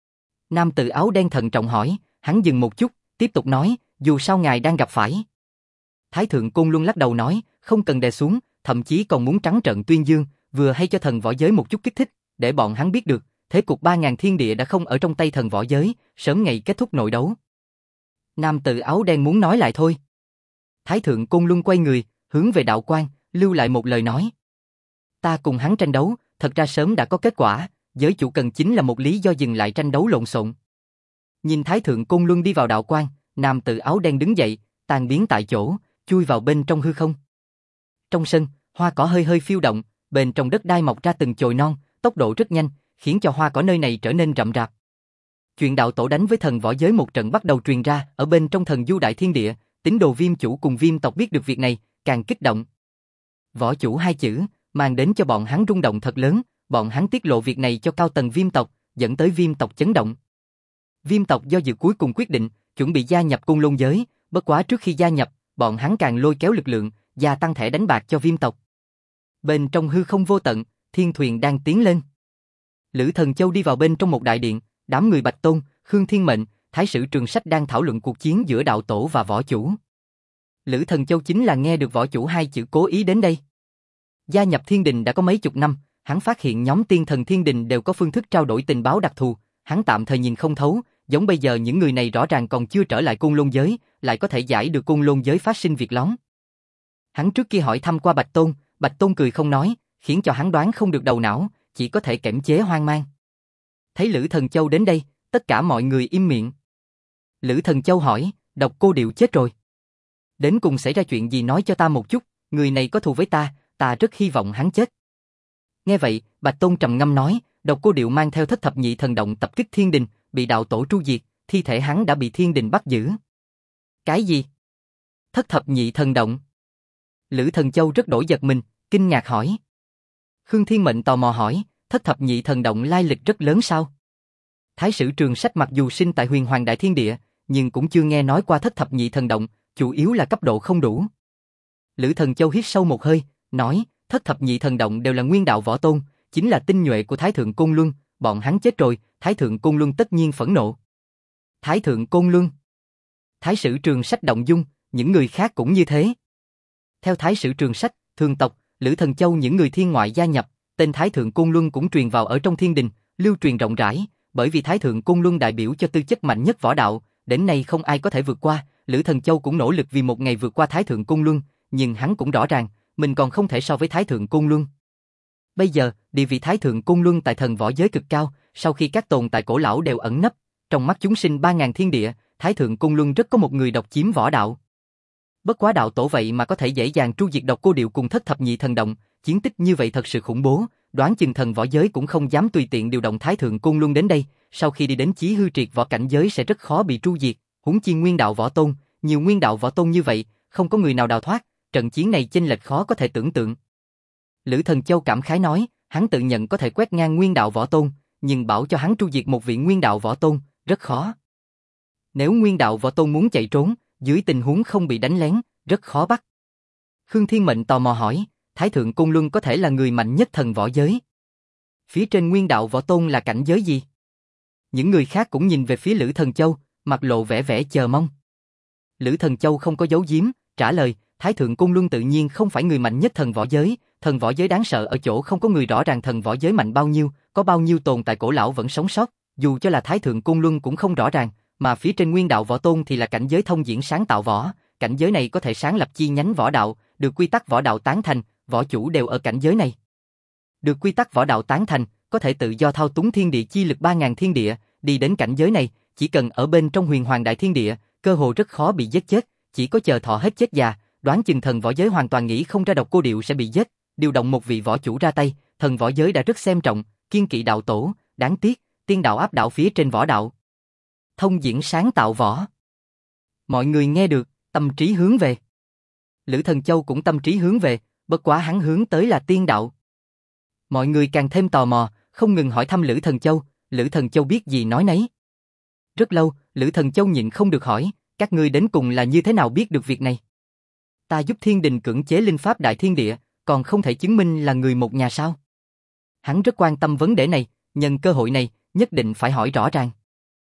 Nam tử áo đen thận trọng hỏi, hắn dừng một chút, tiếp tục nói, dù sao ngài đang gặp phải. Thái Thượng Côn Luân lắc đầu nói, không cần đè xuống, thậm chí còn muốn trắng trợn tuyên dương, vừa hay cho thần võ giới một chút kích thích, để bọn hắn biết được, thế cục ba ngàn thiên địa đã không ở trong tay thần võ giới, sớm ngày kết thúc nội đấu. Nam tử áo đen muốn nói lại thôi. Thái Thượng Côn Luân quay người, hướng về đạo quan, lưu lại một lời nói. Ta cùng hắn tranh đấu, thật ra sớm đã có kết quả, giới chủ cần chính là một lý do dừng lại tranh đấu lộn xộn. Nhìn Thái Thượng Côn Luân đi vào đạo quan, nam tử áo đen đứng dậy, tan biến tại chỗ, chui vào bên trong hư không. Trong sân, hoa cỏ hơi hơi phiêu động, bên trong đất đai mọc ra từng chồi non, tốc độ rất nhanh, khiến cho hoa cỏ nơi này trở nên rậm rạp. Chuyện đạo tổ đánh với thần võ giới một trận bắt đầu truyền ra, ở bên trong thần du đại thiên địa, tín đồ Viêm chủ cùng Viêm tộc biết được việc này, càng kích động. Võ chủ hai chữ, mang đến cho bọn hắn rung động thật lớn, bọn hắn tiết lộ việc này cho cao tầng Viêm tộc, dẫn tới Viêm tộc chấn động. Viêm tộc do dự cuối cùng quyết định, chuẩn bị gia nhập Côn Lôn giới, bất quá trước khi gia nhập, bọn hắn càng lôi kéo lực lượng, gia tăng thẻ đánh bạc cho Viêm tộc. Bên trong hư không vô tận, thiên thuyền đang tiến lên. Lữ Thần Châu đi vào bên trong một đại điện, đám người Bạch Tôn, Khương Thiên Mệnh, Thái sử Trường Sách đang thảo luận cuộc chiến giữa đạo tổ và võ chủ. Lữ Thần Châu chính là nghe được võ chủ hai chữ cố ý đến đây. Gia nhập Thiên Đình đã có mấy chục năm, hắn phát hiện nhóm tiên thần Thiên Đình đều có phương thức trao đổi tình báo đặc thù, hắn tạm thời nhìn không thấu, giống bây giờ những người này rõ ràng còn chưa trở lại Côn Lôn giới, lại có thể giải được Côn Lôn giới phát sinh việc lóng. Hắn trước kia hỏi thăm qua Bạch Tôn, Bạch Tôn cười không nói, khiến cho hắn đoán không được đầu não, chỉ có thể kiềm chế hoang mang. Thấy Lữ Thần Châu đến đây, tất cả mọi người im miệng. Lữ Thần Châu hỏi, Độc Cô Điệu chết rồi. Đến cùng xảy ra chuyện gì nói cho ta một chút, người này có thù với ta, ta rất hy vọng hắn chết. Nghe vậy, Bạch Tôn trầm ngâm nói, Độc Cô Điệu mang theo thất thập nhị thần động tập kích Thiên Đình, bị đạo tổ tru diệt, thi thể hắn đã bị Thiên Đình bắt giữ. Cái gì? Thất thập nhị thần động? Lữ Thần Châu rất đổi giật mình, kinh ngạc hỏi. Khương Thiên Mệnh tò mò hỏi, thất thập nhị thần động lai lịch rất lớn sao? Thái sử Trường Sách mặc dù sinh tại Huyền Hoàng Đại Thiên Địa, nhưng cũng chưa nghe nói qua thất thập nhị thần động, chủ yếu là cấp độ không đủ. Lữ Thần Châu hít sâu một hơi, nói, thất thập nhị thần động đều là nguyên đạo võ tôn, chính là tinh nhuệ của Thái Thượng Côn Luân, bọn hắn chết rồi, Thái Thượng Côn Luân tất nhiên phẫn nộ. Thái Thượng Côn Luân. Thái sử Trường Sách động dung, những người khác cũng như thế. Theo Thái sử Trường Sách, Thường tộc, Lữ Thần Châu những người thiên ngoại gia nhập, tên Thái Thượng Côn Luân cũng truyền vào ở trong Thiên Đình, lưu truyền rộng rãi, bởi vì Thái Thượng Côn Luân đại biểu cho tư chất mạnh nhất võ đạo, đến nay không ai có thể vượt qua, Lữ Thần Châu cũng nỗ lực vì một ngày vượt qua Thái Thượng Côn Luân, nhưng hắn cũng rõ ràng, mình còn không thể so với Thái Thượng Côn Luân. Bây giờ, địa vị Thái Thượng Côn Luân tại thần võ giới cực cao, sau khi các tồn tại cổ lão đều ẩn nấp, trong mắt chúng sinh ba ngàn thiên địa, Thái Thượng Côn Luân rất có một người độc chiếm võ đạo. Bất quá đạo tổ vậy mà có thể dễ dàng tru diệt Độc Cô Điệu cùng thất thập nhị thần động, chiến tích như vậy thật sự khủng bố, đoán chừng thần võ giới cũng không dám tùy tiện điều động Thái Thượng Côn Luân đến đây, sau khi đi đến chí hư triệt võ cảnh giới sẽ rất khó bị tru diệt, huống chi nguyên đạo võ tôn, nhiều nguyên đạo võ tôn như vậy, không có người nào đào thoát, trận chiến này chênh lệch khó có thể tưởng tượng. Lữ Thần Châu cảm khái nói, hắn tự nhận có thể quét ngang nguyên đạo võ tôn, nhưng bảo cho hắn tru diệt một vị nguyên đạo võ tôn, rất khó. Nếu nguyên đạo võ tôn muốn chạy trốn, dưới tình huống không bị đánh lén, rất khó bắt. Khương Thiên Mệnh tò mò hỏi, Thái Thượng Côn Luân có thể là người mạnh nhất thần võ giới. Phía trên nguyên đạo võ tôn là cảnh giới gì? Những người khác cũng nhìn về phía Lữ Thần Châu, mặt lộ vẻ vẻ chờ mong. Lữ Thần Châu không có giấu giếm, trả lời, Thái Thượng Côn Luân tự nhiên không phải người mạnh nhất thần võ giới, thần võ giới đáng sợ ở chỗ không có người rõ ràng thần võ giới mạnh bao nhiêu, có bao nhiêu tồn tại cổ lão vẫn sống sót, dù cho là Thái Thượng Côn Luân cũng không rõ ràng, mà phía trên Nguyên Đạo Võ Tôn thì là cảnh giới thông diễn sáng tạo võ, cảnh giới này có thể sáng lập chi nhánh võ đạo, được quy tắc võ đạo tán thành, võ chủ đều ở cảnh giới này. Được quy tắc võ đạo tán thành, có thể tự do thao túng thiên địa chi lực ba ngàn thiên địa, đi đến cảnh giới này, chỉ cần ở bên trong huyền hoàng đại thiên địa, cơ hồ rất khó bị giết chết, chỉ có chờ thọ hết chết già, đoán chừng thần võ giới hoàn toàn nghĩ không ra Độc Cô Điệu sẽ bị giết, điều động một vị võ chủ ra tay, thần võ giới đã rất xem trọng, kiên kỵ đạo tổ, đáng tiếc, tiên đạo áp đảo phía trên võ đạo. Thông diễn sáng tạo võ. Mọi người nghe được, tâm trí hướng về. Lữ Thần Châu cũng tâm trí hướng về, bất quá hắn hướng tới là tiên đạo. Mọi người càng thêm tò mò, không ngừng hỏi thăm Lữ Thần Châu, Lữ Thần Châu biết gì nói nấy. Rất lâu, Lữ Thần Châu nhịn không được hỏi, các ngươi đến cùng là như thế nào biết được việc này? Ta giúp thiên đình cưỡng chế linh pháp đại thiên địa, còn không thể chứng minh là người một nhà sao? Hắn rất quan tâm vấn đề này, nhân cơ hội này, nhất định phải hỏi rõ ràng.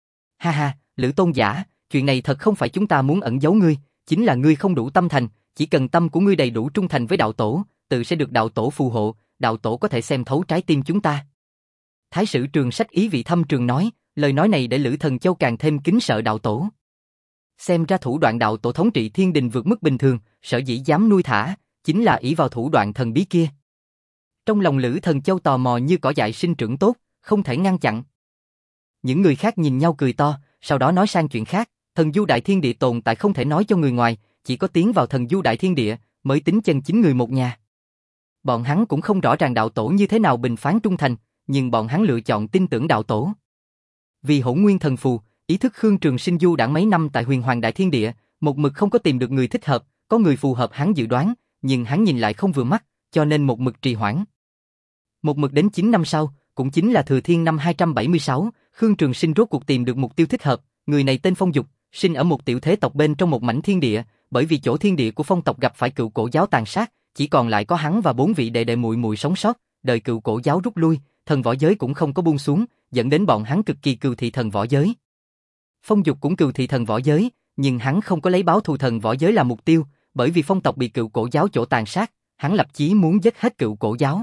Ha ha, Lữ Tôn giả, chuyện này thật không phải chúng ta muốn ẩn giấu ngươi, chính là ngươi không đủ tâm thành, chỉ cần tâm của ngươi đầy đủ trung thành với đạo tổ, tự sẽ được đạo tổ phù hộ, đạo tổ có thể xem thấu trái tim chúng ta. Thái sử Trường Sách ý vị thâm trường nói, lời nói này để Lữ Thần Châu càng thêm kính sợ đạo tổ. Xem ra thủ đoạn đạo tổ thống trị thiên đình vượt mức bình thường, sở dĩ dám nuôi thả, chính là ỷ vào thủ đoạn thần bí kia. Trong lòng Lữ Thần Châu tò mò như cỏ dại sinh trưởng tốt, không thể ngăn chặn. Những người khác nhìn nhau cười to, sau đó nói sang chuyện khác, thần du đại thiên địa tồn tại không thể nói cho người ngoài, chỉ có tiến vào thần du đại thiên địa, mới tính chân chính người một nhà. Bọn hắn cũng không rõ ràng đạo tổ như thế nào bình phán trung thành, nhưng bọn hắn lựa chọn tin tưởng đạo tổ. Vì Hỗn Nguyên Thần Phù, ý thức Khương Trường Sinh du đãng mấy năm tại huyền hoàng đại thiên địa, một mực không có tìm được người thích hợp, có người phù hợp hắn dự đoán, nhưng hắn nhìn lại không vừa mắt, cho nên một mực trì hoãn. Một mực đến chín năm sau, cũng chính là Thừa Thiên năm hai trăm bảy mươi sáu, Khương Trường Sinh rốt cuộc tìm được mục tiêu thích hợp, người này tên Phong Dục, sinh ở một tiểu thế tộc bên trong một mảnh thiên địa, bởi vì chỗ thiên địa của Phong tộc gặp phải cựu cổ giáo tàn sát, chỉ còn lại có hắn và bốn vị đệ đệ muội muội sống sót, đời cựu cổ giáo rút lui, thần võ giới cũng không có buông xuống, dẫn đến bọn hắn cực kỳ cừu thị thần võ giới. Phong Dục cũng cừu thị thần võ giới, nhưng hắn không có lấy báo thù thần võ giới làm mục tiêu, bởi vì Phong tộc bị cựu cổ giáo chỗ tàn sát, hắn lập chí muốn giết hết cựu cổ giáo.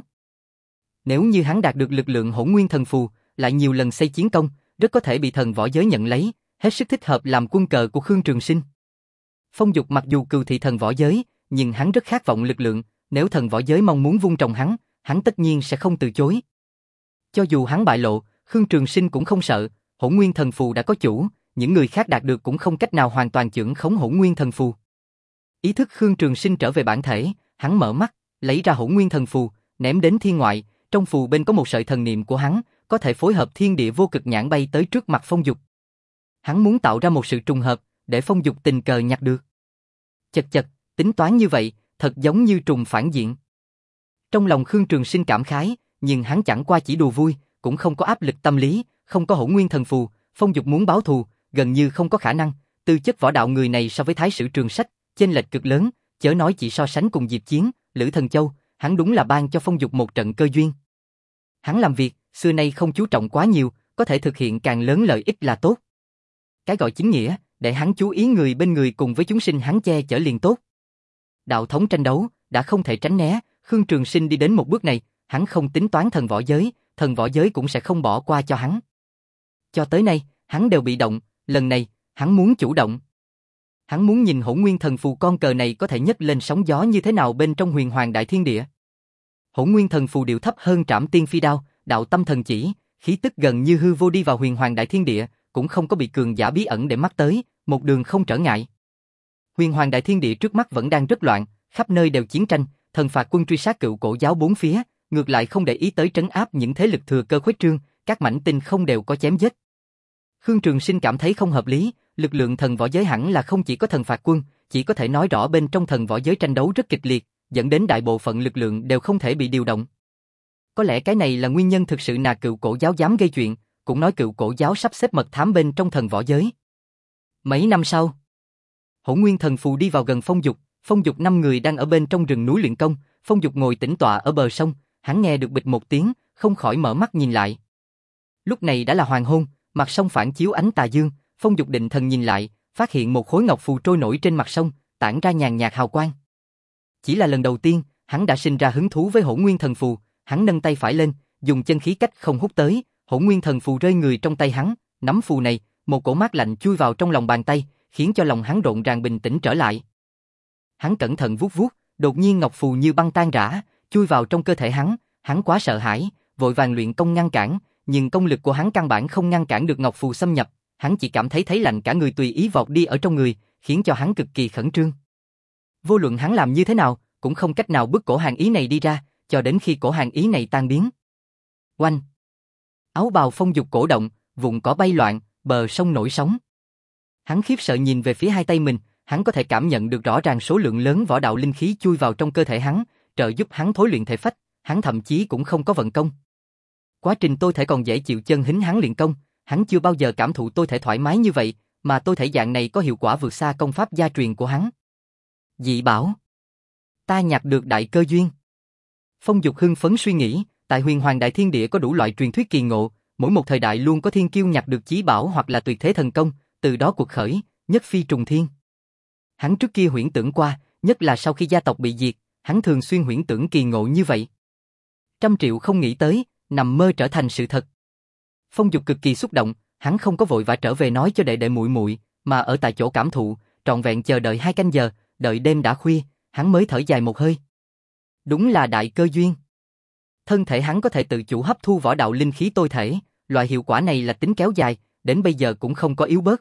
Nếu như hắn đạt được lực lượng Hỗn Nguyên Thần Phù, lại nhiều lần xây chiến công, rất có thể bị thần võ giới nhận lấy, hết sức thích hợp làm quân cờ của Khương Trường Sinh. Phong Dục mặc dù cừu thị thần võ giới, nhưng hắn rất khát vọng lực lượng, nếu thần võ giới mong muốn vun trồng hắn, hắn tất nhiên sẽ không từ chối. Cho dù hắn bại lộ, Khương Trường Sinh cũng không sợ, Hỗn Nguyên Thần Phù đã có chủ, những người khác đạt được cũng không cách nào hoàn toàn chưởng khống Hỗn Nguyên Thần Phù. Ý thức Khương Trường Sinh trở về bản thể, hắn mở mắt, lấy ra Hỗn Nguyên Thần Phù, ném đến thiên ngoại, trong phù bên có một sợi thần niệm của hắn, có thể phối hợp thiên địa vô cực nhãn bay tới trước mặt Phong Dục. Hắn muốn tạo ra một sự trùng hợp, để Phong Dục tình cờ nhặt được. Chật chật, tính toán như vậy, thật giống như trùng phản diện. Trong lòng Khương Trường Sinh cảm khái, nhưng hắn chẳng qua chỉ đùa vui, cũng không có áp lực tâm lý, không có Hỗn Nguyên Thần Phù, Phong Dục muốn báo thù, gần như không có khả năng. Tư chất võ đạo người này so với Thái sử Trường Sách, chênh lệch cực lớn, chớ nói chỉ so sánh cùng Diệp Chiến, Lữ Thần Châu, hắn đúng là ban cho Phong Dục một trận cơ duyên. Hắn làm việc, xưa nay không chú trọng quá nhiều, có thể thực hiện càng lớn lợi ích là tốt. Cái gọi chính nghĩa, để hắn chú ý người bên người cùng với chúng sinh hắn che chở liền tốt. Đạo thống tranh đấu, đã không thể tránh né, Khương Trường Sinh đi đến một bước này, hắn không tính toán thần võ giới, thần võ giới cũng sẽ không bỏ qua cho hắn. Cho tới nay, hắn đều bị động, lần này, hắn muốn chủ động. Hắn muốn nhìn Hỗn Nguyên Thần Phù con cờ này có thể nhấc lên sóng gió như thế nào bên trong huyền hoàng đại thiên địa. Hỗn Nguyên Thần Phù điệu thấp hơn Trảm Tiên Phi Đao, đạo tâm thần chỉ, khí tức gần như hư vô đi vào huyền hoàng đại thiên địa, cũng không có bị cường giả bí ẩn để mắt tới, một đường không trở ngại. Huyền hoàng đại thiên địa trước mắt vẫn đang rất loạn, khắp nơi đều chiến tranh, thần phạt quân truy sát cựu cổ giáo bốn phía, ngược lại không để ý tới trấn áp những thế lực thừa cơ khuếch trương, các mảnh tinh không đều có chém giết. Khương Trường Sinh cảm thấy không hợp lý, lực lượng thần võ giới hẳn là không chỉ có thần phạt quân, chỉ có thể nói rõ bên trong thần võ giới tranh đấu rất kịch liệt, dẫn đến đại bộ phận lực lượng đều không thể bị điều động. Có lẽ cái này là nguyên nhân thực sự là cựu cổ giáo dám gây chuyện, cũng nói cựu cổ giáo sắp xếp mật thám bên trong thần võ giới. Mấy năm sau, Hỗn Nguyên Thần Phù đi vào gần Phong Dục, Phong Dục năm người đang ở bên trong rừng núi luyện công, Phong Dục ngồi tĩnh tọa ở bờ sông, hắn nghe được bịch một tiếng, không khỏi mở mắt nhìn lại. Lúc này đã là hoàng hôn, mặt sông phản chiếu ánh tà dương, Phong Dục định thần nhìn lại, phát hiện một khối ngọc phù trôi nổi trên mặt sông, tản ra nhàn nhạt hào quang. Chỉ là lần đầu tiên, hắn đã sinh ra hứng thú với Hỗn Nguyên Thần Phù, hắn nâng tay phải lên, dùng chân khí cách không hút tới, Hỗn Nguyên Thần Phù rơi người trong tay hắn, nắm phù này, một cổ mát lạnh chui vào trong lòng bàn tay, khiến cho lòng hắn rộn ràng bình tĩnh trở lại. Hắn cẩn thận vuốt vuốt, đột nhiên ngọc phù như băng tan rã, chui vào trong cơ thể hắn, hắn quá sợ hãi, vội vàng luyện công ngăn cản, nhưng công lực của hắn căn bản không ngăn cản được ngọc phù xâm nhập, hắn chỉ cảm thấy thấy lạnh cả người tùy ý vọt đi ở trong người, khiến cho hắn cực kỳ khẩn trương. Vô luận hắn làm như thế nào, cũng không cách nào bức cổ hàn ý này đi ra, cho đến khi cổ hàn ý này tan biến. Oanh! Áo bào Phong Dục cổ động, vụn cỏ bay loạn, bờ sông nổi sóng. Hắn khiếp sợ nhìn về phía hai tay mình, hắn có thể cảm nhận được rõ ràng số lượng lớn võ đạo linh khí chui vào trong cơ thể hắn, trợ giúp hắn thối luyện thể phách, hắn thậm chí cũng không có vận công. Quá trình tôi thể còn dễ chịu chân hính hắn luyện công, hắn chưa bao giờ cảm thụ tôi thể thoải mái như vậy, mà tôi thể dạng này có hiệu quả vượt xa công pháp gia truyền của hắn. Dị bảo. Ta nhặt được đại cơ duyên. Phong Dục hưng phấn suy nghĩ, tại Huyền Hoàng Đại Thiên Địa có đủ loại truyền thuyết kỳ ngộ, mỗi một thời đại luôn có thiên kiêu nhặt được chí bảo hoặc là tuyệt thế thần công, từ đó cuộc khởi, nhất phi trùng thiên. Hắn trước kia huyễn tưởng qua, nhất là sau khi gia tộc bị diệt, hắn thường xuyên huyễn tưởng kỳ ngộ như vậy. Trăm triệu không nghĩ tới, nằm mơ trở thành sự thật. Phong Dục cực kỳ xúc động, hắn không có vội vã trở về nói cho đệ đệ muội muội, mà ở tại chỗ cảm thụ, trọn vẹn chờ đợi hai canh giờ, đợi đêm đã khuya, hắn mới thở dài một hơi. Đúng là đại cơ duyên. Thân thể hắn có thể tự chủ hấp thu võ đạo linh khí tôi thể, loại hiệu quả này là tính kéo dài, đến bây giờ cũng không có yếu bớt.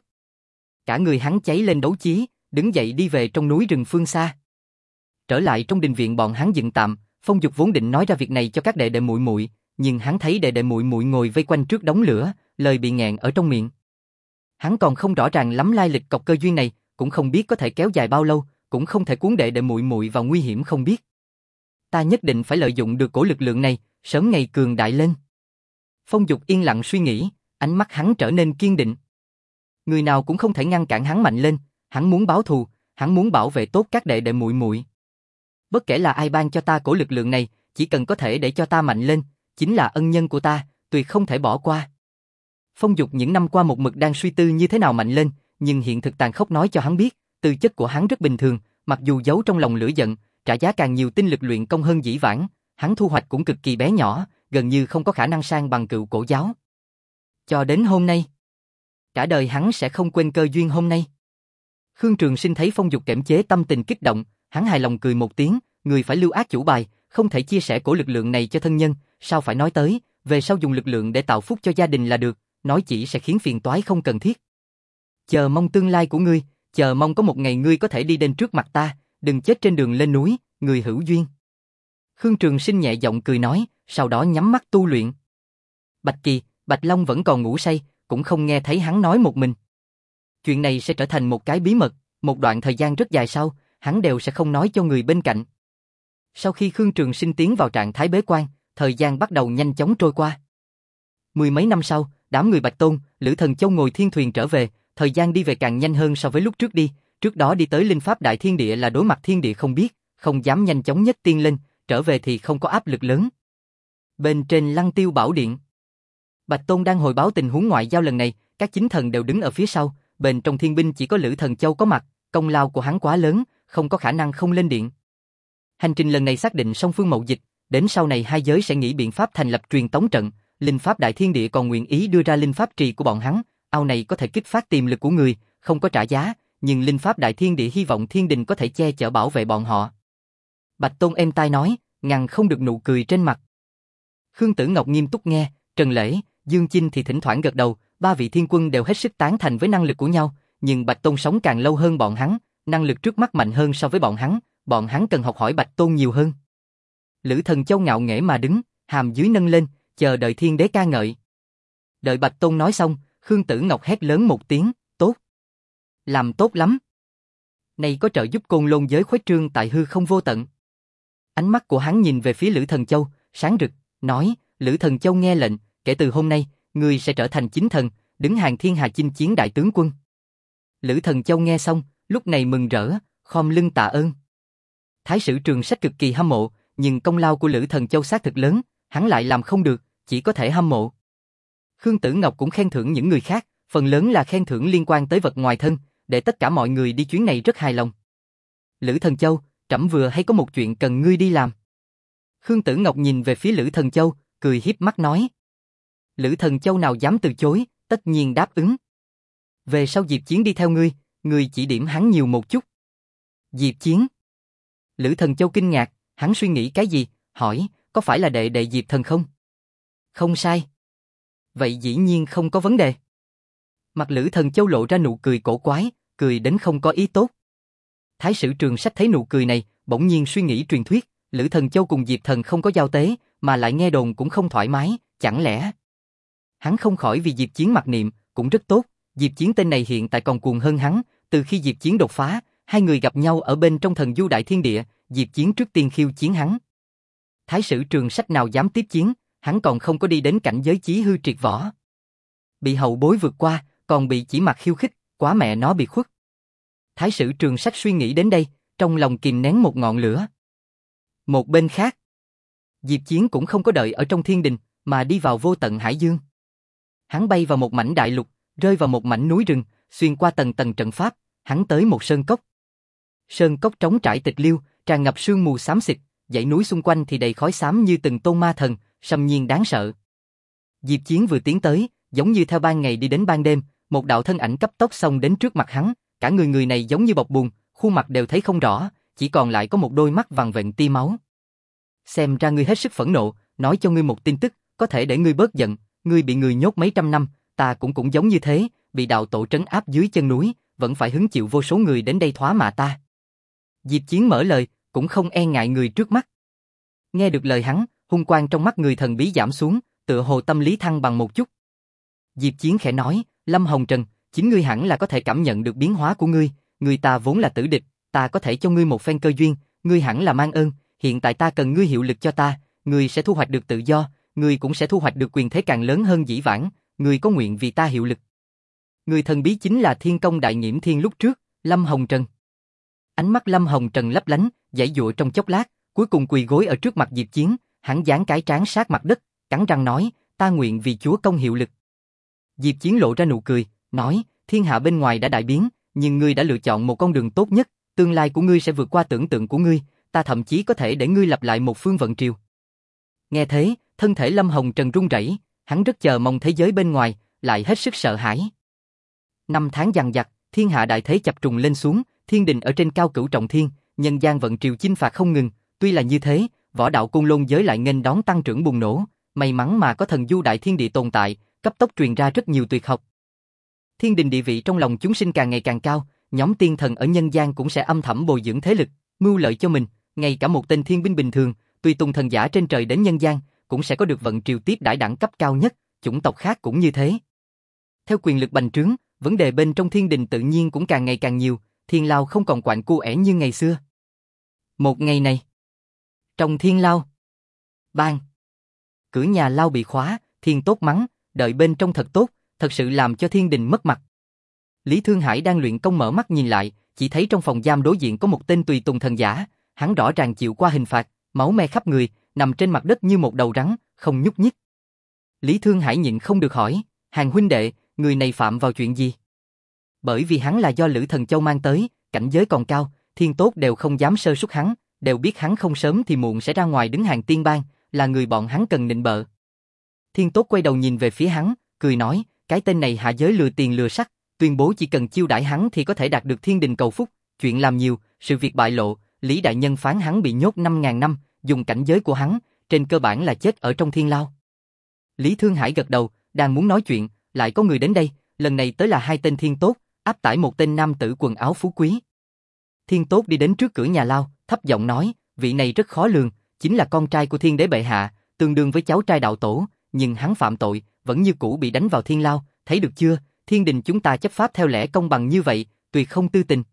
Cả người hắn cháy lên đấu chí, đứng dậy đi về trong núi rừng phương xa. Trở lại trong đình viện bọn hắn dựng tạm, Phong Dục vốn định nói ra việc này cho các đệ đệ muội muội, nhưng hắn thấy đệ đệ muội muội ngồi vây quanh trước đống lửa, lời bị nghẹn ở trong miệng. Hắn còn không rõ ràng lắm lai lịch cọc cơ duyên này, cũng không biết có thể kéo dài bao lâu, cũng không thể cuốn đệ đệ muội muội vào nguy hiểm không biết. Ta nhất định phải lợi dụng được cổ lực lượng này, sớm ngày cường đại lên. Phong Dục yên lặng suy nghĩ, ánh mắt hắn trở nên kiên định. Người nào cũng không thể ngăn cản hắn mạnh lên, hắn muốn báo thù, hắn muốn bảo vệ tốt các đệ đệ muội muội. Bất kể là ai ban cho ta cổ lực lượng này, chỉ cần có thể để cho ta mạnh lên, chính là ân nhân của ta, tuyệt không thể bỏ qua. Phong Dục những năm qua một mực đang suy tư như thế nào mạnh lên, nhưng hiện thực tàn khốc nói cho hắn biết, tư chất của hắn rất bình thường, mặc dù giấu trong lòng lửa giận, trả giá càng nhiều tinh lực luyện công hơn dĩ vãng, hắn thu hoạch cũng cực kỳ bé nhỏ, gần như không có khả năng sang bằng cựu cổ giáo. Cho đến hôm nay, cả đời hắn sẽ không quên cơ duyên hôm nay. Khương Trường Sinh thấy Phong Dục kiềm chế tâm tình kích động, hắn hài lòng cười một tiếng, người phải lưu ác chủ bài, không thể chia sẻ cổ lực lượng này cho thân nhân, sao phải nói tới, về sau dùng lực lượng để tạo phúc cho gia đình là được, nói chỉ sẽ khiến phiền toái không cần thiết. Chờ mong tương lai của ngươi, chờ mong có một ngày ngươi có thể đi đến trước mặt ta, đừng chết trên đường lên núi, người hữu duyên. Khương Trường Sinh nhẹ giọng cười nói, sau đó nhắm mắt tu luyện. Bạch Kỳ, Bạch Long vẫn còn ngủ say, cũng không nghe thấy hắn nói một mình. Chuyện này sẽ trở thành một cái bí mật, một đoạn thời gian rất dài sau, hắn đều sẽ không nói cho người bên cạnh. Sau khi Khương Trường Sinh tiến vào trạng thái bế quan, thời gian bắt đầu nhanh chóng trôi qua. Mười mấy năm sau, đám người Bạch Tôn, Lữ Thần Châu ngồi thiên thuyền trở về, thời gian đi về càng nhanh hơn so với lúc trước đi, trước đó đi tới Linh Pháp Đại Thiên Địa là đối mặt thiên địa không biết, không dám nhanh chóng nhất tiên lên, trở về thì không có áp lực lớn. Bên trên Lăng Tiêu Bảo Điện, Bạch Tôn đang hồi báo tình huống ngoại giao lần này, các chính thần đều đứng ở phía sau, bên trong thiên binh chỉ có Lữ Thần Châu có mặt, công lao của hắn quá lớn, không có khả năng không lên điện. Hành trình lần này xác định song phương mậu dịch, đến sau này hai giới sẽ nghĩ biện pháp thành lập truyền tống trận, Linh Pháp Đại Thiên Địa còn nguyện ý đưa ra Linh Pháp Trì của bọn hắn, ao này có thể kích phát tiềm lực của người, không có trả giá, nhưng Linh Pháp Đại Thiên Địa hy vọng thiên đình có thể che chở bảo vệ bọn họ. Bạch Tôn êm tai nói, ngăn không được nụ cười trên mặt. Khương Tử Ngọc nghiêm túc nghe, Trần Lễ, Dương Chinh thì thỉnh thoảng gật đầu, ba vị thiên quân đều hết sức tán thành với năng lực của nhau, nhưng Bạch Tôn sống càng lâu hơn bọn hắn, năng lực trước mắt mạnh hơn so với bọn hắn, bọn hắn cần học hỏi Bạch Tôn nhiều hơn. Lữ Thần Châu ngạo nghễ mà đứng, hàm dưới nâng lên, chờ đợi thiên đế ca ngợi. Đợi Bạch Tôn nói xong, Khương Tử Ngọc hét lớn một tiếng, tốt. Làm tốt lắm. Này có trợ giúp Côn Lôn giới khuếch trương tại hư không vô tận. Ánh mắt của hắn nhìn về phía Lữ Thần Châu, sáng rực, nói, Lữ Thần Châu nghe lệnh, kể từ hôm nay, ngươi sẽ trở thành chính thần, đứng hàng thiên hà chinh chiến đại tướng quân. Lữ Thần Châu nghe xong, lúc này mừng rỡ, khom lưng tạ ơn. Thái sử Trường Sách cực kỳ hâm mộ, nhưng công lao của Lữ Thần Châu xác thực lớn, hắn lại làm không được, chỉ có thể hâm mộ. Khương Tử Ngọc cũng khen thưởng những người khác, phần lớn là khen thưởng liên quan tới vật ngoài thân, để tất cả mọi người đi chuyến này rất hài lòng. Lữ Thần Châu, trẫm vừa hay có một chuyện cần ngươi đi làm. Khương Tử Ngọc nhìn về phía Lữ Thần Châu, cười hiếp mắt nói. Lữ Thần Châu nào dám từ chối, tất nhiên đáp ứng. Về sau Diệp Chiến đi theo ngươi, ngươi chỉ điểm hắn nhiều một chút. Diệp Chiến. Lữ Thần Châu kinh ngạc, hắn suy nghĩ cái gì, hỏi, có phải là đệ đệ Diệp Thần không? Không sai. Vậy dĩ nhiên không có vấn đề. Mặt Lữ Thần Châu lộ ra nụ cười cổ quái, cười đến không có ý tốt. Thái sử Trường Sách thấy nụ cười này, bỗng nhiên suy nghĩ truyền thuyết, Lữ Thần Châu cùng Diệp Thần không có giao tế, mà lại nghe đồn cũng không thoải mái, chẳng lẽ... Hắn không khỏi vì Diệp Chiến mặc niệm, cũng rất tốt, Diệp Chiến tên này hiện tại còn cuồng hơn hắn, từ khi Diệp Chiến đột phá, hai người gặp nhau ở bên trong thần du đại thiên địa, Diệp Chiến trước tiên khiêu chiến hắn. Thái sử Trường Sách nào dám tiếp chiến, hắn còn không có đi đến cảnh giới chí hư triệt võ. Bị hậu bối vượt qua, còn bị chỉ mặt khiêu khích, quá mẹ nó bị khuất. Thái sử Trường Sách suy nghĩ đến đây, trong lòng kìm nén một ngọn lửa. Một bên khác, Diệp Chiến cũng không có đợi ở trong thiên đình, mà đi vào vô tận hải dương. Hắn bay vào một mảnh đại lục, rơi vào một mảnh núi rừng, xuyên qua tầng tầng trận pháp, hắn tới một sơn cốc. Sơn cốc trống trải tịch liêu, tràn ngập sương mù xám xịt, dãy núi xung quanh thì đầy khói xám như từng tôn ma thần, xâm nhiên đáng sợ. Diệp Chiến vừa tiến tới, giống như theo ban ngày đi đến ban đêm, một đạo thân ảnh cấp tốc xông đến trước mặt hắn, cả người người này giống như bọc bùn, khuôn mặt đều thấy không rõ, chỉ còn lại có một đôi mắt vằn vện tia máu. Xem ra ngươi hết sức phẫn nộ, nói cho ngươi một tin tức, có thể để ngươi bớt giận, ngươi bị người nhốt mấy trăm năm, ta cũng cũng giống như thế, bị đạo tổ trấn áp dưới chân núi, vẫn phải hứng chịu vô số người đến đây thoá mạ ta. Diệp Chiến mở lời, cũng không e ngại người trước mắt. Nghe được lời hắn, hung quang trong mắt người thần bí giảm xuống, tựa hồ tâm lý thăng bằng một chút. Diệp Chiến khẽ nói, Lâm Hồng Trần, chính ngươi hẳn là có thể cảm nhận được biến hóa của ngươi, người ta vốn là tử địch, ta có thể cho ngươi một phen cơ duyên, ngươi hẳn là mang ơn, hiện tại ta cần ngươi hiệu lực cho ta, ngươi sẽ thu hoạch được tự do, ngươi cũng sẽ thu hoạch được quyền thế càng lớn hơn dĩ vãng, ngươi có nguyện vì ta hiệu lực. Người thần bí chính là Thiên Công Đại Nghiễm Thiên lúc trước, Lâm Hồng Trần. Ánh mắt Lâm Hồng Trần lấp lánh, giãy giụa trong chốc lát, cuối cùng quỳ gối ở trước mặt Diệp Chiến, hắn giáng cái trán sát mặt đất, cắn răng nói, ta nguyện vì Chúa Công hiệu lực. Diệp Chiến lộ ra nụ cười, nói, thiên hạ bên ngoài đã đại biến, nhưng ngươi đã lựa chọn một con đường tốt nhất, tương lai của ngươi sẽ vượt qua tưởng tượng của ngươi, ta thậm chí có thể để ngươi lập lại một phương vận triều. Nghe thế, thân thể Lâm Hồng Trần run rẩy, hắn rất chờ mong thế giới bên ngoài, lại hết sức sợ hãi. Năm tháng dằng dặc, thiên hạ đại thế chập trùng lên xuống, thiên đình ở trên cao cửu trọng thiên, nhân gian vận triều chinh phạt không ngừng, tuy là như thế, võ đạo côn lôn giới lại nghênh đón tăng trưởng bùng nổ, may mắn mà có thần du đại thiên địa tồn tại, cấp tốc truyền ra rất nhiều tuyệt học. Thiên đình địa vị trong lòng chúng sinh càng ngày càng cao, nhóm tiên thần ở nhân gian cũng sẽ âm thầm bồi dưỡng thế lực, mưu lợi cho mình, ngay cả một tên thiên binh bình thường, tùy tùng thần giả trên trời đến nhân gian, cũng sẽ có được vận triều tiếp đãi đẳng cấp cao nhất, chủng tộc khác cũng như thế. Theo quyền lực bành trướng, vấn đề bên trong thiên đình tự nhiên cũng càng ngày càng nhiều, thiên lao không còn quạnh cu ẻ như ngày xưa. Một ngày này, trong thiên lao, bang, cửa nhà lao bị khóa, Thiên Tốt mắng, đợi bên trong thật tốt, thật sự làm cho thiên đình mất mặt. Lý Thương Hải đang luyện công mở mắt nhìn lại, chỉ thấy trong phòng giam đối diện có một tên tùy tùng thần giả, hắn rõ ràng chịu qua hình phạt, máu me khắp người, nằm trên mặt đất như một đầu rắn, không nhúc nhích. Lý Thương Hải nhịn không được hỏi, Hàng huynh đệ, người này phạm vào chuyện gì? Bởi vì hắn là do Lữ Thần Châu mang tới, cảnh giới còn cao, Thiên Tốt đều không dám sơ suất hắn, đều biết hắn không sớm thì muộn sẽ ra ngoài đứng hàng tiên bang, là người bọn hắn cần nịnh bợ. Thiên Tốt quay đầu nhìn về phía hắn, cười nói, cái tên này hạ giới lừa tiền lừa sắc, tuyên bố chỉ cần chiêu đãi hắn thì có thể đạt được thiên đình cầu phúc, chuyện làm nhiều, sự việc bại lộ, Lý đại nhân phán hắn bị nhốt năm ngàn năm, dùng cảnh giới của hắn, trên cơ bản là chết ở trong thiên lao. Lý Thương Hải gật đầu, đang muốn nói chuyện, lại có người đến đây, lần này tới là hai tên Thiên Tốt, áp tải một tên nam tử quần áo phú quý. Thiên Tốt đi đến trước cửa nhà lao, thấp giọng nói, vị này rất khó lường, chính là con trai của Thiên Đế bệ hạ, tương đương với cháu trai đạo tổ, nhưng hắn phạm tội, vẫn như cũ bị đánh vào thiên lao, thấy được chưa, thiên đình chúng ta chấp pháp theo lẽ công bằng như vậy, tuyệt không tư tình.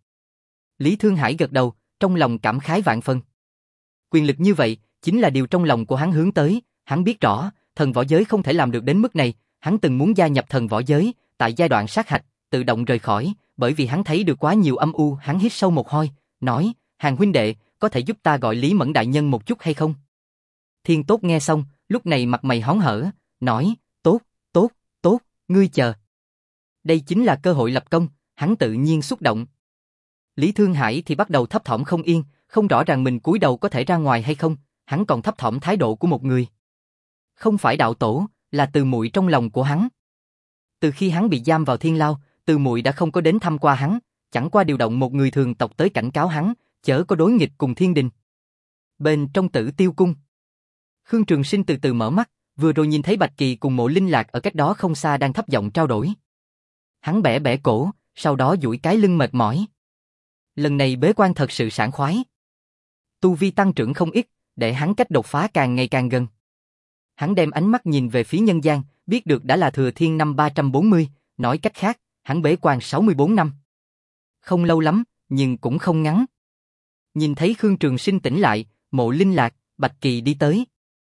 Lý Thương Hải gật đầu, trong lòng cảm khái vạn phần. Quyền lực như vậy, chính là điều trong lòng của hắn hướng tới, hắn biết rõ, thần võ giới không thể làm được đến mức này, hắn từng muốn gia nhập thần võ giới, tại giai đoạn sát hạch, tự động rời khỏi, bởi vì hắn thấy được quá nhiều âm u, hắn hít sâu một hơi, nói, Hàng huynh đệ, có thể giúp ta gọi Lý Mẫn đại nhân một chút hay không? Thiên Tốt nghe xong, lúc này mặt mày hớn hở, nói, tốt, tốt, tốt, ngươi chờ. Đây chính là cơ hội lập công, hắn tự nhiên xúc động. Lý Thương Hải thì bắt đầu thấp thỏm không yên, không rõ ràng mình cúi đầu có thể ra ngoài hay không, hắn còn thấp thỏm thái độ của một người. Không phải đạo tổ, là Từ Muội trong lòng của hắn. Từ khi hắn bị giam vào Thiên Lao, Từ Muội đã không có đến thăm qua hắn, chẳng qua điều động một người thường tộc tới cảnh cáo hắn, chớ có đối nghịch cùng thiên đình. Bên trong Tử Tiêu Cung, Khương Trường Sinh từ từ mở mắt, vừa rồi nhìn thấy Bạch Kỳ cùng Mộ Linh Lạc ở cách đó không xa đang thấp giọng trao đổi. Hắn bẻ bẻ cổ, sau đó duỗi cái lưng mệt mỏi. Lần này bế quan thật sự sảng khoái. Tu vi tăng trưởng không ít, để hắn cách đột phá càng ngày càng gần. Hắn đem ánh mắt nhìn về phía nhân gian, biết được đã là thừa thiên năm ba trăm bốn mươi, nói cách khác, hắn bế quan sáu mươi bốn năm. Không lâu lắm, nhưng cũng không ngắn. Nhìn thấy Khương Trường Sinh tỉnh lại, Mộ Linh Lạc, Bạch Kỳ đi tới.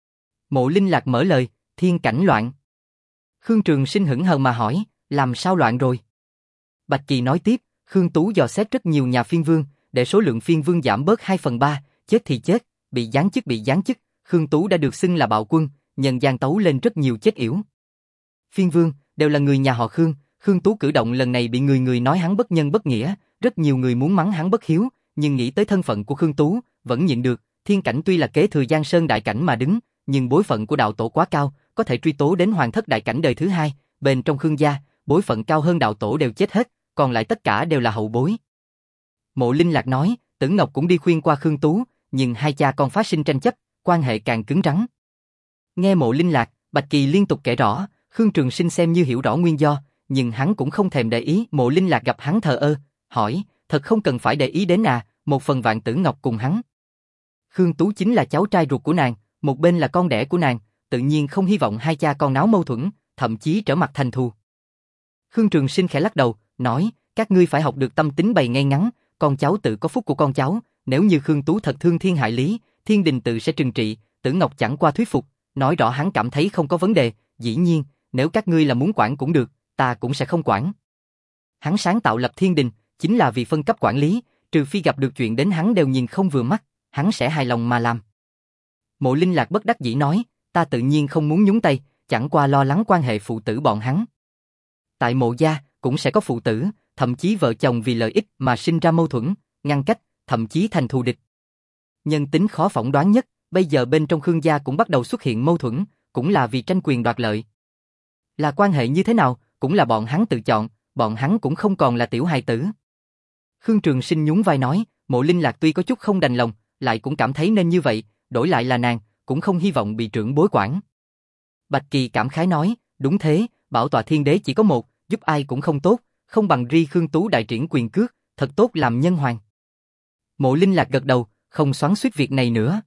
Mộ Linh Lạc mở lời, thiên cảnh loạn. Khương Trường Sinh hững hờ mà hỏi, làm sao loạn rồi? Bạch Kỳ nói tiếp, Khương Tú dò xét rất nhiều nhà phiên vương, để số lượng phiên vương giảm bớt hai phần ba, chết thì chết, bị giáng chức bị giáng chức, Khương Tú đã được xưng là bạo quân, nhân gian tấu lên rất nhiều chết yểu. Phiên vương, đều là người nhà họ Khương, Khương Tú cử động lần này bị người người nói hắn bất nhân bất nghĩa, rất nhiều người muốn mắng hắn bất hiếu, nhưng nghĩ tới thân phận của Khương Tú, vẫn nhịn được, thiên cảnh tuy là kế thừa Giang Sơn đại cảnh mà đứng, nhưng bối phận của đạo tổ quá cao, có thể truy tố đến hoàng thất đại cảnh đời thứ hai, bên trong Khương gia, bối phận cao hơn đạo tổ đều chết hết, còn lại tất cả đều là hậu bối. Mộ Linh Lạc nói, Tử Ngọc cũng đi khuyên qua Khương Tú, nhưng hai cha con phát sinh tranh chấp, quan hệ càng cứng rắn. Nghe Mộ Linh Lạc, Bạch Kỳ liên tục kể rõ, Khương Trường Sinh xem như hiểu rõ nguyên do, nhưng hắn cũng không thèm để ý. Mộ Linh Lạc gặp hắn thờ ơ, hỏi, thật không cần phải để ý đến à, một phần vạn Tử Ngọc cùng hắn. Khương Tú chính là cháu trai ruột của nàng, một bên là con đẻ của nàng, tự nhiên không hy vọng hai cha con náo mâu thuẫn, thậm chí trở mặt thành thù. Khương Trường Sinh khẽ lắc đầu, nói, các ngươi phải học được tâm tính bày ngay ngắn, con cháu tự có phúc của con cháu, nếu như Khương Tú thật thương thiên hại lý, thiên đình tự sẽ trừng trị. Tử Ngọc chẳng qua thuyết phục, nói rõ hắn cảm thấy không có vấn đề, dĩ nhiên, nếu các ngươi là muốn quản cũng được, ta cũng sẽ không quản. Hắn sáng tạo lập thiên đình, chính là vì phân cấp quản lý, trừ phi gặp được chuyện đến hắn đều nhìn không vừa mắt, hắn sẽ hài lòng mà làm. Mộ Linh Lạc bất đắc dĩ nói, ta tự nhiên không muốn nhúng tay, chẳng qua lo lắng quan hệ phụ tử bọn hắn. Tại Mộ gia, cũng sẽ có phụ tử, thậm chí vợ chồng vì lợi ích mà sinh ra mâu thuẫn, ngăn cách, thậm chí thành thù địch. Nhân tính khó phỏng đoán nhất, bây giờ bên trong Khương gia cũng bắt đầu xuất hiện mâu thuẫn, cũng là vì tranh quyền đoạt lợi. Là quan hệ như thế nào, cũng là bọn hắn tự chọn, bọn hắn cũng không còn là tiểu hài tử. Khương Trường Sinh nhún vai nói, Mộ Linh Lạc tuy có chút không đành lòng, lại cũng cảm thấy nên như vậy, đổi lại là nàng, cũng không hy vọng bị trưởng bối quản. Bạch Kỳ cảm khái nói, đúng thế, bảo tọa thiên đế chỉ có một, giúp ai cũng không tốt, không bằng ri Khương Tú đại triển quyền cước, thật tốt làm nhân hoàng. Mộ Linh Lạc gật đầu, không xoắn xuýt việc này nữa.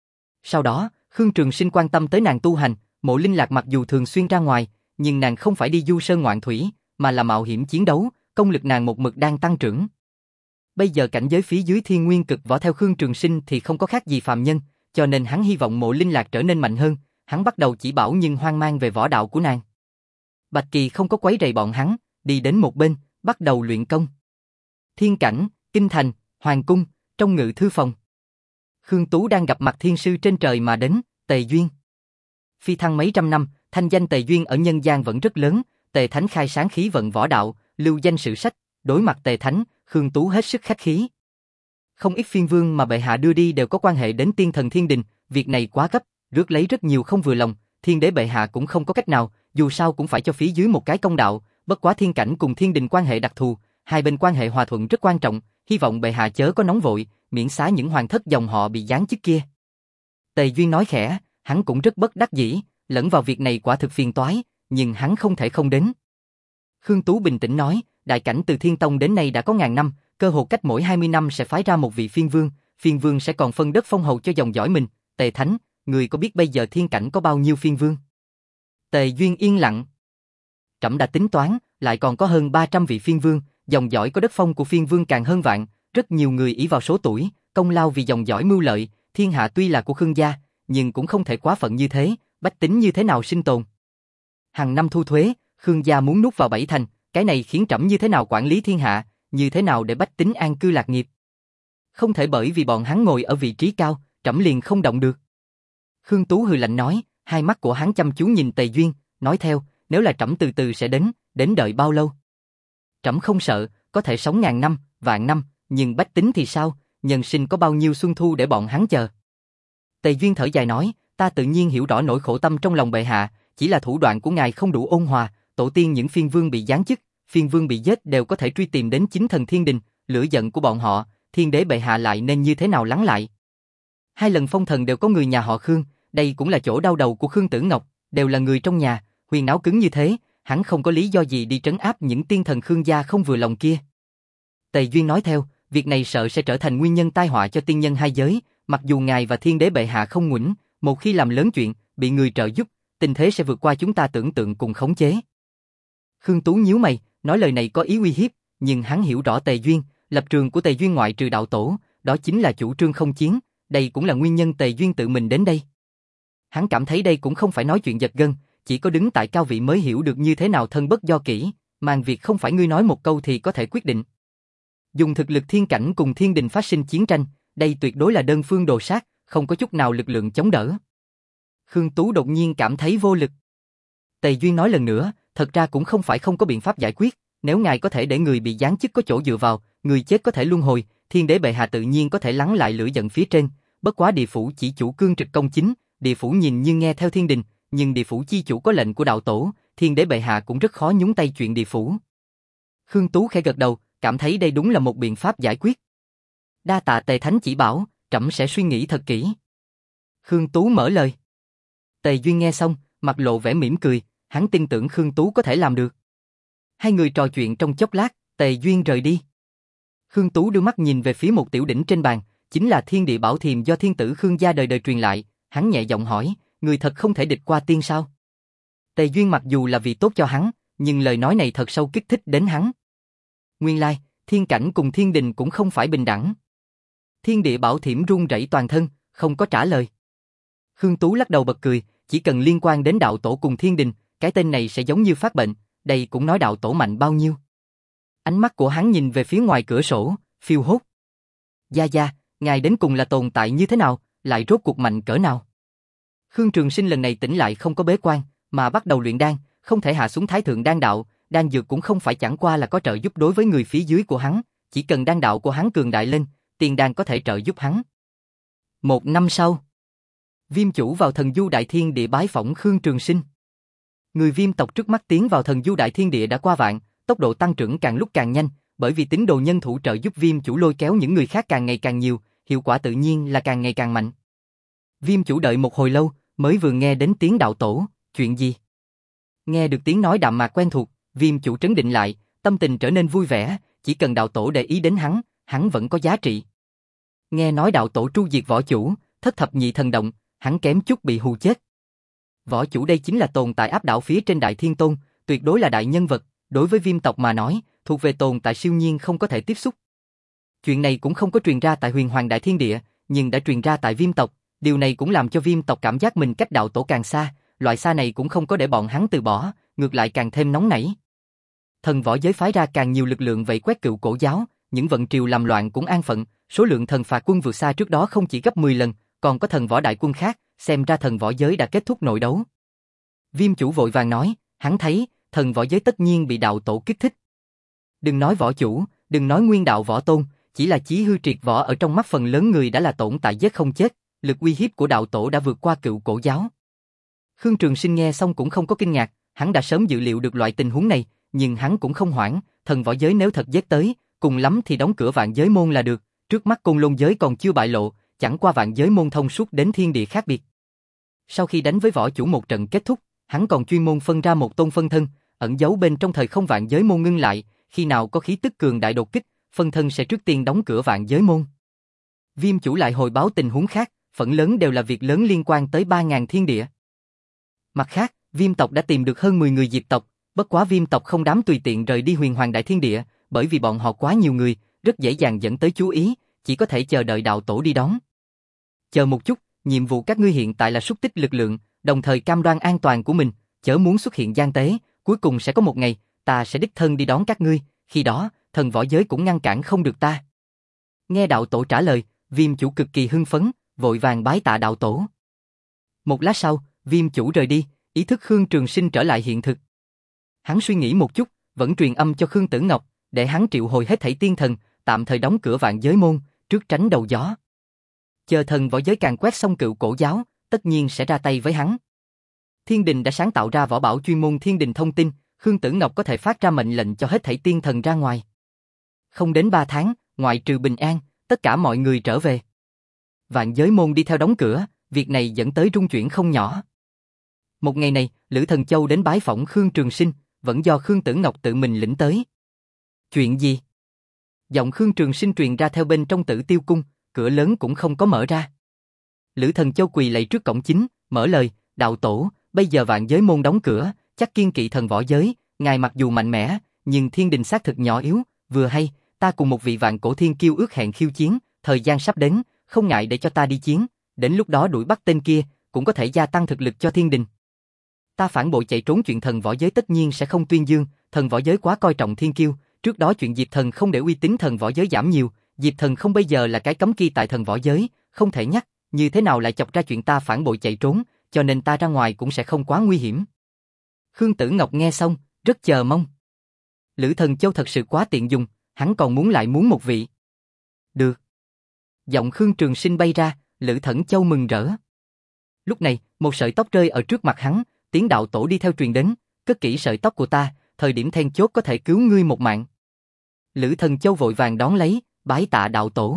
Sau đó, Khương Trường Sinh quan tâm tới nàng tu hành, Mộ Linh Lạc mặc dù thường xuyên ra ngoài, nhưng nàng không phải đi du sơn ngoạn thủy, mà là mạo hiểm chiến đấu, công lực nàng một mực đang tăng trưởng. Bây giờ cảnh giới phía dưới thiên nguyên cực võ theo Khương Trường Sinh thì không có khác gì phàm nhân, cho nên hắn hy vọng Mộ Linh Lạc trở nên mạnh hơn, hắn bắt đầu chỉ bảo nhưng hoang mang về võ đạo của nàng. Bạch Kỳ không có quấy rầy bọn hắn, đi đến một bên, bắt đầu luyện công. Thiên cảnh, kinh thành, hoàng cung, trong ngự thư phòng. Khương Tú đang gặp mặt thiên sư trên trời mà đến, Tề Duyên. Phi thăng mấy trăm năm, thanh danh Tề Duyên ở nhân gian vẫn rất lớn, Tề Thánh khai sáng khí vận võ đạo, lưu danh sử sách, đối mặt Tề Thánh, Khương Tú hết sức khách khí. Không ít phiên vương mà bệ hạ đưa đi đều có quan hệ đến tiên thần thiên đình, việc này quá gấp, rước lấy rất nhiều không vừa lòng, thiên đế bệ hạ cũng không có cách nào, dù sao cũng phải cho phía dưới một cái công đạo, bất quá thiên cảnh cùng thiên đình quan hệ đặc thù, hai bên quan hệ hòa thuận rất quan trọng, hy vọng bệ hạ chớ có nóng vội, miễn xá những hoàng thất dòng họ bị giáng chức kia. Tề Duyên nói khẽ, hắn cũng rất bất đắc dĩ, lẫn vào việc này quả thực phiền toái, nhưng hắn không thể không đến. Khương Tú bình tĩnh nói, đại cảnh từ Thiên Tông đến nay đã có ngàn năm, cơ hồ cách mỗi hai mươi năm sẽ phái ra một vị phiên vương, phiên vương sẽ còn phân đất phong hầu cho dòng dõi mình. Tề Thánh, người có biết bây giờ thiên cảnh có bao nhiêu phiên vương? Tề Duyên yên lặng. Trẫm đã tính toán, lại còn có hơn ba trăm vị phiên vương, dòng dõi có đất phong của phiên vương càng hơn vạn, rất nhiều người ỷ vào số tuổi, công lao vì dòng dõi mưu lợi, thiên hạ tuy là của Khương gia, nhưng cũng không thể quá phận như thế, bách tính như thế nào sinh tồn? Hàng năm thu thuế, Khương gia muốn nuốt vào bảy thành, cái này khiến trẫm như thế nào quản lý thiên hạ, như thế nào để bách tính an cư lạc nghiệp? Không thể bởi vì bọn hắn ngồi ở vị trí cao, trẫm liền không động được. Khương Tú hừ lạnh nói, hai mắt của hắn chăm chú nhìn Tề Duyên, nói theo, nếu là trẫm từ từ sẽ đến, đến đợi bao lâu? trẫm không sợ, có thể sống ngàn năm, vạn năm, nhưng bách tính thì sao, nhân sinh có bao nhiêu xuân thu để bọn hắn chờ. Tề Duyên thở dài nói, ta tự nhiên hiểu rõ nỗi khổ tâm trong lòng bệ hạ, chỉ là thủ đoạn của ngài không đủ ôn hòa, tổ tiên những phiên vương bị giáng chức, phiên vương bị giết đều có thể truy tìm đến chính thần thiên đình, lửa giận của bọn họ, thiên đế bệ hạ lại nên như thế nào lắng lại. Hai lần phong thần đều có người nhà họ Khương, đây cũng là chỗ đau đầu của Khương Tử Ngọc, đều là người trong nhà, huyền náo cứng như thế, hắn không có lý do gì đi trấn áp những tiên thần Khương gia không vừa lòng kia. Tề Duyên nói theo, việc này sợ sẽ trở thành nguyên nhân tai họa cho tiên nhân hai giới, mặc dù ngài và thiên đế bệ hạ không nguỉnh, một khi làm lớn chuyện, bị người trợ giúp, tình thế sẽ vượt qua chúng ta tưởng tượng cùng khống chế. Khương Tú nhíu mày, nói lời này có ý uy hiếp, nhưng hắn hiểu rõ Tề Duyên, lập trường của Tề Duyên ngoại trừ đạo tổ, đó chính là chủ trương không chiến, đây cũng là nguyên nhân Tề Duyên tự mình đến đây. Hắn cảm thấy đây cũng không phải nói chuyện giật gân, chỉ có đứng tại cao vị mới hiểu được như thế nào thân bất do kỷ, màn việc không phải ngươi nói một câu thì có thể quyết định. Dùng thực lực thiên cảnh cùng thiên đình phát sinh chiến tranh, đây tuyệt đối là đơn phương đồ sát, không có chút nào lực lượng chống đỡ. Khương Tú đột nhiên cảm thấy vô lực. Tề Duyên nói lần nữa, thật ra cũng không phải không có biện pháp giải quyết, nếu ngài có thể để người bị giáng chức có chỗ dựa vào, người chết có thể luân hồi, thiên đế bệ hạ tự nhiên có thể lắng lại lửa giận phía trên, bất quá địa phủ chỉ chủ cương trực công chính, địa phủ nhìn như nghe theo thiên đình, nhưng địa phủ chi chủ có lệnh của đạo tổ, thiên đế bệ hạ cũng rất khó nhúng tay chuyện địa phủ. Khương Tú khẽ gật đầu, cảm thấy đây đúng là một biện pháp giải quyết. Đa tạ Tề Thánh chỉ bảo, trẫm sẽ suy nghĩ thật kỹ. Khương Tú mở lời. Tề Duyên nghe xong, mặt lộ vẻ mỉm cười, hắn tin tưởng Khương Tú có thể làm được. Hai người trò chuyện trong chốc lát, Tề Duyên rời đi. Khương Tú đưa mắt nhìn về phía một tiểu đỉnh trên bàn, chính là Thiên Địa Bảo Thiềm do thiên tử Khương gia đời đời truyền lại, hắn nhẹ giọng hỏi, người thật không thể địch qua tiên sao? Tề Duyên mặc dù là vì tốt cho hắn, nhưng lời nói này thật sâu kích thích đến hắn. Nguyên lai, thiên cảnh cùng thiên đình cũng không phải bình đẳng. Thiên Địa Bảo Thiểm run rẩy toàn thân, không có trả lời. Khương Tú lắc đầu bật cười, chỉ cần liên quan đến đạo tổ cùng thiên đình, cái tên này sẽ giống như phát bệnh, đây cũng nói đạo tổ mạnh bao nhiêu. Ánh mắt của hắn nhìn về phía ngoài cửa sổ, phiêu hốt. Gia Gia, ngài đến cùng là tồn tại như thế nào, lại rốt cuộc mạnh cỡ nào? Khương Trường Sinh lần này tỉnh lại không có bế quan, mà bắt đầu luyện đan, không thể hạ xuống thái thượng đan đạo, đan dược cũng không phải chẳng qua là có trợ giúp đối với người phía dưới của hắn, chỉ cần đan đạo của hắn cường đại lên, tiền đan có thể trợ giúp hắn. Một năm sau, Viêm chủ vào Thần Du Đại Thiên Địa bái phỏng Khương Trường Sinh. Người Viêm tộc trước mắt tiến vào Thần Du Đại Thiên Địa đã qua vạn, tốc độ tăng trưởng càng lúc càng nhanh, bởi vì tín đồ nhân thủ trợ giúp Viêm chủ lôi kéo những người khác càng ngày càng nhiều, hiệu quả tự nhiên là càng ngày càng mạnh. Viêm chủ đợi một hồi lâu, mới vừa nghe đến tiếng đạo tổ, chuyện gì? Nghe được tiếng nói đạm mạc quen thuộc, Viêm chủ trấn định lại, tâm tình trở nên vui vẻ, chỉ cần đạo tổ để ý đến hắn, hắn vẫn có giá trị. Nghe nói đạo tổ tru diệt võ chủ, thất thập nhị thần động, hắn kém chút bị hù chết. Võ chủ đây chính là tồn tại áp đảo phía trên Đại Thiên Tôn, tuyệt đối là đại nhân vật, đối với Viêm tộc mà nói, thuộc về tồn tại siêu nhiên không có thể tiếp xúc. Chuyện này cũng không có truyền ra tại Huyền Hoàng Đại Thiên Địa, nhưng đã truyền ra tại Viêm tộc, điều này cũng làm cho Viêm tộc cảm giác mình cách đạo tổ càng xa, loại xa này cũng không có để bọn hắn từ bỏ, ngược lại càng thêm nóng nảy. Thần võ giới phái ra càng nhiều lực lượng vây quét cựu cổ giáo, những vận triều làm loạn cũng an phận, số lượng thần phạt quân vượt xa trước đó không chỉ gấp mười lần, còn có thần võ đại quân khác, xem ra thần võ giới đã kết thúc nội đấu. Viêm chủ vội vàng nói, hắn thấy, thần võ giới tất nhiên bị đạo tổ kích thích. Đừng nói võ chủ, đừng nói nguyên đạo võ tôn, chỉ là chí hư triệt võ ở trong mắt phần lớn người đã là tổn tại giết không chết, lực uy hiếp của đạo tổ đã vượt qua cựu cổ giáo. Khương Trường Sinh nghe xong cũng không có kinh ngạc, hắn đã sớm dự liệu được loại tình huống này, nhưng hắn cũng không hoảng, thần võ giới nếu thật giết tới, cùng lắm thì đóng cửa vạn giới môn là được, trước mắt Côn Lôn giới còn chưa bại lộ, chẳng qua vạn giới môn thông suốt đến thiên địa khác biệt. Sau khi đánh với võ chủ một trận kết thúc, hắn còn chuyên môn phân ra một tôn phân thân, ẩn giấu bên trong thời không vạn giới môn ngưng lại, khi nào có khí tức cường đại đột kích, phân thân sẽ trước tiên đóng cửa vạn giới môn. Viêm chủ lại hồi báo tình huống khác, phần lớn đều là việc lớn liên quan tới ba ngàn thiên địa. Mặt khác, Viêm tộc đã tìm được hơn mười người Diệp tộc, bất quá Viêm tộc không dám tùy tiện rời đi Huyền Hoàng Đại Thiên Địa, bởi vì bọn họ quá nhiều người, rất dễ dàng dẫn tới chú ý, chỉ có thể chờ đợi đạo tổ đi đón. Chờ một chút, nhiệm vụ các ngươi hiện tại là xúc tích lực lượng, đồng thời cam đoan an toàn của mình, chớ muốn xuất hiện gian tế, cuối cùng sẽ có một ngày, ta sẽ đích thân đi đón các ngươi, khi đó, thần võ giới cũng ngăn cản không được ta. Nghe đạo tổ trả lời, Viêm chủ cực kỳ hưng phấn, vội vàng bái tạ đạo tổ. Một lát sau, Viêm chủ rời đi, ý thức Khương Trường Sinh trở lại hiện thực. Hắn suy nghĩ một chút, vẫn truyền âm cho Khương Tử Ngọc, để hắn triệu hồi hết thảy tiên thần, tạm thời đóng cửa vạn giới môn, trước tránh đầu gió. Chờ thần võ giới càng quét xong cựu cổ giáo, tất nhiên sẽ ra tay với hắn. Thiên đình đã sáng tạo ra võ bảo chuyên môn Thiên Đình Thông Tin, Khương Tử Ngọc có thể phát ra mệnh lệnh cho hết thảy tiên thần ra ngoài. Không đến ba tháng, ngoại trừ Bình An, tất cả mọi người trở về. Vạn giới môn đi theo đóng cửa, việc này dẫn tới rung chuyển không nhỏ. Một ngày này, Lữ Thần Châu đến bái phỏng Khương Trường Sinh, vẫn do Khương Tử Ngọc tự mình lĩnh tới. Chuyện gì? Giọng Khương Trường Sinh truyền ra theo bên trong Tử Tiêu Cung, cửa lớn cũng không có mở ra. Lữ Thần Châu quỳ lạy trước cổng chính, mở lời, đạo tổ, bây giờ vạn giới môn đóng cửa, chắc kiên kỵ thần võ giới, ngài mặc dù mạnh mẽ, nhưng thiên đình xác thực nhỏ yếu, vừa hay, ta cùng một vị vạn cổ thiên kiêu ước hẹn khiêu chiến, thời gian sắp đến, không ngại để cho ta đi chiến, đến lúc đó đuổi bắt tên kia, cũng có thể gia tăng thực lực cho thiên đình. Ta phản bội chạy trốn chuyện thần võ giới tất nhiên sẽ không tuyên dương, thần võ giới quá coi trọng thiên kiêu, trước đó chuyện Diệp Thần không để uy tín thần võ giới giảm nhiều, Diệp Thần không bây giờ là cái cấm kỵ tại thần võ giới, không thể nhắc, như thế nào lại chọc ra chuyện ta phản bội chạy trốn, cho nên ta ra ngoài cũng sẽ không quá nguy hiểm. Khương Tử Ngọc nghe xong, rất chờ mong. Lữ Thần Châu thật sự quá tiện dùng, hắn còn muốn lại muốn một vị. Được. Giọng Khương Trường Sinh bay ra, Lữ Thần Châu mừng rỡ. Lúc này, một sợi tóc rơi ở trước mặt hắn, tiếng đạo tổ đi theo truyền đến, cất kỹ sợi tóc của ta, thời điểm then chốt có thể cứu ngươi một mạng. Lữ Thần Châu vội vàng đón lấy, bái tạ đạo tổ.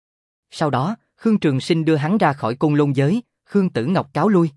Sau đó, Khương Trường Sinh đưa hắn ra khỏi Côn Lôn giới, Khương Tử Ngọc cáo lui.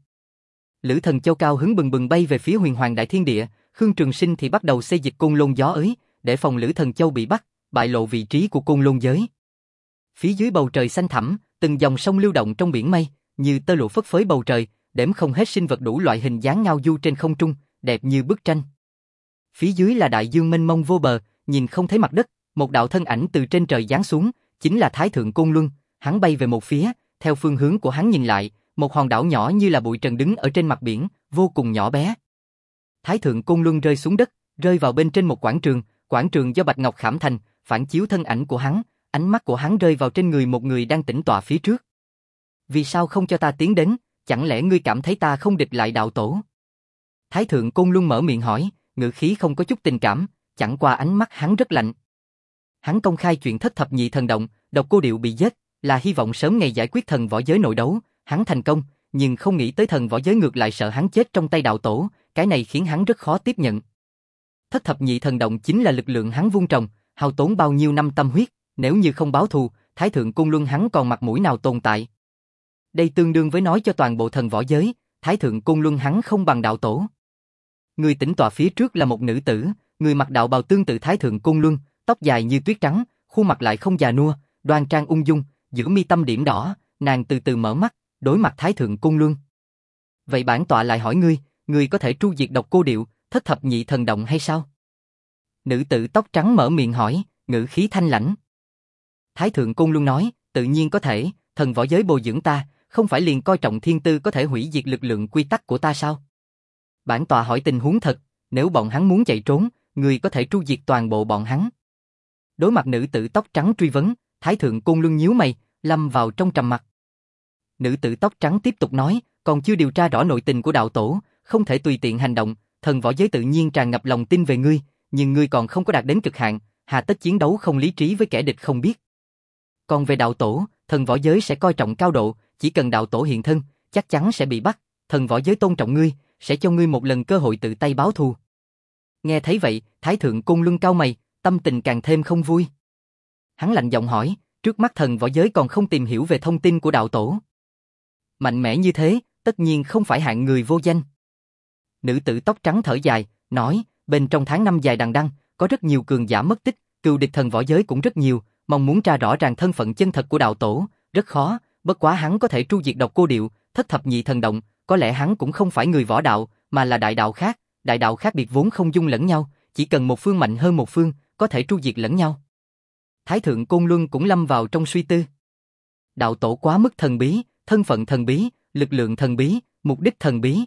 Lữ Thần Châu cao hứng bừng bừng bay về phía Huyền Hoàng Đại Thiên Địa, Khương Trường Sinh thì bắt đầu xây dịch Côn Lôn gió ới, để phòng Lữ Thần Châu bị bắt, bại lộ vị trí của Côn Lôn giới. Phía dưới bầu trời xanh thẳm, từng dòng sông lưu động trong biển mây, như tơ lụa phất phới bầu trời, đếm không hết sinh vật đủ loại hình dáng ngao du trên không trung, đẹp như bức tranh. Phía dưới là đại dương mênh mông vô bờ, nhìn không thấy mặt đất, một đạo thân ảnh từ trên trời giáng xuống, chính là Thái Thượng Côn Luân, hắn bay về một phía, theo phương hướng của hắn nhìn lại, một hòn đảo nhỏ như là bụi trần đứng ở trên mặt biển, vô cùng nhỏ bé. Thái Thượng Côn Luân rơi xuống đất, rơi vào bên trên một quảng trường, quảng trường do bạch ngọc khảm thành, phản chiếu thân ảnh của hắn, ánh mắt của hắn rơi vào trên người một người đang tĩnh tọa phía trước. Vì sao không cho ta tiến đến, chẳng lẽ ngươi cảm thấy ta không địch lại đạo tổ? Thái Thượng Côn Luân mở miệng hỏi, ngữ khí không có chút tình cảm, chẳng qua ánh mắt hắn rất lạnh. Hắn công khai chuyện thất thập nhị thần động, Độc Cô Điệu bị giết, là hy vọng sớm ngày giải quyết thần võ giới nội đấu, hắn thành công, nhưng không nghĩ tới thần võ giới ngược lại sợ hắn chết trong tay đạo tổ, cái này khiến hắn rất khó tiếp nhận. Thất thập nhị thần động chính là lực lượng hắn vun trồng, hao tốn bao nhiêu năm tâm huyết, nếu như không báo thù, Thái Thượng Côn Luân hắn còn mặt mũi nào tồn tại. Đây tương đương với nói cho toàn bộ thần võ giới, Thái Thượng Côn Luân hắn không bằng đạo tổ. Người tĩnh tọa phía trước là một nữ tử, người mặc đạo bào tương tự Thái Thượng Côn Luân, tóc dài như tuyết trắng, khuôn mặt lại không già nua, đoan trang ung dung, giữa mi tâm điểm đỏ, nàng từ từ mở mắt, đối mặt Thái Thượng Côn Luân. Vậy bản tọa lại hỏi ngươi, ngươi có thể tru diệt Độc Cô Điệu, thất thập nhị thần động hay sao? Nữ tử tóc trắng mở miệng hỏi, ngữ khí thanh lãnh. Thái Thượng Côn Luân nói, tự nhiên có thể, thần võ giới bồi dưỡng ta, không phải liền coi trọng thiên tư có thể hủy diệt lực lượng quy tắc của ta sao? Bản tọa hỏi tình huống thật, nếu bọn hắn muốn chạy trốn, ngươi có thể tru diệt toàn bộ bọn hắn. Đối mặt nữ tử tóc trắng truy vấn, Thái Thượng Côn Luân nhíu mày, lâm vào trong trầm mặc. Nữ tử tóc trắng tiếp tục nói, còn chưa điều tra rõ nội tình của đạo tổ, không thể tùy tiện hành động, thần võ giới tự nhiên tràn ngập lòng tin về ngươi, nhưng ngươi còn không có đạt đến cực hạn, hà tất chiến đấu không lý trí với kẻ địch không biết. Còn về đạo tổ, thần võ giới sẽ coi trọng cao độ, chỉ cần đạo tổ hiện thân, chắc chắn sẽ bị bắt, thần võ giới tôn trọng ngươi, sẽ cho ngươi một lần cơ hội tự tay báo thù. Nghe thấy vậy, Thái Thượng Côn Luân cau mày, tâm tình càng thêm không vui. Hắn lạnh giọng hỏi, trước mắt thần võ giới còn không tìm hiểu về thông tin của đạo tổ. Mạnh mẽ như thế, tất nhiên không phải hạng người vô danh. Nữ tử tóc trắng thở dài, nói, bên trong tháng năm dài đằng đẵng, có rất nhiều cường giả mất tích, cừu địch thần võ giới cũng rất nhiều, mong muốn tra rõ ràng thân phận chân thật của đạo tổ, rất khó, bất quá hắn có thể tru diệt Độc Cô Điệu, thất thập nhị thần động, có lẽ hắn cũng không phải người võ đạo, mà là đại đạo khác, đại đạo khác biệt vốn không dung lẫn nhau, chỉ cần một phương mạnh hơn một phương, có thể tru diệt lẫn nhau. Thái Thượng Côn Luân cũng lâm vào trong suy tư. Đạo tổ quá mức thần bí, thân phận thần bí, lực lượng thần bí, mục đích thần bí.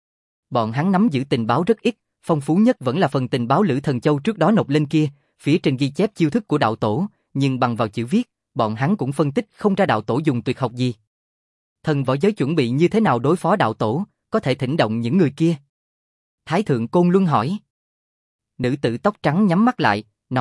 Bọn hắn nắm giữ tình báo rất ít, phong phú nhất vẫn là phần tình báo Lữ Thần Châu trước đó nộp lên kia, phía trên ghi chép chiêu thức của đạo tổ, nhưng bằng vào chữ viết, bọn hắn cũng phân tích không ra đạo tổ dùng tuyệt học gì. Thần võ giới chuẩn bị như thế nào đối phó đạo tổ, có thể thỉnh động những người kia? Thái Thượng Côn Luân hỏi. Nữ tử tóc trắng nhắm mắt lại, nói,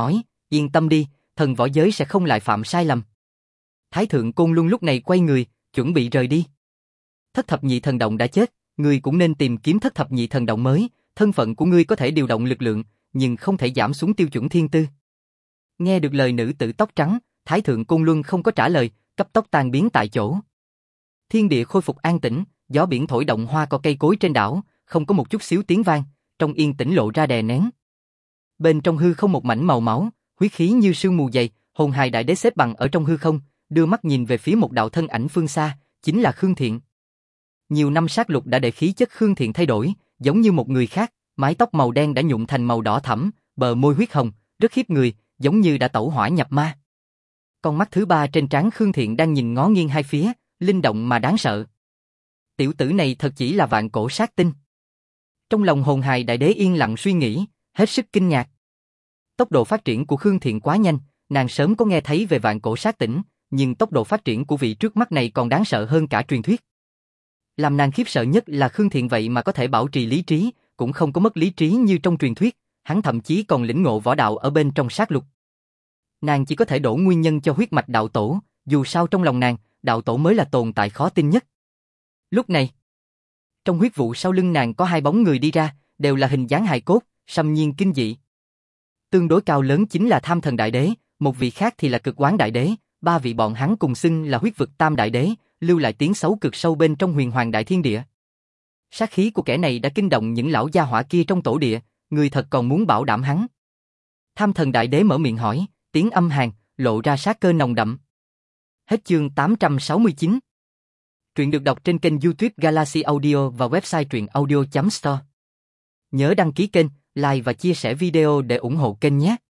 Yên tâm đi, thần võ giới sẽ không lại phạm sai lầm. Thái thượng Côn Luân lúc này quay người, chuẩn bị rời đi. Thất thập nhị thần động đã chết, ngươi cũng nên tìm kiếm thất thập nhị thần động mới, thân phận của ngươi có thể điều động lực lượng, nhưng không thể giảm xuống tiêu chuẩn thiên tư. Nghe được lời nữ tử tóc trắng, Thái thượng Côn Luân không có trả lời, cấp tốc tan biến tại chỗ. Thiên địa khôi phục an tĩnh, gió biển thổi động hoa cỏ cây cối trên đảo, không có một chút xíu tiếng vang, trong yên tĩnh lộ ra đè nén. Bên trong hư không một mảnh màu máu, huyết khí như sương mù dày, hồn hài đại đế xếp bằng ở trong hư không, đưa mắt nhìn về phía một đạo thân ảnh phương xa, chính là Khương Thiện. Nhiều năm sát lục đã để khí chất Khương Thiện thay đổi, giống như một người khác, mái tóc màu đen đã nhuộm thành màu đỏ thẫm, bờ môi huyết hồng, rất khiếp người, giống như đã tẩu hỏa nhập ma. Con mắt thứ ba trên trán Khương Thiện đang nhìn ngó nghiêng hai phía, linh động mà đáng sợ. Tiểu tử này thật chỉ là vạn cổ sát tinh. Trong lòng hồn hài đại đế yên lặng suy nghĩ, hết sức kinh ngạc. Tốc độ phát triển của Khương Thiện quá nhanh, nàng sớm có nghe thấy về vạn cổ sát tỉnh, nhưng tốc độ phát triển của vị trước mắt này còn đáng sợ hơn cả truyền thuyết. Làm nàng khiếp sợ nhất là Khương Thiện vậy mà có thể bảo trì lý trí, cũng không có mất lý trí như trong truyền thuyết, hắn thậm chí còn lĩnh ngộ võ đạo ở bên trong sát lục. Nàng chỉ có thể đổ nguyên nhân cho huyết mạch đạo tổ, dù sao trong lòng nàng, đạo tổ mới là tồn tại khó tin nhất. Lúc này, trong huyết vụ sau lưng nàng có hai bóng người đi ra, đều là hình dáng hài cốt, xâm nhiên kinh dị. Tương đối cao lớn chính là Tham Thần Đại Đế, một vị khác thì là Cực Oán Đại Đế, ba vị bọn hắn cùng xưng là huyết vực Tam Đại Đế, lưu lại tiếng xấu cực sâu bên trong huyền hoàng đại thiên địa. Sát khí của kẻ này đã kinh động những lão gia hỏa kia trong tổ địa, người thật còn muốn bảo đảm hắn. Tham Thần Đại Đế mở miệng hỏi, tiếng âm hàn, lộ ra sát cơ nồng đậm. Hết chương tám trăm sáu mươi chín. Truyện được đọc trên kênh YouTube Galaxy Audio và website truyện audio chấm store. Nhớ đăng ký kênh, like và chia sẻ video để ủng hộ kênh nhé.